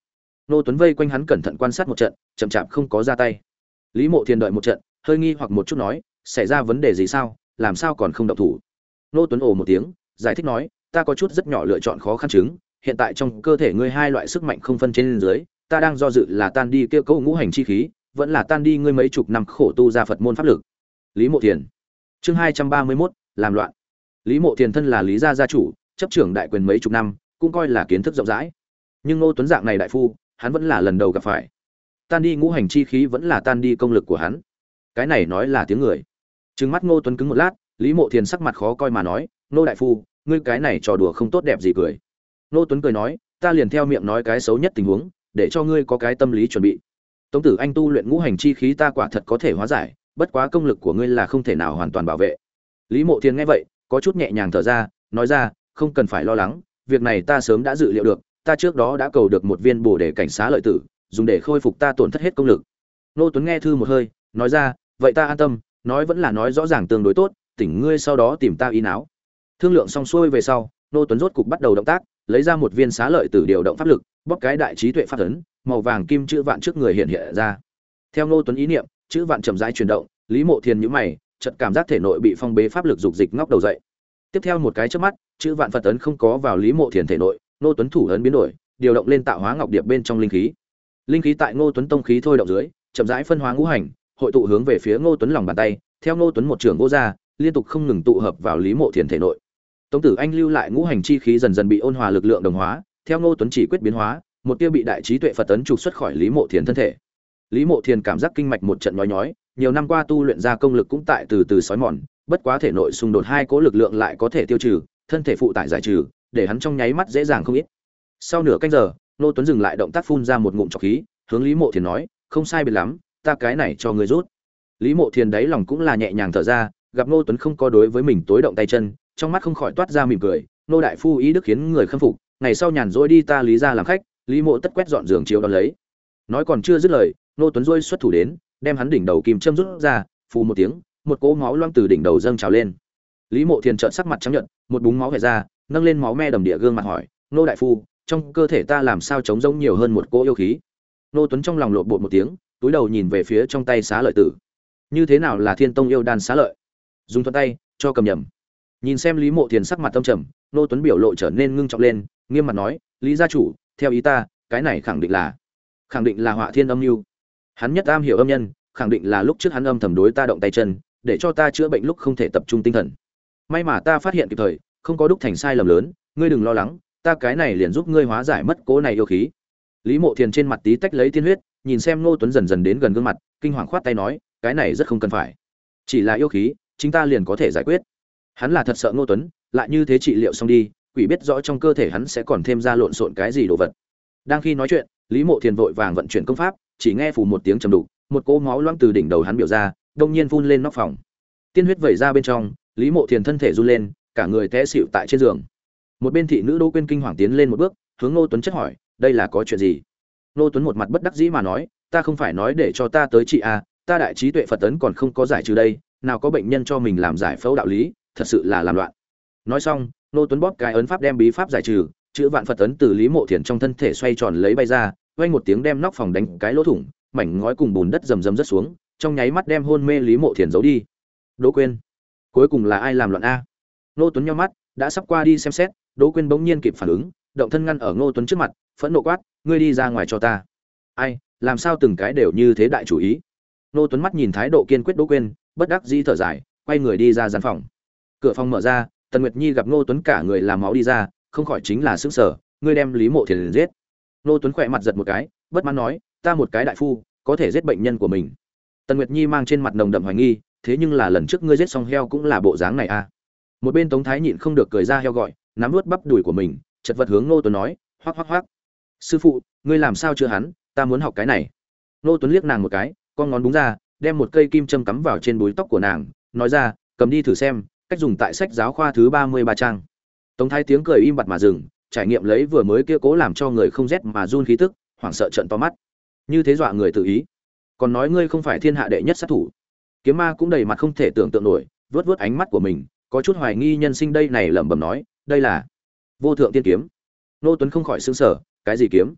Nô Tuấn vây quanh hắn cẩn thận quan sát một trận, chậm chạp không có ra tay. Lý Mộ Thiền đợi một trận, hơi nghi hoặc một chút nói, xảy ra vấn đề gì sao, làm sao còn không động thủ? Nô Tuấn ồ một tiếng, giải thích nói, ta có chút rất nhỏ lựa chọn khó khăn chứng, hiện tại trong cơ thể ngươi hai loại sức mạnh không phân trên dưới, ta đang do dự là tan đi kia câu ngũ hành chi khí, vẫn là tan đi ngươi mấy chục năm khổ tu ra Phật môn pháp lực. Lý Mộ Thiền. Chương hai trăm ba mươi mốt, làm loạn. Lý Mộ Thiền thân là Lý gia gia chủ, chấp trưởng đại quyền mấy chục năm, cũng coi là kiến thức rộng rãi. Nhưng Ngô Tuấn dạng này đại phu, hắn vẫn là lần đầu gặp phải. Tan đi ngũ hành chi khí vẫn là tan đi công lực của hắn. Cái này nói là tiếng người. Trừng mắt Ngô Tuấn cứng một lát, Lý Mộ Thiền sắc mặt khó coi mà nói, "Nô đại phu, ngươi cái này trò đùa không tốt đẹp gì cười." Ngô Tuấn cười nói, "Ta liền theo miệng nói cái xấu nhất tình huống, để cho ngươi có cái tâm lý chuẩn bị. Tống tử anh tu luyện ngũ hành chi khí ta quả thật có thể hóa giải, bất quá công lực của ngươi là không thể nào hoàn toàn bảo vệ." Lý Mộ Thiền nghe vậy, có chút nhẹ nhàng thở ra, nói ra, "Không cần phải lo lắng, việc này ta sớm đã dự liệu được, ta trước đó đã cầu được một viên bổ để cảnh xá lợi tử, dùng để khôi phục ta tổn thất hết công lực." Ngô Tuấn nghe thư một hơi, nói ra, "Vậy ta an tâm, nói vẫn là nói rõ ràng tương đối tốt, tỉnh ngươi sau đó tìm ta y náo." Thương lượng xong xuôi về sau, Ngô Tuấn rốt cục bắt đầu động tác, lấy ra một viên xá lợi tử điều động pháp lực, bóp cái đại trí tuệ pháp ấn, màu vàng kim chữ vạn trước người hiện hiện ra. Theo Ngô Tuấn ý niệm, chữ vạn chậm rãi chuyển động, Lý Mộ Thiền nhíu mày, chợt cảm giác thể nội bị phong bế pháp lực dục dịch ngóc đầu dậy. Tiếp theo một cái chớp mắt, chữ vạn Phật ấn không có vào Lý Mộ Thiền thể nội, Ngô Tuấn thủ ấn biến đổi, điều động lên tạo hóa ngọc điệp bên trong linh khí. Linh khí tại Ngô Tuấn tông khí thôi động dưới, chậm rãi phân hóa ngũ hành, hội tụ hướng về phía Ngô Tuấn lòng bàn tay, theo Ngô Tuấn một trường vô ra, liên tục không ngừng tụ hợp vào Lý Mộ Thiền thể nội. Tống tử anh lưu lại ngũ hành chi khí dần dần bị ôn hòa lực lượng đồng hóa, theo Ngô Tuấn chỉ quyết biến hóa, một tia bị đại trí tuệ Phật ấn trục xuất khỏi Lý Mộ Thiền thân thể. Lý Mộ Thiền cảm giác kinh mạch một trận nhói nhói, nhiều năm qua tu luyện ra công lực cũng tại từ từ sói mòn, bất quá thể nội xung đột hai cố lực lượng lại có thể tiêu trừ, thân thể phụ tải giải trừ, để hắn trong nháy mắt dễ dàng không ít. Sau nửa canh giờ, Ngô Tuấn dừng lại động tác phun ra một ngụm trọc khí, hướng Lý Mộ Thiền nói, "Không sai biệt lắm, ta cái này cho ngươi rút." Lý Mộ Thiền đáy lòng cũng là nhẹ nhàng thở ra, gặp Ngô Tuấn không có đối với mình tối động tay chân, trong mắt không khỏi toát ra mỉm cười, "Nô đại phu ý đức khiến người khâm phục, ngày sau nhàn rỗi đi ta Lý gia làm khách." Lý Mộ tất quét dọn giường chiếu đón lấy. Nói còn chưa dứt lời, Ngô Tuấn rôi xuất thủ đến, đem hắn đỉnh đầu kim châm rút ra, phù một tiếng, một cỗ máu loang từ đỉnh đầu dâng trào lên. Lý Mộ Thiền trợn sắc mặt trắng nhợt, một búng máu vẩy ra, nâng lên máu me đầm địa gương mặt hỏi, "Nô đại phu, trong cơ thể ta làm sao trống rỗng nhiều hơn một cỗ yêu khí?" Ngô Tuấn trong lòng lộn bột một tiếng, túi đầu nhìn về phía trong tay xá lợi tử. Như thế nào là Thiên Tông yêu đan xá lợi? Dùng thuận tay, cho cầm nhầm. Nhìn xem Lý Mộ Thiền sắc mặt tâm trầm, Ngô Tuấn biểu lộ trở nên ngưng trọng lên, nghiêm mặt nói, "Lý gia chủ, theo ý ta, cái này khẳng định là khẳng định là Họa Thiên âm mưu. Hắn nhất am hiểu âm nhân, khẳng định là lúc trước hắn âm thầm đối ta động tay chân, để cho ta chữa bệnh lúc không thể tập trung tinh thần. May mà ta phát hiện kịp thời, không có đúc thành sai lầm lớn, ngươi đừng lo lắng, ta cái này liền giúp ngươi hóa giải mất cố này yêu khí." Lý Mộ Thiền trên mặt tí tách lấy tiên huyết, nhìn xem Ngô Tuấn dần dần đến gần gương mặt, kinh hoàng khoát tay nói, "Cái này rất không cần phải, chỉ là yêu khí, chúng ta liền có thể giải quyết." Hắn là thật sợ Ngô Tuấn, lại như thế trị liệu xong đi, quỷ biết rõ trong cơ thể hắn sẽ còn thêm ra lộn xộn cái gì đồ vật. Đang khi nói chuyện, Lý Mộ Thiền vội vàng vận chuyển công pháp, chỉ nghe phù một tiếng trầm đục, một cỗ máu loãng từ đỉnh đầu hắn biểu ra, đông nhiên phun lên nóc phòng. Tiên huyết vẩy ra bên trong, Lý Mộ Thiền thân thể run lên, cả người té xỉu tại trên giường. Một bên thị nữ Đỗ Quyên kinh hoàng tiến lên một bước, hướng Ngô Tuấn chất hỏi, "Đây là có chuyện gì?" Ngô Tuấn một mặt bất đắc dĩ mà nói, "Ta không phải nói để cho ta tới trị à, ta đại trí tuệ Phật tấn còn không có giải trừ đây, nào có bệnh nhân cho mình làm giải phẫu đạo lý, thật sự là làm loạn." Nói xong, Ngô Tuấn bóp cái ấn pháp đem bí pháp giải trừ, chữ vạn Phật tấn từ Lý Mộ Thiền trong thân thể xoay tròn lấy bay ra, vang một tiếng đem nóc phòng đánh cái lỗ thủng, mảnh ngói cùng bùn đất rầm rầm rớt xuống, trong nháy mắt đem hôn mê Lý Mộ Thiền giấu đi. Đỗ Quyên, cuối cùng là ai làm loạn a? Ngô Tuấn nhíu mắt, đã sắp qua đi xem xét, Đỗ Quyên bỗng nhiên kịp phản ứng, động thân ngăn ở Ngô Tuấn trước mặt, phẫn nộ quát, "Ngươi đi ra ngoài cho ta!" "Ai, làm sao từng cái đều như thế đại chủ ý?" Ngô Tuấn mắt nhìn thái độ kiên quyết Đỗ Quyên, bất đắc dĩ thở dài, quay người đi ra gian phòng. Cửa phòng mở ra, Tần Nguyệt Nhi gặp Ngô Tuấn cả người làm máu đi ra, không khỏi chính là sững sờ, "Ngươi đem Lý Mộ Thiền giết?" Ngô Tuấn khỏe mặt giật một cái, bất mãn nói, "Ta một cái đại phu, có thể giết bệnh nhân của mình?" Tần Nguyệt Nhi mang trên mặt nồng đậm hoài nghi, "Thế nhưng là lần trước ngươi giết xong heo cũng là bộ dáng này à?" Một bên Tống Thái nhịn không được cười ra heo gọi, nắm nuốt bắp đùi của mình, chật vật hướng Ngô Tuấn nói, "Hoắc hoắc hoắc, sư phụ, ngươi làm sao chưa hắn, ta muốn học cái này." Ngô Tuấn liếc nàng một cái, con ngón búng ra, đem một cây kim châm cắm vào trên búi tóc của nàng, nói ra, "Cầm đi thử xem, cách dùng tại sách giáo khoa thứ ba mươi ba trang." Tống Thái tiếng cười im bặt mà dừng, trải nghiệm lấy vừa mới kia cố làm cho người không rét mà run khí tức, hoảng sợ trợn to mắt. Như thế dọa người tự ý, còn nói ngươi không phải thiên hạ đệ nhất sát thủ. Kiếm Ma cũng đầy mặt không thể tưởng tượng nổi, vớt vớt ánh mắt của mình, có chút hoài nghi nhân sinh đây này lẩm bẩm nói, "Đây là Vô Thượng Tiên kiếm." Ngô Tuấn không khỏi sửng sở, "Cái gì kiếm?"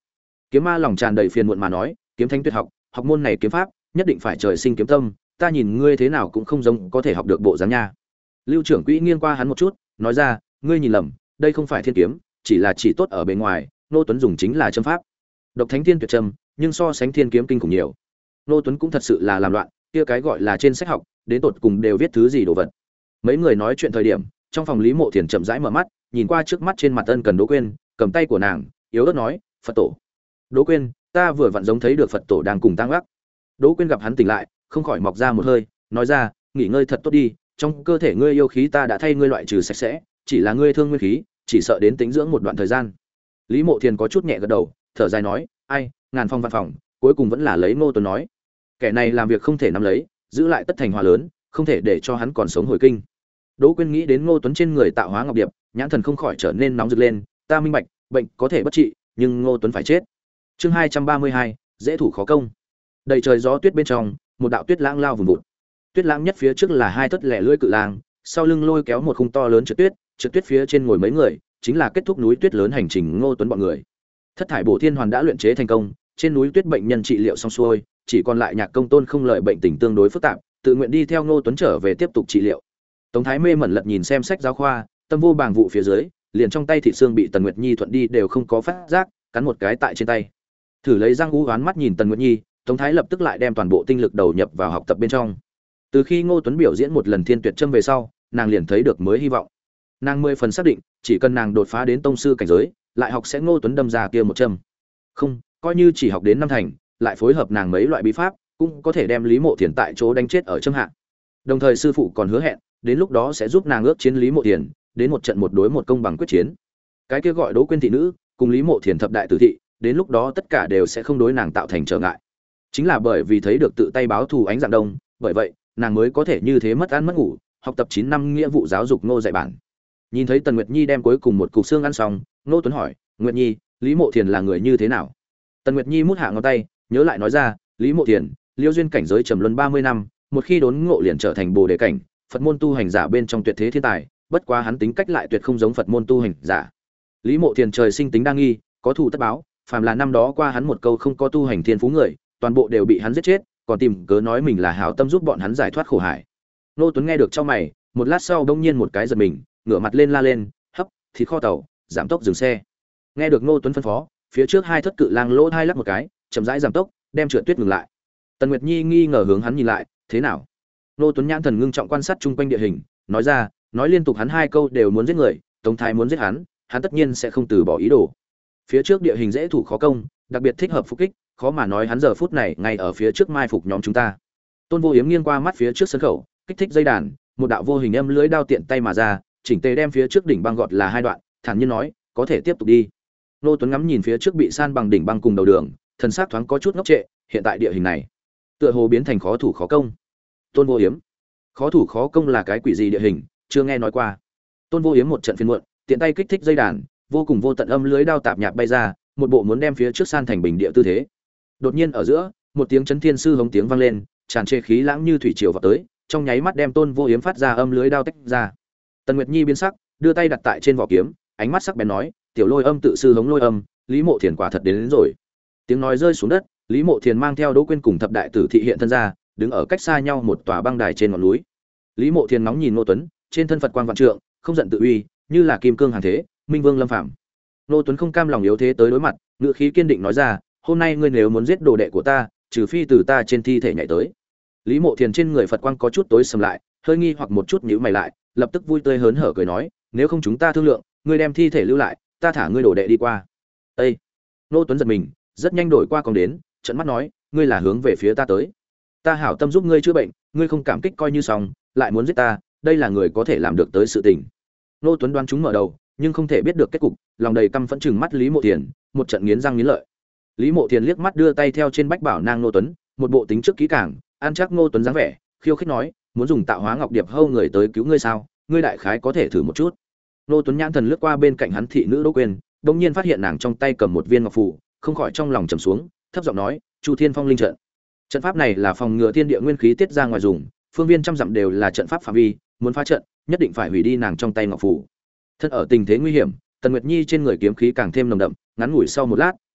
Kiếm Ma lòng tràn đầy phiền muộn mà nói, kiếm thánh tuyệt học, học môn này kiếm pháp, nhất định phải trời sinh kiếm tâm, ta nhìn ngươi thế nào cũng không giống có thể học được bộ dáng nha. Lưu trưởng quỹ nghiêng qua hắn một chút, nói ra, ngươi nhìn lầm, đây không phải thiên kiếm, chỉ là chỉ tốt ở bên ngoài, Nô Tuấn dùng chính là châm pháp. Độc Thánh Thiên Tuyệt Châm, nhưng so sánh thiên kiếm kinh khủng nhiều. Nô Tuấn cũng thật sự là làm loạn, kia cái gọi là trên sách học, đến tột cùng đều viết thứ gì đồ vật. Mấy người nói chuyện thời điểm, trong phòng Lý Mộ Thiền chậm rãi mở mắt, nhìn qua trước mắt trên mặt Ân Cần Đỗ Quyên, cầm tay của nàng, yếu ớt nói, "Phật tổ." "Đỗ Quyên, ta vừa vặn giống thấy được Phật tổ đang cùng tang ác." Đỗ Quyên gặp hắn tỉnh lại, không khỏi mọc ra một hơi, nói ra, "Nghỉ ngơi thật tốt đi, trong cơ thể ngươi yêu khí ta đã thay ngươi loại trừ sạch sẽ, chỉ là ngươi thương nguyên khí, chỉ sợ đến tính dưỡng một đoạn thời gian." Lý Mộ Thiền có chút nhẹ gật đầu, thở dài nói, "Ai, ngàn phong văn phòng, cuối cùng vẫn là lấy Ngô Tuấn nói. Kẻ này làm việc không thể nắm lấy, giữ lại tất thành hòa lớn, không thể để cho hắn còn sống hồi kinh." Đỗ Quyên nghĩ đến Ngô Tuấn trên người tạo hóa ngọc điệp, nhãn thần không khỏi trở nên nóng rực lên, "Ta minh bạch, bệnh có thể bất trị, nhưng Ngô Tuấn phải chết." Chương hai trăm ba mươi hai, dễ thủ khó công. Đầy trời gió tuyết bên trong, một đạo tuyết lãng lao vùng vụt. Tuyết lãng nhất phía trước là hai thất lẻ lưỡi cự lang, sau lưng lôi kéo một khung to lớn trượt tuyết, trượt tuyết phía trên ngồi mấy người, chính là kết thúc núi tuyết lớn hành trình Ngô Tuấn bọn người. Thất thải bổ thiên hoàn đã luyện chế thành công, trên núi tuyết bệnh nhân trị liệu xong xuôi, chỉ còn lại Nhạc Công Tôn không lợi bệnh tình tương đối phức tạp, tự nguyện đi theo Ngô Tuấn trở về tiếp tục trị liệu. Tống Thái mê mẩn lật nhìn xem sách giáo khoa, tâm vô bàng vụ phía dưới, liền trong tay thịt xương bị Tần Nguyệt Nhi thuận đi đều không có phát giác, cắn một cái tại trên tay. Thử lấy răng u oán mắt nhìn Tần Nguyệt Nhi, Tống Thái lập tức lại đem toàn bộ tinh lực đầu nhập vào học tập bên trong. Từ khi Ngô Tuấn biểu diễn một lần Thiên Tuyệt Châm về sau, nàng liền thấy được mới hy vọng. Nàng mười phần xác định, chỉ cần nàng đột phá đến tông sư cảnh giới, lại học sẽ Ngô Tuấn đâm ra kia một châm. Không, coi như chỉ học đến năm thành, lại phối hợp nàng mấy loại bí pháp, cũng có thể đem Lý Mộ Thiền tại chỗ đánh chết ở châm hạ. Đồng thời sư phụ còn hứa hẹn, đến lúc đó sẽ giúp nàng ước chiến Lý Mộ Thiền, đến một trận một đối một công bằng quyết chiến. Cái kia gọi Đỗ Quyên thị nữ, cùng Lý Mộ Thiền thập đại tử thị, đến lúc đó tất cả đều sẽ không đối nàng tạo thành trở ngại. Chính là bởi vì thấy được tự tay báo thù Ánh Dạng Đông, bởi vậy, nàng mới có thể như thế mất ăn mất ngủ, học tập chín năm nghĩa vụ giáo dục Ngô dạy bản. Nhìn thấy Tần Nguyệt Nhi đem cuối cùng một cục xương ăn xong, Ngô Tuấn hỏi, "Nguyệt Nhi, Lý Mộ Thiền là người như thế nào?" Tần Nguyệt Nhi mút hạ ngón tay, nhớ lại nói ra, "Lý Mộ Thiền, liêu duyên cảnh giới trầm luân ba mươi năm, một khi đốn ngộ liền trở thành Bồ đề cảnh, Phật môn tu hành giả bên trong tuyệt thế thiên tài, bất quá hắn tính cách lại tuyệt không giống Phật môn tu hành giả. Lý Mộ Thiền trời sinh tính đa nghi, có thù tất báo, phàm là năm đó qua hắn một câu không có tu hành thiên phú người, toàn bộ đều bị hắn giết chết, còn tìm cớ nói mình là hảo tâm giúp bọn hắn giải thoát khổ hải." Ngô Tuấn nghe được trong mày, một lát sau bỗng nhiên một cái giật mình, ngửa mặt lên la lên, "Hấp, thịt kho tàu, giảm tốc dừng xe." Nghe được Ngô Tuấn phân phó, phía trước hai thất cự lang lỗ hai lắc một cái, chậm rãi giảm tốc, đem trượt tuyết ngừng lại. Tần Nguyệt Nhi nghi ngờ hướng hắn nhìn lại, "Thế nào?" Ngô Tuấn nhãn thần ngưng trọng quan sát chung quanh địa hình, nói ra, nói liên tục hắn hai câu đều muốn giết người, Tống Thái muốn giết hắn, hắn tất nhiên sẽ không từ bỏ ý đồ. Phía trước địa hình dễ thủ khó công, đặc biệt thích hợp phục kích, khó mà nói hắn giờ phút này ngay ở phía trước mai phục nhóm chúng ta. Tôn Vô Yếm nghiêng qua mắt phía trước sân khẩu, kích thích dây đàn, một đạo vô hình âm lưới đao tiện tay mà ra, chỉnh tề đem phía trước đỉnh băng gọt là hai đoạn, thản nhiên nói, "Có thể tiếp tục đi." Nô Tuấn ngắm nhìn phía trước bị san bằng đỉnh băng cùng đầu đường, thần sắc thoáng có chút ngốc trệ, hiện tại địa hình này, tựa hồ biến thành khó thủ khó công. Tôn Vô Yếm, khó thủ khó công là cái quỷ gì địa hình, chưa nghe nói qua. Tôn Vô Yếm một trận phiền muộn, tiện tay kích thích dây đàn, vô cùng vô tận âm lưới đao tạp nhạp bay ra, một bộ muốn đem phía trước san thành bình địa tư thế. Đột nhiên ở giữa, một tiếng chấn thiên sư hống tiếng vang lên, tràn trề khí lãng như thủy triều vào tới, trong nháy mắt đem Tôn Vô Yếm phát ra âm lưới đao tách ra. Tần Nguyệt Nhi biến sắc, đưa tay đặt tại trên vỏ kiếm, ánh mắt sắc bén nói, "Tiểu Lôi Âm tự sư hống lôi âm, Lý Mộ Thiền quả thật đến, đến rồi." Tiếng nói rơi xuống đất, Lý Mộ Thiền mang theo Đỗ Quyên cùng thập đại tử thị hiện thân ra, đứng ở cách xa nhau một tòa băng đài trên ngọn núi. Lý Mộ Thiền ngóng nhìn Ngô Tuấn, trên thân Phật quang vạn trượng, không giận tự uy, như là kim cương hàng thế, minh vương lâm phàm. Ngô Tuấn không cam lòng yếu thế tới đối mặt, ngữ khí kiên định nói ra, "Hôm nay ngươi nếu muốn giết đồ đệ của ta, trừ phi từ ta trên thi thể nhảy tới." Lý Mộ Thiền trên người Phật quang có chút tối sầm lại, hơi nghi hoặc một chút nhíu mày lại, lập tức vui tươi hớn hở cười nói, "Nếu không chúng ta thương lượng, ngươi đem thi thể lưu lại, ta thả ngươi đồ đệ đi qua." Ê! Ngô Tuấn giật mình, rất nhanh đổi qua cong đến, trợn mắt nói, "Ngươi là hướng về phía ta tới? Ta hảo tâm giúp ngươi chữa bệnh, ngươi không cảm kích coi như xong, lại muốn giết ta, đây là người có thể làm được tới sự tình." Ngô Tuấn đoán chúng mở đầu, nhưng không thể biết được kết cục, lòng đầy căm phẫn chừng mắt Lý Mộ Thiền, một trận nghiến răng nghiến lợi. Lý Mộ Thiền liếc mắt đưa tay theo trên bách bảo nang Ngô Tuấn, một bộ tính trước kỹ càng, ăn chắc Ngô Tuấn dáng vẻ, khiêu khích nói, "Muốn dùng tạo hóa ngọc điệp hâu người tới cứu ngươi sao? Ngươi đại khái có thể thử một chút." Ngô Tuấn nhãn thần lướt qua bên cạnh hắn thị nữ Đỗ Quyên, đột nhiên phát hiện nàng trong tay cầm một viên ngọc phù, không khỏi trong lòng trầm xuống, thấp giọng nói, "Chu Thiên Phong linh trận." Trận pháp này là phòng ngừa thiên địa nguyên khí tiết ra ngoài dùng, phương viên trăm dặm đều là trận pháp phạm vi, muốn phá trận, nhất định phải hủy đi nàng trong tay ngọc phù. Thân ở tình thế nguy hiểm, Tần Nguyệt Nhi trên người kiếm khí càng thêm nồng đậm, ngắn ngủi sau một lát,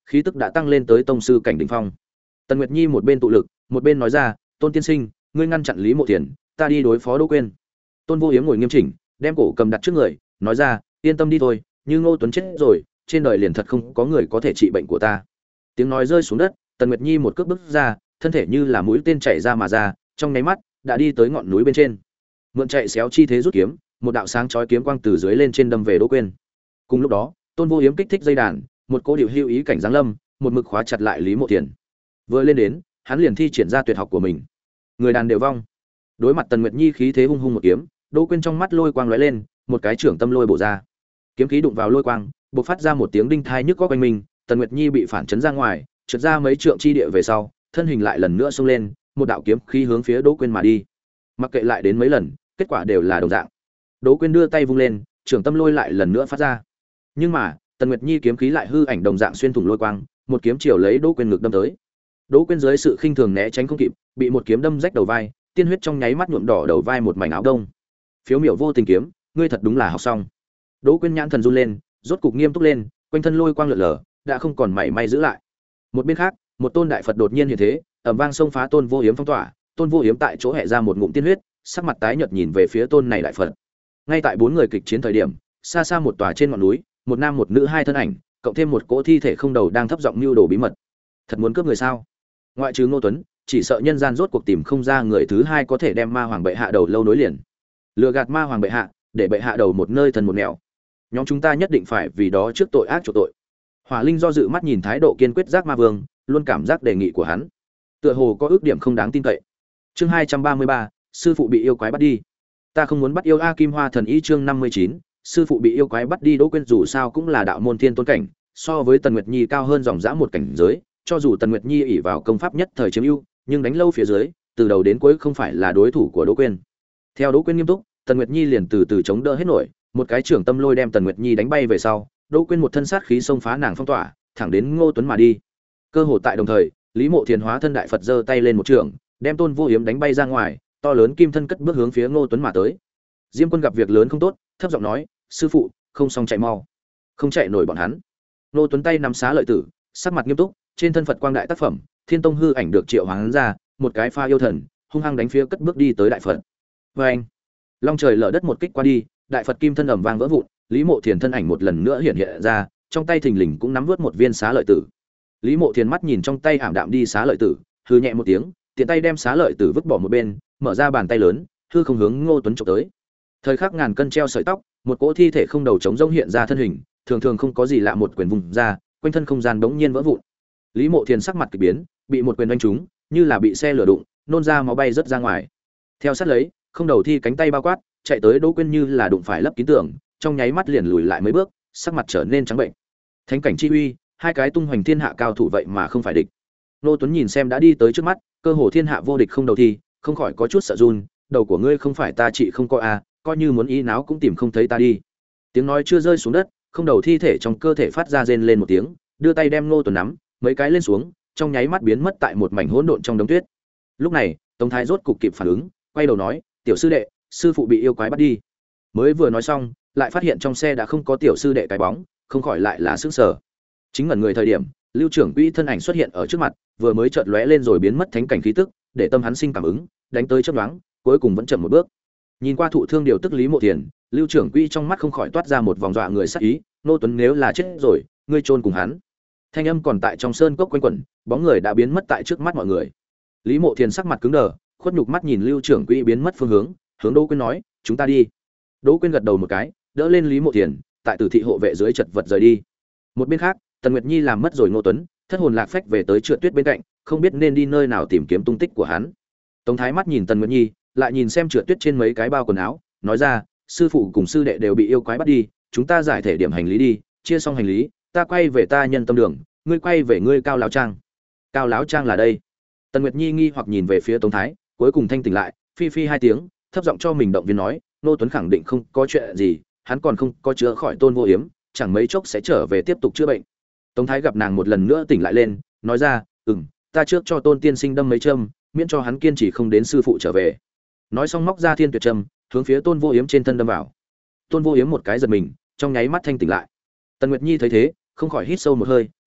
khí tức đã tăng lên tới tông sư cảnh đỉnh phong. Tần Nguyệt Nhi một bên tụ lực, một bên nói ra, "Tôn tiên sinh, ngươi ngăn chặn Lý Mộ Thiền, ta đi đối phó Đỗ Quyên." Tôn Vô Hiếm ngồi nghiêm chỉnh, đem cổ cầm đặt trước người, nói ra, "Yên tâm đi thôi, như Ngô Tuấn chết rồi, trên đời liền thật không có người có thể trị bệnh của ta." Tiếng nói rơi xuống đất, Tần Nguyệt Nhi một cước bước ra, thân thể như là mũi tên chạy ra mà ra, trong nháy mắt đã đi tới ngọn núi bên trên. Mượn chạy xéo chi thế rút kiếm, một đạo sáng chói kiếm quang từ dưới lên trên đâm về Đỗ Quyên. Cùng lúc đó, Tôn Vô Hiếm kích thích dây đàn, một cỗ điệu hưu ý cảnh giáng lâm, một mực khóa chặt lại Lý Mộ Thiền. Vừa lên đến, hắn liền thi triển ra tuyệt học của mình. Người đàn đều vong. Đối mặt Tần Nguyệt Nhi khí thế hung hung một kiếm, Đỗ Quyên trong mắt lôi quang lóe lên, một cái trưởng tâm lôi bổ ra. Kiếm khí đụng vào lôi quang, bộc phát ra một tiếng đinh thai nhức óc quanh mình, Tần Nguyệt Nhi bị phản chấn ra ngoài, trượt ra mấy trượng chi địa về sau, thân hình lại lần nữa xông lên, một đạo kiếm khí hướng phía Đỗ Quyên mà đi. Mặc kệ lại đến mấy lần, kết quả đều là đồng dạng. Đỗ Quyên đưa tay vung lên, trưởng tâm lôi lại lần nữa phát ra. Nhưng mà, Tần Nguyệt Nhi kiếm khí lại hư ảnh đồng dạng xuyên thủng lôi quang, một kiếm chiều lấy Đỗ Quyên ngực đâm tới. Đỗ Quyên dưới sự khinh thường né tránh không kịp, bị một kiếm đâm rách đầu vai, tiên huyết trong nháy mắt nhuộm đỏ đầu vai một mảnh áo đông. Phiếu miểu vô tình kiếm, ngươi thật đúng là học xong. Đỗ Quyên nhãn thần run lên, rốt cục nghiêm túc lên, quanh thân lôi quang lượn lờ, đã không còn mảy may giữ lại. Một bên khác, một tôn đại Phật đột nhiên hiện thế, ầm vang xông phá Tôn Vô Hiếm phong tỏa, Tôn Vô Hiếm tại chỗ hẹ ra một ngụm tiên huyết, sắc mặt tái nhợt nhìn về phía tôn này đại Phật. Ngay tại bốn người kịch chiến thời điểm, xa xa một tòa trên ngọn núi, một nam một nữ hai thân ảnh, cộng thêm một cỗ thi thể không đầu đang thấp giọng mưu đồ bí mật. Thật muốn cướp người sao? Ngoại trừ Ngô Tuấn, chỉ sợ nhân gian rốt cuộc tìm không ra người thứ hai có thể đem ma hoàng bệ hạ đầu lâu nối liền. Lừa gạt ma hoàng bệ hạ, để bệ hạ đầu một nơi thần một nẻo. Nhóm chúng ta nhất định phải vì đó trước tội ác chuộc tội. Hỏa Linh do dự mắt nhìn thái độ kiên quyết giác ma vương, luôn cảm giác đề nghị của hắn tựa hồ có ước điểm không đáng tin cậy. Chương hai trăm ba mươi ba, sư phụ bị yêu quái bắt đi. Ta không muốn bắt yêu a Kim Hoa thần y chương năm mươi chín, sư phụ bị yêu quái bắt đi. Đỗ Quyên dù sao cũng là đạo môn thiên tôn cảnh, so với Tần Nguyệt Nhi cao hơn dòng dã một cảnh giới, cho dù Tần Nguyệt Nhi ỷ vào công pháp nhất thời chiếm ưu, nhưng đánh lâu phía dưới, từ đầu đến cuối không phải là đối thủ của Đỗ Quyên. Theo Đỗ Quyên nghiêm túc, Tần Nguyệt Nhi liền từ từ chống đỡ hết nổi, một cái trưởng tâm lôi đem Tần Nguyệt Nhi đánh bay về sau, Đỗ Quyên một thân sát khí xông phá nàng phong tỏa, thẳng đến Ngô Tuấn mà đi. Cơ hội tại đồng thời, Lý Mộ Thiền hóa thân đại Phật giơ tay lên một trường, đem Tôn Vô Hiếm đánh bay ra ngoài, to lớn kim thân cất bước hướng phía Ngô Tuấn mà tới. Diêm Quân gặp việc lớn không tốt, thấp giọng nói, sư phụ, không xong chạy mau. Không chạy nổi bọn hắn. Ngô Tuấn tay nắm xá lợi tử, sắc mặt nghiêm túc, trên thân Phật quang đại tác phẩm, Thiên Tông hư ảnh được triệu hoán ra, một cái pha yêu thần, hung hăng đánh phía cất bước đi tới đại Phật. Oeng! Long trời lở đất một kích qua đi, đại Phật kim thân ầm vang vỡ vụn, Lý Mộ Thiền thân ảnh một lần nữa hiện hiện ra, trong tay thình lình cũng nắm vớt một viên xá lợi tử. Lý Mộ Thiền mắt nhìn trong tay ảm đạm đi xá lợi tử, hừ nhẹ một tiếng, tiện tay đem xá lợi tử vứt bỏ một bên, mở ra bàn tay lớn, hư không hướng Ngô Tuấn chụp tới. Thời khắc ngàn cân treo sợi tóc, một cỗ thi thể không đầu trống rỗng hiện ra thân hình, thường thường không có gì lạ một quyền vùng ra, quanh thân không gian bỗng nhiên vỡ vụn. Lý Mộ Thiền sắc mặt kỳ biến, bị một quyền đánh trúng, như là bị xe lửa đụng, nôn ra máu bay rất ra ngoài. Theo sát lấy, không đầu thi cánh tay bao quát, chạy tới Đỗ Quyên như là đụng phải lấp kín tường, trong nháy mắt liền lùi lại mấy bước, sắc mặt trở nên trắng bệnh. Thánh cảnh chi uy, hai cái tung hoành thiên hạ cao thủ vậy mà không phải địch. Nô Tuấn nhìn xem đã đi tới trước mắt, cơ hồ thiên hạ vô địch không đầu thi, không khỏi có chút sợ run, đầu của ngươi không phải ta trị không có a, coi như muốn ý náo cũng tìm không thấy ta đi. Tiếng nói chưa rơi xuống đất, không đầu thi thể trong cơ thể phát ra rên lên một tiếng, đưa tay đem Nô Tuấn nắm, mấy cái lên xuống, trong nháy mắt biến mất tại một mảnh hỗn độn trong đống tuyết. Lúc này, Tống Thái rốt cục kịp phản ứng, quay đầu nói, "Tiểu sư đệ, sư phụ bị yêu quái bắt đi." Mới vừa nói xong, lại phát hiện trong xe đã không có tiểu sư đệ cái bóng, không khỏi lại là sửng sở. Chính ngẩn người thời điểm, Lưu trưởng quỹ thân ảnh xuất hiện ở trước mặt, vừa mới chợt lóe lên rồi biến mất thánh cảnh khí tức, để tâm hắn sinh cảm ứng, đánh tới chớp nhoáng, cuối cùng vẫn chậm một bước. Nhìn qua thụ thương điều tức Lý Mộ Thiền, Lưu trưởng quỹ trong mắt không khỏi toát ra một vòng dọa người sắc ý, "Nô Tuấn nếu là chết rồi, ngươi chôn cùng hắn." Thanh âm còn tại trong sơn cốc quanh quẩn, bóng người đã biến mất tại trước mắt mọi người. Lý Mộ Thiền sắc mặt cứng đờ, khuất nhục mắt nhìn Lưu trưởng quỹ biến mất phương hướng, hướng Đỗ Quyên nói, "Chúng ta đi." Đỗ Quyên gật đầu một cái, đỡ lên Lý Mộ Thiền, tại Tử thị hộ vệ dưới chật vật rời đi. Một bên khác, Tần Nguyệt Nhi làm mất rồi Ngô Tuấn, thất hồn lạc phách về tới Trượt Tuyết bên cạnh, không biết nên đi nơi nào tìm kiếm tung tích của hắn. Tống Thái mắt nhìn Tần Nguyệt Nhi, lại nhìn xem Trượt Tuyết trên mấy cái bao quần áo, nói ra, "Sư phụ cùng sư đệ đều bị yêu quái bắt đi, chúng ta giải thể điểm hành lý đi, chia xong hành lý, ta quay về ta nhân tâm đường, ngươi quay về ngươi Cao lão trang." Cao lão trang là đây. Tần Nguyệt Nhi nghi hoặc nhìn về phía Tống Thái, cuối cùng thanh tỉnh lại, phi phi hai tiếng, thấp giọng cho mình động viên nói, "Ngô Tuấn khẳng định không có chuyện gì, hắn còn không có chữa khỏi Tôn Vô Hiếm, chẳng mấy chốc sẽ trở về tiếp tục chữa bệnh." Tống Thái gặp nàng một lần nữa tỉnh lại lên, nói ra, "Ừm, ta trước cho Tôn tiên sinh đâm mấy châm, miễn cho hắn kiên trì không đến sư phụ trở về." Nói xong móc ra thiên tuyệt châm, hướng phía Tôn Vô Hiếm trên thân đâm vào. Tôn Vô Hiếm một cái giật mình, trong nháy mắt thanh tỉnh lại. Tần Nguyệt Nhi thấy thế, không khỏi hít sâu một hơi,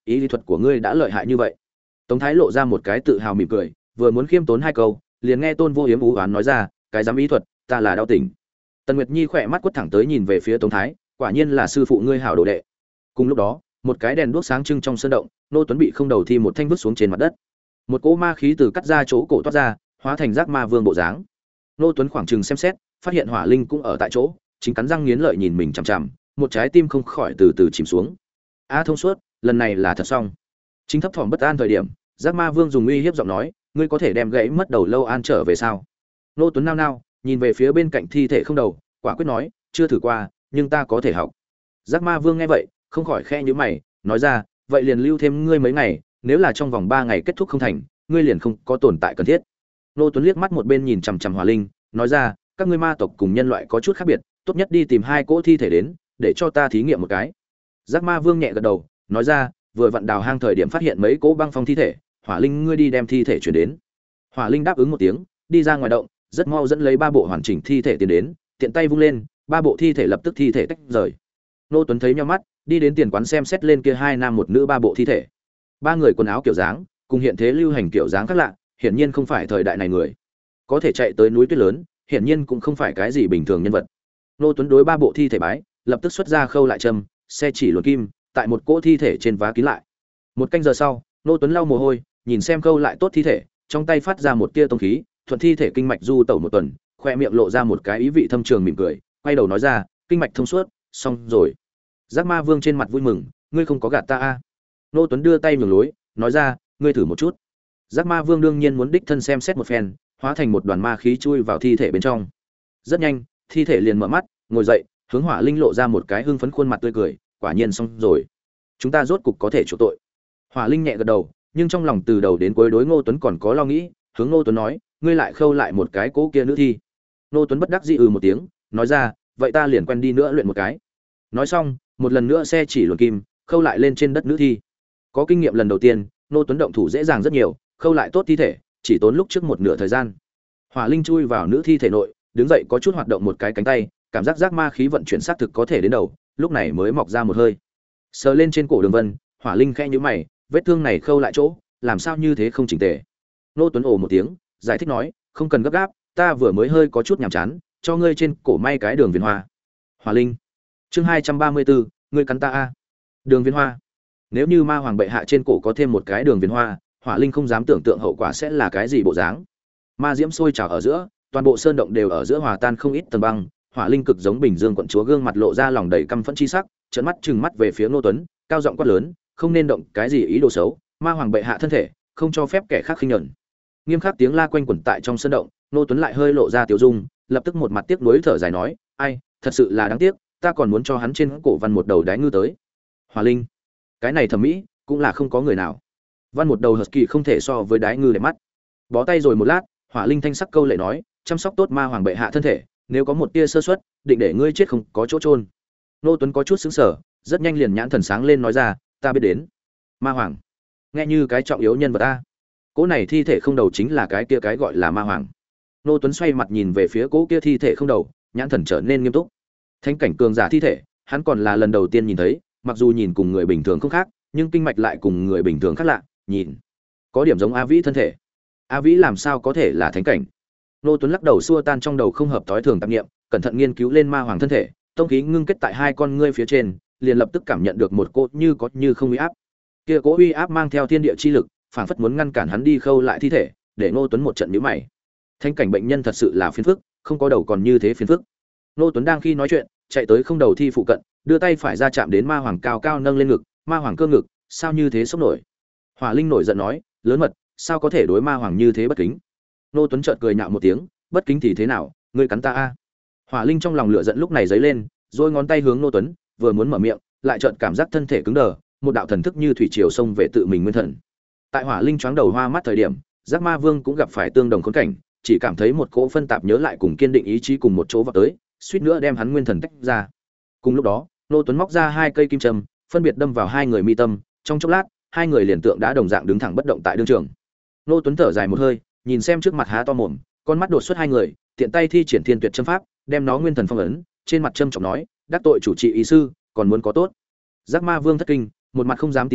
ý lý thuật của ngươi đã lợi hại như vậy. Tống Thái lộ ra một cái tự hào mỉm cười, vừa muốn khiêm tốn hai câu, liền nghe Tôn Vô Hiếm ú oán nói ra, cái dám ý thuật, ta là đau tỉnh. Tần Nguyệt Nhi khỏe mắt quất thẳng tới nhìn về phía Tống Thái, quả nhiên là sư phụ ngươi hảo đồ đệ. Cùng lúc đó, một cái đèn đuốc sáng trưng trong sân động, Nô Tuấn bị không đầu thi một thanh vứt xuống trên mặt đất. Một cỗ ma khí từ cắt ra chỗ cổ toát ra, hóa thành giác ma vương bộ dáng. Nô Tuấn khoảng chừng xem xét, phát hiện Hỏa Linh cũng ở tại chỗ, chính cắn răng nghiến lợi nhìn mình chằm chằm, một trái tim không khỏi từ từ chìm xuống. A thông suốt, lần này là thật xong. Chính thấp thỏm bất an thời điểm, giác ma vương dùng uy hiếp giọng nói, ngươi có thể đem gãy mất đầu lâu an trở về sao? Nô Tuấn nao nao, nhìn về phía bên cạnh thi thể không đầu, quả quyết nói, chưa thử qua, nhưng ta có thể học. Giác ma vương nghe vậy, không khỏi khẽ nhíu mày, nói ra, vậy liền lưu thêm ngươi mấy ngày, nếu là trong vòng ba ngày kết thúc không thành, ngươi liền không có tồn tại cần thiết. Nô Tuấn liếc mắt một bên nhìn chằm chằm Hỏa Linh, nói ra, các ngươi ma tộc cùng nhân loại có chút khác biệt, tốt nhất đi tìm hai cỗ thi thể đến, để cho ta thí nghiệm một cái. Giác ma vương nhẹ gật đầu, nói ra, vừa vặn đào hang thời điểm phát hiện mấy cỗ băng phong thi thể, Hỏa Linh ngươi đi đem thi thể chuyển đến. Hỏa Linh đáp ứng một tiếng, đi ra ngoài động, rất mau dẫn lấy ba bộ hoàn chỉnh thi thể tiến đến, tiện tay vung lên, ba bộ thi thể lập tức thi thể tách rời. Nô Tuấn thấy nhíu mắt, đi đến tiền quán xem xét lên kia hai nam một nữ ba bộ thi thể. Ba người quần áo kiểu dáng, cùng hiện thế lưu hành kiểu dáng khác lạ, hiển nhiên không phải thời đại này người. Có thể chạy tới núi tuyết lớn, hiển nhiên cũng không phải cái gì bình thường nhân vật. Nô Tuấn đối ba bộ thi thể bái, lập tức xuất ra khâu lại châm, xe chỉ luồn kim, tại một cỗ thi thể trên vá kín lại. Một canh giờ sau, Nô Tuấn lau mồ hôi, nhìn xem khâu lại tốt thi thể, trong tay phát ra một tia tông khí, thuận thi thể kinh mạch du tẩu một tuần, khoe miệng lộ ra một cái ý vị thâm trường mỉm cười, quay đầu nói ra, kinh mạch thông suốt, xong rồi. Giác ma vương trên mặt vui mừng, ngươi không có gạt ta a. Nô Tuấn đưa tay nhường lối, nói ra, ngươi thử một chút. Giác ma vương đương nhiên muốn đích thân xem xét một phen, hóa thành một đoàn ma khí chui vào thi thể bên trong. Rất nhanh, thi thể liền mở mắt, ngồi dậy, hướng Hỏa Linh lộ ra một cái hưng phấn khuôn mặt tươi cười, quả nhiên xong rồi. Chúng ta rốt cục có thể chủ tội. Hỏa Linh nhẹ gật đầu, nhưng trong lòng từ đầu đến cuối đối Ngô Tuấn còn có lo nghĩ, hướng Ngô Tuấn nói, ngươi lại khâu lại một cái cố kia nữ thi. Ngô Tuấn bất đắc dĩ ừ một tiếng, nói ra, vậy ta liền quen đi nữa luyện một cái. Nói xong, một lần nữa xe chỉ luồn kim, khâu lại lên trên đất nữ thi. Có kinh nghiệm lần đầu tiên, Ngô Tuấn động thủ dễ dàng rất nhiều, khâu lại tốt thi thể, chỉ tốn lúc trước một nửa thời gian. Hỏa Linh chui vào nữ thi thể nội, đứng dậy có chút hoạt động một cái cánh tay, cảm giác giác ma khí vận chuyển sát thực có thể đến đầu, lúc này mới mọc ra một hơi. Sờ lên trên cổ Đường Vân, Hỏa Linh khẽ nhíu mày, vết thương này khâu lại chỗ, làm sao như thế không chỉnh tề. Ngô Tuấn ồ một tiếng, giải thích nói, không cần gấp gáp, ta vừa mới hơi có chút nhàm chán, cho ngươi trên cổ may cái đường viền hoa. Hỏa Linh. Chương hai trăm ba mươi bốn, ngươi cắn ta a. Đường viền hoa. Nếu như ma hoàng bệ hạ trên cổ có thêm một cái đường viền hoa, Hỏa Linh không dám tưởng tượng hậu quả sẽ là cái gì bộ dáng. Ma diễm sôi trào ở giữa, toàn bộ sơn động đều ở giữa hòa tan không ít tầng băng, Hỏa Linh cực giống Bình Dương quận chúa gương mặt lộ ra lòng đầy căm phẫn chi sắc, trợn mắt trừng mắt về phía Ngô Tuấn, cao giọng quát lớn, không nên động cái gì ý đồ xấu, ma hoàng bệ hạ thân thể, không cho phép kẻ khác khinh nhẫn. Nghiêm khắc tiếng la quanh quẩn tại trong sơn động, Ngô Tuấn lại hơi lộ ra tiểu dung, lập tức một mặt tiếc nuối thở dài nói, ai, thật sự là đáng tiếc, ta còn muốn cho hắn trên cổ văn một đầu đái ngư tới. Hỏa Linh, cái này thẩm mỹ, cũng là không có người nào. Văn một đầu husky không thể so với đái ngư đẹp mắt. Bó tay rồi một lát, Hỏa Linh thanh sắc câu lệ nói, chăm sóc tốt ma hoàng bệ hạ thân thể, nếu có một tia sơ suất, định để ngươi chết không có chỗ chôn. Ngô Tuấn có chút sững sờ, rất nhanh liền nhãn thần sáng lên nói ra, ta biết đến. Ma hoàng, nghe như cái trọng yếu nhân vật ta. Cỗ này thi thể không đầu chính là cái kia cái gọi là ma hoàng. Ngô Tuấn xoay mặt nhìn về phía cỗ kia thi thể không đầu, nhãn thần trở nên nghiêm túc. Thánh cảnh cường giả thi thể, hắn còn là lần đầu tiên nhìn thấy, mặc dù nhìn cùng người bình thường không khác, nhưng kinh mạch lại cùng người bình thường khác lạ, nhìn có điểm giống A Vĩ thân thể. A Vĩ làm sao có thể là thánh cảnh? Ngô Tuấn lắc đầu xua tan trong đầu không hợp tối thường tạp niệm, cẩn thận nghiên cứu lên ma hoàng thân thể, tông khí ngưng kết tại hai con ngươi phía trên, liền lập tức cảm nhận được một cỗ như có như không uy áp. Kia cỗ uy áp mang theo thiên địa chi lực, phảng phất muốn ngăn cản hắn đi khâu lại thi thể, để Ngô Tuấn một trận nhíu mày. Thánh cảnh bệnh nhân thật sự là phiền phức, không có đầu còn như thế phiền phức. Ngô Tuấn đang khi nói chuyện, chạy tới không đầu thi phụ cận, đưa tay phải ra chạm đến ma hoàng cao cao nâng lên ngực, ma hoàng cơ ngực, sao như thế sốc nổi? Hỏa Linh nổi giận nói, lớn mật, sao có thể đối ma hoàng như thế bất kính? Ngô Tuấn chợt cười nhạo một tiếng, bất kính thì thế nào, ngươi cắn ta a. Hỏa Linh trong lòng lửa giận lúc này dấy lên, rồi ngón tay hướng Ngô Tuấn, vừa muốn mở miệng, lại chợt cảm giác thân thể cứng đờ, một đạo thần thức như thủy triều xông về tự mình nguyên thần. Tại Hỏa Linh choáng đầu hoa mắt thời điểm, Giác Ma Vương cũng gặp phải tương đồng khốn cảnh, chỉ cảm thấy một cỗ phân tạp nhớ lại cùng kiên định ý chí cùng một chỗ vào tới, suýt nữa đem hắn nguyên thần tách ra. Cùng lúc đó, Ngô Tuấn móc ra hai cây kim châm, phân biệt đâm vào hai người mi tâm, trong chốc lát, hai người liền tượng đã đồng dạng đứng thẳng bất động tại đương trường. Ngô Tuấn thở dài một hơi, nhìn xem trước mặt há to mồm, con mắt đột xuất hai người, tiện tay thi triển thiên tuyệt châm pháp, đem nó nguyên thần phong ấn, trên mặt châm trọng nói, đắc tội chủ trị y sư, còn muốn có tốt. Giác Ma Vương thất kinh, một mặt không dám tin nói,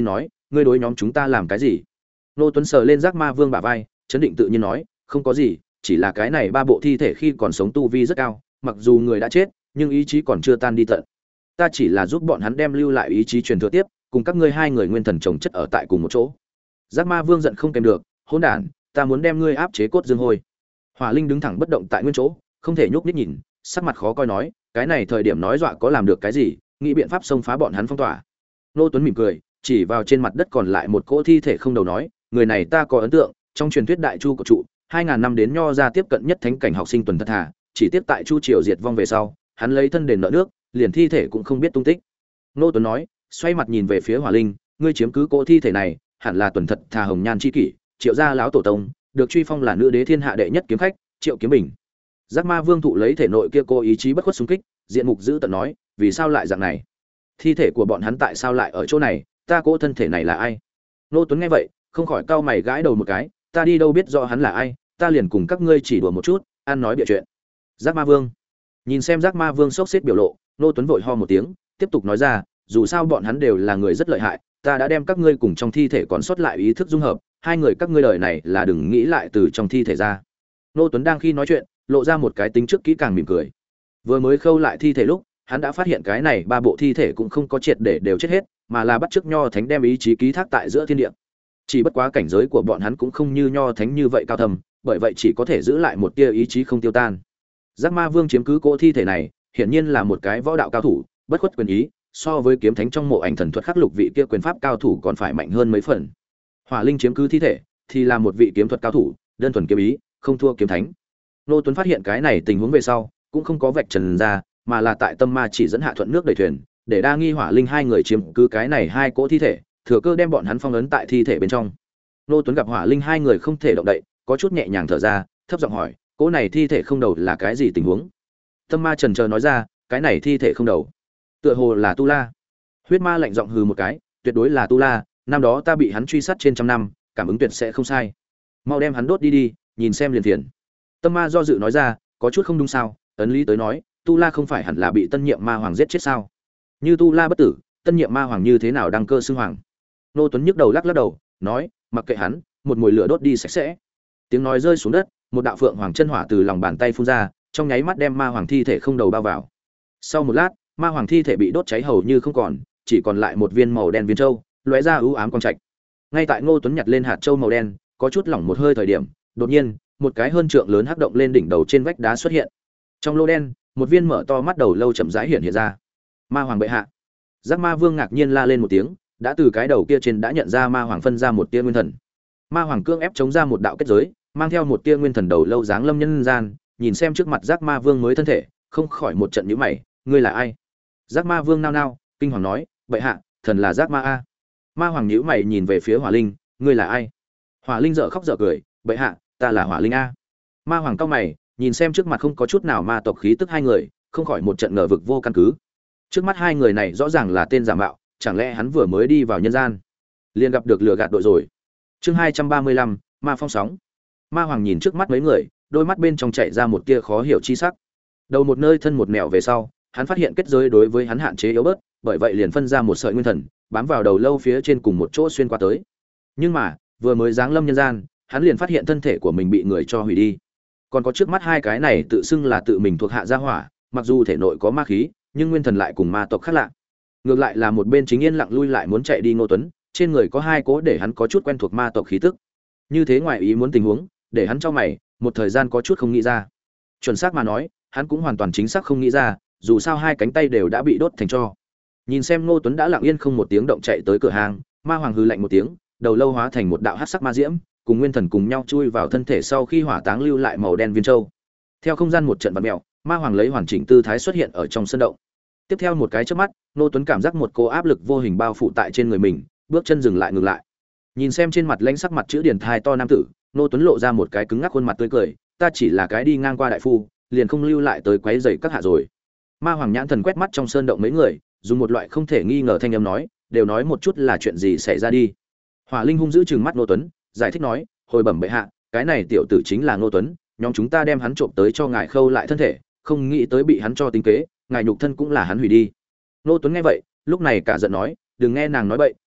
ngươi đối nhóm chúng ta làm cái gì? Ngô Tuấn sờ lên Giác Ma Vương bả vai, chấn định tự nhiên nói, không có gì, chỉ là cái này ba bộ thi thể khi còn sống tu vi rất cao, mặc dù người đã chết, nhưng ý chí còn chưa tan đi tận. Ta chỉ là giúp bọn hắn đem lưu lại ý chí truyền thừa tiếp, cùng các ngươi hai người nguyên thần chồng chất ở tại cùng một chỗ. Giác Ma Vương giận không kèm được, hỗn đản, ta muốn đem ngươi áp chế cốt dương hôi. Hỏa Linh đứng thẳng bất động tại nguyên chỗ, không thể nhúc nhích nhìn, sắc mặt khó coi nói, cái này thời điểm nói dọa có làm được cái gì, nghĩ biện pháp xông phá bọn hắn phong tỏa. Nô Tuấn mỉm cười, chỉ vào trên mặt đất còn lại một cỗ thi thể không đầu nói, người này ta có ấn tượng, trong truyền thuyết đại chu của trụ, hai ngàn năm đến nho ra tiếp cận nhất thánh cảnh học sinh tuần thật thà, chỉ tiếp tại chu triều diệt vong về sau, hắn lấy thân đền nợ nước, liền thi thể cũng không biết tung tích. Nô Tuấn nói, xoay mặt nhìn về phía Hỏa Linh, ngươi chiếm cứ cỗ thi thể này, hẳn là tuần thật thà hồng nhan chi kỷ, Triệu gia lão tổ tông, được truy phong là nữ đế thiên hạ đệ nhất kiếm khách, Triệu Kiếm Bình. Giác Ma Vương thụ lấy thể nội kia cô ý chí bất khuất xung kích, diện mục giữ tận nói, vì sao lại dạng này? Thi thể của bọn hắn tại sao lại ở chỗ này, ta cỗ thân thể này là ai? Nô Tuấn nghe vậy, không khỏi cau mày gãi đầu một cái, ta đi đâu biết rõ hắn là ai, ta liền cùng các ngươi chỉ đùa một chút, ăn nói bịa chuyện. Giác Ma Vương. Nhìn xem Giác Ma Vương sốc xếp biểu lộ, Nô Tuấn vội ho một tiếng, tiếp tục nói ra, dù sao bọn hắn đều là người rất lợi hại, ta đã đem các ngươi cùng trong thi thể còn sót lại ý thức dung hợp, hai người các ngươi đời này là đừng nghĩ lại từ trong thi thể ra. Nô Tuấn đang khi nói chuyện, lộ ra một cái tính trước kỹ càng mỉm cười. Vừa mới khâu lại thi thể lúc, hắn đã phát hiện cái này ba bộ thi thể cũng không có triệt để đều chết hết, mà là bắt chước nho thánh đem ý chí ký thác tại giữa thiên địa. Chỉ bất quá cảnh giới của bọn hắn cũng không như nho thánh như vậy cao thâm, bởi vậy chỉ có thể giữ lại một tia ý chí không tiêu tan. Giác Ma Vương chiếm cứ cỗ thi thể này, hiển nhiên là một cái võ đạo cao thủ, bất khuất quyền ý, so với kiếm thánh trong mộ ảnh thần thuật khắc lục vị kia quyền pháp cao thủ còn phải mạnh hơn mấy phần. Hỏa Linh chiếm cứ thi thể, thì là một vị kiếm thuật cao thủ, đơn thuần kiếm ý, không thua kiếm thánh. Nô Tuấn phát hiện cái này tình huống về sau, cũng không có vạch trần ra, mà là tại tâm ma chỉ dẫn hạ thuận nước đẩy thuyền, để đa nghi Hỏa Linh hai người chiếm cứ cái này hai cỗ thi thể, thừa cơ đem bọn hắn phong ấn tại thi thể bên trong. Nô Tuấn gặp Hỏa Linh hai người không thể động đậy, có chút nhẹ nhàng thở ra, thấp giọng hỏi, cỗ này thi thể không đầu là cái gì tình huống? Tâm ma trần chờ nói ra, cái này thi thể không đầu, tựa hồ là Tu La. Huyết ma lạnh giọng hừ một cái, tuyệt đối là Tu La, năm đó ta bị hắn truy sát trên trăm năm, cảm ứng tuyệt sẽ không sai. Mau đem hắn đốt đi đi, nhìn xem liền phiền. Tâm ma do dự nói ra, có chút không đúng sao, ấn lý tới nói, Tu La không phải hẳn là bị tân nhiệm ma hoàng giết chết sao? Như Tu La bất tử, tân nhiệm ma hoàng như thế nào đăng cơ xưng hoàng? Nô Tuấn nhức đầu lắc lắc đầu, nói, mặc kệ hắn, một mùi lửa đốt đi sạch sẽ. Tiếng nói rơi xuống đất, một đạo phượng hoàng chân hỏa từ lòng bàn tay phun ra, trong nháy mắt đem ma hoàng thi thể không đầu bao vào. Sau một lát, ma hoàng thi thể bị đốt cháy hầu như không còn, chỉ còn lại một viên màu đen viên châu, lóe ra ưu ám quang trạch. Ngay tại Ngô Tuấn nhặt lên hạt châu màu đen, có chút lỏng một hơi thời điểm, đột nhiên, một cái hơn trượng lớn hắc động lên đỉnh đầu trên vách đá xuất hiện. Trong lô đen, một viên mở to mắt đầu lâu chậm rãi hiện hiện ra. Ma hoàng bệ hạ. Giác Ma Vương ngạc nhiên la lên một tiếng, đã từ cái đầu kia trên đã nhận ra ma hoàng phân ra một tia nguyên thần. Ma hoàng cương ép chống ra một đạo kết giới, mang theo một tia nguyên thần đầu lâu dáng lâm nhân gian, nhìn xem trước mặt Giác Ma Vương mới thân thể, không khỏi một trận nhíu mày, ngươi là ai? Giác Ma Vương nao nao, kinh hoàng nói, bệ hạ, thần là Giác Ma a. Ma hoàng nhíu mày nhìn về phía Hỏa Linh, ngươi là ai? Hỏa Linh dở khóc dở cười, bệ hạ, ta là Hỏa Linh a. Ma hoàng cau mày, nhìn xem trước mặt không có chút nào ma tộc khí tức hai người, không khỏi một trận ngờ vực vô căn cứ. Trước mắt hai người này rõ ràng là tên giả mạo, chẳng lẽ hắn vừa mới đi vào nhân gian, liền gặp được lừa gạt đội rồi. Chương hai trăm ba mươi lăm, Ma Phong sóng. Ma hoàng nhìn trước mắt mấy người, đôi mắt bên trong chạy ra một tia khó hiểu chi sắc. Đầu một nơi thân một mèo về sau, hắn phát hiện kết giới đối với hắn hạn chế yếu bớt, bởi vậy liền phân ra một sợi nguyên thần, bám vào đầu lâu phía trên cùng một chỗ xuyên qua tới. Nhưng mà, vừa mới giáng lâm nhân gian, hắn liền phát hiện thân thể của mình bị người cho hủy đi. Còn có trước mắt hai cái này tự xưng là tự mình thuộc hạ gia hỏa, mặc dù thể nội có ma khí, nhưng nguyên thần lại cùng ma tộc khác lạ. Ngược lại là một bên chính yên lặng lui lại muốn chạy đi Ngô Tuấn, trên người có hai cố để hắn có chút quen thuộc ma tộc khí tức. Như thế ngoài ý muốn tình huống, để hắn cho mày, một thời gian có chút không nghĩ ra. Chuẩn xác mà nói, hắn cũng hoàn toàn chính xác không nghĩ ra, dù sao hai cánh tay đều đã bị đốt thành tro. Nhìn xem Ngô Tuấn đã lặng yên không một tiếng động chạy tới cửa hàng, ma hoàng hừ lạnh một tiếng, đầu lâu hóa thành một đạo hắc sắc ma diễm, cùng nguyên thần cùng nhau chui vào thân thể sau khi hỏa táng lưu lại màu đen viên châu. Theo không gian một trận vặn mèo, ma hoàng lấy hoàn chỉnh tư thái xuất hiện ở trong sân động. Tiếp theo một cái chớp mắt, Ngô Tuấn cảm giác một cỗ áp lực vô hình bao phủ tại trên người mình, bước chân dừng lại ngừng lại. Nhìn xem trên mặt lãnh sắc mặt chữ điển thai to nam tử, Ngô Tuấn lộ ra một cái cứng ngắc khuôn mặt tươi cười, ta chỉ là cái đi ngang qua đại phu, liền không lưu lại tới quấy rầy các hạ rồi. Ma hoàng nhãn thần quét mắt trong sơn động mấy người, dùng một loại không thể nghi ngờ thanh âm nói, đều nói một chút là chuyện gì xảy ra đi. Hỏa Linh hung dữ trừng mắt Ngô Tuấn, giải thích nói, hồi bẩm bệ hạ, cái này tiểu tử chính là Ngô Tuấn, nhóm chúng ta đem hắn trộm tới cho ngài khâu lại thân thể, không nghĩ tới bị hắn cho tính kế, ngài nhục thân cũng là hắn hủy đi. Ngô Tuấn nghe vậy, lúc này cả giận nói, đừng nghe nàng nói bậy,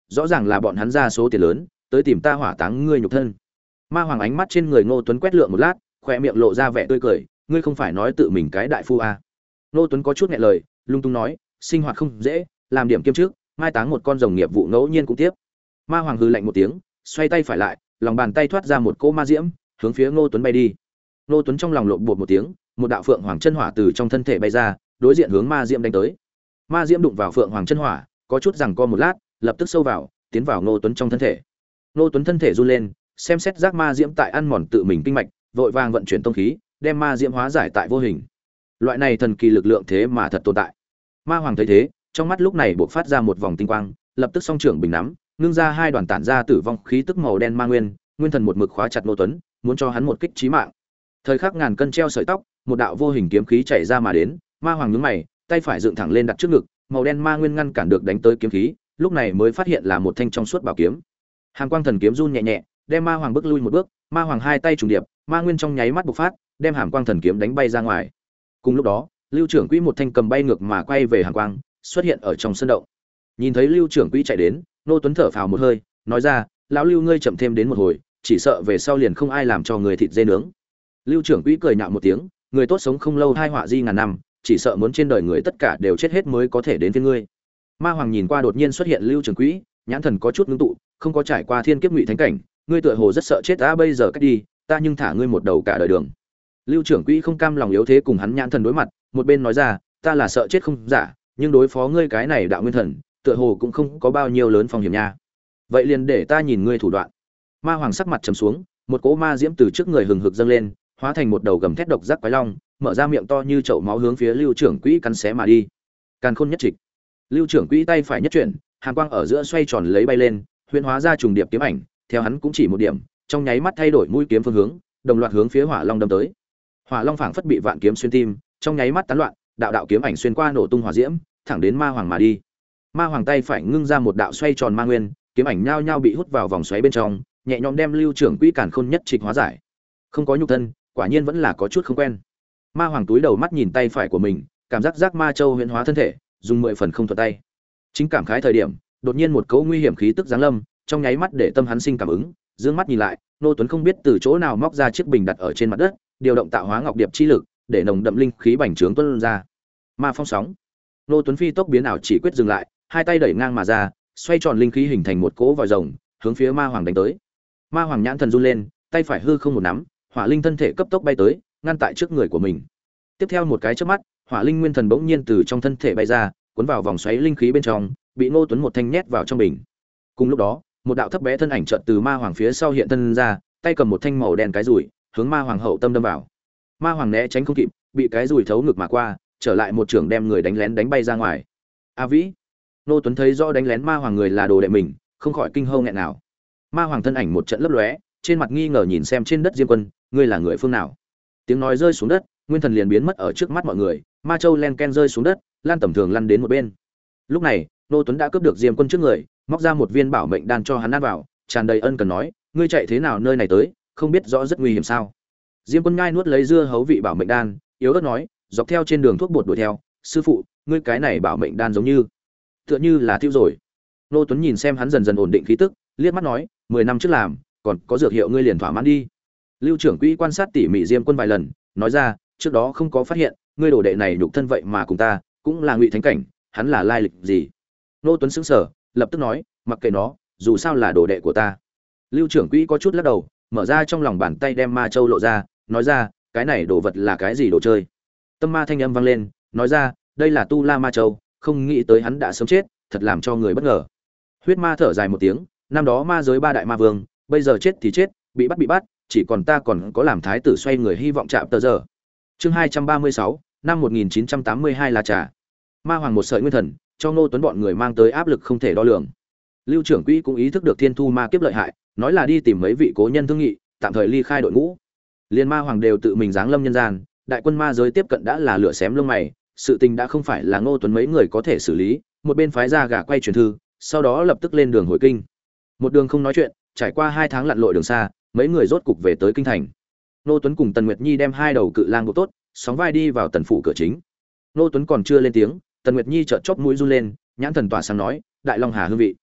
rõ ràng là bọn hắn ra số tiền lớn tới tìm ta hỏa táng ngươi nhục thân. Ma Hoàng ánh mắt trên người Ngô Tuấn quét lượn một lát, khoe miệng lộ ra vẻ tươi cười, ngươi không phải nói tự mình cái đại phu à? Ngô Tuấn có chút nghẹn lời, lung tung nói, sinh hoạt không dễ, làm điểm kiêm trước, mai táng một con rồng nghiệp vụ ngẫu nhiên cũng tiếp. Ma Hoàng hừ lạnh một tiếng, xoay tay phải lại, lòng bàn tay thoát ra một cỗ ma diễm, hướng phía Ngô Tuấn bay đi. Ngô Tuấn trong lòng lộn bột một tiếng, một đạo phượng hoàng chân hỏa từ trong thân thể bay ra, đối diện hướng ma diễm đánh tới. Ma diễm đụng vào phượng hoàng chân hỏa, có chút giằng co một lát, lập tức sâu vào, tiến vào Ngô Tuấn trong thân thể. Ngô Tuấn thân thể run lên, xem xét giác ma diễm tại ăn mòn tự mình kinh mạch, vội vàng vận chuyển tông khí, đem ma diễm hóa giải tại vô hình. Loại này thần kỳ lực lượng thế mà thật tồn tại. Ma Hoàng thấy thế, trong mắt lúc này bộc phát ra một vòng tinh quang, lập tức song trưởng bình nắm, ngưng ra hai đoàn tản ra tử vong khí tức màu đen ma nguyên, nguyên thần một mực khóa chặt Ngô Tuấn, muốn cho hắn một kích chí mạng. Thời khắc ngàn cân treo sợi tóc, một đạo vô hình kiếm khí chạy ra mà đến, Ma Hoàng nhướng mày, tay phải dựng thẳng lên đặt trước ngực, màu đen ma nguyên ngăn cản được đánh tới kiếm khí, lúc này mới phát hiện là một thanh trong suốt bảo kiếm. Hàn quang thần kiếm run nhẹ nhẹ, đem Ma Hoàng bước lui một bước, Ma Hoàng hai tay trùng điệp, ma nguyên trong nháy mắt bộc phát, đem Hàn quang thần kiếm đánh bay ra ngoài. Cùng lúc đó, Lưu trưởng quỹ một thanh cầm bay ngược mà quay về Hàn quang, xuất hiện ở trong sân động. Nhìn thấy Lưu trưởng quỹ chạy đến, Nô Tuấn thở phào một hơi, nói ra, lão Lưu ngươi chậm thêm đến một hồi, chỉ sợ về sau liền không ai làm cho người thịt dê nướng. Lưu trưởng quỹ cười nhạo một tiếng, người tốt sống không lâu hai họa di ngàn năm, chỉ sợ muốn trên đời người tất cả đều chết hết mới có thể đến với ngươi. Ma Hoàng nhìn qua đột nhiên xuất hiện Lưu trưởng quỹ, nhãn thần có chút ngưng tụ, không có trải qua thiên kiếp ngụy thánh cảnh, ngươi tựa hồ rất sợ chết, ta bây giờ cách đi, ta nhưng thả ngươi một đầu cả đời đường. Lưu trưởng quỹ không cam lòng yếu thế cùng hắn nhãn thần đối mặt, một bên nói ra, ta là sợ chết không giả, nhưng đối phó ngươi cái này đạo nguyên thần, tựa hồ cũng không có bao nhiêu lớn phong hiểm nha. Vậy liền để ta nhìn ngươi thủ đoạn. Ma Hoàng sắc mặt trầm xuống, một cỗ ma diễm từ trước người hừng hực dâng lên, hóa thành một đầu gầm thét độc giác quái long, mở ra miệng to như chậu máu hướng phía Lưu trưởng quỹ cắn xé mà đi. Càn khôn nhất trịch. Lưu trưởng quỹ tay phải nhất chuyển, hàn quang ở giữa xoay tròn lấy bay lên, huyễn hóa ra trùng điệp kiếm ảnh, theo hắn cũng chỉ một điểm, trong nháy mắt thay đổi mũi kiếm phương hướng, đồng loạt hướng phía Hỏa Long đâm tới. Hỏa Long phảng phất bị vạn kiếm xuyên tim, trong nháy mắt tán loạn, đạo đạo kiếm ảnh xuyên qua nổ tung hỏa diễm, thẳng đến Ma Hoàng mà đi. Ma Hoàng tay phải ngưng ra một đạo xoay tròn ma nguyên, kiếm ảnh nhao nhao bị hút vào vòng xoáy bên trong, nhẹ nhõm đem Lưu trưởng quỹ càn khôn nhất trịch hóa giải. Không có nhục thân, quả nhiên vẫn là có chút không quen. Ma Hoàng túi đầu mắt nhìn tay phải của mình, cảm giác giác ma châu huyễn hóa thân thể, dùng mười phần không thuận tay. Chính cảm khái thời điểm, đột nhiên một cỗ nguy hiểm khí tức giáng lâm, trong nháy mắt để tâm hắn sinh cảm ứng, dương mắt nhìn lại, Nô Tuấn không biết từ chỗ nào móc ra chiếc bình đặt ở trên mặt đất, điều động tạo hóa ngọc điệp chi lực, để nồng đậm linh khí bành trướng tuôn ra. Ma phong sóng. Nô Tuấn phi tốc biến ảo chỉ quyết dừng lại, hai tay đẩy ngang mà ra, xoay tròn linh khí hình thành một cỗ vòi rồng, hướng phía Ma Hoàng đánh tới. Ma Hoàng nhãn thần run lên, tay phải hư không một nắm, hỏa linh thân thể cấp tốc bay tới, ngăn tại trước người của mình. Tiếp theo một cái chớp mắt, hỏa linh nguyên thần bỗng nhiên từ trong thân thể bay ra, cuốn vào vòng xoáy linh khí bên trong, bị Ngô Tuấn một thanh nhét vào trong bình. Cùng lúc đó, một đạo thấp bé thân ảnh chợt từ Ma Hoàng phía sau hiện thân ra, tay cầm một thanh màu đen cái rủi, hướng Ma Hoàng hậu tâm đâm vào. Ma Hoàng né tránh không kịp, bị cái rủi thấu ngực mà qua, trở lại một trường đem người đánh lén đánh bay ra ngoài. A Vĩ, Ngô Tuấn thấy rõ đánh lén Ma Hoàng người là đồ đệ mình, không khỏi kinh hô nghẹn nào. Ma Hoàng thân ảnh một trận lấp lóe, trên mặt nghi ngờ nhìn xem trên đất Diêm Quân, ngươi là người phương nào? Tiếng nói rơi xuống đất, nguyên thần liền biến mất ở trước mắt mọi người, ma châu len ken rơi xuống đất, lan tầm thường lăn đến một bên. Lúc này, Nô Tuấn đã cướp được Diêm Quân trước người, móc ra một viên bảo mệnh đan cho hắn ăn vào, tràn đầy ân cần nói, ngươi chạy thế nào nơi này tới, không biết rõ rất nguy hiểm sao? Diêm Quân ngai nuốt lấy dưa hấu vị bảo mệnh đan, yếu ớt nói, dọc theo trên đường thuốc bột đuổi theo, sư phụ, ngươi cái này bảo mệnh đan giống như, tựa như là tiêu rồi. Nô Tuấn nhìn xem hắn dần dần ổn định khí tức, liếc mắt nói, mười năm trước làm, còn có dược hiệu ngươi liền thỏa mãn đi. Lưu trưởng quỹ quan sát tỉ mỉ Diêm Quân vài lần, nói ra, trước đó không có phát hiện, ngươi đồ đệ này nhục thân vậy mà cùng ta, cũng là ngụy thánh cảnh, hắn là lai lịch gì? Nô Tuấn sững sờ, lập tức nói, mặc kệ nó, dù sao là đồ đệ của ta. Lưu trưởng quỹ có chút lắc đầu, mở ra trong lòng bàn tay đem ma châu lộ ra, nói ra, cái này đồ vật là cái gì đồ chơi? Tâm ma thanh âm vang lên, nói ra, đây là tu la ma châu, không nghĩ tới hắn đã sớm chết, thật làm cho người bất ngờ. Huyết ma thở dài một tiếng, năm đó ma giới ba đại ma vương, bây giờ chết thì chết, bị bắt bị bắt, chỉ còn ta còn có làm thái tử xoay người hy vọng chạm tờ giờ. Chương hai trăm ba mươi sáu, năm một nghìn chín trăm tám mươi hai là trà. Ma Hoàng một sợi nguyên thần, cho Ngô Tuấn bọn người mang tới áp lực không thể đo lường. Lưu trưởng quỹ cũng ý thức được thiên thu ma kiếp lợi hại, nói là đi tìm mấy vị cố nhân thương nghị, tạm thời ly khai đội ngũ. Liên Ma Hoàng đều tự mình giáng lâm nhân gian, đại quân ma giới tiếp cận đã là lửa xém lông mày, sự tình đã không phải là Ngô Tuấn mấy người có thể xử lý, một bên phái ra gà quay truyền thư, sau đó lập tức lên đường hồi kinh. Một đường không nói chuyện, trải qua hai tháng lặn lội đường xa, mấy người rốt cục về tới kinh thành. Ngô Tuấn cùng Tần Nguyệt Nhi đem hai đầu cự lang buộc tốt, sóng vai đi vào tần phủ cửa chính. Ngô Tuấn còn chưa lên tiếng, Tần Nguyệt Nhi chợt chóp mũi run lên, nhãn thần tỏa sáng nói, đại long hà hương vị.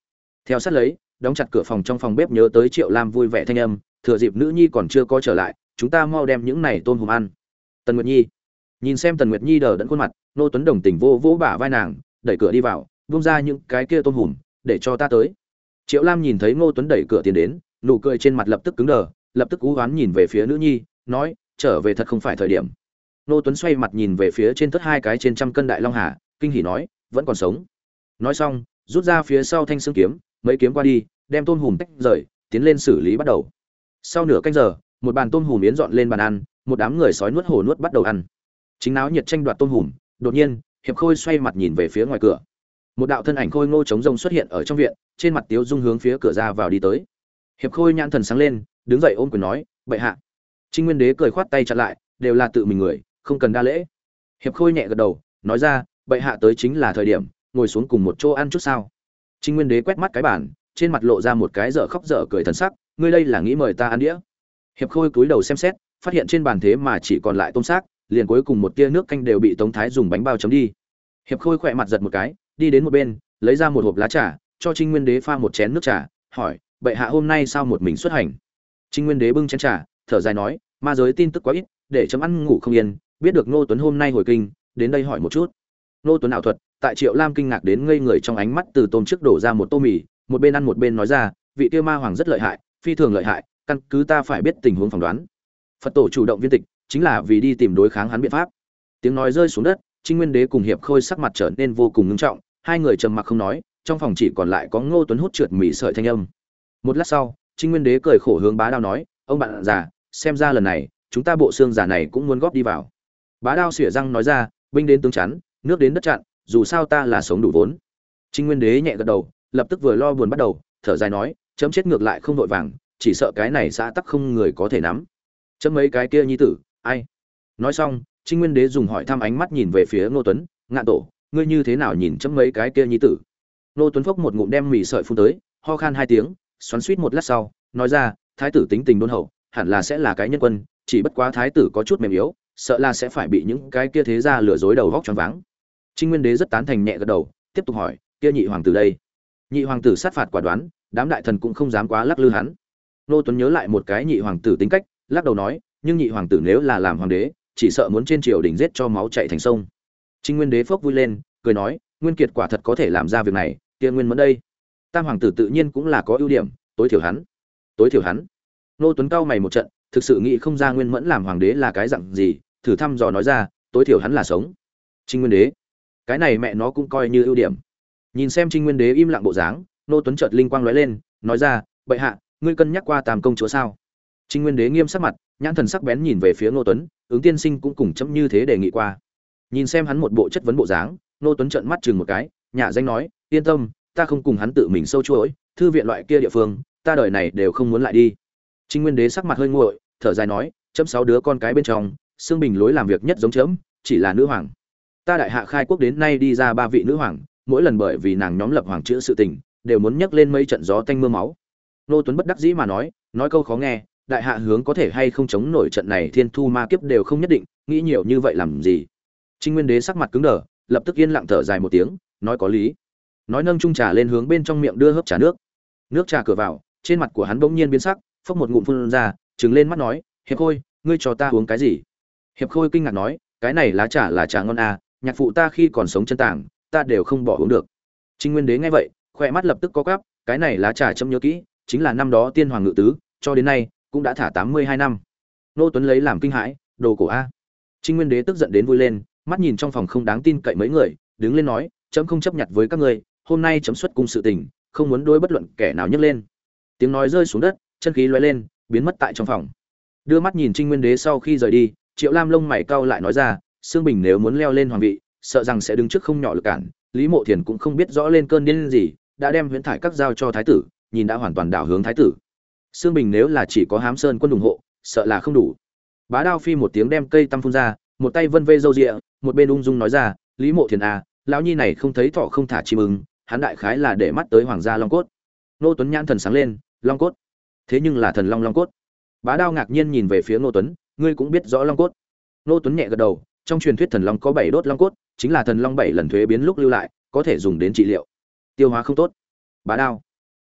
Theo sát lấy, đóng chặt cửa phòng trong phòng bếp nhớ tới Triệu Lam vui vẻ thanh âm, thừa dịp nữ nhi còn chưa có trở lại, chúng ta mau đem những này tôm hùm ăn. Tần Nguyệt Nhi nhìn xem Tần Nguyệt Nhi đờ đẫn khuôn mặt, Nô Tuấn đồng tình vô vỗ bả vai nàng, đẩy cửa đi vào, buông ra những cái kia tôm hùm, để cho ta tới. Triệu Lam nhìn thấy Ngô Tuấn đẩy cửa tiến đến, nụ cười trên mặt lập tức cứng đờ, lập tức cú hoán nhìn về phía nữ nhi, nói, trở về thật không phải thời điểm. Ngô Tuấn xoay mặt nhìn về phía trên tất hai cái trên trăm cân đại long hà, kinh hỉ nói, vẫn còn sống. Nói xong, rút ra phía sau thanh xương kiếm, mấy kiếm qua đi, đem tôm hùm tách rời, tiến lên xử lý bắt đầu. Sau nửa canh giờ, một bàn tôm hùm yến dọn lên bàn ăn, một đám người sói nuốt hổ nuốt bắt đầu ăn. Chính náo nhiệt tranh đoạt tôm hùm, đột nhiên, Hiệp Khôi xoay mặt nhìn về phía ngoài cửa. Một đạo thân ảnh khôi ngô trống rông xuất hiện ở trong viện, trên mặt tiếu dung hướng phía cửa ra vào đi tới. Hiệp Khôi nhãn thần sáng lên, đứng dậy ôm quyền nói, bệ hạ. Trinh Nguyên Đế cười khoát tay chặn lại, đều là tự mình người, không cần đa lễ. Hiệp Khôi nhẹ gật đầu, nói ra, bệ hạ tới chính là thời điểm, ngồi xuống cùng một chỗ ăn chút sao. Trinh Nguyên Đế quét mắt cái bàn, trên mặt lộ ra một cái dở khóc dở cười thần sắc, ngươi đây là nghĩ mời ta ăn đĩa. Hiệp Khôi cúi đầu xem xét, phát hiện trên bàn thế mà chỉ còn lại tôm xác, liền cuối cùng một tia nước canh đều bị Tống Thái dùng bánh bao chấm đi. Hiệp Khôi khỏe mặt giật một cái, đi đến một bên, lấy ra một hộp lá trà, cho Trinh Nguyên Đế pha một chén nước trà, hỏi, bệ hạ hôm nay sao một mình xuất hành? Trinh Nguyên Đế bưng chén trà, thở dài nói, ma giới tin tức quá ít, để chấm ăn ngủ không yên, biết được Ngô Tuấn hôm nay hồi kinh, đến đây hỏi một chút. Ngô Tuấn ảo thuật, tại Triệu Lam kinh ngạc đến ngây người trong ánh mắt từ tôm trước đổ ra một tô mì, một bên ăn một bên nói ra, vị kia ma hoàng rất lợi hại, phi thường lợi hại, căn cứ ta phải biết tình huống phỏng đoán. Phật tổ chủ động viên tịch, chính là vì đi tìm đối kháng hắn biện pháp. Tiếng nói rơi xuống đất, Trinh Nguyên Đế cùng Hiệp Khôi sắc mặt trở nên vô cùng nghiêm trọng, hai người trầm mặc không nói, trong phòng chỉ còn lại có Ngô Tuấn hút trượt mì sợi thanh âm. Một lát sau, Trinh Nguyên Đế cười khổ hướng Bá Đao nói, ông bạn già, xem ra lần này, chúng ta bộ xương giả này cũng muốn góp đi vào. Bá Đao xỉa răng nói ra, binh đến tướng chắn, nước đến đất chặn, dù sao ta là sống đủ vốn. Trinh Nguyên Đế nhẹ gật đầu, lập tức vừa lo buồn bắt đầu, thở dài nói, chấm chết ngược lại không vội vàng, chỉ sợ cái này xã tắc không người có thể nắm. Chấm mấy cái kia nhi tử, ai? Nói xong, Trinh Nguyên Đế dùng hỏi thăm ánh mắt nhìn về phía Ngô Tuấn, ngạn tổ, ngươi như thế nào nhìn chấm mấy cái kia nhi tử? Ngô Tuấn phốc một ngụm đem mì sợi phun tới, ho khan hai tiếng, xoắn xuýt một lát sau, nói ra, thái tử tính tình đôn hậu, hẳn là sẽ là cái nhân quân, chỉ bất quá thái tử có chút mềm yếu, sợ là sẽ phải bị những cái kia thế gia lừa dối đầu vóc choáng váng. Trinh Nguyên Đế rất tán thành nhẹ gật đầu, tiếp tục hỏi, kia nhị hoàng tử đây? Nhị hoàng tử sát phạt quả đoán, đám đại thần cũng không dám quá lắc lư hắn. Ngô Tuấn nhớ lại một cái nhị hoàng tử tính cách, lắc đầu nói, nhưng nhị hoàng tử nếu là làm hoàng đế, chỉ sợ muốn trên triều đình giết cho máu chảy thành sông. Trinh Nguyên Đế phốc vui lên, cười nói, Nguyên Kiệt quả thật có thể làm ra việc này, kia Nguyên Mẫn đây, tam hoàng tử tự nhiên cũng là có ưu điểm, tối thiểu hắn, tối thiểu hắn. Ngô Tuấn cao mày một trận, thực sự nghĩ không ra Nguyên Mẫn làm hoàng đế là cái dạng gì, thử thăm dò nói ra, tối thiểu hắn là sống. Trinh Nguyên Đế, cái này mẹ nó cũng coi như ưu điểm. Nhìn xem Trinh Nguyên Đế im lặng bộ dáng, Ngô Tuấn chợt linh quang lóe lên, nói ra, bệ hạ, ngươi cân nhắc qua Tam công chúa sao? Trinh Nguyên Đế nghiêm sắc mặt, nhãn thần sắc bén nhìn về phía Ngô Tuấn, ứng tiên sinh cũng cùng chấm như thế đề nghị qua. Nhìn xem hắn một bộ chất vấn bộ dáng, Ngô Tuấn trợn mắt chừng một cái, nhả danh nói, yên tâm, ta không cùng hắn tự mình sâu chuỗi, thư viện loại kia địa phương, ta đời này đều không muốn lại đi. Trinh Nguyên Đế sắc mặt hơi nguội, thở dài nói, chấm sáu đứa con cái bên trong, xương bình lối làm việc nhất giống chấm, chỉ là nữ hoàng. Ta đại hạ khai quốc đến nay đi ra ba vị nữ hoàng, mỗi lần bởi vì nàng nhóm lập hoàng chữ sự tình, đều muốn nhấc lên mấy trận gió tanh mưa máu. Ngô Tuấn bất đắc dĩ mà nói, nói câu khó nghe, đại hạ hướng có thể hay không chống nổi trận này thiên thu ma kiếp đều không nhất định, nghĩ nhiều như vậy làm gì? Trinh Nguyên Đế sắc mặt cứng đờ, lập tức yên lặng thở dài một tiếng, nói có lý. Nói nâng chung trà lên hướng bên trong miệng đưa hớp trà nước. Nước trà cửa vào, trên mặt của hắn bỗng nhiên biến sắc, phốc một ngụm phun ra, trừng lên mắt nói, Hiệp Khôi, ngươi cho ta uống cái gì? Hiệp Khôi kinh ngạc nói, cái này lá trà là trà ngon à, nhạc phụ ta khi còn sống chân tàng, ta đều không bỏ uống được. Trinh Nguyên Đế nghe vậy, khỏe mắt lập tức có quắp, cái này lá trà chấm nhớ kỹ, chính là năm đó tiên hoàng ngự tứ, cho đến nay cũng đã thả tám mươi hai năm. Ngô Tuấn lấy làm kinh hãi, đồ cổ a. Trinh Nguyên Đế tức giận đến vui lên, mắt nhìn trong phòng không đáng tin cậy mấy người, đứng lên nói, chấm không chấp nhặt với các ngươi, hôm nay chấm xuất cung sự tình, không muốn đối bất luận kẻ nào nhấc lên. Tiếng nói rơi xuống đất, chân khí lóe lên, biến mất tại trong phòng. Đưa mắt nhìn Trinh Nguyên Đế sau khi rời đi, Triệu Lam lông mày cau lại nói ra, Sương Bình nếu muốn leo lên hoàng vị, sợ rằng sẽ đứng trước không nhỏ lực cản, Lý Mộ Thiền cũng không biết rõ lên cơn điên gì, đã đem huyễn thải các giao cho thái tử, nhìn đã hoàn toàn đảo hướng thái tử. Sương Bình nếu là chỉ có Hám Sơn quân ủng hộ, sợ là không đủ. Bá Đao phi một tiếng đem cây tăm phun ra, một tay vân vê râu rịa, một bên ung dung nói ra, Lý Mộ Thiền à, lão nhi này không thấy thọ không thả chim ưng, hắn đại khái là để mắt tới hoàng gia long cốt. Ngô Tuấn nhãn thần sáng lên, long cốt, thế nhưng là thần long long cốt. Bá Đao ngạc nhiên nhìn về phía Ngô Tuấn, ngươi cũng biết rõ long cốt? Ngô Tuấn nhẹ gật đầu, trong truyền thuyết thần long có bảy đốt long cốt, chính là thần long bảy lần thuế biến lúc lưu lại, có thể dùng đến trị liệu tiêu hóa không tốt. Bá Đao,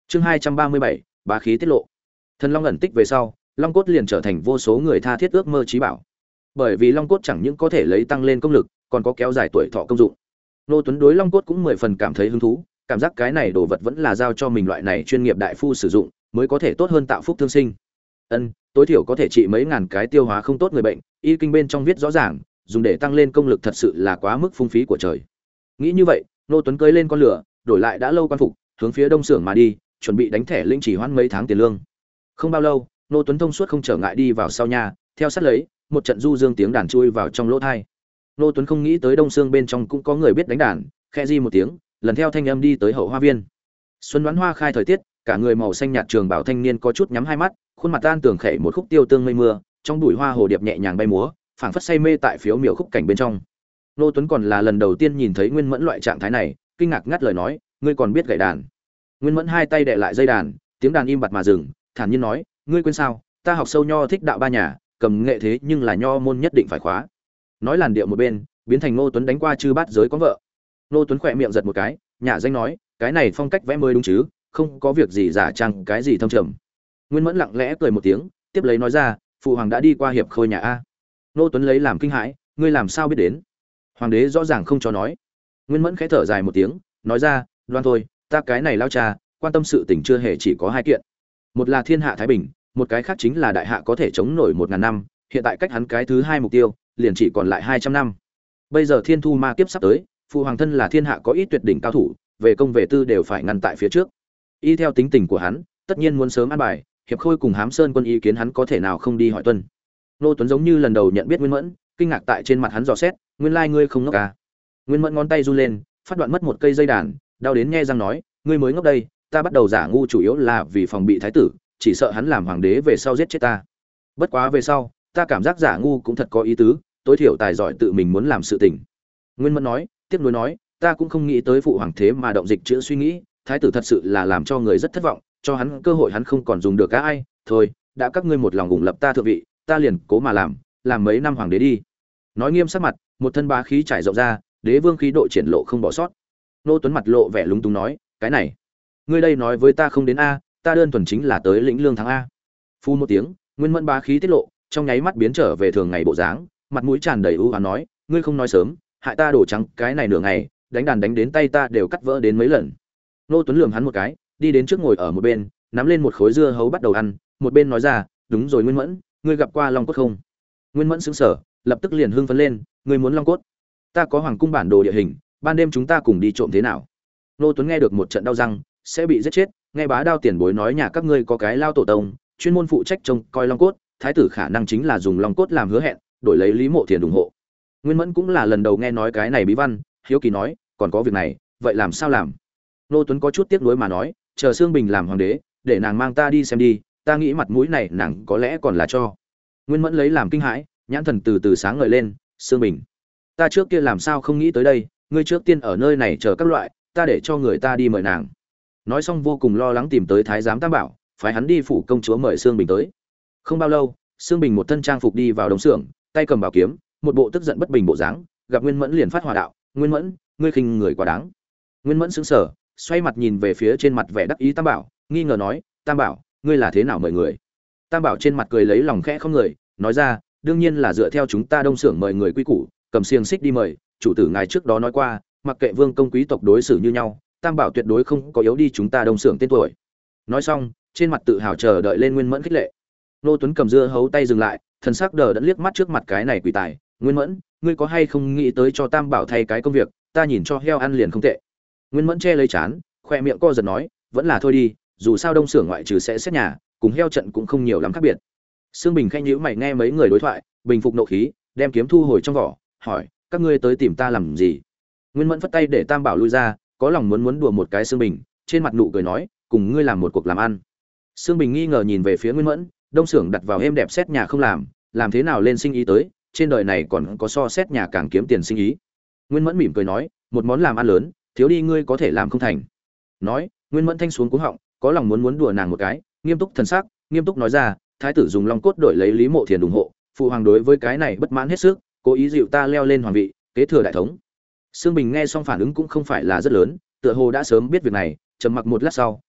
Chương hai trăm ba mươi bảy, bá khí tiết lộ. Thần long ẩn tích về sau, long cốt liền trở thành vô số người tha thiết ước mơ chí bảo. Bởi vì long cốt chẳng những có thể lấy tăng lên công lực, còn có kéo dài tuổi thọ công dụng. Nô Tuấn đối long cốt cũng mười phần cảm thấy hứng thú, cảm giác cái này đồ vật vẫn là giao cho mình loại này chuyên nghiệp đại phu sử dụng, mới có thể tốt hơn tạo phúc thương sinh. Ân, tối thiểu có thể trị mấy ngàn cái tiêu hóa không tốt người bệnh, y kinh bên trong viết rõ ràng, dùng để tăng lên công lực thật sự là quá mức phung phí của trời. Nghĩ như vậy, Nô Tuấn cưỡi lên con lửa, đổi lại đã lâu quan phục, hướng phía đông xưởng mà đi, chuẩn bị đánh thẻ lĩnh chỉ hoãn mấy tháng tiền lương. Không bao lâu, Nô Tuấn thông suốt không trở ngại đi vào sau nhà, theo sát lấy, một trận du dương tiếng đàn chui vào trong lỗ tai. Nô Tuấn không nghĩ tới đông xương bên trong cũng có người biết đánh đàn, khẽ di một tiếng, lần theo thanh âm đi tới hậu hoa viên. Xuân đoán hoa khai thời tiết, cả người màu xanh nhạt trường bảo thanh niên có chút nhắm hai mắt, khuôn mặt tan tường khẽ một khúc tiêu tương mây mưa, trong bụi hoa hồ điệp nhẹ nhàng bay múa, phảng phất say mê tại phiếu miểu khúc cảnh bên trong. Nô Tuấn còn là lần đầu tiên nhìn thấy Nguyên Mẫn loại trạng thái này, kinh ngạc ngắt lời nói, ngươi còn biết gảy đàn? Nguyên Mẫn hai tay đè lại dây đàn, tiếng đàn im bặt mà dừng, thản nhiên nói, ngươi quên sao, ta học sâu nho thích đạo ba nhà, cầm nghệ thế nhưng là nho môn nhất định phải khóa. Nói làn điệu một bên, biến thành Nô Tuấn đánh qua chư bát giới có vợ. Nô Tuấn khỏe miệng giật một cái, nhả danh nói, cái này phong cách vẽ mới đúng chứ, không có việc gì giả trang cái gì thâm trầm. Nguyên Mẫn lặng lẽ cười một tiếng, tiếp lấy nói ra, phụ hoàng đã đi qua hiệp khôi nhà a. Nô Tuấn lấy làm kinh hãi, ngươi làm sao biết đến? Hoàng đế rõ ràng không cho nói. Nguyên Mẫn khẽ thở dài một tiếng, nói ra, đoan thôi, ta cái này lao cha, quan tâm sự tình chưa hề chỉ có hai kiện. Một là thiên hạ thái bình, một cái khác chính là đại hạ có thể chống nổi một ngàn năm, hiện tại cách hắn cái thứ hai mục tiêu, liền chỉ còn lại hai trăm năm. Bây giờ thiên thu ma kiếp sắp tới, phụ hoàng thân là thiên hạ có ít tuyệt đỉnh cao thủ, về công về tư đều phải ngăn tại phía trước. Y theo tính tình của hắn, tất nhiên muốn sớm an bài, hiệp khôi cùng Hám Sơn quân ý kiến hắn có thể nào không đi hỏi tuân. Nô Tuấn giống như lần đầu nhận biết Nguyên Mẫn, kinh ngạc tại trên mặt hắn dò xét, nguyên lai ngươi không ngốc à? Nguyên Mẫn ngón tay run lên, phát đoạn mất một cây dây đàn, đau đến nghe răng nói, ngươi mới ngốc đây, ta bắt đầu giả ngu chủ yếu là vì phòng bị thái tử, chỉ sợ hắn làm hoàng đế về sau giết chết ta. Bất quá về sau, ta cảm giác giả ngu cũng thật có ý tứ, tối thiểu tài giỏi tự mình muốn làm sự tình. Nguyên Mẫn nói, tiếp nối nói, ta cũng không nghĩ tới phụ hoàng thế mà động dịch chữa suy nghĩ, thái tử thật sự là làm cho người rất thất vọng, cho hắn cơ hội hắn không còn dùng được cả ai, thôi, đã các ngươi một lòng ủng lập ta thượng vị, ta liền cố mà làm, làm mấy năm hoàng đế đi. Nói nghiêm sắc mặt, một thân bá khí trải rộng ra, đế vương khí độ triển lộ không bỏ sót. Nô Tuấn mặt lộ vẻ lúng túng nói, cái này, ngươi đây nói với ta không đến a, ta đơn thuần chính là tới lĩnh lương thắng a. Phu một tiếng, Nguyên Mẫn bá khí tiết lộ, trong nháy mắt biến trở về thường ngày bộ dáng, mặt mũi tràn đầy ưu hoán nói, ngươi không nói sớm, hại ta đổ trắng, cái này nửa ngày, đánh đàn đánh đến tay ta đều cắt vỡ đến mấy lần. Nô Tuấn lườm hắn một cái, đi đến trước ngồi ở một bên, nắm lên một khối dưa hấu bắt đầu ăn, một bên nói ra, đúng rồi Nguyên Mẫn, ngươi gặp qua long cốt không? Nguyên Mẫn sững sờ, lập tức liền hưng phấn lên, ngươi muốn long cốt? Ta có hoàng cung bản đồ địa hình, ban đêm chúng ta cùng đi trộm thế nào? Nô Tuấn nghe được một trận đau răng, sẽ bị giết chết, nghe bá đao tiền bối nói nhà các ngươi có cái lao tổ tông, chuyên môn phụ trách trông coi long cốt, thái tử khả năng chính là dùng long cốt làm hứa hẹn, đổi lấy Lý Mộ Thiền ủng hộ. Nguyên Mẫn cũng là lần đầu nghe nói cái này bí văn, hiếu kỳ nói, còn có việc này, vậy làm sao làm? Nô Tuấn có chút tiếc nuối mà nói, chờ Sương Bình làm hoàng đế, để nàng mang ta đi xem đi, ta nghĩ mặt mũi này nàng có lẽ còn là cho. Nguyên Mẫn lấy làm kinh hãi, nhãn thần từ từ sáng ngời lên, Sương Bình, ta trước kia làm sao không nghĩ tới đây, ngươi trước tiên ở nơi này chờ các loại, ta để cho người ta đi mời nàng. Nói xong vô cùng lo lắng tìm tới thái giám Tam Bảo, phái hắn đi phủ công chúa mời Sương Bình tới. Không bao lâu, Sương Bình một thân trang phục đi vào đống xưởng, tay cầm bảo kiếm, một bộ tức giận bất bình bộ dáng, gặp Nguyên Mẫn liền phát hỏa đạo, Nguyên Mẫn, ngươi khinh người quá đáng. Nguyên Mẫn sững sờ, xoay mặt nhìn về phía trên mặt vẻ đắc ý Tam Bảo, nghi ngờ nói, Tam Bảo, ngươi là thế nào mời người? Tam Bảo trên mặt cười lấy lòng khẽ không người, nói ra, đương nhiên là dựa theo chúng ta đông xưởng mời người quy củ, cầm xiềng xích đi mời, chủ tử ngài trước đó nói qua, mặc kệ vương công quý tộc đối xử như nhau, Tam Bảo tuyệt đối không có yếu đi chúng ta đông xưởng tên tuổi. Nói xong, trên mặt tự hào chờ đợi lên Nguyên Mẫn khích lệ. Nô Tuấn cầm dưa hấu tay dừng lại, thần sắc đờ đẫn liếc mắt trước mặt cái này quỷ tài, Nguyên Mẫn, ngươi có hay không nghĩ tới cho Tam Bảo thay cái công việc, ta nhìn cho heo ăn liền không tệ. Nguyên Mẫn che lấy chán, khoe miệng co giật nói, vẫn là thôi đi, dù sao đông xưởng ngoại trừ sẽ xét nhà, cùng heo trận cũng không nhiều lắm khác biệt. Sương Bình khẽ nhíu mày nghe mấy người đối thoại, bình phục nộ khí, đem kiếm thu hồi trong vỏ, hỏi, các ngươi tới tìm ta làm gì? Nguyên Mẫn phất tay để Tam Bảo lui ra, có lòng muốn muốn đùa một cái Sương Bình, trên mặt nụ cười nói, cùng ngươi làm một cuộc làm ăn. Sương Bình nghi ngờ nhìn về phía Nguyên Mẫn, đông xưởng đặt vào êm đẹp xét nhà không làm, làm thế nào lên sinh ý tới, trên đời này còn có so xét nhà càng kiếm tiền sinh ý. Nguyên Mẫn mỉm cười nói, một món làm ăn lớn, thiếu đi ngươi có thể làm không thành. Nói, Nguyên Mẫn thanh xuống cuống họng, có lòng muốn muốn đùa nàng một cái, nghiêm túc thần sắc, nghiêm túc nói ra, thái tử dùng long cốt đổi lấy Lý Mộ Thiền ủng hộ, phụ hoàng đối với cái này bất mãn hết sức, cố ý dịu ta leo lên hoàng vị, kế thừa đại thống. Sương Bình nghe xong phản ứng cũng không phải là rất lớn, tựa hồ đã sớm biết việc này, trầm mặc một lát sau,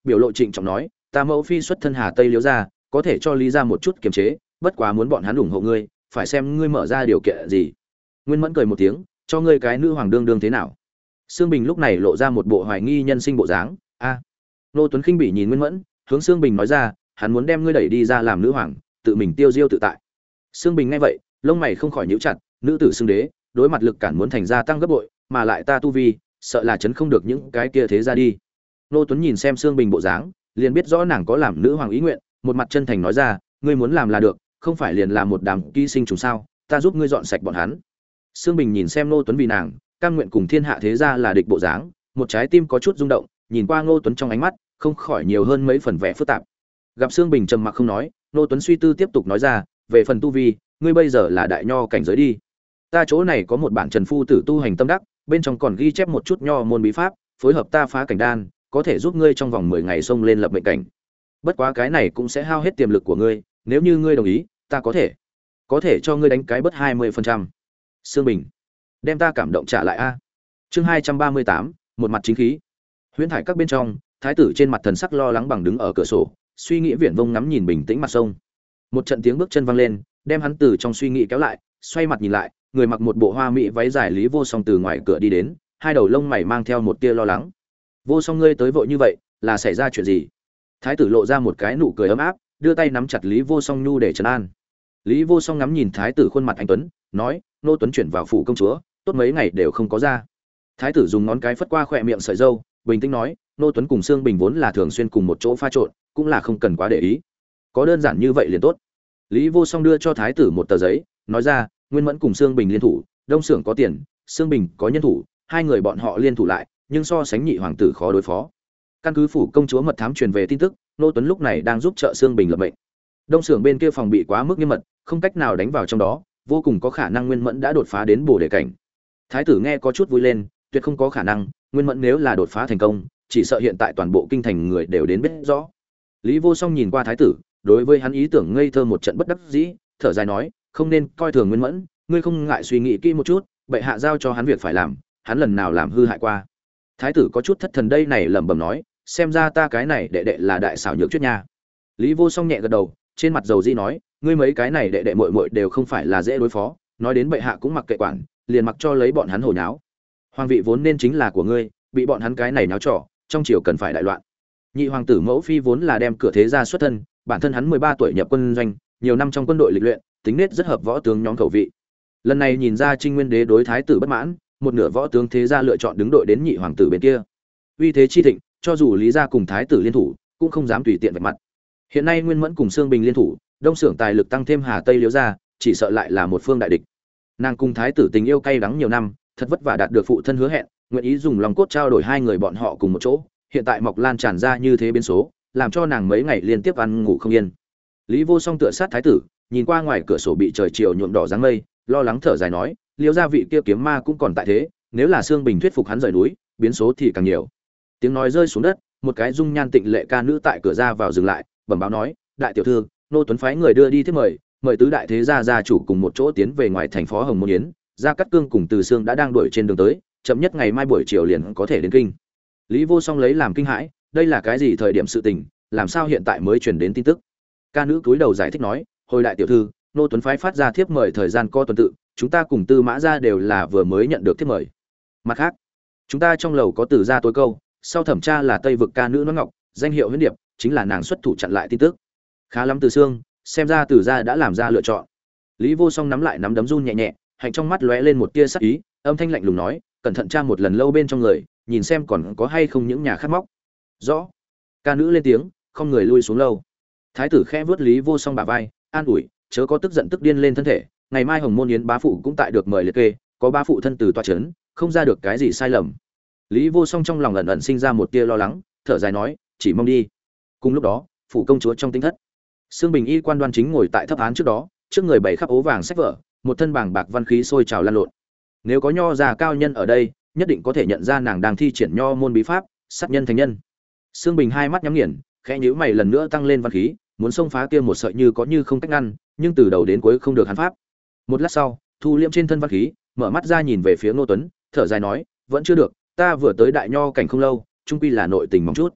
biểu lộ trịnh trọng nói, ta mẫu phi xuất thân Hà Tây Liễu gia, có thể cho Lý gia một chút kiềm chế, bất quá muốn bọn hắn ủng hộ ngươi, phải xem ngươi mở ra điều kiện gì. Nguyên Mẫn cười một tiếng, cho ngươi cái nữ hoàng đương đương thế nào? Sương Bình lúc này lộ ra một bộ hoài nghi nhân sinh bộ dáng. A. Nô Tuấn khinh bỉ nhìn Nguyên Mẫn, hướng Sương Bình nói ra, hắn muốn đem ngươi đẩy đi ra làm nữ hoàng, tự mình tiêu diêu tự tại. Sương Bình nghe vậy, lông mày không khỏi nhíu chặt, nữ tử xưng đế, đối mặt lực cản muốn thành gia tăng gấp bội, mà lại ta tu vi, sợ là chấn không được những cái kia thế ra đi. Nô Tuấn nhìn xem Sương Bình bộ dáng, liền biết rõ nàng có làm nữ hoàng ý nguyện, một mặt chân thành nói ra, ngươi muốn làm là được, không phải liền làm một đám ký sinh trùng sao, ta giúp ngươi dọn sạch bọn hắn. Sương Bình nhìn xem Nô Tuấn vì nàng, cam nguyện cùng thiên hạ thế gia là địch bộ dáng, một trái tim có chút rung động, nhìn qua Nô Tuấn trong ánh mắt, không khỏi nhiều hơn mấy phần vẻ phức tạp. Gặp Sương Bình trầm mặc không nói, Nô Tuấn suy tư tiếp tục nói ra, về phần tu vi, ngươi bây giờ là đại nho cảnh giới đi. Ta chỗ này có một bản Trần Phu Tử tu hành tâm đắc, bên trong còn ghi chép một chút nho môn bí pháp, phối hợp ta phá cảnh đan, có thể giúp ngươi trong vòng mười ngày xông lên lập mệnh cảnh. Bất quá cái này cũng sẽ hao hết tiềm lực của ngươi, nếu như ngươi đồng ý, ta có thể có thể cho ngươi đánh cái bớt hai mươi phần trăm. Sương Bình, đem ta cảm động trả lại a. Chương hai trăm ba mươi tám, một mặt chính khí. Huyễn thải các bên trong, thái tử trên mặt thần sắc lo lắng bằng đứng ở cửa sổ, suy nghĩ viển vông ngắm nhìn bình tĩnh mặt sông. Một trận tiếng bước chân vang lên, đem hắn từ trong suy nghĩ kéo lại, xoay mặt nhìn lại, người mặc một bộ hoa mỹ váy dài Lý Vô Song từ ngoài cửa đi đến, hai đầu lông mày mang theo một tia lo lắng. Vô Song ngươi tới vội như vậy, là xảy ra chuyện gì? Thái tử lộ ra một cái nụ cười ấm áp, đưa tay nắm chặt Lý Vô Song nhu để trấn an. Lý Vô Song ngắm nhìn thái tử khuôn mặt anh tuấn, nói, nô Tuấn chuyển vào phủ công chúa, tốt mấy ngày đều không có ra. Thái tử dùng ngón cái phất qua khỏe miệng sợi râu, bình tĩnh nói, nô Tuấn cùng Sương Bình vốn là thường xuyên cùng một chỗ pha trộn, cũng là không cần quá để ý. Có đơn giản như vậy liền tốt. Lý Vô Song đưa cho thái tử một tờ giấy, nói ra, Nguyên Mẫn cùng Sương Bình liên thủ, Đông Xưởng có tiền, Sương Bình có nhân thủ, hai người bọn họ liên thủ lại, nhưng so sánh nhị hoàng tử khó đối phó. Căn cứ phủ công chúa mật thám truyền về tin tức, nô Tuấn lúc này đang giúp trợ Sương Bình lập mệnh. Đông Xưởng bên kia phòng bị quá mức nghiêm mật, không cách nào đánh vào trong đó, vô cùng có khả năng Nguyên Mẫn đã đột phá đến bổ đề cảnh. Thái tử nghe có chút vui lên, tuyệt không có khả năng, Nguyên Mẫn nếu là đột phá thành công, chỉ sợ hiện tại toàn bộ kinh thành người đều đến biết rõ. Lý Vô Song nhìn qua thái tử, đối với hắn ý tưởng ngây thơ một trận bất đắc dĩ, thở dài nói, không nên coi thường Nguyên Mẫn, ngươi không ngại suy nghĩ kỹ một chút, bệ hạ giao cho hắn việc phải làm, hắn lần nào làm hư hại qua. Thái tử có chút thất thần đây này lẩm bẩm nói, xem ra ta cái này đệ đệ là đại xảo nhược chuyết nha. Lý Vô Song nhẹ gật đầu, trên mặt dầu di nói, ngươi mấy cái này đệ đệ muội muội đều không phải là dễ đối phó, nói đến bệ hạ cũng mặc kệ quản, liền mặc cho lấy bọn hắn hồ nháo. Hoàng vị vốn nên chính là của ngươi, bị bọn hắn cái này náo trò, trong triều cần phải đại loạn. Nhị hoàng tử mẫu phi vốn là đem cửa thế gia xuất thân, bản thân hắn mười ba tuổi nhập quân doanh, nhiều năm trong quân đội lịch luyện, tính nết rất hợp võ tướng nhóm khẩu vị. Lần này nhìn ra Trinh Nguyên đế đối thái tử bất mãn, một nửa võ tướng thế gia lựa chọn đứng đội đến nhị hoàng tử bên kia. Uy thế chi thịnh, cho dù Lý gia cùng thái tử liên thủ, cũng không dám tùy tiện vạch mặt. Hiện nay Nguyên Mẫn cùng Sương Bình liên thủ, Đông Xưởng tài lực tăng thêm Hà Tây Liễu gia, chỉ sợ lại là một phương đại địch. Nàng cùng thái tử tình yêu cay đắng nhiều năm, thật vất vả đạt được phụ thân hứa hẹn, nguyện ý dùng lòng cốt trao đổi hai người bọn họ cùng một chỗ, hiện tại mọc lan tràn ra như thế biến số, làm cho nàng mấy ngày liên tiếp ăn ngủ không yên. Lý Vô Song tựa sát thái tử, nhìn qua ngoài cửa sổ bị trời chiều nhuộm đỏ dáng mây, lo lắng thở dài nói, Liễu gia vị kia kiếm ma cũng còn tại thế, nếu là Sương Bình thuyết phục hắn rời núi, biến số thì càng nhiều. Tiếng nói rơi xuống đất, một cái dung nhan tịnh lệ ca nữ tại cửa ra vào dừng lại, bẩm báo nói, đại tiểu thư, nô Tuấn phái người đưa đi thiết mời, mời tứ đại thế gia gia chủ cùng một chỗ tiến về ngoài thành phó Hồng Môn Yến, Gia Cát Cương cùng Từ Sương đã đang đuổi trên đường tới, chậm nhất ngày mai buổi chiều liền có thể đến kinh. Lý Vô Song lấy làm kinh hãi, đây là cái gì thời điểm sự tình, làm sao hiện tại mới truyền đến tin tức? Ca nữ cúi đầu giải thích nói, hồi đại tiểu thư, nô Tuấn phái phát ra thiếp mời thời gian co tuần tự, chúng ta cùng Tư Mã gia đều là vừa mới nhận được thiếp mời. Mặt khác, chúng ta trong lầu có Từ gia tối câu, sau thẩm tra là Tây vực ca nữ Noãn Ngọc, danh hiệu Huyễn Điệp, chính là nàng xuất thủ chặn lại tin tức. Khá lắm Từ Sương, xem ra Từ gia đã làm ra lựa chọn. Lý Vô Song nắm lại nắm đấm run nhẹ nhẹ, hạnh trong mắt lóe lên một tia sắc ý, âm thanh lạnh lùng nói, cẩn thận tra một lần lâu bên trong người, nhìn xem còn có hay không những nhà khác móc. Rõ. Ca nữ lên tiếng, không người lui xuống lâu. Thái tử khẽ vuốt Lý Vô Song bả vai, an ủi, chớ có tức giận tức điên lên thân thể, ngày mai Hồng Môn Yến bá phụ cũng tại được mời liệt kê, có bá phụ thân từ tọa chấn, không ra được cái gì sai lầm. Lý Vô Song trong lòng ẩn ẩn sinh ra một tia lo lắng, thở dài nói, chỉ mong đi. Cùng lúc đó, phủ công chúa trong tinh thất, Sương Bình y quan đoan chính ngồi tại thấp án trước đó, trước người bày khắp ố vàng sách vở, một thân bảng bạc văn khí sôi trào lan lộn. Nếu có nho già cao nhân ở đây, nhất định có thể nhận ra nàng đang thi triển nho môn bí pháp, sát nhân thành nhân. Sương Bình hai mắt nhắm nghiền, khẽ nhíu mày lần nữa tăng lên văn khí, muốn xông phá kia một sợi như có như không cách ngăn, nhưng từ đầu đến cuối không được hắn pháp. Một lát sau, thu liễm trên thân văn khí, mở mắt ra nhìn về phía Ngô Tuấn, thở dài nói, vẫn chưa được, ta vừa tới đại nho cảnh không lâu, trung quy là nội tình mỏng chút.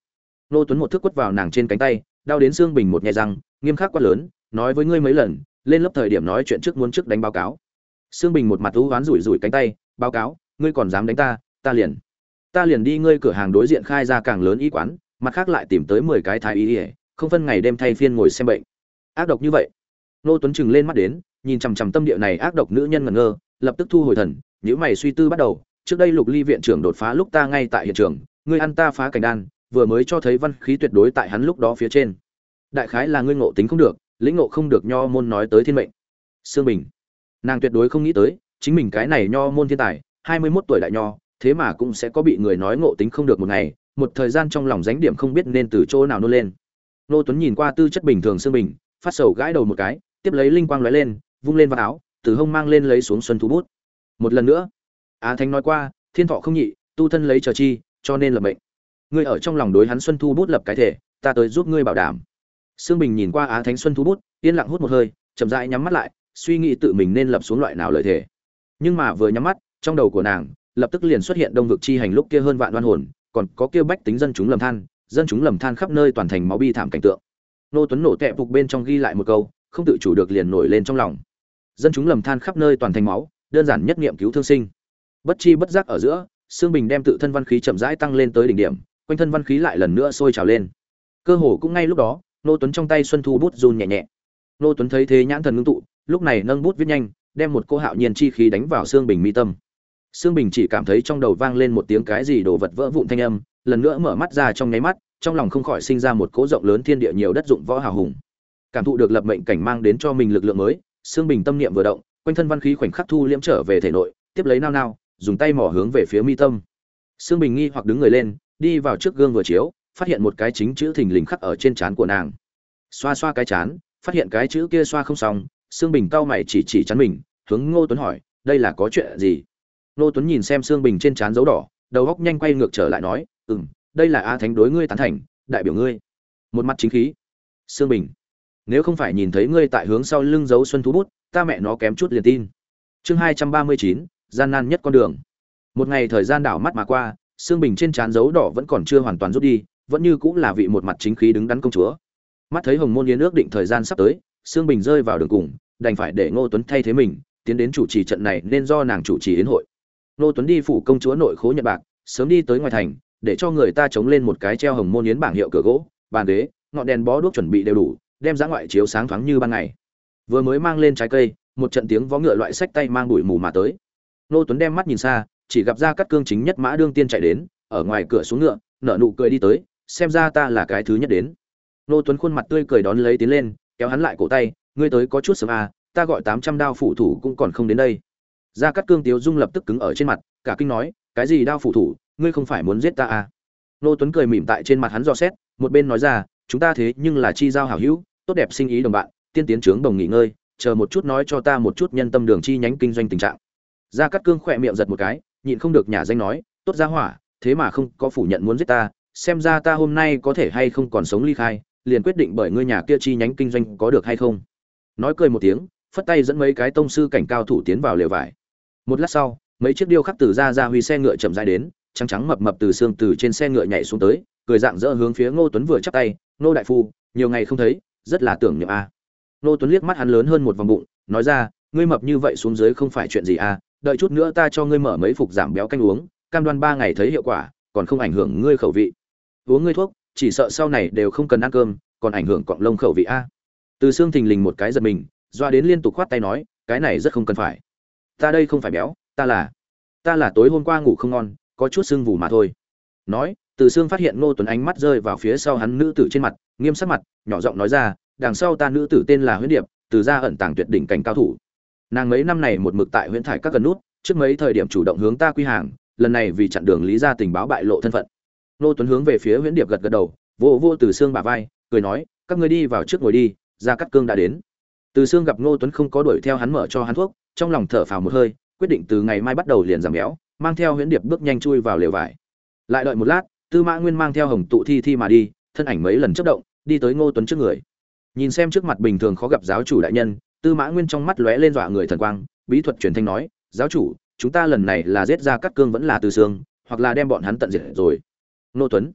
Ngô Tuấn một thước quất vào nàng trên cánh tay, đau đến xương bình một nhẹ răng, nghiêm khắc quát lớn, nói với ngươi mấy lần, lên lớp thời điểm nói chuyện trước muốn trước đánh báo cáo. Xương bình một mặt u hoán rủi rủi cánh tay, báo cáo, ngươi còn dám đánh ta, ta liền ta liền đi ngươi cửa hàng đối diện khai ra càng lớn y quán, mặt khác lại tìm tới mười cái thái y, không phân ngày đêm thay phiên ngồi xem bệnh. Ác độc như vậy. Ngô Tuấn trừng lên mắt đến, nhìn chằm chằm tâm địa này ác độc nữ nhân ngẩn ngơ, lập tức thu hồi thần, nhíu mày suy tư bắt đầu, trước đây Lục Ly viện trưởng đột phá lúc ta ngay tại hiện trường, ngươi ăn ta phá cảnh đan, vừa mới cho thấy văn khí tuyệt đối tại hắn lúc đó phía trên. Đại khái là ngươi ngộ tính không được, lĩnh ngộ không được nho môn nói tới thiên mệnh. Sương Bình, nàng tuyệt đối không nghĩ tới, chính mình cái này nho môn thiên tài, hai mươi mốt tuổi đại nho, thế mà cũng sẽ có bị người nói ngộ tính không được một ngày, một thời gian trong lòng dánh điểm không biết nên từ chỗ nào nôn lên. Nô Tuấn nhìn qua tư chất bình thường Sương Bình, phát sầu gãi đầu một cái, tiếp lấy linh quang lóe lên, vung lên vào áo, từ hông mang lên lấy xuống xuân thú bút. Một lần nữa, Á Thánh nói qua, thiên thọ không nhị, tu thân lấy chờ chi, cho nên là mệnh. Ngươi ở trong lòng đối hắn xuân thu bút lập cái thể, ta tới giúp ngươi bảo đảm. Sương Bình nhìn qua Á Thánh xuân thu bút, yên lặng hút một hơi, chậm rãi nhắm mắt lại, suy nghĩ tự mình nên lập xuống loại nào lời thể. Nhưng mà vừa nhắm mắt, trong đầu của nàng lập tức liền xuất hiện đông vực chi hành lúc kia hơn vạn oan hồn, còn có kia bách tính dân chúng lầm than, dân chúng lầm than khắp nơi toàn thành máu bi thảm cảnh tượng. Nô Tuấn nổ tệ phục bên trong ghi lại một câu, không tự chủ được liền nổi lên trong lòng. Dân chúng lầm than khắp nơi toàn thành máu, đơn giản nhất niệm cứu thương sinh. Bất chi bất giác ở giữa, Sương Bình đem tự thân văn khí chậm rãi tăng lên tới đỉnh điểm, quanh thân văn khí lại lần nữa sôi trào lên. Cơ hồ cũng ngay lúc đó, Nô Tuấn trong tay xuân thu bút run nhẹ nhẹ. Nô Tuấn thấy thế nhãn thần ngưng tụ, lúc này nâng bút viết nhanh, đem một cô hạo nhiên chi khí đánh vào Sương Bình mi tâm. Sương Bình chỉ cảm thấy trong đầu vang lên một tiếng cái gì đồ vật vỡ vụn thanh âm, lần nữa mở mắt ra trong nháy mắt, trong lòng không khỏi sinh ra một cỗ rộng lớn thiên địa nhiều đất dụng võ hào hùng. Cảm thụ được lập mệnh cảnh mang đến cho mình lực lượng mới, Sương Bình tâm niệm vừa động, quanh thân văn khí khoảnh khắc thu liễm trở về thể nội, tiếp lấy nao nao, dùng tay mỏ hướng về phía mi tâm. Sương Bình nghi hoặc đứng người lên, đi vào trước gương vừa chiếu, phát hiện một cái chính chữ thình lình khắc ở trên trán của nàng. Xoa xoa cái trán, phát hiện cái chữ kia xoa không xong, Sương Bình cau mày chỉ chỉ trán mình, hướng Ngô Tuấn hỏi, đây là có chuyện gì? Ngô Tuấn nhìn xem Sương Bình trên trán dấu đỏ, đầu óc nhanh quay ngược trở lại nói, "Ừm, đây là Á Thánh đối ngươi tán thành, đại biểu ngươi." Một mặt chính khí. Sương Bình, nếu không phải nhìn thấy ngươi tại hướng sau lưng giấu xuân thú bút, ta mẹ nó kém chút liền tin. Chương hai trăm ba mươi chín, gian nan nhất con đường. Một ngày thời gian đảo mắt mà qua, Sương Bình trên trán dấu đỏ vẫn còn chưa hoàn toàn rút đi, vẫn như cũng là vị một mặt chính khí đứng đắn công chúa. Mắt thấy Hồng Môn Yến ước định thời gian sắp tới, Sương Bình rơi vào đường cùng, đành phải để Ngô Tuấn thay thế mình, tiến đến chủ trì trận này nên do nàng chủ trì yến hội. Ngô Tuấn đi phủ công chúa nội khố nhận bạc, sớm đi tới ngoài thành, để cho người ta chống lên một cái treo Hồng Môn Yến bảng hiệu cửa gỗ, bàn ghế, ngọn đèn bó đuốc chuẩn bị đều đủ, đem ra ngoại chiếu sáng thoáng như ban ngày. Vừa mới mang lên trái cây, một trận tiếng vó ngựa loại sách tay mang bụi mù mà tới. Ngô Tuấn đem mắt nhìn xa, chỉ gặp ra Cát Cương chính nhất mã đương tiên chạy đến, ở ngoài cửa xuống ngựa, nở nụ cười đi tới, xem ra ta là cái thứ nhất đến. Ngô Tuấn khuôn mặt tươi cười đón lấy tiến lên, kéo hắn lại cổ tay, ngươi tới có chút sớm à, ta gọi tám trăm đao phủ thủ cũng còn không đến đây. Gia Cát Cương Tiếu Dung lập tức cứng ở trên mặt, cả kinh nói, cái gì đao phủ thủ, ngươi không phải muốn giết ta à? Ngô Tuấn cười mỉm tại trên mặt hắn dò xét, một bên nói ra, chúng ta thế nhưng là chi giao hảo hữu, tốt đẹp sinh ý đồng bạn, tiên tiến trướng đồng nghỉ ngơi, chờ một chút nói cho ta một chút nhân tâm đường chi nhánh kinh doanh tình trạng. Gia Cát Cương khỏe miệng giật một cái, nhịn không được nhả danh nói, tốt gia hỏa, thế mà không có phủ nhận muốn giết ta, xem ra ta hôm nay có thể hay không còn sống ly khai, liền quyết định bởi ngươi nhà kia chi nhánh kinh doanh có được hay không. Nói cười một tiếng, phất tay dẫn mấy cái tông sư cảnh cao thủ tiến vào lều vải. Một lát sau, mấy chiếc điêu khắc từ ra ra huy xe ngựa chậm rãi đến, trắng trắng mập mập từ xương từ trên xe ngựa nhảy xuống tới, cười dạng dỡ hướng phía Ngô Tuấn vừa chắp tay, "Ngô đại phu, nhiều ngày không thấy, rất là tưởng niệm a." À. Ngô Tuấn liếc mắt hắn lớn hơn một vòng bụng, nói ra, "Ngươi mập như vậy xuống dưới không phải chuyện gì à, đợi chút nữa ta cho ngươi mở mấy phục giảm béo canh uống, cam đoan ba ngày thấy hiệu quả, còn không ảnh hưởng ngươi khẩu vị. Uống ngươi thuốc, chỉ sợ sau này đều không cần ăn cơm, còn ảnh hưởng cọng lông khẩu vị a." À. Từ xương thình lình một cái giật mình, doa đến liên tục khoát tay nói, "Cái này rất không cần phải. Ta đây không phải béo, ta là ta là tối hôm qua ngủ không ngon, có chút sưng vù mà thôi." Nói, Từ Sương phát hiện Ngô Tuấn ánh mắt rơi vào phía sau hắn nữ tử trên mặt, nghiêm sắc mặt, nhỏ giọng nói ra, "Đằng sau ta nữ tử tên là Huyễn Điệp, từ gia ẩn tàng tuyệt đỉnh cảnh cao thủ. Nàng mấy năm này một mực tại Huyễn Thải các gần nút, trước mấy thời điểm chủ động hướng ta quy hàng, lần này vì chặn đường lý gia tình báo bại lộ thân phận." Ngô Tuấn hướng về phía Huyễn Điệp gật gật đầu, vô vô Từ Sương bả vai, cười nói, "Các ngươi đi vào trước ngồi đi, Gia Cát Cương đã đến." Từ Sương gặp Ngô Tuấn không có đuổi theo hắn mở cho hắn thuốc, trong lòng thở phào một hơi, quyết định từ ngày mai bắt đầu liền giảm béo, mang theo Huyễn Điệp bước nhanh chui vào lều vải. Lại đợi một lát, Tư Mã Nguyên mang theo Hồng Tụ Thi Thi mà đi, thân ảnh mấy lần chớp động, đi tới Ngô Tuấn trước người. Nhìn xem trước mặt bình thường khó gặp giáo chủ đại nhân, Tư Mã Nguyên trong mắt lóe lên dọa người thần quang, bí thuật truyền thanh nói, "Giáo chủ, chúng ta lần này là giết ra Cát Cương vẫn là Từ Sương, hoặc là đem bọn hắn tận diệt rồi." Ngô Tuấn,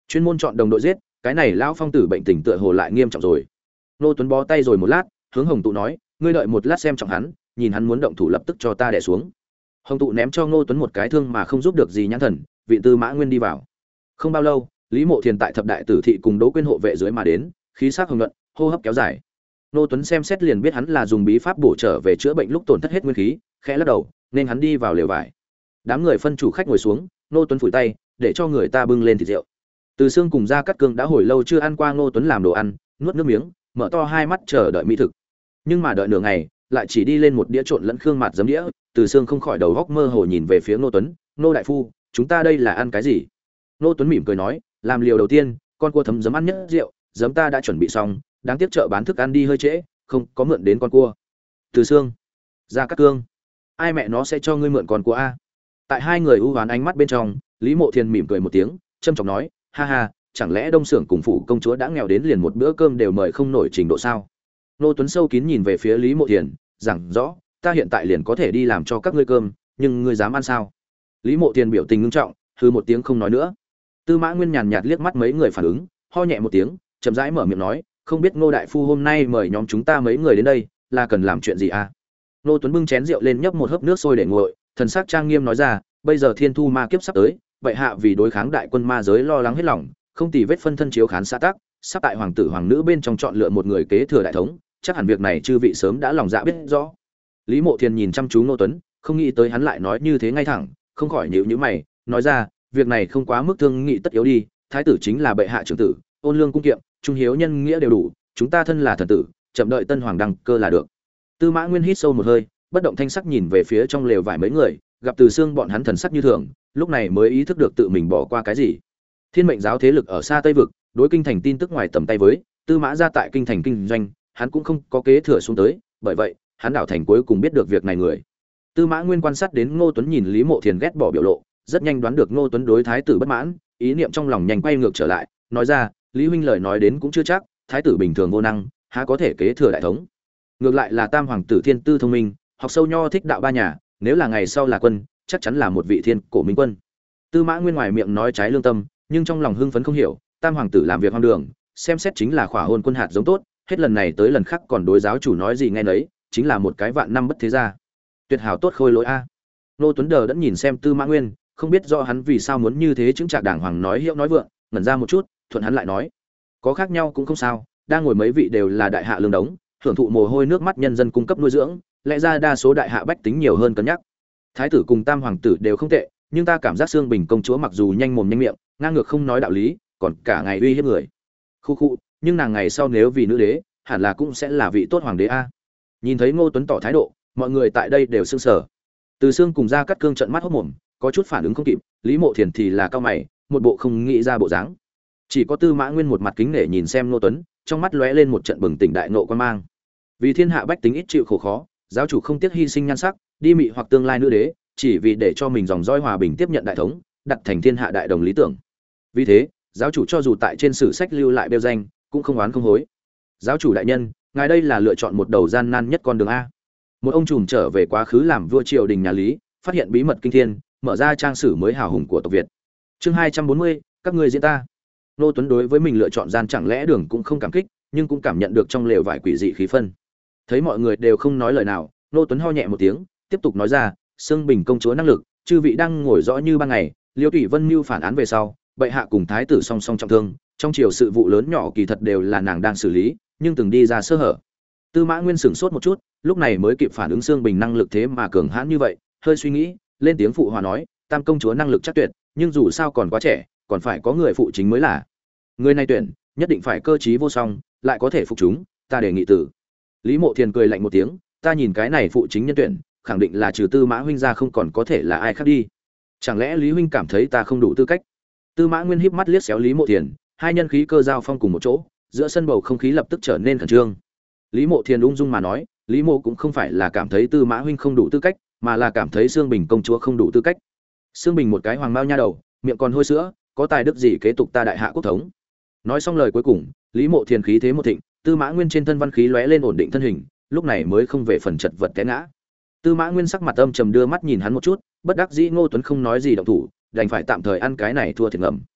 chuyên môn chọn đồng đội giết, cái này lão phong tử bệnh tình tựa hồ lại nghiêm trọng rồi. Ngô Tuấn bó tay rồi một lát, hướng Hồng Tụ nói, ngươi đợi một lát xem trọng hắn, nhìn hắn muốn động thủ lập tức cho ta đè xuống. Hồng Tụ ném cho Ngô Tuấn một cái thương mà không giúp được gì nhãn thần, vị Tư Mã Nguyên đi vào. Không bao lâu, Lý Mộ Thiền tại thập đại tử thị cùng Đỗ Quyên hộ vệ dưới mà đến, khí sắc hồng nhuận, hô hấp kéo dài. Ngô Tuấn xem xét liền biết hắn là dùng bí pháp bổ trở về chữa bệnh lúc tổn thất hết nguyên khí, khẽ lắc đầu, nên hắn đi vào lều vải. Đám người phân chủ khách ngồi xuống, Ngô Tuấn phủi tay, để cho người ta bưng lên thịt rượu. Từ Xương cùng Gia Cát Cương đã hồi lâu chưa ăn qua Ngô Tuấn làm đồ ăn, nuốt nước miếng, mở to hai mắt chờ đợi mỹ thực. Nhưng mà đợi nửa ngày, lại chỉ đi lên một đĩa trộn lẫn khương mạt giấm đĩa. Từ Xương không khỏi đầu góc mơ hồ nhìn về phía Ngô Tuấn, "Ngô đại phu, chúng ta đây là ăn cái gì?" Ngô Tuấn mỉm cười nói, "Làm liều đầu tiên, con cua thấm giấm ăn nhất rượu, giấm ta đã chuẩn bị xong, đáng tiếc chợ bán thức ăn đi hơi trễ, không có mượn đến con cua." Từ Xương, Gia Cát Cương, ai mẹ nó sẽ cho ngươi mượn con cua a? Tại hai người u hoán ánh mắt bên trong, Lý Mộ Thiền mỉm cười một tiếng, trâm trọng nói, "Ha ha, chẳng lẽ Đông Xưởng cùng phủ công chúa đã nghèo đến liền một bữa cơm đều mời không nổi trình độ sao?" Ngô Tuấn sâu kín nhìn về phía Lý Mộ Thiền, rằng rõ, "Ta hiện tại liền có thể đi làm cho các ngươi cơm, nhưng ngươi dám ăn sao?" Lý Mộ Thiền biểu tình nghiêm trọng, hừ một tiếng không nói nữa. Tư Mã Nguyên nhàn nhạt liếc mắt mấy người phản ứng, ho nhẹ một tiếng, chậm rãi mở miệng nói, "Không biết Ngô đại phu hôm nay mời nhóm chúng ta mấy người đến đây, là cần làm chuyện gì à?" Ngô Tuấn bưng chén rượu lên nhấp một hớp nước sôi để nguội, thần sắc trang nghiêm nói ra, "Bây giờ Thiên Thu ma kiếp sắp tới, vậy hạ vì đối kháng đại quân ma giới lo lắng hết lòng, không tì vết phân thân chiếu khán xã tắc, sắp tại hoàng tử hoàng nữ bên trong chọn lựa một người kế thừa đại thống, chắc hẳn việc này chư vị sớm đã lòng dạ biết rõ." Lý Mộ Thiền nhìn chăm chú Ngô Tuấn, không nghĩ tới hắn lại nói như thế ngay thẳng, không khỏi nhíu nhíu mày, nói ra, "Việc này không quá mức thương nghị tất yếu đi, thái tử chính là bệ hạ trưởng tử, ôn lương cung kiệm, trung hiếu nhân nghĩa đều đủ, chúng ta thân là thần tử, chậm đợi tân hoàng đăng cơ là được." Tư Mã Nguyên hít sâu một hơi, bất động thanh sắc nhìn về phía trong lều vải mấy người, gặp Từ Xương bọn hắn thần sắc như thường, lúc này mới ý thức được tự mình bỏ qua cái gì. Thiên Mệnh giáo thế lực ở xa Tây vực, đối kinh thành tin tức ngoài tầm tay với, Tư Mã gia tại kinh thành kinh doanh, hắn cũng không có kế thừa xuống tới, bởi vậy, hắn đảo thành cuối cùng biết được việc này người. Tư Mã Nguyên quan sát đến Ngô Tuấn nhìn Lý Mộ Thiền ghét bỏ biểu lộ, rất nhanh đoán được Ngô Tuấn đối thái tử bất mãn, ý niệm trong lòng nhanh quay ngược trở lại, nói ra, "Lý huynh lời nói đến cũng chưa chắc, thái tử bình thường vô năng, há có thể kế thừa đại thống. Ngược lại là tam hoàng tử thiên tư thông minh, học sâu nho thích đạo ba nhà, nếu là ngày sau là quân, chắc chắn là một vị thiên cổ minh quân." Tư Mã Nguyên ngoài miệng nói trái lương tâm, nhưng trong lòng hưng phấn không hiểu, tam hoàng tử làm việc hoang đường, xem xét chính là khỏa hôn quân hạt giống tốt, hết lần này tới lần khác còn đối giáo chủ nói gì nghe nấy, chính là một cái vạn năm bất thế gia. Tuyệt hảo tốt khôi lỗi a. Nô Tuấn Đờ đẫn nhìn xem Tư Mã Nguyên, không biết do hắn vì sao muốn như thế chứng trạc đàng hoàng nói hiệu nói vượng, ngẩn ra một chút, thuận hắn lại nói, "Có khác nhau cũng không sao, đang ngồi mấy vị đều là đại hạ lương đống, hưởng thụ mồ hôi nước mắt nhân dân cung cấp nuôi dưỡng, lẽ ra đa số đại hạ bách tính nhiều hơn cân nhắc. Thái tử cùng tam hoàng tử đều không tệ, nhưng ta cảm giác Xương Bình công chúa mặc dù nhanh mồm nhanh miệng, ngang ngược không nói đạo lý, còn cả ngày uy hiếp người. Khu khu, nhưng nàng ngày sau nếu vì nữ đế, hẳn là cũng sẽ là vị tốt hoàng đế a." Nhìn thấy Ngô Tuấn tỏ thái độ, mọi người tại đây đều sững sờ. Từ Xương cùng Gia Cát Cương trợn mắt hốt mồm, có chút phản ứng không kịp, Lý Mộ Thiền thì là cao mày, một bộ không nghĩ ra bộ dáng. Chỉ có Tư Mã Nguyên một mặt kính nể nhìn xem Ngô Tuấn, trong mắt lóe lên một trận bừng tỉnh đại nộ quan mang. Vì thiên hạ bách tính ít chịu khổ khó, giáo chủ không tiếc hy sinh nhan sắc, đi mị hoặc tương lai nữ đế, chỉ vì để cho mình dòng dõi hòa bình tiếp nhận đại thống, đặt thành thiên hạ đại đồng lý tưởng. Vì thế, giáo chủ cho dù tại trên sử sách lưu lại bêu danh, cũng không oán không hối. Giáo chủ đại nhân, ngài đây là lựa chọn một đầu gian nan nhất con đường a. Một ông trùm trở về quá khứ làm vua triều đình nhà Lý, phát hiện bí mật kinh thiên, mở ra trang sử mới hào hùng của tộc Việt. Chương hai trăm bốn mươi, các ngươi diễn ta. Nô Tuấn đối với mình lựa chọn gian chẳng lẽ đường cũng không cảm kích, nhưng cũng cảm nhận được trong lều vải quỷ dị khí phân. Thấy mọi người đều không nói lời nào, Nô Tuấn ho nhẹ một tiếng, tiếp tục nói ra, "Xương Bình công chúa năng lực, chư vị đang ngồi rõ như ban ngày, Liêu Thủy Vân mưu phản án về sau, bệ hạ cùng thái tử song song trọng thương, trong triều sự vụ lớn nhỏ kỳ thật đều là nàng đang xử lý, nhưng từng đi ra sơ hở." Tư Mã Nguyên sửng sốt một chút, lúc này mới kịp phản ứng Xương Bình năng lực thế mà cường hãn như vậy, hơi suy nghĩ, lên tiếng phụ hòa nói, "Tam công chúa năng lực chắc tuyệt, nhưng dù sao còn quá trẻ, còn phải có người phụ chính mới là. Người này tuyển, nhất định phải cơ trí vô song, lại có thể phục chúng, ta đề nghị tử." Lý Mộ Thiền cười lạnh một tiếng, "Ta nhìn cái này phụ chính nhân tuyển, khẳng định là trừ Tư Mã huynh ra không còn có thể là ai khác đi. Chẳng lẽ Lý huynh cảm thấy ta không đủ tư cách?" Tư Mã Nguyên híp mắt liếc xéo Lý Mộ Thiền, hai nhân khí cơ giao phong cùng một chỗ, giữa sân bầu không khí lập tức trở nên khẩn trương. Lý Mộ Thiền ung dung mà nói, Lý Mộ cũng không phải là cảm thấy Tư Mã huynh không đủ tư cách, mà là cảm thấy Xương Bình công chúa không đủ tư cách. Xương Bình một cái hoàng mao nha đầu, miệng còn hôi sữa, có tài đức gì kế tục ta đại hạ quốc thống. Nói xong lời cuối cùng, Lý Mộ Thiền khí thế một thịnh, Tư Mã Nguyên trên thân văn khí lóe lên ổn định thân hình, lúc này mới không về phần chật vật té ngã. Tư Mã Nguyên sắc mặt âm trầm đưa mắt nhìn hắn một chút, bất đắc dĩ Ngô Tuấn không nói gì động thủ, đành phải tạm thời ăn cái này thua thiệt ngầm.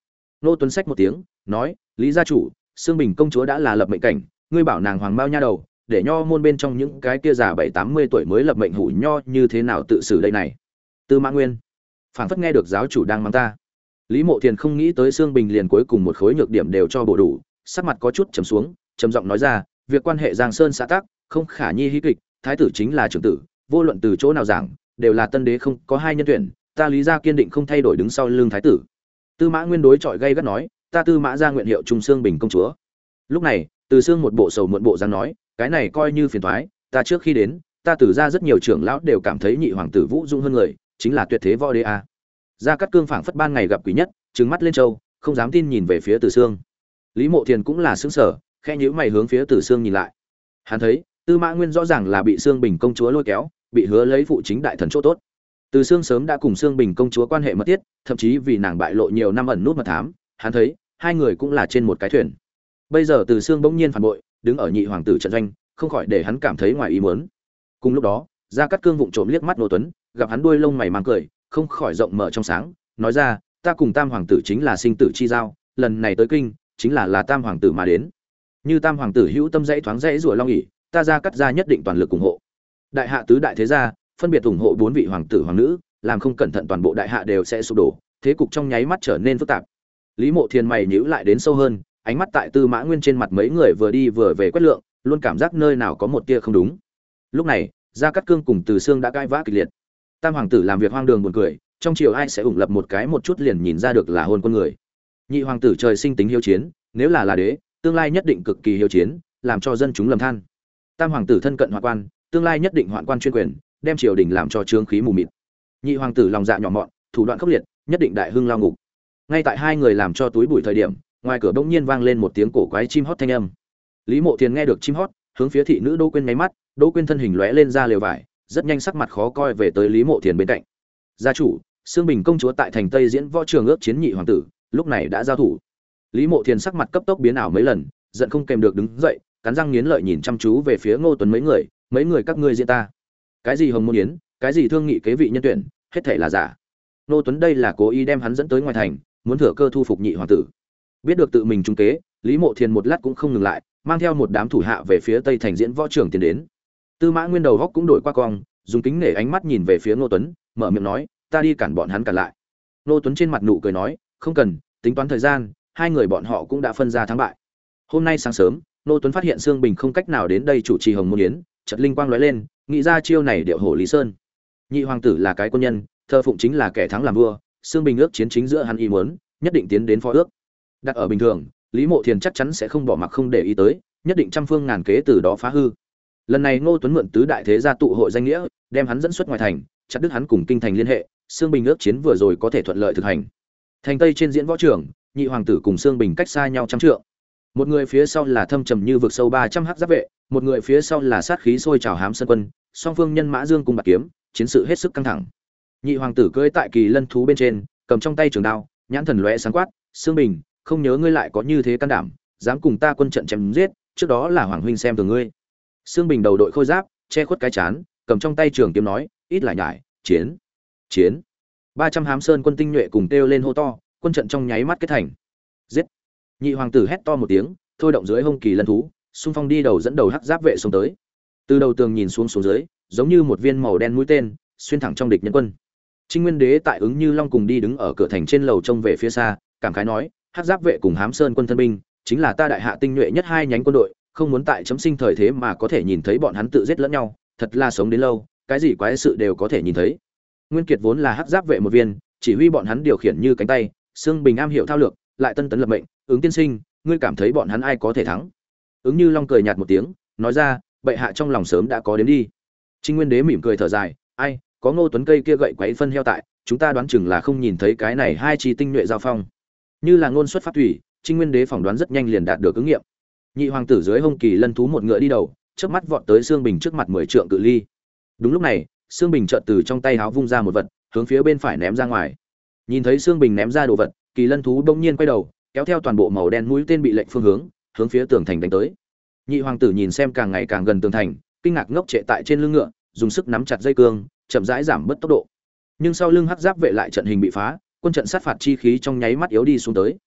Nô Tuấn sách một tiếng nói, lý gia chủ, Sương Bình công chúa đã là lập mệnh cảnh, ngươi bảo nàng hoàng bao nha đầu, để nho môn bên trong những cái kia già bảy tám mươi tuổi mới lập mệnh hủ nho như thế nào tự xử đây này. Tư Mã Nguyên phảng phất nghe được giáo chủ đang mắng ta. Lý Mộ Thiền không nghĩ tới Sương Bình liền cuối cùng một khối nhược điểm đều cho bổ đủ, sắc mặt có chút trầm xuống, trầm giọng nói ra, việc quan hệ Giang Sơn xã tắc, không khả nhi hí kịch, thái tử chính là trưởng tử, vô luận từ chỗ nào giảng, đều là tân đế không có hai nhân tuyển, ta Lý gia kiên định không thay đổi đứng sau lưng thái tử. Tư Mã Nguyên đối chọi gay gắt nói, ta Tư Mã gia nguyện hiệu trung Sương Bình công chúa. Lúc này, Từ Sương một bộ sầu muộn bộ dáng nói, cái này coi như phiền toái, ta trước khi đến, ta Từ gia rất nhiều trưởng lão đều cảm thấy nhị hoàng tử Vũ Dung hơn người, chính là tuyệt thế võ đế a. Gia Cát Cương phảng phất ban ngày gặp quỷ nhất, trừng mắt lên châu, không dám tin nhìn về phía Từ Sương. Lý Mộ Thiền cũng là sững sờ, khẽ nhíu mày hướng phía Từ Sương nhìn lại. Hắn thấy, Tư Mã Nguyên rõ ràng là bị Sương Bình công chúa lôi kéo, bị hứa lấy phụ chính đại thần chỗ tốt. Từ Sương sớm đã cùng Sương Bình công chúa quan hệ mật thiết, thậm chí vì nàng bại lộ nhiều năm ẩn nút mật thám, hắn thấy, hai người cũng là trên một cái thuyền. Bây giờ Từ Sương bỗng nhiên phản bội, đứng ở nhị hoàng tử trận doanh, không khỏi để hắn cảm thấy ngoài ý muốn. Cùng lúc đó, Gia Cát Cương vụng trộm liếc mắt Ngô Tuấn, gặp hắn đuôi lông mày mang cười, không khỏi rộng mở trong sáng, nói ra, ta cùng Tam hoàng tử chính là sinh tử chi giao, lần này tới kinh, chính là là Tam hoàng tử mà đến. Như Tam hoàng tử hữu tâm dãy thoáng dãy rủa long ỷ, ta Gia Cát gia nhất định toàn lực ủng hộ. Đại hạ tứ đại thế gia, phân biệt ủng hộ bốn vị hoàng tử hoàng nữ, làm không cẩn thận toàn bộ đại hạ đều sẽ sụp đổ, thế cục trong nháy mắt trở nên phức tạp. Lý Mộ Thiên mày nhíu lại đến sâu hơn, ánh mắt tại Tư Mã Nguyên trên mặt mấy người vừa đi vừa về quét lượng, luôn cảm giác nơi nào có một tia không đúng. Lúc này, Gia Cát Cương cùng Từ Sương đã cãi vã kịch liệt. Tam hoàng tử làm việc hoang đường buồn cười, trong triều ai sẽ ủng lập một cái một chút liền nhìn ra được là hôn quân người. Nhị hoàng tử trời sinh tính hiếu chiến, nếu là là đế, tương lai nhất định cực kỳ hiếu chiến, làm cho dân chúng lầm than. Tam hoàng tử thân cận hoạn quan, tương lai nhất định hoạn quan chuyên quyền, đem triều đình làm cho trướng khí mù mịt. Nhị hoàng tử lòng dạ nhỏ mọn, thủ đoạn khốc liệt, nhất định đại hưng lao ngục. Ngay tại hai người làm cho túi bụi thời điểm, ngoài cửa bỗng nhiên vang lên một tiếng cổ quái chim hót thanh âm. Lý Mộ Thiên nghe được chim hót, hướng phía thị nữ Đỗ Quyên nháy mắt, Đỗ Quyên thân hình lóe lên ra lều vải, rất nhanh sắc mặt khó coi về tới Lý Mộ Thiên bên cạnh. Gia chủ, Sương Bình công chúa tại thành Tây diễn võ trường ước chiến nhị hoàng tử, lúc này đã giao thủ. Lý Mộ Thiên sắc mặt cấp tốc biến ảo mấy lần, giận không kèm được đứng dậy, cắn răng nghiến lợi nhìn chăm chú về phía Ngô Tuấn mấy người, mấy người các ngươi diễn ta. Cái gì hồng môn yến, cái gì thương nghị kế vị nhân tuyển, hết thảy là giả. Ngô Tuấn đây là cố ý đem hắn dẫn tới ngoài thành, muốn thừa cơ thu phục nhị hoàng tử. Biết được tự mình trúng kế, Lý Mộ Thiên một lát cũng không ngừng lại, mang theo một đám thủ hạ về phía Tây thành diễn võ trường tiến đến. Tư Mã Nguyên đầu góc cũng đổi qua cong, dùng kính nể ánh mắt nhìn về phía Ngô Tuấn, mở miệng nói, ta đi cản bọn hắn cản lại. Ngô Tuấn trên mặt nụ cười nói, không cần, tính toán thời gian, hai người bọn họ cũng đã phân ra thắng bại. Hôm nay sáng sớm, Ngô Tuấn phát hiện Sương Bình không cách nào đến đây chủ trì hồng môn yến, chợt linh quang lóe lên, nghĩ ra chiêu này điệu hổ Lý Sơn. Nhị hoàng tử là cái quân nhân, thờ phụng chính là kẻ thắng làm vua, Sương Bình ước chiến chính giữa hắn ý muốn, nhất định tiến đến phó ước. Đặt ở bình thường, Lý Mộ Thiên chắc chắn sẽ không bỏ mặc không để ý tới, nhất định trăm phương ngàn kế từ đó phá hư. Lần này Ngô Tuấn mượn tứ đại thế gia tụ hội danh nghĩa, đem hắn dẫn xuất ngoài thành, chặt đứt hắn cùng kinh thành liên hệ, Sương Bình ước chiến vừa rồi có thể thuận lợi thực hành. Thành Tây trên diễn võ trường, nhị hoàng tử cùng Sương Bình cách xa nhau trăm trượng. Một người phía sau là thâm trầm như vực sâu ba trăm hắc giáp vệ, một người phía sau là sát khí sôi trào hám sơn quân, song phương nhân mã dương cùng bạc kiếm, chiến sự hết sức căng thẳng. Nhị hoàng tử cưỡi tại kỳ lân thú bên trên, cầm trong tay trường đao, nhãn thần lóe sáng quát, "Sương Bình, không nhớ ngươi lại có như thế can đảm, dám cùng ta quân trận chém giết, trước đó là hoàng huynh xem thường ngươi." Sương Bình đầu đội khôi giáp, che khuất cái chán, cầm trong tay trường kiếm nói, "Ít lại nhải, chiến, chiến." ba trăm hám sơn quân tinh nhuệ cùng kêu lên hô to, quân trận trong nháy mắt kết thành. Giết! Nhị hoàng tử hét to một tiếng, thôi động dưới hông kỳ lân thú, xung phong đi đầu dẫn đầu hắc giáp vệ xông tới. Từ đầu tường nhìn xuống xuống dưới, giống như một viên màu đen mũi tên, xuyên thẳng trong địch nhân quân. Trinh Nguyên Đế tại ứng Như Long cùng đi đứng ở cửa thành trên lầu trông về phía xa, cảm khái nói, hắc giáp vệ cùng hám sơn quân thân binh, chính là ta đại hạ tinh nhuệ nhất hai nhánh quân đội, không muốn tại chấm sinh thời thế mà có thể nhìn thấy bọn hắn tự giết lẫn nhau, thật là sống đến lâu, cái gì quái sự đều có thể nhìn thấy. Nguyên Kiệt vốn là hắc giáp vệ một viên, chỉ huy bọn hắn điều khiển như cánh tay, Sương Bình am hiểu thao lược, lại tân tấn lập mệnh, ứng tiên sinh, ngươi cảm thấy bọn hắn ai có thể thắng? Ứng Như Long cười nhạt một tiếng, nói ra, bệ hạ trong lòng sớm đã có đến đi. Trinh Nguyên Đế mỉm cười thở dài, ai, có Ngô Tuấn cây kia gậy quấy phân heo tại, chúng ta đoán chừng là không nhìn thấy cái này hai chi tinh nhuệ giao phong. Như là ngôn xuất phát thủy, Trinh Nguyên Đế phỏng đoán rất nhanh liền đạt được ứng nghiệm. Nhị hoàng tử dưới hông kỳ lân thú một ngựa đi đầu, chớp mắt vọt tới Sương Bình trước mặt mười trượng cự ly. Đúng lúc này, Sương Bình chợt từ trong tay háo vung ra một vật, hướng phía bên phải ném ra ngoài. Nhìn thấy Sương Bình ném ra đồ vật, kỳ lân thú bỗng nhiên quay đầu, kéo theo toàn bộ màu đen mũi tên bị lệnh phương hướng, hướng phía tường thành đánh tới. Nhị hoàng tử nhìn xem càng ngày càng gần tường thành, kinh ngạc ngốc trệ tại trên lưng ngựa, dùng sức nắm chặt dây cương, chậm rãi giảm bớt tốc độ. Nhưng sau lưng hắc giáp vệ lại trận hình bị phá, quân trận sát phạt chi khí trong nháy mắt yếu đi xuống tới.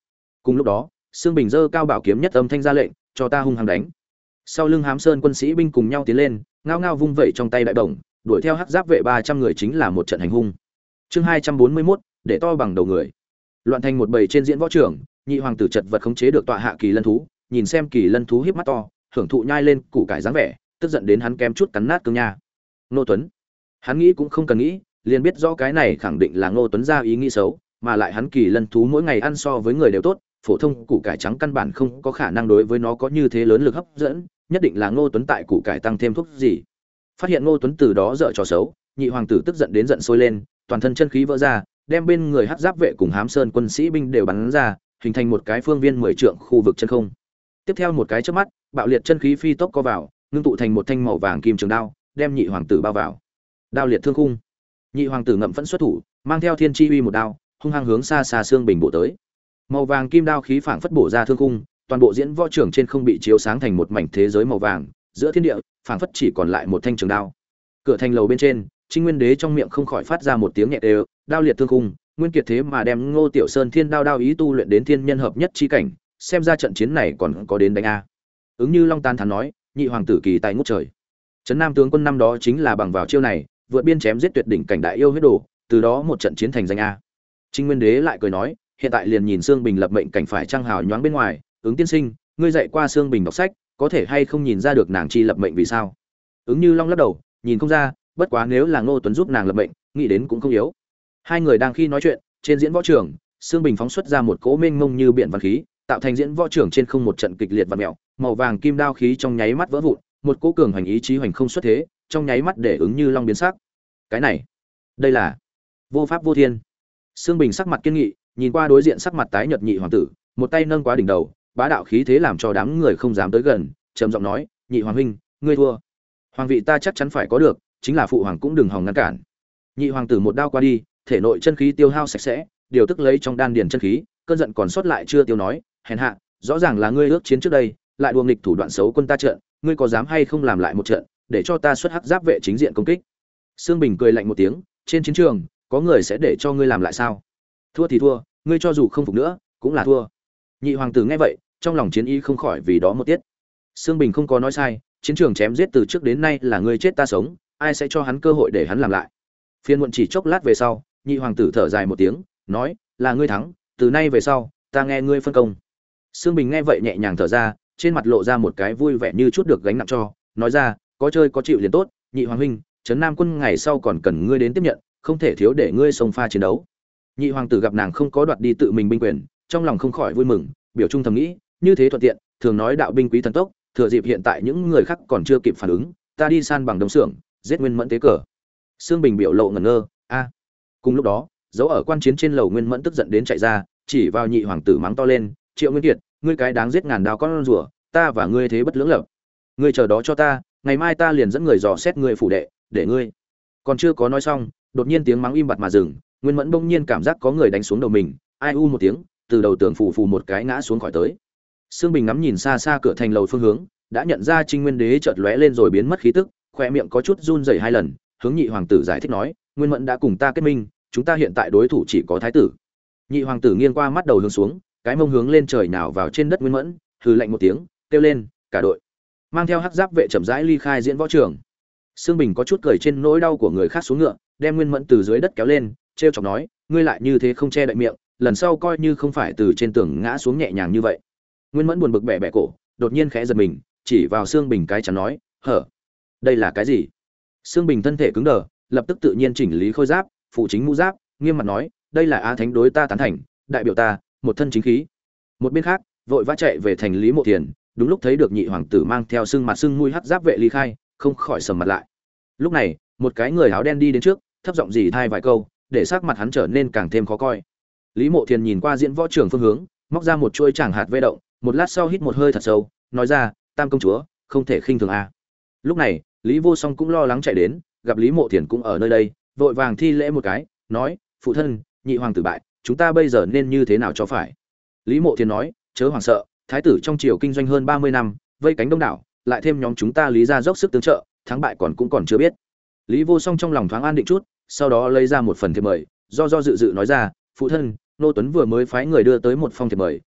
Cùng lúc đó, Sương Bình giơ cao bảo kiếm nhất âm thanh ra lệnh, cho ta hung hăng đánh. Sau lưng Hám Sơn quân sĩ binh cùng nhau tiến lên, ngao ngao vung vẩy trong tay đại bổng, đuổi theo hắc giáp vệ ba trăm người chính là một trận hành hung. Chương hai trăm bốn mươi mốt, để to bằng đầu người. Loạn thành một bầy trên diễn võ trường, nhị hoàng tử chật vật khống chế được tọa hạ kỳ lân thú, nhìn xem kỳ lân thú híp mắt to, hưởng thụ nhai lên củ cải dáng vẻ, tức giận đến hắn kém chút cắn nát cương nha. Ngô Tuấn, hắn nghĩ cũng không cần nghĩ, liền biết rõ cái này khẳng định là Ngô Tuấn ra ý nghĩ xấu, mà lại hắn kỳ lân thú mỗi ngày ăn so với người đều tốt, phổ thông củ cải trắng căn bản không có khả năng đối với nó có như thế lớn lực hấp dẫn, nhất định là Ngô Tuấn tại củ cải tăng thêm thuốc gì. Phát hiện Ngô Tuấn từ đó dở trò xấu, nhị hoàng tử tức giận đến giận sôi lên, toàn thân chân khí vỡ ra, đem bên người hắc giáp vệ cùng Hám Sơn quân sĩ binh đều bắn ra, hình thành một cái phương viên mười trượng khu vực chân không. Tiếp theo một cái chớp mắt, bạo liệt chân khí phi tốc co vào, ngưng tụ thành một thanh màu vàng kim trường đao, đem nhị hoàng tử bao vào. Đao liệt thương khung. Nhị hoàng tử ngậm phẫn xuất thủ, mang theo thiên chi uy một đao, hung hăng hướng xa xa xương bình bổ tới. Màu vàng kim đao khí phảng phất bổ ra thương khung, toàn bộ diễn võ trường trên không bị chiếu sáng thành một mảnh thế giới màu vàng, giữa thiên địa phảng phất chỉ còn lại một thanh trường đao. Cửa thành lầu bên trên, Trinh Nguyên Đế trong miệng không khỏi phát ra một tiếng nhẹ đều, đao liệt thương khung, nguyên kiệt thế mà đem Ngô Tiểu Sơn Thiên Đao đao ý tu luyện đến thiên nhân hợp nhất chi cảnh, xem ra trận chiến này còn có đến đánh a. Ứng Như Long tan thán nói, nhị hoàng tử kỳ tài ngút trời. Trấn Nam tướng quân năm đó chính là bằng vào chiêu này, vượt biên chém giết tuyệt đỉnh cảnh đại yêu huyết đồ, từ đó một trận chiến thành danh a. Trinh Nguyên Đế lại cười nói, hiện tại liền nhìn Sương Bình lập mệnh cảnh phải trang hào nhoáng bên ngoài, Ứng tiên sinh, ngươi dạy qua Sương Bình đọc sách, có thể hay không nhìn ra được nàng chi lập mệnh vì sao? Ứng Như Long lắc đầu, nhìn không ra, bất quá nếu là Ngô Tuấn giúp nàng lập mệnh, nghĩ đến cũng không yếu. Hai người đang khi nói chuyện, trên diễn võ trường, Sương Bình phóng xuất ra một cỗ mênh mông như biển văn khí, tạo thành diễn võ trường trên không một trận kịch liệt vặn mèo, màu vàng kim đao khí trong nháy mắt vỡ vụn, một cỗ cường hành ý chí hoành không xuất thế, trong nháy mắt để Ứng Như Long biến sắc. Cái này, đây là vô pháp vô thiên. Sương Bình sắc mặt kiên nghị, nhìn qua đối diện sắc mặt tái nhợt nhị hoàng tử, một tay nâng quá đỉnh đầu, bá đạo khí thế làm cho đám người không dám tới gần, trầm giọng nói, nhị hoàng huynh, ngươi thua. Hoàng vị ta chắc chắn phải có được, chính là phụ hoàng cũng đừng hòng ngăn cản. Nhị hoàng tử một đao qua đi, thể nội chân khí tiêu hao sạch sẽ, điều tức lấy trong đan điền chân khí, cơn giận còn sót lại chưa tiêu nói, hèn hạ, rõ ràng là ngươi ước chiến trước đây, lại đùa nghịch thủ đoạn xấu quân ta trận, ngươi có dám hay không làm lại một trận, để cho ta xuất hắc giáp vệ chính diện công kích. Sương Bình cười lạnh một tiếng, trên chiến trường, có người sẽ để cho ngươi làm lại sao? Thua thì thua, ngươi cho dù không phục nữa, cũng là thua. Nhị hoàng tử nghe vậy, trong lòng chiến ý không khỏi vì đó một tiết. Sương Bình không có nói sai, chiến trường chém giết từ trước đến nay là ngươi chết ta sống, ai sẽ cho hắn cơ hội để hắn làm lại. Phiên muộn chỉ chốc lát về sau, nhị hoàng tử thở dài một tiếng, nói, là ngươi thắng, từ nay về sau, ta nghe ngươi phân công. Sương Bình nghe vậy nhẹ nhàng thở ra, trên mặt lộ ra một cái vui vẻ như chút được gánh nặng cho, nói ra, có chơi có chịu liền tốt, nhị hoàng huynh, trấn Nam quân ngày sau còn cần ngươi đến tiếp nhận, không thể thiếu để ngươi xông pha chiến đấu. Nhị hoàng tử gặp nàng không có đoạt đi tự mình binh quyền, trong lòng không khỏi vui mừng, biểu trung thầm nghĩ, như thế thuận tiện, thường nói đạo binh quý thần tốc, thừa dịp hiện tại những người khác còn chưa kịp phản ứng, ta đi san bằng đông xưởng, giết Nguyên Mẫn tế cờ. Sương Bình biểu lộ ngẩn ngơ, a. Cùng lúc đó, dấu ở quan chiến trên lầu Nguyên Mẫn tức giận đến chạy ra, chỉ vào nhị hoàng tử mắng to lên, Triệu Nguyên Kiệt, ngươi cái đáng giết ngàn đao con rùa, ta và ngươi thế bất lưỡng lập. Ngươi chờ đó cho ta, ngày mai ta liền dẫn người dò xét ngươi phủ đệ, để ngươi. Còn chưa có nói xong, đột nhiên tiếng mắng im bặt mà dừng, Nguyên Mẫn bỗng nhiên cảm giác có người đánh xuống đầu mình, ai u một tiếng, từ đầu tường phù phù một cái ngã xuống khỏi tới. Sương Bình ngắm nhìn xa xa cửa thành lầu phương hướng, đã nhận ra Trinh Nguyên Đế chợt lóe lên rồi biến mất khí tức, khóe miệng có chút run rẩy hai lần, hướng nhị hoàng tử giải thích nói, Nguyên Mẫn đã cùng ta kết minh, chúng ta hiện tại đối thủ chỉ có thái tử. Nhị hoàng tử nghiêng qua mắt đầu hướng xuống, cái mông hướng lên trời nào vào trên đất Nguyên Mẫn, hừ lạnh một tiếng, kêu lên, cả đội mang theo hắc giáp vệ chậm rãi ly khai diễn võ trường. Sương Bình có chút cười trên nỗi đau của người khác xuống ngựa, đem Nguyên Mẫn từ dưới đất kéo lên, trêu chọc nói, ngươi lại như thế không che đậy miệng, lần sau coi như không phải từ trên tường ngã xuống nhẹ nhàng như vậy. Nguyên Mẫn buồn bực bẻ bẻ cổ, đột nhiên khẽ giật mình, chỉ vào Sương Bình cái chắn nói, hở, đây là cái gì? Sương Bình thân thể cứng đờ, lập tức tự nhiên chỉnh lý khôi giáp, phụ chính mũ giáp, nghiêm mặt nói, đây là Á Thánh đối ta tán thành, đại biểu ta, một thân chính khí. Một bên khác, vội vã chạy về thành Lý Mộ Thiền, đúng lúc thấy được nhị hoàng tử mang theo sưng mặt sưng mũi hắc giáp vệ ly khai, không khỏi sầm mặt lại. Lúc này, một cái người áo đen đi đến trước, thấp giọng rỉ thai vài câu, để sắc mặt hắn trở nên càng thêm khó coi. Lý Mộ Thiền nhìn qua diễn võ trường phương hướng, móc ra một chuôi chàng hạt vê động, một lát sau hít một hơi thật sâu, nói ra, Tam công chúa, không thể khinh thường a. Lúc này, Lý Vô Song cũng lo lắng chạy đến, gặp Lý Mộ Thiền cũng ở nơi đây, vội vàng thi lễ một cái, nói, phụ thân, nhị hoàng tử bại, chúng ta bây giờ nên như thế nào cho phải? Lý Mộ Thiền nói, chớ hoảng sợ, thái tử trong triều kinh doanh hơn ba mươi năm, vây cánh đông đảo, lại thêm nhóm chúng ta Lý gia dốc sức tương trợ, thắng bại còn cũng còn chưa biết. Lý Vô Song trong lòng thoáng an định chút, sau đó lấy ra một phần thiệp mời, do do dự dự nói ra, phụ thân, Nô Tuấn vừa mới phái người đưa tới một phong thiệp mời,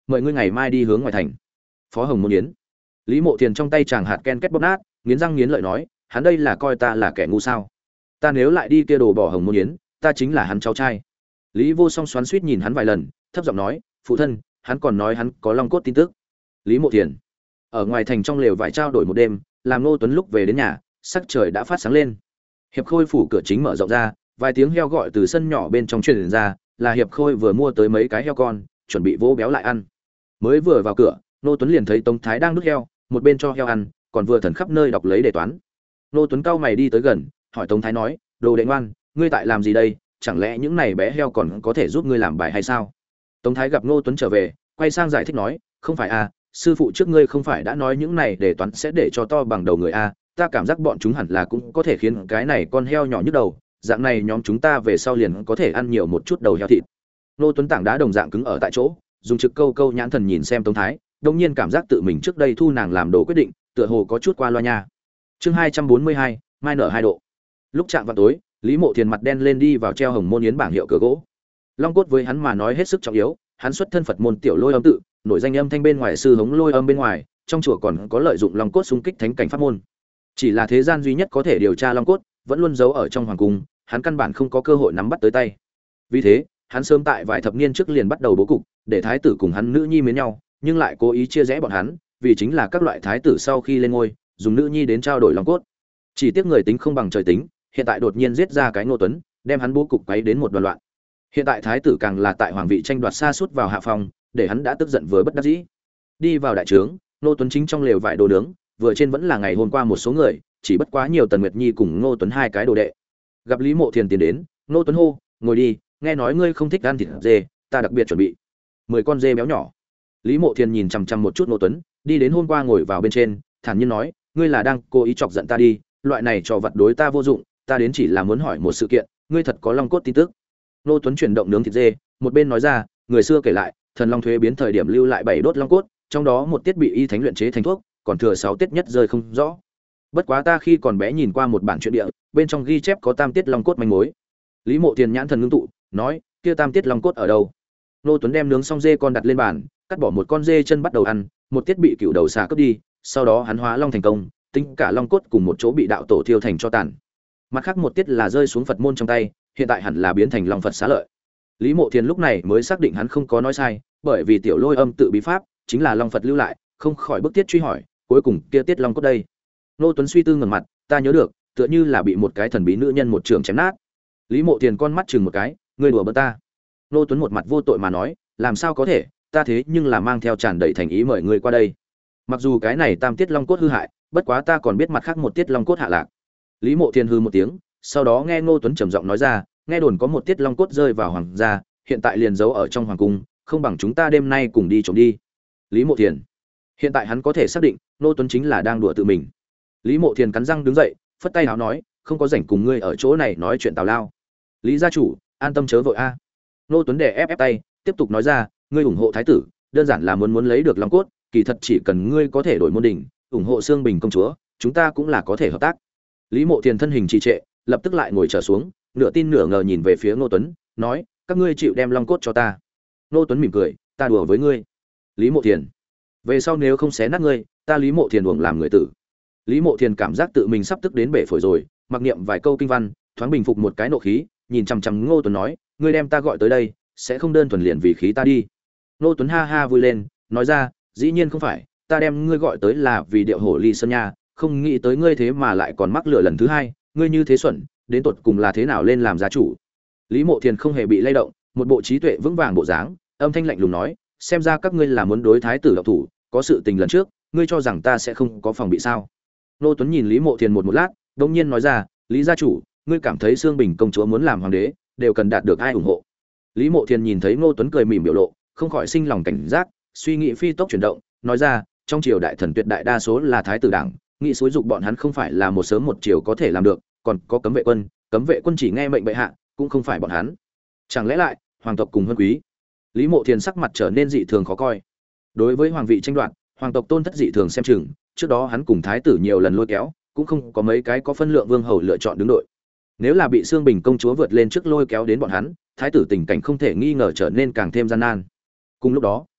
mời ngươi ngày mai đi hướng ngoài thành. Phó Hồng Môn Yến. Lý Mộ Thiền trong tay chàng hạt ken kết bóp nát, nghiến răng nghiến lợi nói, hắn đây là coi ta là kẻ ngu sao? Ta nếu lại đi kia đồ bỏ Hồng Môn Yến, ta chính là hắn cháu trai. Lý Vô Song xoắn xuýt nhìn hắn vài lần, thấp giọng nói, phụ thân, hắn còn nói hắn có long cốt tin tức. Lý Mộ Thiền. Ở ngoài thành trong lều vải trao đổi một đêm, làm Ngô Tuấn lúc về đến nhà, sắc trời đã phát sáng lên. Hiệp Khôi phủ cửa chính mở rộng ra, vài tiếng heo gọi từ sân nhỏ bên trong truyền ra, là Hiệp Khôi vừa mua tới mấy cái heo con, chuẩn bị vỗ béo lại ăn. Mới vừa vào cửa, Ngô Tuấn liền thấy Tống Thái đang đút heo, một bên cho heo ăn, còn vừa thần khắp nơi đọc lấy đề toán. Ngô Tuấn cau mày đi tới gần, hỏi Tống Thái nói, đồ đệ ngoan, ngươi tại làm gì đây? Chẳng lẽ những này bé heo còn có thể giúp ngươi làm bài hay sao? Tống Thái gặp Ngô Tuấn trở về, quay sang giải thích nói, không phải à, sư phụ trước ngươi không phải đã nói những này đề toán sẽ để cho to bằng đầu người a, ta cảm giác bọn chúng hẳn là cũng có thể khiến cái này con heo nhỏ nhức đầu, dạng này nhóm chúng ta về sau liền có thể ăn nhiều một chút đầu heo thịt. Ngô Tuấn tảng đá đồng dạng cứng ở tại chỗ, dùng trực câu câu nhãn thần nhìn xem Tống Thái, đột nhiên cảm giác tự mình trước đây thu nàng làm đồ quyết định, tựa hồ có chút qua loa nha. Chương hai trăm bốn mươi hai, mai nở hai độ. Lúc chạm vào tối, Lý Mộ Thiền mặt đen lên đi vào treo Hồng Môn Yến bảng hiệu cửa gỗ. Long cốt với hắn mà nói hết sức trọng yếu, hắn xuất thân Phật môn tiểu Lôi Âm tự, nổi danh âm thanh bên ngoài sư hống Lôi Âm bên ngoài, trong chùa còn có lợi dụng long cốt xung kích thánh cảnh pháp môn. Chỉ là thế gian duy nhất có thể điều tra long cốt, vẫn luôn giấu ở trong hoàng cung, hắn căn bản không có cơ hội nắm bắt tới tay. Vì thế, hắn sớm tại vài thập niên trước liền bắt đầu bố cục, để thái tử cùng hắn nữ nhi mến nhau, nhưng lại cố ý chia rẽ bọn hắn, vì chính là các loại thái tử sau khi lên ngôi, dùng nữ nhi đến trao đổi long cốt. Chỉ tiếc người tính không bằng trời tính, hiện tại đột nhiên giết ra cái Ngô Tuấn, đem hắn bố cục quấy đến một đoàn loạn. Hiện tại thái tử càng là tại hoàng vị tranh đoạt xa suốt vào hạ phòng, để hắn đã tức giận vừa bất đắc dĩ. Đi vào đại trướng, Ngô Tuấn chính trong lều vải đồ nướng, vừa trên vẫn là ngày hôm qua một số người, chỉ bất quá nhiều Tần Nguyệt Nhi cùng Ngô Tuấn hai cái đồ đệ. Gặp Lý Mộ Thiền tiến đến, Ngô Tuấn hô, ngồi đi, nghe nói ngươi không thích ăn thịt dê, ta đặc biệt chuẩn bị mười con dê béo nhỏ. Lý Mộ Thiền nhìn chằm chằm một chút Ngô Tuấn, đi đến hôm qua ngồi vào bên trên, thản nhiên nói, ngươi là đang cố ý chọc giận ta đi, loại này trò vặt đối ta vô dụng, ta đến chỉ là muốn hỏi một sự kiện, ngươi thật có long cốt tin tức? Ngô Tuấn chuyển động nướng thịt dê, một bên nói ra, người xưa kể lại, thần long thuế biến thời điểm lưu lại bảy đốt long cốt, trong đó một tiết bị y thánh luyện chế thành thuốc, còn thừa sáu tiết nhất rơi không rõ. Bất quá ta khi còn bé nhìn qua một bản truyện địa, bên trong ghi chép có tam tiết long cốt manh mối. Lý Mộ Tiền nhãn thần ngưng tụ, nói, kia tam tiết long cốt ở đâu? Ngô Tuấn đem nướng xong dê con đặt lên bàn, cắt bỏ một con dê chân bắt đầu ăn, một tiết bị cựu đầu xà cướp đi, sau đó hắn hóa long thành công, tính cả long cốt cùng một chỗ bị đạo tổ thiêu thành cho tàn. Mặt khác một tiết là rơi xuống Phật môn trong tay, hiện tại hẳn là biến thành long Phật xá lợi. Lý Mộ Thiền lúc này mới xác định hắn không có nói sai, bởi vì tiểu Lôi Âm tự bí pháp chính là long Phật lưu lại, không khỏi bức tiết truy hỏi, cuối cùng kia tiết long cốt đây. Ngô Tuấn suy tư ngẩng mặt, ta nhớ được, tựa như là bị một cái thần bí nữ nhân một trường chém nát. Lý Mộ Thiền con mắt chừng một cái, ngươi đùa bỡn ta. Ngô Tuấn một mặt vô tội mà nói, làm sao có thể, ta thế nhưng là mang theo tràn đầy thành ý mời ngươi qua đây. Mặc dù cái này tam tiết long cốt hư hại, bất quá ta còn biết mặt khác một tiết long cốt hạ lạc. Lý Mộ Thiền hư một tiếng, sau đó nghe Ngô Tuấn trầm giọng nói ra, nghe đồn có một tiết long cốt rơi vào hoàng gia, hiện tại liền giấu ở trong hoàng cung, không bằng chúng ta đêm nay cùng đi trộm đi. Lý Mộ Thiền, hiện tại hắn có thể xác định, Ngô Tuấn chính là đang đùa tự mình. Lý Mộ Thiền cắn răng đứng dậy, phất tay áo nói, không có rảnh cùng ngươi ở chỗ này nói chuyện tào lao. Lý gia chủ, an tâm chớ vội a. Ngô Tuấn để ép ép tay, tiếp tục nói ra, ngươi ủng hộ thái tử, đơn giản là muốn muốn lấy được long cốt, kỳ thật chỉ cần ngươi có thể đổi môn đình, ủng hộ Sương Bình công chúa, chúng ta cũng là có thể hợp tác. Lý Mộ Thiền thân hình trì trệ, lập tức lại ngồi trở xuống, nửa tin nửa ngờ nhìn về phía Ngô Tuấn, nói, các ngươi chịu đem long cốt cho ta. Ngô Tuấn mỉm cười, ta đùa với ngươi. Lý Mộ Thiền, về sau nếu không xé nát ngươi, ta Lý Mộ Thiền uổng làm người tử. Lý Mộ Thiền cảm giác tự mình sắp tức đến bể phổi rồi, mặc niệm vài câu kinh văn, thoáng bình phục một cái nộ khí, nhìn chằm chằm Ngô Tuấn nói, ngươi đem ta gọi tới đây, sẽ không đơn thuần liền vì khí ta đi. Ngô Tuấn ha ha vui lên, nói ra, dĩ nhiên không phải, ta đem ngươi gọi tới là vì điệu hổ ly sơn nha, không nghĩ tới ngươi thế mà lại còn mắc lửa lần thứ hai, ngươi như thế xuẩn, đến tột cùng là thế nào lên làm gia chủ. Lý Mộ Thiền không hề bị lay động, một bộ trí tuệ vững vàng bộ dáng, âm thanh lạnh lùng nói, xem ra các ngươi là muốn đối thái tử động thủ, có sự tình lần trước, ngươi cho rằng ta sẽ không có phòng bị sao? Ngô Tuấn nhìn Lý Mộ Thiền một một lát, đột nhiên nói ra, Lý gia chủ, ngươi cảm thấy Sương Bình công chúa muốn làm hoàng đế, đều cần đạt được ai ủng hộ? Lý Mộ Thiền nhìn thấy Ngô Tuấn cười mỉm biểu lộ, không khỏi sinh lòng cảnh giác, suy nghĩ phi tốc chuyển động, nói ra, trong triều đại thần tuyệt đại đa số là thái tử đảng, nghị xúi dục bọn hắn không phải là một sớm một chiều có thể làm được, còn có cấm vệ quân, cấm vệ quân chỉ nghe mệnh bệ hạ, cũng không phải bọn hắn. Chẳng lẽ lại, hoàng tộc cùng huân quý? Lý Mộ Thiền sắc mặt trở nên dị thường khó coi. Đối với hoàng vị tranh đoạt, hoàng tộc tôn thất dị thường xem chừng, trước đó hắn cùng thái tử nhiều lần lôi kéo, cũng không có mấy cái có phân lượng vương hầu lựa chọn đứng đội. Nếu là bị Sương Bình công chúa vượt lên trước lôi kéo đến bọn hắn, thái tử tình cảnh không thể nghi ngờ trở nên càng thêm gian nan. Cùng lúc đó,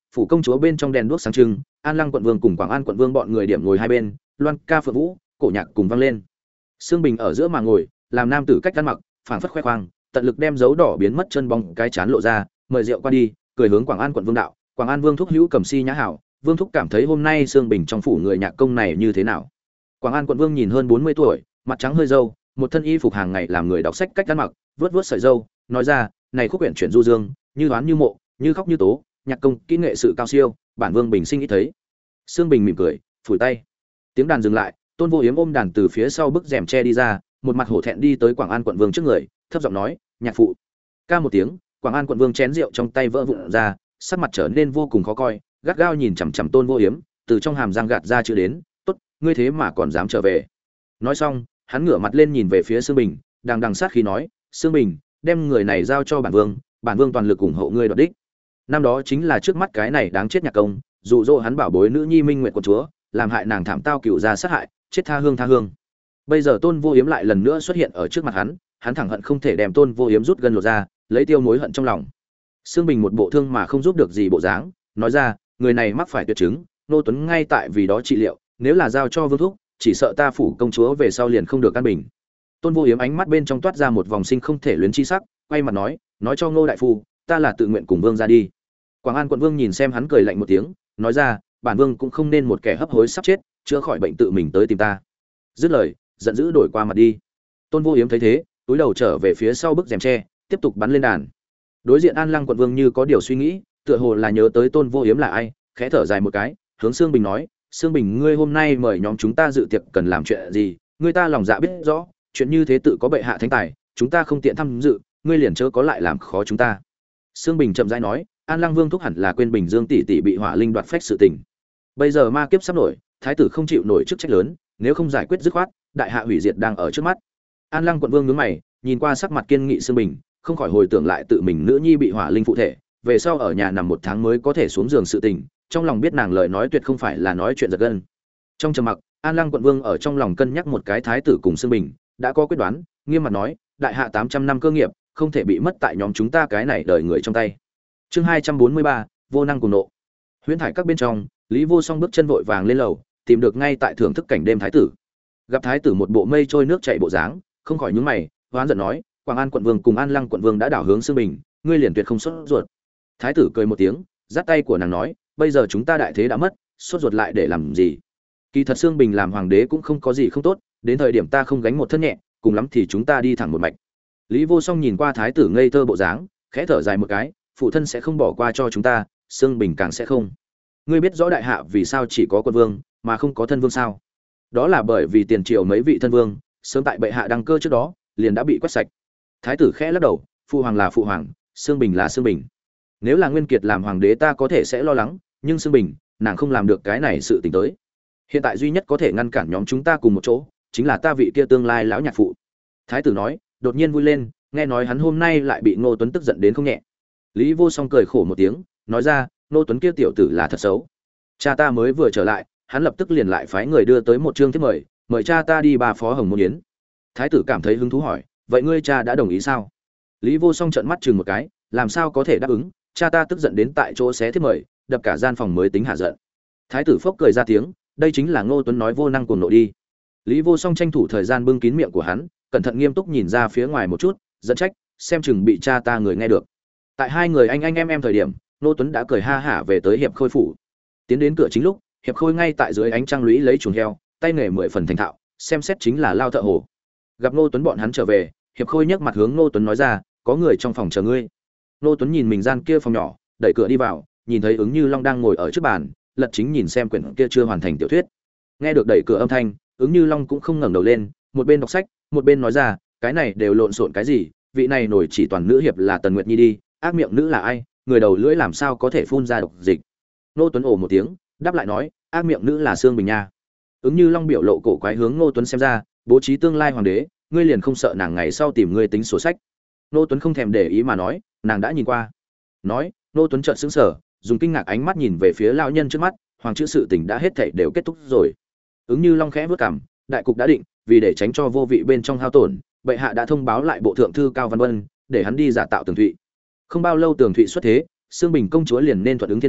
phủ công chúa bên trong đèn đuốc sáng trưng, An Lăng quận vương cùng Quảng An quận vương bọn người điểm ngồi hai bên, loan ca phượng vũ, cổ nhạc cùng vang lên. Sương Bình ở giữa mà ngồi, làm nam tử cách ăn mặc, phảng phất khoe khoang, tận lực đem dấu đỏ biến mất chân bóng cái chán lộ ra, mời rượu qua đi, cười hướng Quảng An quận vương đạo, Quảng An vương thúc hữu cầm si nhã hảo, vương thúc cảm thấy hôm nay Sương Bình trong phủ người nhạc công này như thế nào? Quảng An quận vương nhìn hơn bốn mươi tuổi, mặt trắng hơi râu, một thân y phục hàng ngày làm người đọc sách cách ăn mặc, vớt vớt sợi râu, nói ra, này khúc quyển chuyển du dương, như đoán như mộ, như khóc như tố, nhạc công kỹ nghệ sự cao siêu, bản vương bình sinh ít thấy. Sương Bình mỉm cười, phủi tay. Tiếng đàn dừng lại, Tôn Vô Yếm ôm đàn từ phía sau bức rèm che đi ra, một mặt hổ thẹn đi tới Quảng An quận vương trước người, thấp giọng nói, nhạc phụ. Ca một tiếng, Quảng An quận vương chén rượu trong tay vỡ vụn ra, sắc mặt trở nên vô cùng khó coi, gắt gao nhìn chằm chằm Tôn Vô Yếm, từ trong hàm răng gạt ra chữ đến, tốt, ngươi thế mà còn dám trở về. Nói xong, hắn ngửa mặt lên nhìn về phía Sương Bình, đang đằng sát khí nói, Sương Bình, đem người này giao cho bản vương, bản vương toàn lực ủng hộ ngươi đoạt đích. Năm đó chính là trước mắt cái này đáng chết nhạc công, dụ dỗ hắn bảo bối nữ nhi Minh Nguyệt quận chúa, làm hại nàng thảm tao cựu gia sát hại, chết tha hương tha hương. Bây giờ Tôn Vô Yếm lại lần nữa xuất hiện ở trước mặt hắn, hắn thẳng hận không thể đem Tôn Vô Yếm rút gân lột ra, lấy tiêu mối hận trong lòng. Sương Bình một bộ thương mà không giúp được gì bộ dáng, nói ra, người này mắc phải tuyệt chứng, nô tuấn ngay tại vì đó trị liệu, nếu là giao cho vương thúc, chỉ sợ ta phủ công chúa về sau liền không được căn bình. Tôn Vô Yếm ánh mắt bên trong toát ra một vòng sinh không thể luyến chi sắc, quay mặt nói, nói cho Ngô đại phu, ta là tự nguyện cùng vương ra đi. Quảng An quận vương nhìn xem hắn cười lạnh một tiếng, nói ra, bản vương cũng không nên một kẻ hấp hối sắp chết, chữa khỏi bệnh tự mình tới tìm ta. Dứt lời, giận dữ đổi qua mặt đi. Tôn Vô Yếm thấy thế, túi đầu trở về phía sau bức rèm tre, tiếp tục bắn lên đàn. Đối diện An Lăng quận vương như có điều suy nghĩ, tựa hồ là nhớ tới Tôn Vô Yếm là ai, khẽ thở dài một cái, hướng Sương Bình nói, Sương Bình, ngươi hôm nay mời nhóm chúng ta dự tiệc cần làm chuyện gì, ngươi ta lòng dạ biết rõ, chuyện như thế tự có bệ hạ thánh tài, chúng ta không tiện tham dự, ngươi liền chớ có lại làm khó chúng ta. Sương Bình chậm rãi nói, An Lăng vương thúc hẳn là quên Bình Dương tỷ tỷ bị hỏa linh đoạt phách sự tình. Bây giờ ma kiếp sắp nổi, thái tử không chịu nổi chức trách lớn, nếu không giải quyết dứt khoát, đại hạ hủy diệt đang ở trước mắt. An Lăng quận vương nhướng mày, nhìn qua sắc mặt kiên nghị Sương Bình, không khỏi hồi tưởng lại tự mình nữ nhi bị hỏa linh phụ thể, về sau ở nhà nằm một tháng mới có thể xuống giường sự tình, trong lòng biết nàng lời nói tuyệt không phải là nói chuyện giật gân. Trong trầm mặc, An Lăng quận vương ở trong lòng cân nhắc một cái thái tử cùng Sương Bình, đã có quyết đoán, nghiêm mặt nói, đại hạ tám trăm năm cơ nghiệp, không thể bị mất tại nhóm chúng ta cái này đời người trong tay. Chương hai trăm bốn mươi ba, vô năng cùng nộ. Huyễn thải các bên trong, Lý Vô Song bước chân vội vàng lên lầu, tìm được ngay tại thưởng thức cảnh đêm thái tử. Gặp thái tử một bộ mây trôi nước chảy bộ dáng, không khỏi nhướng mày, hoán giận nói, Quảng An quận vương cùng An Lăng quận vương đã đảo hướng Sương Bình, ngươi liền tuyệt không sốt ruột. Thái tử cười một tiếng, giắt tay của nàng nói, bây giờ chúng ta đại thế đã mất, sốt ruột lại để làm gì? Kỳ thật Sương Bình làm hoàng đế cũng không có gì không tốt, đến thời điểm ta không gánh một thân nhẹ, cùng lắm thì chúng ta đi thẳng một mạch. Lý Vô Song nhìn qua thái tử ngây thơ bộ dáng, khẽ thở dài một cái, phụ thân sẽ không bỏ qua cho chúng ta, Sương Bình càng sẽ không. Ngươi biết rõ đại hạ vì sao chỉ có quân vương mà không có thân vương sao? Đó là bởi vì tiền triều mấy vị thân vương, sớm tại bệ hạ đăng cơ trước đó, liền đã bị quét sạch. Thái tử khẽ lắc đầu, phụ hoàng là phụ hoàng, Sương Bình là Sương Bình. Nếu là Nguyên Kiệt làm hoàng đế ta có thể sẽ lo lắng, nhưng Sương Bình, nàng không làm được cái này sự tình tới. Hiện tại duy nhất có thể ngăn cản nhóm chúng ta cùng một chỗ, chính là ta vị kia tương lai lão nhạc phụ. Thái tử nói, đột nhiên vui lên, nghe nói hắn hôm nay lại bị Ngô Tuấn tức giận đến không nhẹ. Lý Vô Song cười khổ một tiếng, nói ra, Ngô Tuấn kia tiểu tử là thật xấu. Cha ta mới vừa trở lại, hắn lập tức liền lại phái người đưa tới một chương thiếp mời, mời cha ta đi ba phó hồng môn yến. Thái tử cảm thấy hứng thú hỏi, vậy ngươi cha đã đồng ý sao? Lý Vô Song trợn mắt chừng một cái, làm sao có thể đáp ứng, cha ta tức giận đến tại chỗ xé thiếp mời, đập cả gian phòng mới tính hạ giận. Thái tử phốc cười ra tiếng, đây chính là Ngô Tuấn nói vô năng cuồng nộ đi. Lý Vô Song tranh thủ thời gian bưng kín miệng của hắn, cẩn thận nghiêm túc nhìn ra phía ngoài một chút, giận trách, xem chừng bị cha ta người nghe được. Tại hai người anh anh em em thời điểm, Ngô Tuấn đã cười ha hả về tới hiệp khôi phủ. Tiến đến cửa chính lúc, hiệp khôi ngay tại dưới ánh trăng lũy lấy chuồng heo, tay nghề mười phần thành thạo, xem xét chính là lao thợ hồ. Gặp Ngô Tuấn bọn hắn trở về, hiệp khôi nhấc mặt hướng Ngô Tuấn nói ra, có người trong phòng chờ ngươi. Ngô Tuấn nhìn mình gian kia phòng nhỏ, đẩy cửa đi vào, nhìn thấy Ứng Như Long đang ngồi ở trước bàn, lật chính nhìn xem quyển kia chưa hoàn thành tiểu thuyết. Nghe được đẩy cửa âm thanh, Ứng Như Long cũng không ngẩng đầu lên, một bên đọc sách, một bên nói ra, cái này đều lộn xộn cái gì, vị này nổi chỉ toàn nữ hiệp là Tần Nguyệt Nhi đi, ác miệng nữ là ai, người đầu lưỡi làm sao có thể phun ra độc dịch. Ngô Tuấn ồ một tiếng, đáp lại nói, ác miệng nữ là Sương Bình nha. Ứng Như Long biểu lộ cổ quái hướng Ngô Tuấn xem ra, bố trí tương lai hoàng đế, ngươi liền không sợ nàng ngày sau tìm ngươi tính sổ sách. Ngô Tuấn không thèm để ý mà nói, nàng đã nhìn qua. Nói, Ngô Tuấn chợt sững sờ, dùng kinh ngạc ánh mắt nhìn về phía lão nhân trước mắt, hoàng chữ sự tình đã hết thảy đều kết thúc rồi. Ứng Như Long khẽ bước cằm, đại cục đã định, vì để tránh cho vô vị bên trong hao tổn, bệ hạ đã thông báo lại bộ thượng thư Cao Văn Vân, để hắn đi giả tạo Tường Thụy. Không bao lâu Tường Thụy xuất thế, Sương Bình công chúa liền nên thuận ứng thiên ý,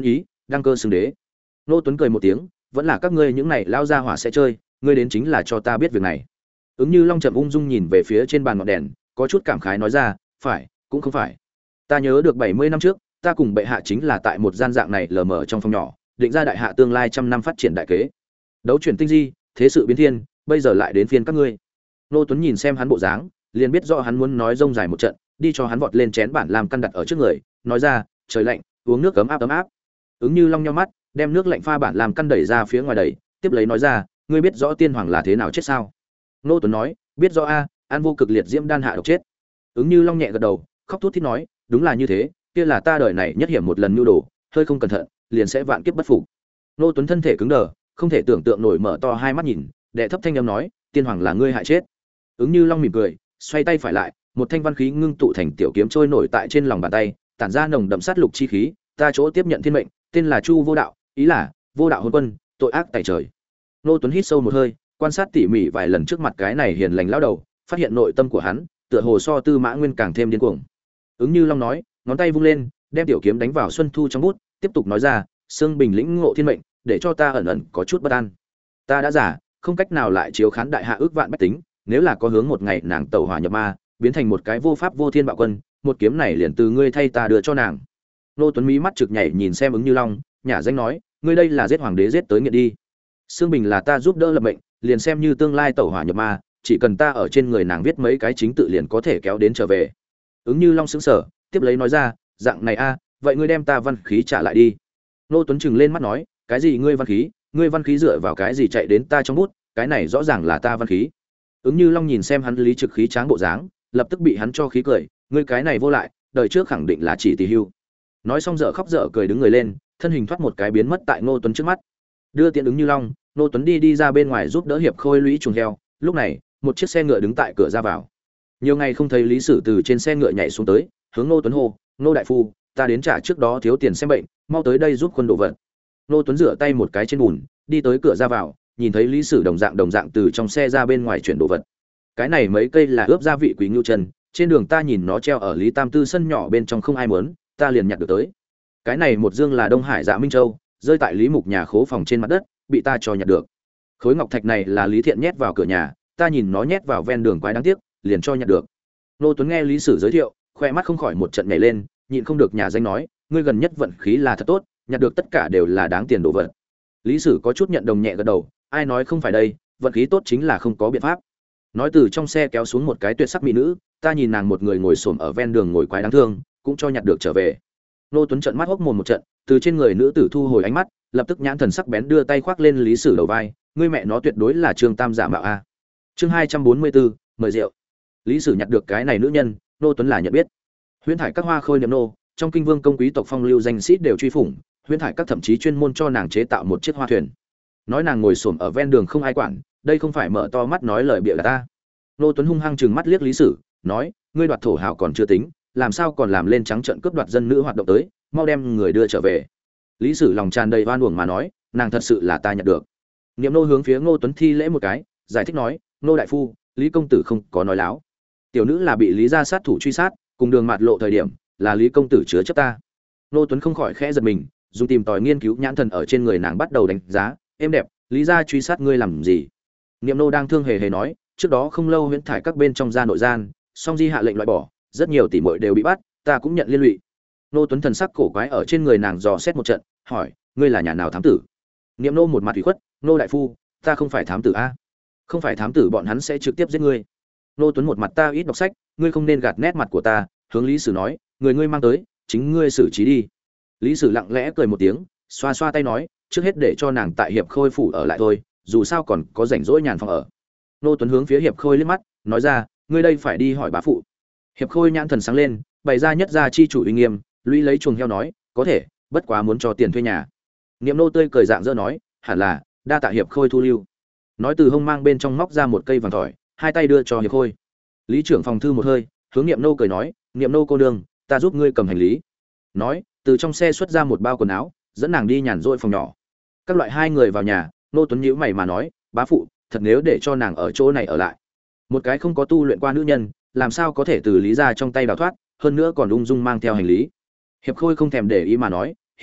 đăng cơ xưng đế. Nô Tuấn cười một tiếng, vẫn là các ngươi những này lao ra hỏa sẽ chơi, ngươi đến chính là cho ta biết việc này. Ứng Như Long chậm ung dung nhìn về phía trên bàn ngọn đèn, có chút cảm khái nói ra, phải, cũng không phải. Ta nhớ được bảy mươi năm trước, ta cùng bệ hạ chính là tại một gian dạng này lờ mờ trong phòng nhỏ, định ra đại hạ tương lai trăm năm phát triển đại kế. Đấu chuyển tinh di, thế sự biến thiên, bây giờ lại đến phiên các ngươi. Nô Tuấn nhìn xem hắn bộ dáng, liền biết rõ hắn muốn nói rông dài một trận, đi cho hắn vọt lên chén bản làm căn đặt ở trước người, nói ra, trời lạnh, uống nước ấm áp ấm áp. Ứng Như Long nhíu mắt, đem nước lạnh pha bản làm căn đẩy ra phía ngoài đẩy, tiếp lấy nói ra, ngươi biết rõ tiên hoàng là thế nào chết sao? Nô Tuấn nói, biết rõ a, an vô cực liệt diễm đan hạ độc chết. Ứng Như Long nhẹ gật đầu, khóc thút thít nói, đúng là như thế, kia là ta đời này nhất hiểm một lần nhu đồ, hơi không cẩn thận, liền sẽ vạn kiếp bất phục. Nô Tuấn thân thể cứng đờ, không thể tưởng tượng nổi, mở to hai mắt nhìn, đệ thấp thanh âm nói, tiên hoàng là ngươi hại chết. Ứng Như Long mỉm cười, xoay tay phải lại, một thanh văn khí ngưng tụ thành tiểu kiếm trôi nổi tại trên lòng bàn tay, tản ra nồng đậm sát lục chi khí, ta chỗ tiếp nhận thiên mệnh, tên là Chu Vô Đạo, ý là vô đạo hôn quân, tội ác tại trời. Nô Tuấn hít sâu một hơi, quan sát tỉ mỉ vài lần trước mặt cái này hiền lành lão đầu, phát hiện nội tâm của hắn, tựa hồ so Tư Mã Nguyên càng thêm điên cuồng. Ứng Như Long nói, ngón tay vung lên, đem tiểu kiếm đánh vào Xuân Thu trong bút, tiếp tục nói ra, Sương Bình lĩnh ngộ thiên mệnh, để cho ta ẩn ẩn có chút bất an. Ta đã giả, không cách nào lại chiếu khán đại hạ ước vạn bách tính, nếu là có hướng một ngày nàng tẩu hỏa nhập ma, biến thành một cái vô pháp vô thiên bạo quân, một kiếm này liền từ ngươi thay ta đưa cho nàng. Nô Tuấn mí mắt trực nhảy nhìn xem Ứng Như Long, nhả danh nói, ngươi đây là giết hoàng đế giết tới nghiện đi. Sương Bình là ta giúp đỡ lập mệnh, liền xem như tương lai tẩu hỏa nhập ma, chỉ cần ta ở trên người nàng viết mấy cái chính tự liền có thể kéo đến trở về. Ứng Như Long sững sờ, tiếp lấy nói ra, dạng này a, vậy ngươi đem ta văn khí trả lại đi. Nô Tuấn trừng lên mắt nói, cái gì ngươi văn khí, ngươi văn khí dựa vào cái gì chạy đến ta trong bút, cái này rõ ràng là ta văn khí. Ứng Như Long nhìn xem hắn lý trực khí tráng bộ dáng, lập tức bị hắn cho khí cười, ngươi cái này vô lại, đời trước khẳng định là chỉ tỳ hưu. Nói xong dở khóc dở cười đứng người lên, thân hình thoát một cái biến mất tại Ngô Tuấn trước mắt. Đưa tiện Ứng Như Long, Ngô Tuấn đi đi ra bên ngoài giúp đỡ hiệp khôi lũy chuồng heo, lúc này, một chiếc xe ngựa đứng tại cửa ra vào. Nhiều ngày không thấy Lý Sử từ trên xe ngựa nhảy xuống tới, hướng Ngô Tuấn hô, "Ngô đại phu, ta đến trả trước đó thiếu tiền xem bệnh, mau tới đây giúp quân đồ vật." Ngô Tuấn rửa tay một cái trên bùn, đi tới cửa ra vào, nhìn thấy Lý Sử đồng dạng đồng dạng từ trong xe ra bên ngoài chuyển đồ vật. Cái này mấy cây là ướp gia vị quý ngưu chân, trên đường ta nhìn nó treo ở Lý Tam Tư sân nhỏ bên trong không ai muốn, ta liền nhặt được tới. Cái này một dương là Đông Hải Dạ Minh Châu, rơi tại Lý Mục nhà khố phòng trên mặt đất, bị ta cho nhặt được. Khối ngọc thạch này là Lý Thiện nhét vào cửa nhà, ta nhìn nó nhét vào ven đường quái đáng tiếc, liền cho nhặt được. Nô Tuấn nghe Lý Sử giới thiệu, khoe mắt không khỏi một trận nhảy lên, nhịn không được nhà danh nói, ngươi gần nhất vận khí là thật tốt, nhặt được tất cả đều là đáng tiền đồ vật. Lý Sử có chút nhận đồng nhẹ gật đầu, ai nói không phải đây, vận khí tốt chính là không có biện pháp. Nói từ trong xe kéo xuống một cái tuyệt sắc mỹ nữ, ta nhìn nàng một người ngồi xổm ở ven đường ngồi quái đáng thương, cũng cho nhặt được trở về. Nô Tuấn trợn mắt hốc mồm một trận, từ trên người nữ tử thu hồi ánh mắt, lập tức nhãn thần sắc bén đưa tay khoác lên Lý Sử đầu vai, ngươi mẹ nó tuyệt đối là Trương Tam giả mạo a. Chương hai trăm bốn mươi bốn, mời rượu. Lý Sử nhặt được cái này nữ nhân, Nô Tuấn là nhận biết. Huyễn Thải các hoa khôi niệm nô, trong kinh vương công quý tộc phong lưu danh sĩ đều truy phủng, Huyễn Thải các thậm chí chuyên môn cho nàng chế tạo một chiếc hoa thuyền. Nói nàng ngồi xổm ở ven đường không ai quản, đây không phải mở to mắt nói lời bịa gạt ta. Nô Tuấn hung hăng trừng mắt liếc Lý Sử, nói, ngươi đoạt thổ hào còn chưa tính, làm sao còn làm lên trắng trợn cướp đoạt dân nữ hoạt động tới, mau đem người đưa trở về. Lý Sử lòng tràn đầy oan uổng mà nói, nàng thật sự là ta nhận được. Niệm nô hướng phía Ngô Tuấn thi lễ một cái, giải thích nói, nô đại phu, Lý công tử không có nói láo. Tiểu nữ là bị Lý gia sát thủ truy sát, cùng đường mạt lộ thời điểm, là Lý công tử chứa chấp ta. Ngô Tuấn không khỏi khẽ giật mình, dùng tìm tòi nghiên cứu nhãn thần ở trên người nàng bắt đầu đánh giá, em đẹp, Lý gia truy sát ngươi làm gì? Niệm nô đang thương hề hề nói, trước đó không lâu Huyễn Thải các bên trong gia nội gian, song di hạ lệnh loại bỏ, rất nhiều tỷ muội đều bị bắt, ta cũng nhận liên lụy. Nô Tuấn thần sắc cổ quái ở trên người nàng dò xét một trận, hỏi, ngươi là nhà nào thám tử? Niệm nô một mặt ủy khuất, nô đại phu, ta không phải thám tử a. Không phải thám tử bọn hắn sẽ trực tiếp giết ngươi. Nô Tuấn một mặt ta ít đọc sách, ngươi không nên gạt nét mặt của ta, hướng Lý Sử nói, người ngươi mang tới, chính ngươi xử trí đi. Lý Sử lặng lẽ cười một tiếng, xoa xoa tay nói, trước hết để cho nàng tại hiệp khôi phủ ở lại thôi, dù sao còn có rảnh rỗi nhàn phòng ở. Nô Tuấn hướng phía hiệp khôi liếc mắt, nói ra, ngươi đây phải đi hỏi bá phụ. Hiệp khôi nhãn thần sáng lên, bày ra nhất gia chi chủ uy nghiêm, lũy lấy chuồng heo nói, có thể, bất quá muốn cho tiền thuê nhà. Niệm nô tươi cười dạng dỡ nói, hẳn là, đa tạ hiệp khôi thu lưu. Nói từ hông mang bên trong móc ra một cây vàng thỏi, hai tay đưa cho hiệp khôi. Lý trưởng phòng thư một hơi, hướng Niệm nô cười nói, Niệm nô cô nương, ta giúp ngươi cầm hành lý. Nói, từ trong xe xuất ra một bao quần áo, dẫn nàng đi nhàn rỗi phòng nhỏ. Các loại hai người vào nhà, Nô Tuấn nhíu mày mà nói, bá phụ, thật nếu để cho nàng ở chỗ này ở lại, một cái không có tu luyện qua nữ nhân, làm sao có thể từ Lý gia trong tay đào thoát, hơn nữa còn ung dung mang theo hành lý. Hiệp khôi không thèm để ý mà nói, hiền chất,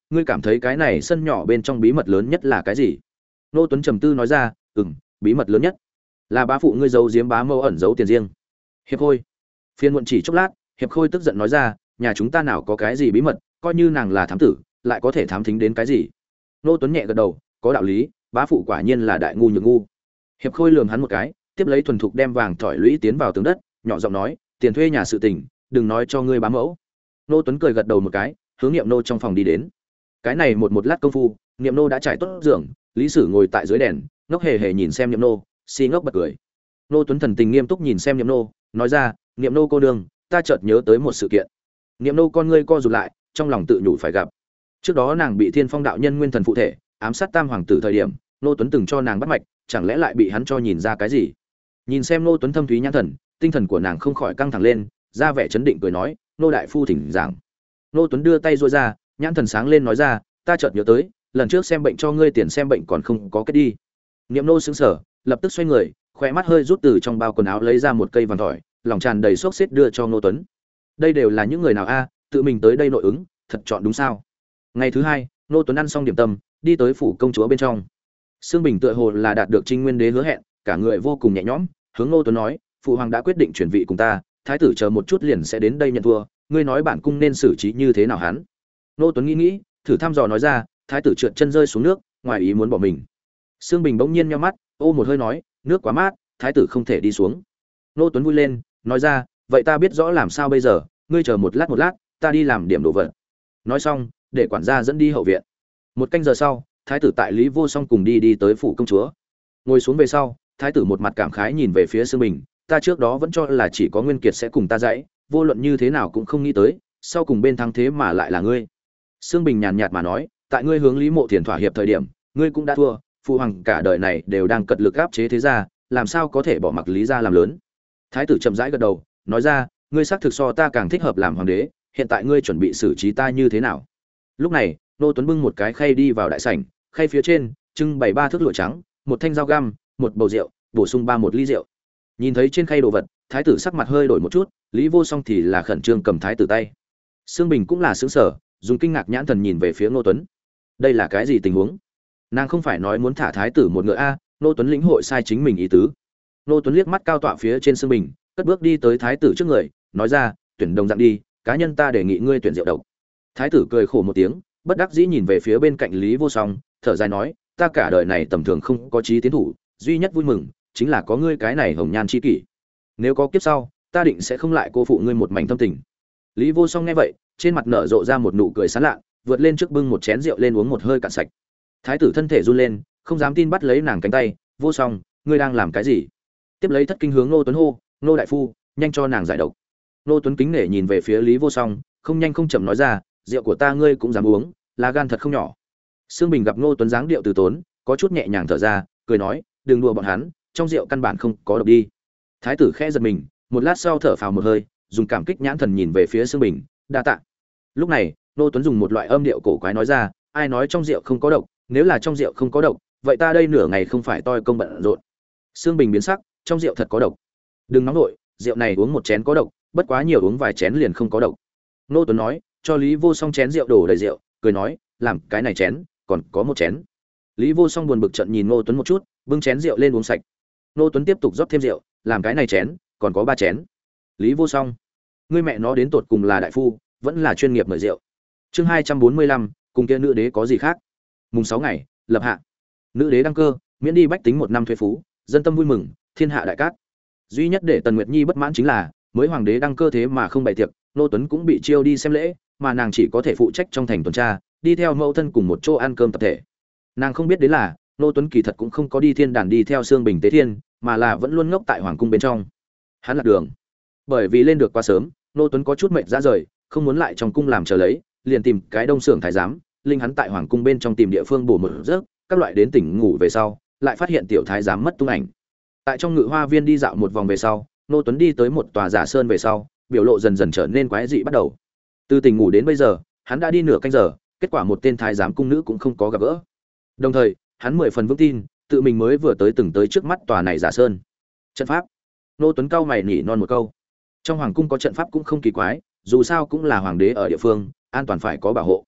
ngươi cảm thấy cái này sân nhỏ bên trong bí mật lớn nhất là cái gì? Ngô Tuấn trầm tư nói ra, ừm, bí mật lớn nhất là bá phụ ngươi giấu giếm bá mẫu ẩn giấu tiền riêng. Hiệp Khôi phiên muộn chỉ chốc lát, Hiệp Khôi tức giận nói ra, nhà chúng ta nào có cái gì bí mật, coi như nàng là thám tử, lại có thể thám thính đến cái gì? Ngô Tuấn nhẹ gật đầu, có đạo lý, bá phụ quả nhiên là đại ngu nhược ngu. Hiệp Khôi lườm hắn một cái, tiếp lấy thuần thục đem vàng thỏi lũy tiến vào tường đất, nhỏ giọng nói, tiền thuê nhà sự tình, đừng nói cho ngươi bá mẫu. Ngô Tuấn cười gật đầu một cái, hướng Niệm Nô trong phòng đi đến. Cái này một một lát công phu, Niệm Nô đã trải tốt giường, Lý Sử ngồi tại dưới đèn, ngốc hề hề nhìn xem Niệm Nô, si ngốc bật cười. Ngô Tuấn thần tình nghiêm túc nhìn xem Niệm Nô, nói ra, Niệm Nô cô đương, ta chợt nhớ tới một sự kiện. Niệm Nô con ngươi co rụt lại, trong lòng tự nhủ phải gặp. Trước đó nàng bị Thiên Phong đạo nhân nguyên thần phụ thể, ám sát Tam hoàng tử thời điểm, Ngô Tuấn từng cho nàng bắt mạch, chẳng lẽ lại bị hắn cho nhìn ra cái gì? Nhìn xem Ngô Tuấn thâm thúy nhãn thần, tinh thần của nàng không khỏi căng thẳng lên, ra vẻ chấn định cười nói, nô đại phu thỉnh giảng. Ngô Tuấn đưa tay duỗi ra, nhãn thần sáng lên nói ra, ta chợt nhớ tới, lần trước xem bệnh cho ngươi tiền xem bệnh còn không có kết đi. Niệm Nô sững sờ, lập tức xoay người, khóe mắt hơi rút từ trong bao quần áo lấy ra một cây vàng thỏi, lòng tràn đầy xốc xếp đưa cho Ngô Tuấn. Đây đều là những người nào a, tự mình tới đây nội ứng, thật chọn đúng sao? Ngày thứ hai, Ngô Tuấn ăn xong điểm tâm, đi tới phủ công chúa bên trong. Sương Bình tựa hồ là đạt được Trinh Nguyên Đế hứa hẹn, cả người vô cùng nhẹ nhõm, hướng Ngô Tuấn nói, phụ hoàng đã quyết định chuyển vị cùng ta, thái tử chờ một chút liền sẽ đến đây nhận thua, ngươi nói bản cung nên xử trí như thế nào hắn? Ngô Tuấn nghĩ nghĩ, thử thăm dò nói ra, thái tử trượt chân rơi xuống nước, ngoài ý muốn bỏ mình. Sương Bình bỗng nhiên nhíu mắt, ô một hơi nói, nước quá mát, thái tử không thể đi xuống. Ngô Tuấn vui lên, nói ra, vậy ta biết rõ làm sao bây giờ, ngươi chờ một lát một lát, ta đi làm điểm đồ vật. Nói xong, để quản gia dẫn đi hậu viện. Một canh giờ sau, thái tử tại Lý Vô Song cùng đi đi tới phủ công chúa. Ngồi xuống về sau, thái tử một mặt cảm khái nhìn về phía Sương Bình, ta trước đó vẫn cho là chỉ có Nguyên Kiệt sẽ cùng ta dãy, vô luận như thế nào cũng không nghĩ tới, sau cùng bên thắng thế mà lại là ngươi. Sương Bình nhàn nhạt mà nói, tại ngươi hướng Lý Mộ Thiền thỏa hiệp thời điểm, ngươi cũng đã thua, phụ hoàng cả đời này đều đang cật lực áp chế thế gia, làm sao có thể bỏ mặc Lý gia làm lớn. Thái tử chậm rãi gật đầu, nói ra, ngươi xác thực so ta càng thích hợp làm hoàng đế, hiện tại ngươi chuẩn bị xử trí ta như thế nào? Lúc này, Nô Tuấn bưng một cái khay đi vào đại sảnh, khay phía trên trưng bày ba thước lụa trắng, một thanh dao găm, một bầu rượu, bổ sung ba một ly rượu. Nhìn thấy trên khay đồ vật, thái tử sắc mặt hơi đổi một chút, Lý Vô Song thì là khẩn trương cầm thái tử tay. Sương Bình cũng là sững sờ, dùng kinh ngạc nhãn thần nhìn về phía Ngô Tuấn. Đây là cái gì tình huống? Nàng không phải nói muốn thả thái tử một ngựa a? Ngô Tuấn lĩnh hội sai chính mình ý tứ. Ngô Tuấn liếc mắt cao tọa phía trên Sương Bình, cất bước đi tới thái tử trước người, nói ra, tuyển đồng dạng đi, cá nhân ta đề nghị ngươi tuyển rượu độc. Thái tử cười khổ một tiếng, bất đắc dĩ nhìn về phía bên cạnh Lý Vô Song, thở dài nói, ta cả đời này tầm thường không có chí tiến thủ, duy nhất vui mừng chính là có ngươi cái này hồng nhan chi kỷ. Nếu có kiếp sau, ta định sẽ không lại cô phụ ngươi một mảnh thâm tình. Lý Vô Song nghe vậy, trên mặt nở rộ ra một nụ cười sán lạ, vượt lên trước bưng một chén rượu lên uống một hơi cạn sạch. Thái tử thân thể run lên, không dám tin bắt lấy nàng cánh tay, Vô Song, ngươi đang làm cái gì? Tiếp lấy thất kinh hướng Ngô Tuấn hô, Ngô đại phu, nhanh cho nàng giải độc. Ngô Tuấn kính nể nhìn về phía Lý Vô Song, không nhanh không chậm nói ra, rượu của ta ngươi cũng dám uống, là gan thật không nhỏ. Sương Bình gặp Ngô Tuấn dáng điệu từ tốn, có chút nhẹ nhàng thở ra, cười nói, đừng đùa bọn hắn, trong rượu căn bản không có độc đi. Thái tử khẽ giật mình, một lát sau thở phào một hơi, dùng cảm kích nhãn thần nhìn về phía Sương Bình, đa tạ. Lúc này, Ngô Tuấn dùng một loại âm điệu cổ quái nói ra, ai nói trong rượu không có độc, nếu là trong rượu không có độc, vậy ta đây nửa ngày không phải toi công bận rộn. Sương Bình biến sắc, trong rượu thật có độc. Đừng nóng nổi, rượu này uống một chén có độc, bất quá nhiều uống vài chén liền không có độc. Ngô Tuấn nói, cho Lý Vô Song chén rượu đổ đầy rượu, cười nói, làm cái này chén, còn có một chén. Lý Vô Song buồn bực trận nhìn Ngô Tuấn một chút, bưng chén rượu lên uống sạch. Ngô Tuấn tiếp tục rót thêm rượu, làm cái này chén, còn có ba chén. Lý Vô Song, ngươi mẹ nó đến tột cùng là đại phu, vẫn là chuyên nghiệp mời rượu. Chương hai trăm bốn mươi lăm, cùng kia nữ đế có gì khác? Mùng sáu ngày, lập hạ. Nữ đế đăng cơ, miễn đi bách tính một năm thuế phú, dân tâm vui mừng, thiên hạ đại cát. Duy nhất để Tần Nguyệt Nhi bất mãn chính là, mới hoàng đế đăng cơ thế mà không bày tiệc, Ngô Tuấn cũng bị chiêu đi xem lễ, mà nàng chỉ có thể phụ trách trong thành tuần tra, đi theo mẫu thân cùng một chỗ ăn cơm tập thể. Nàng không biết đến là, Ngô Tuấn kỳ thật cũng không có đi thiên đàn đi theo Sương Bình tế thiên, mà là vẫn luôn ngốc tại hoàng cung bên trong. Hắn lạc đường, bởi vì lên được quá sớm, Ngô Tuấn có chút mệt ra rời, không muốn lại trong cung làm chờ lấy, liền tìm cái đông xưởng thái giám, linh hắn tại hoàng cung bên trong tìm địa phương bổ một giấc, các loại đến tỉnh ngủ về sau, lại phát hiện tiểu thái giám mất tung ảnh. Tại trong ngự hoa viên đi dạo một vòng về sau, Ngô Tuấn đi tới một tòa giả sơn về sau, biểu lộ dần dần trở nên quái dị bắt đầu. Từ tỉnh ngủ đến bây giờ, hắn đã đi nửa canh giờ, kết quả một tên thái giám cung nữ cũng không có gặp gỡ. Đồng thời, hắn mười phần vững tin, tự mình mới vừa tới từng tới trước mắt tòa này giả sơn. Trận pháp. Ngô Tuấn cau mày nhỉ non một câu. Trong hoàng cung có trận pháp cũng không kỳ quái, dù sao cũng là hoàng đế ở địa phương, an toàn phải có bảo hộ.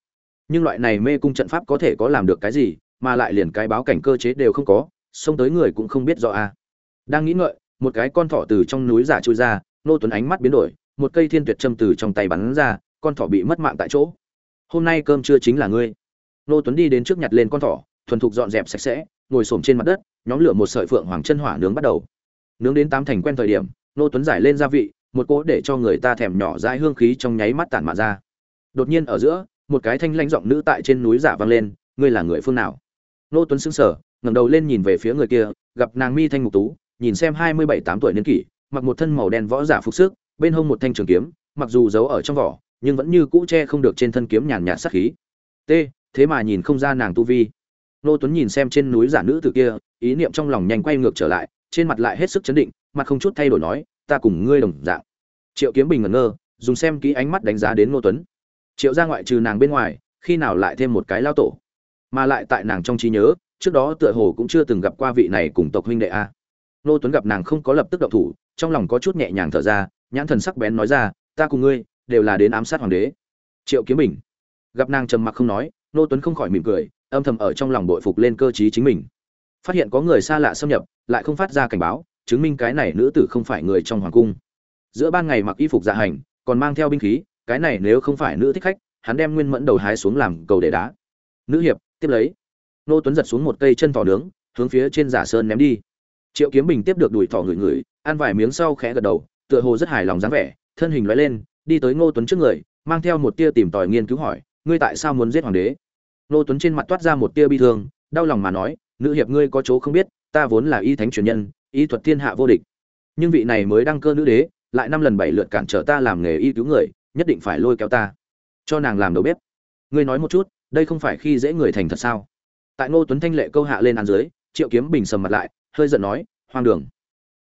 Nhưng loại này mê cung trận pháp có thể có làm được cái gì, mà lại liền cái báo cảnh cơ chế đều không có, xông tới người cũng không biết rõ a. À. Đang nghĩ ngợi, một cái con thỏ từ trong núi giả chui ra, Nô Tuấn ánh mắt biến đổi, một cây thiên tuyệt châm từ trong tay bắn ra, con thỏ bị mất mạng tại chỗ. Hôm nay cơm trưa chính là ngươi. Nô Tuấn đi đến trước nhặt lên con thỏ, thuần thục dọn dẹp sạch sẽ, ngồi xổm trên mặt đất, nhóm lửa một sợi phượng hoàng chân hỏa nướng bắt đầu. Nướng đến tám thành quen thời điểm, Nô Tuấn giải lên gia vị, một cỗ để cho người ta thèm nhỏ dãi hương khí trong nháy mắt tản mạn ra. Đột nhiên ở giữa, một cái thanh lãnh giọng nữ tại trên núi giả vang lên, ngươi là người phương nào? Nô Tuấn sững sờ, ngẩng đầu lên nhìn về phía người kia, gặp nàng mi thanh mục tú, nhìn xem hai mươi bảy tám tuổi niên kỷ, mặc một thân màu đen võ giả phục sức, bên hông một thanh trường kiếm, mặc dù giấu ở trong vỏ, nhưng vẫn như cũ che không được trên thân kiếm nhàn nhạt sát khí. T, thế mà nhìn không ra nàng tu vi. Nô Tuấn nhìn xem trên núi giả nữ tử kia, ý niệm trong lòng nhanh quay ngược trở lại, trên mặt lại hết sức chấn định, mặt không chút thay đổi nói, ta cùng ngươi đồng dạng. Triệu Kiếm Bình ngẩn ngơ, dùng xem kỹ ánh mắt đánh giá đến Nô Tuấn. Triệu gia ngoại trừ nàng bên ngoài, khi nào lại thêm một cái lao tổ? Mà lại tại nàng trong trí nhớ, trước đó tựa hồ cũng chưa từng gặp qua vị này cùng tộc huynh đệ a. Nô Tuấn gặp nàng không có lập tức động thủ, trong lòng có chút nhẹ nhàng thở ra, nhãn thần sắc bén nói ra, ta cùng ngươi đều là đến ám sát hoàng đế. Triệu Kiếm Bình gặp nàng trầm mặc không nói, Nô Tuấn không khỏi mỉm cười, âm thầm ở trong lòng bội phục lên cơ trí chính mình. Phát hiện có người xa lạ xâm nhập, lại không phát ra cảnh báo, chứng minh cái này nữ tử không phải người trong hoàng cung. Giữa ban ngày mặc y phục dạ hành, còn mang theo binh khí, cái này nếu không phải nữ thích khách, hắn đem Nguyên Mẫn đầu hái xuống làm cầu để đá. Nữ hiệp, tiếp lấy. Nô Tuấn giật xuống một cây chân thỏ nướng, hướng phía trên giả sơn ném đi. Triệu Kiếm Bình tiếp được đùi thỏ người người, ăn vài miếng sau khẽ gật đầu, tựa hồ rất hài lòng dáng vẻ, thân hình lóe lên, đi tới Ngô Tuấn trước người, mang theo một tia tìm tòi nghiên cứu hỏi, ngươi tại sao muốn giết hoàng đế? Ngô Tuấn trên mặt toát ra một tia bi thương, đau lòng mà nói, nữ hiệp ngươi có chỗ không biết, ta vốn là y thánh truyền nhân, y thuật thiên hạ vô địch. Nhưng vị này mới đăng cơ nữ đế, lại năm lần bảy lượt cản trở ta làm nghề y cứu người, nhất định phải lôi kéo ta, cho nàng làm đầu bếp. Ngươi nói một chút, đây không phải khi dễ người thành thật sao? Tại Ngô Tuấn thanh lệ câu hạ lên án dưới, Triệu Kiếm Bình sầm mặt lại, hơi giận nói, hoang đường.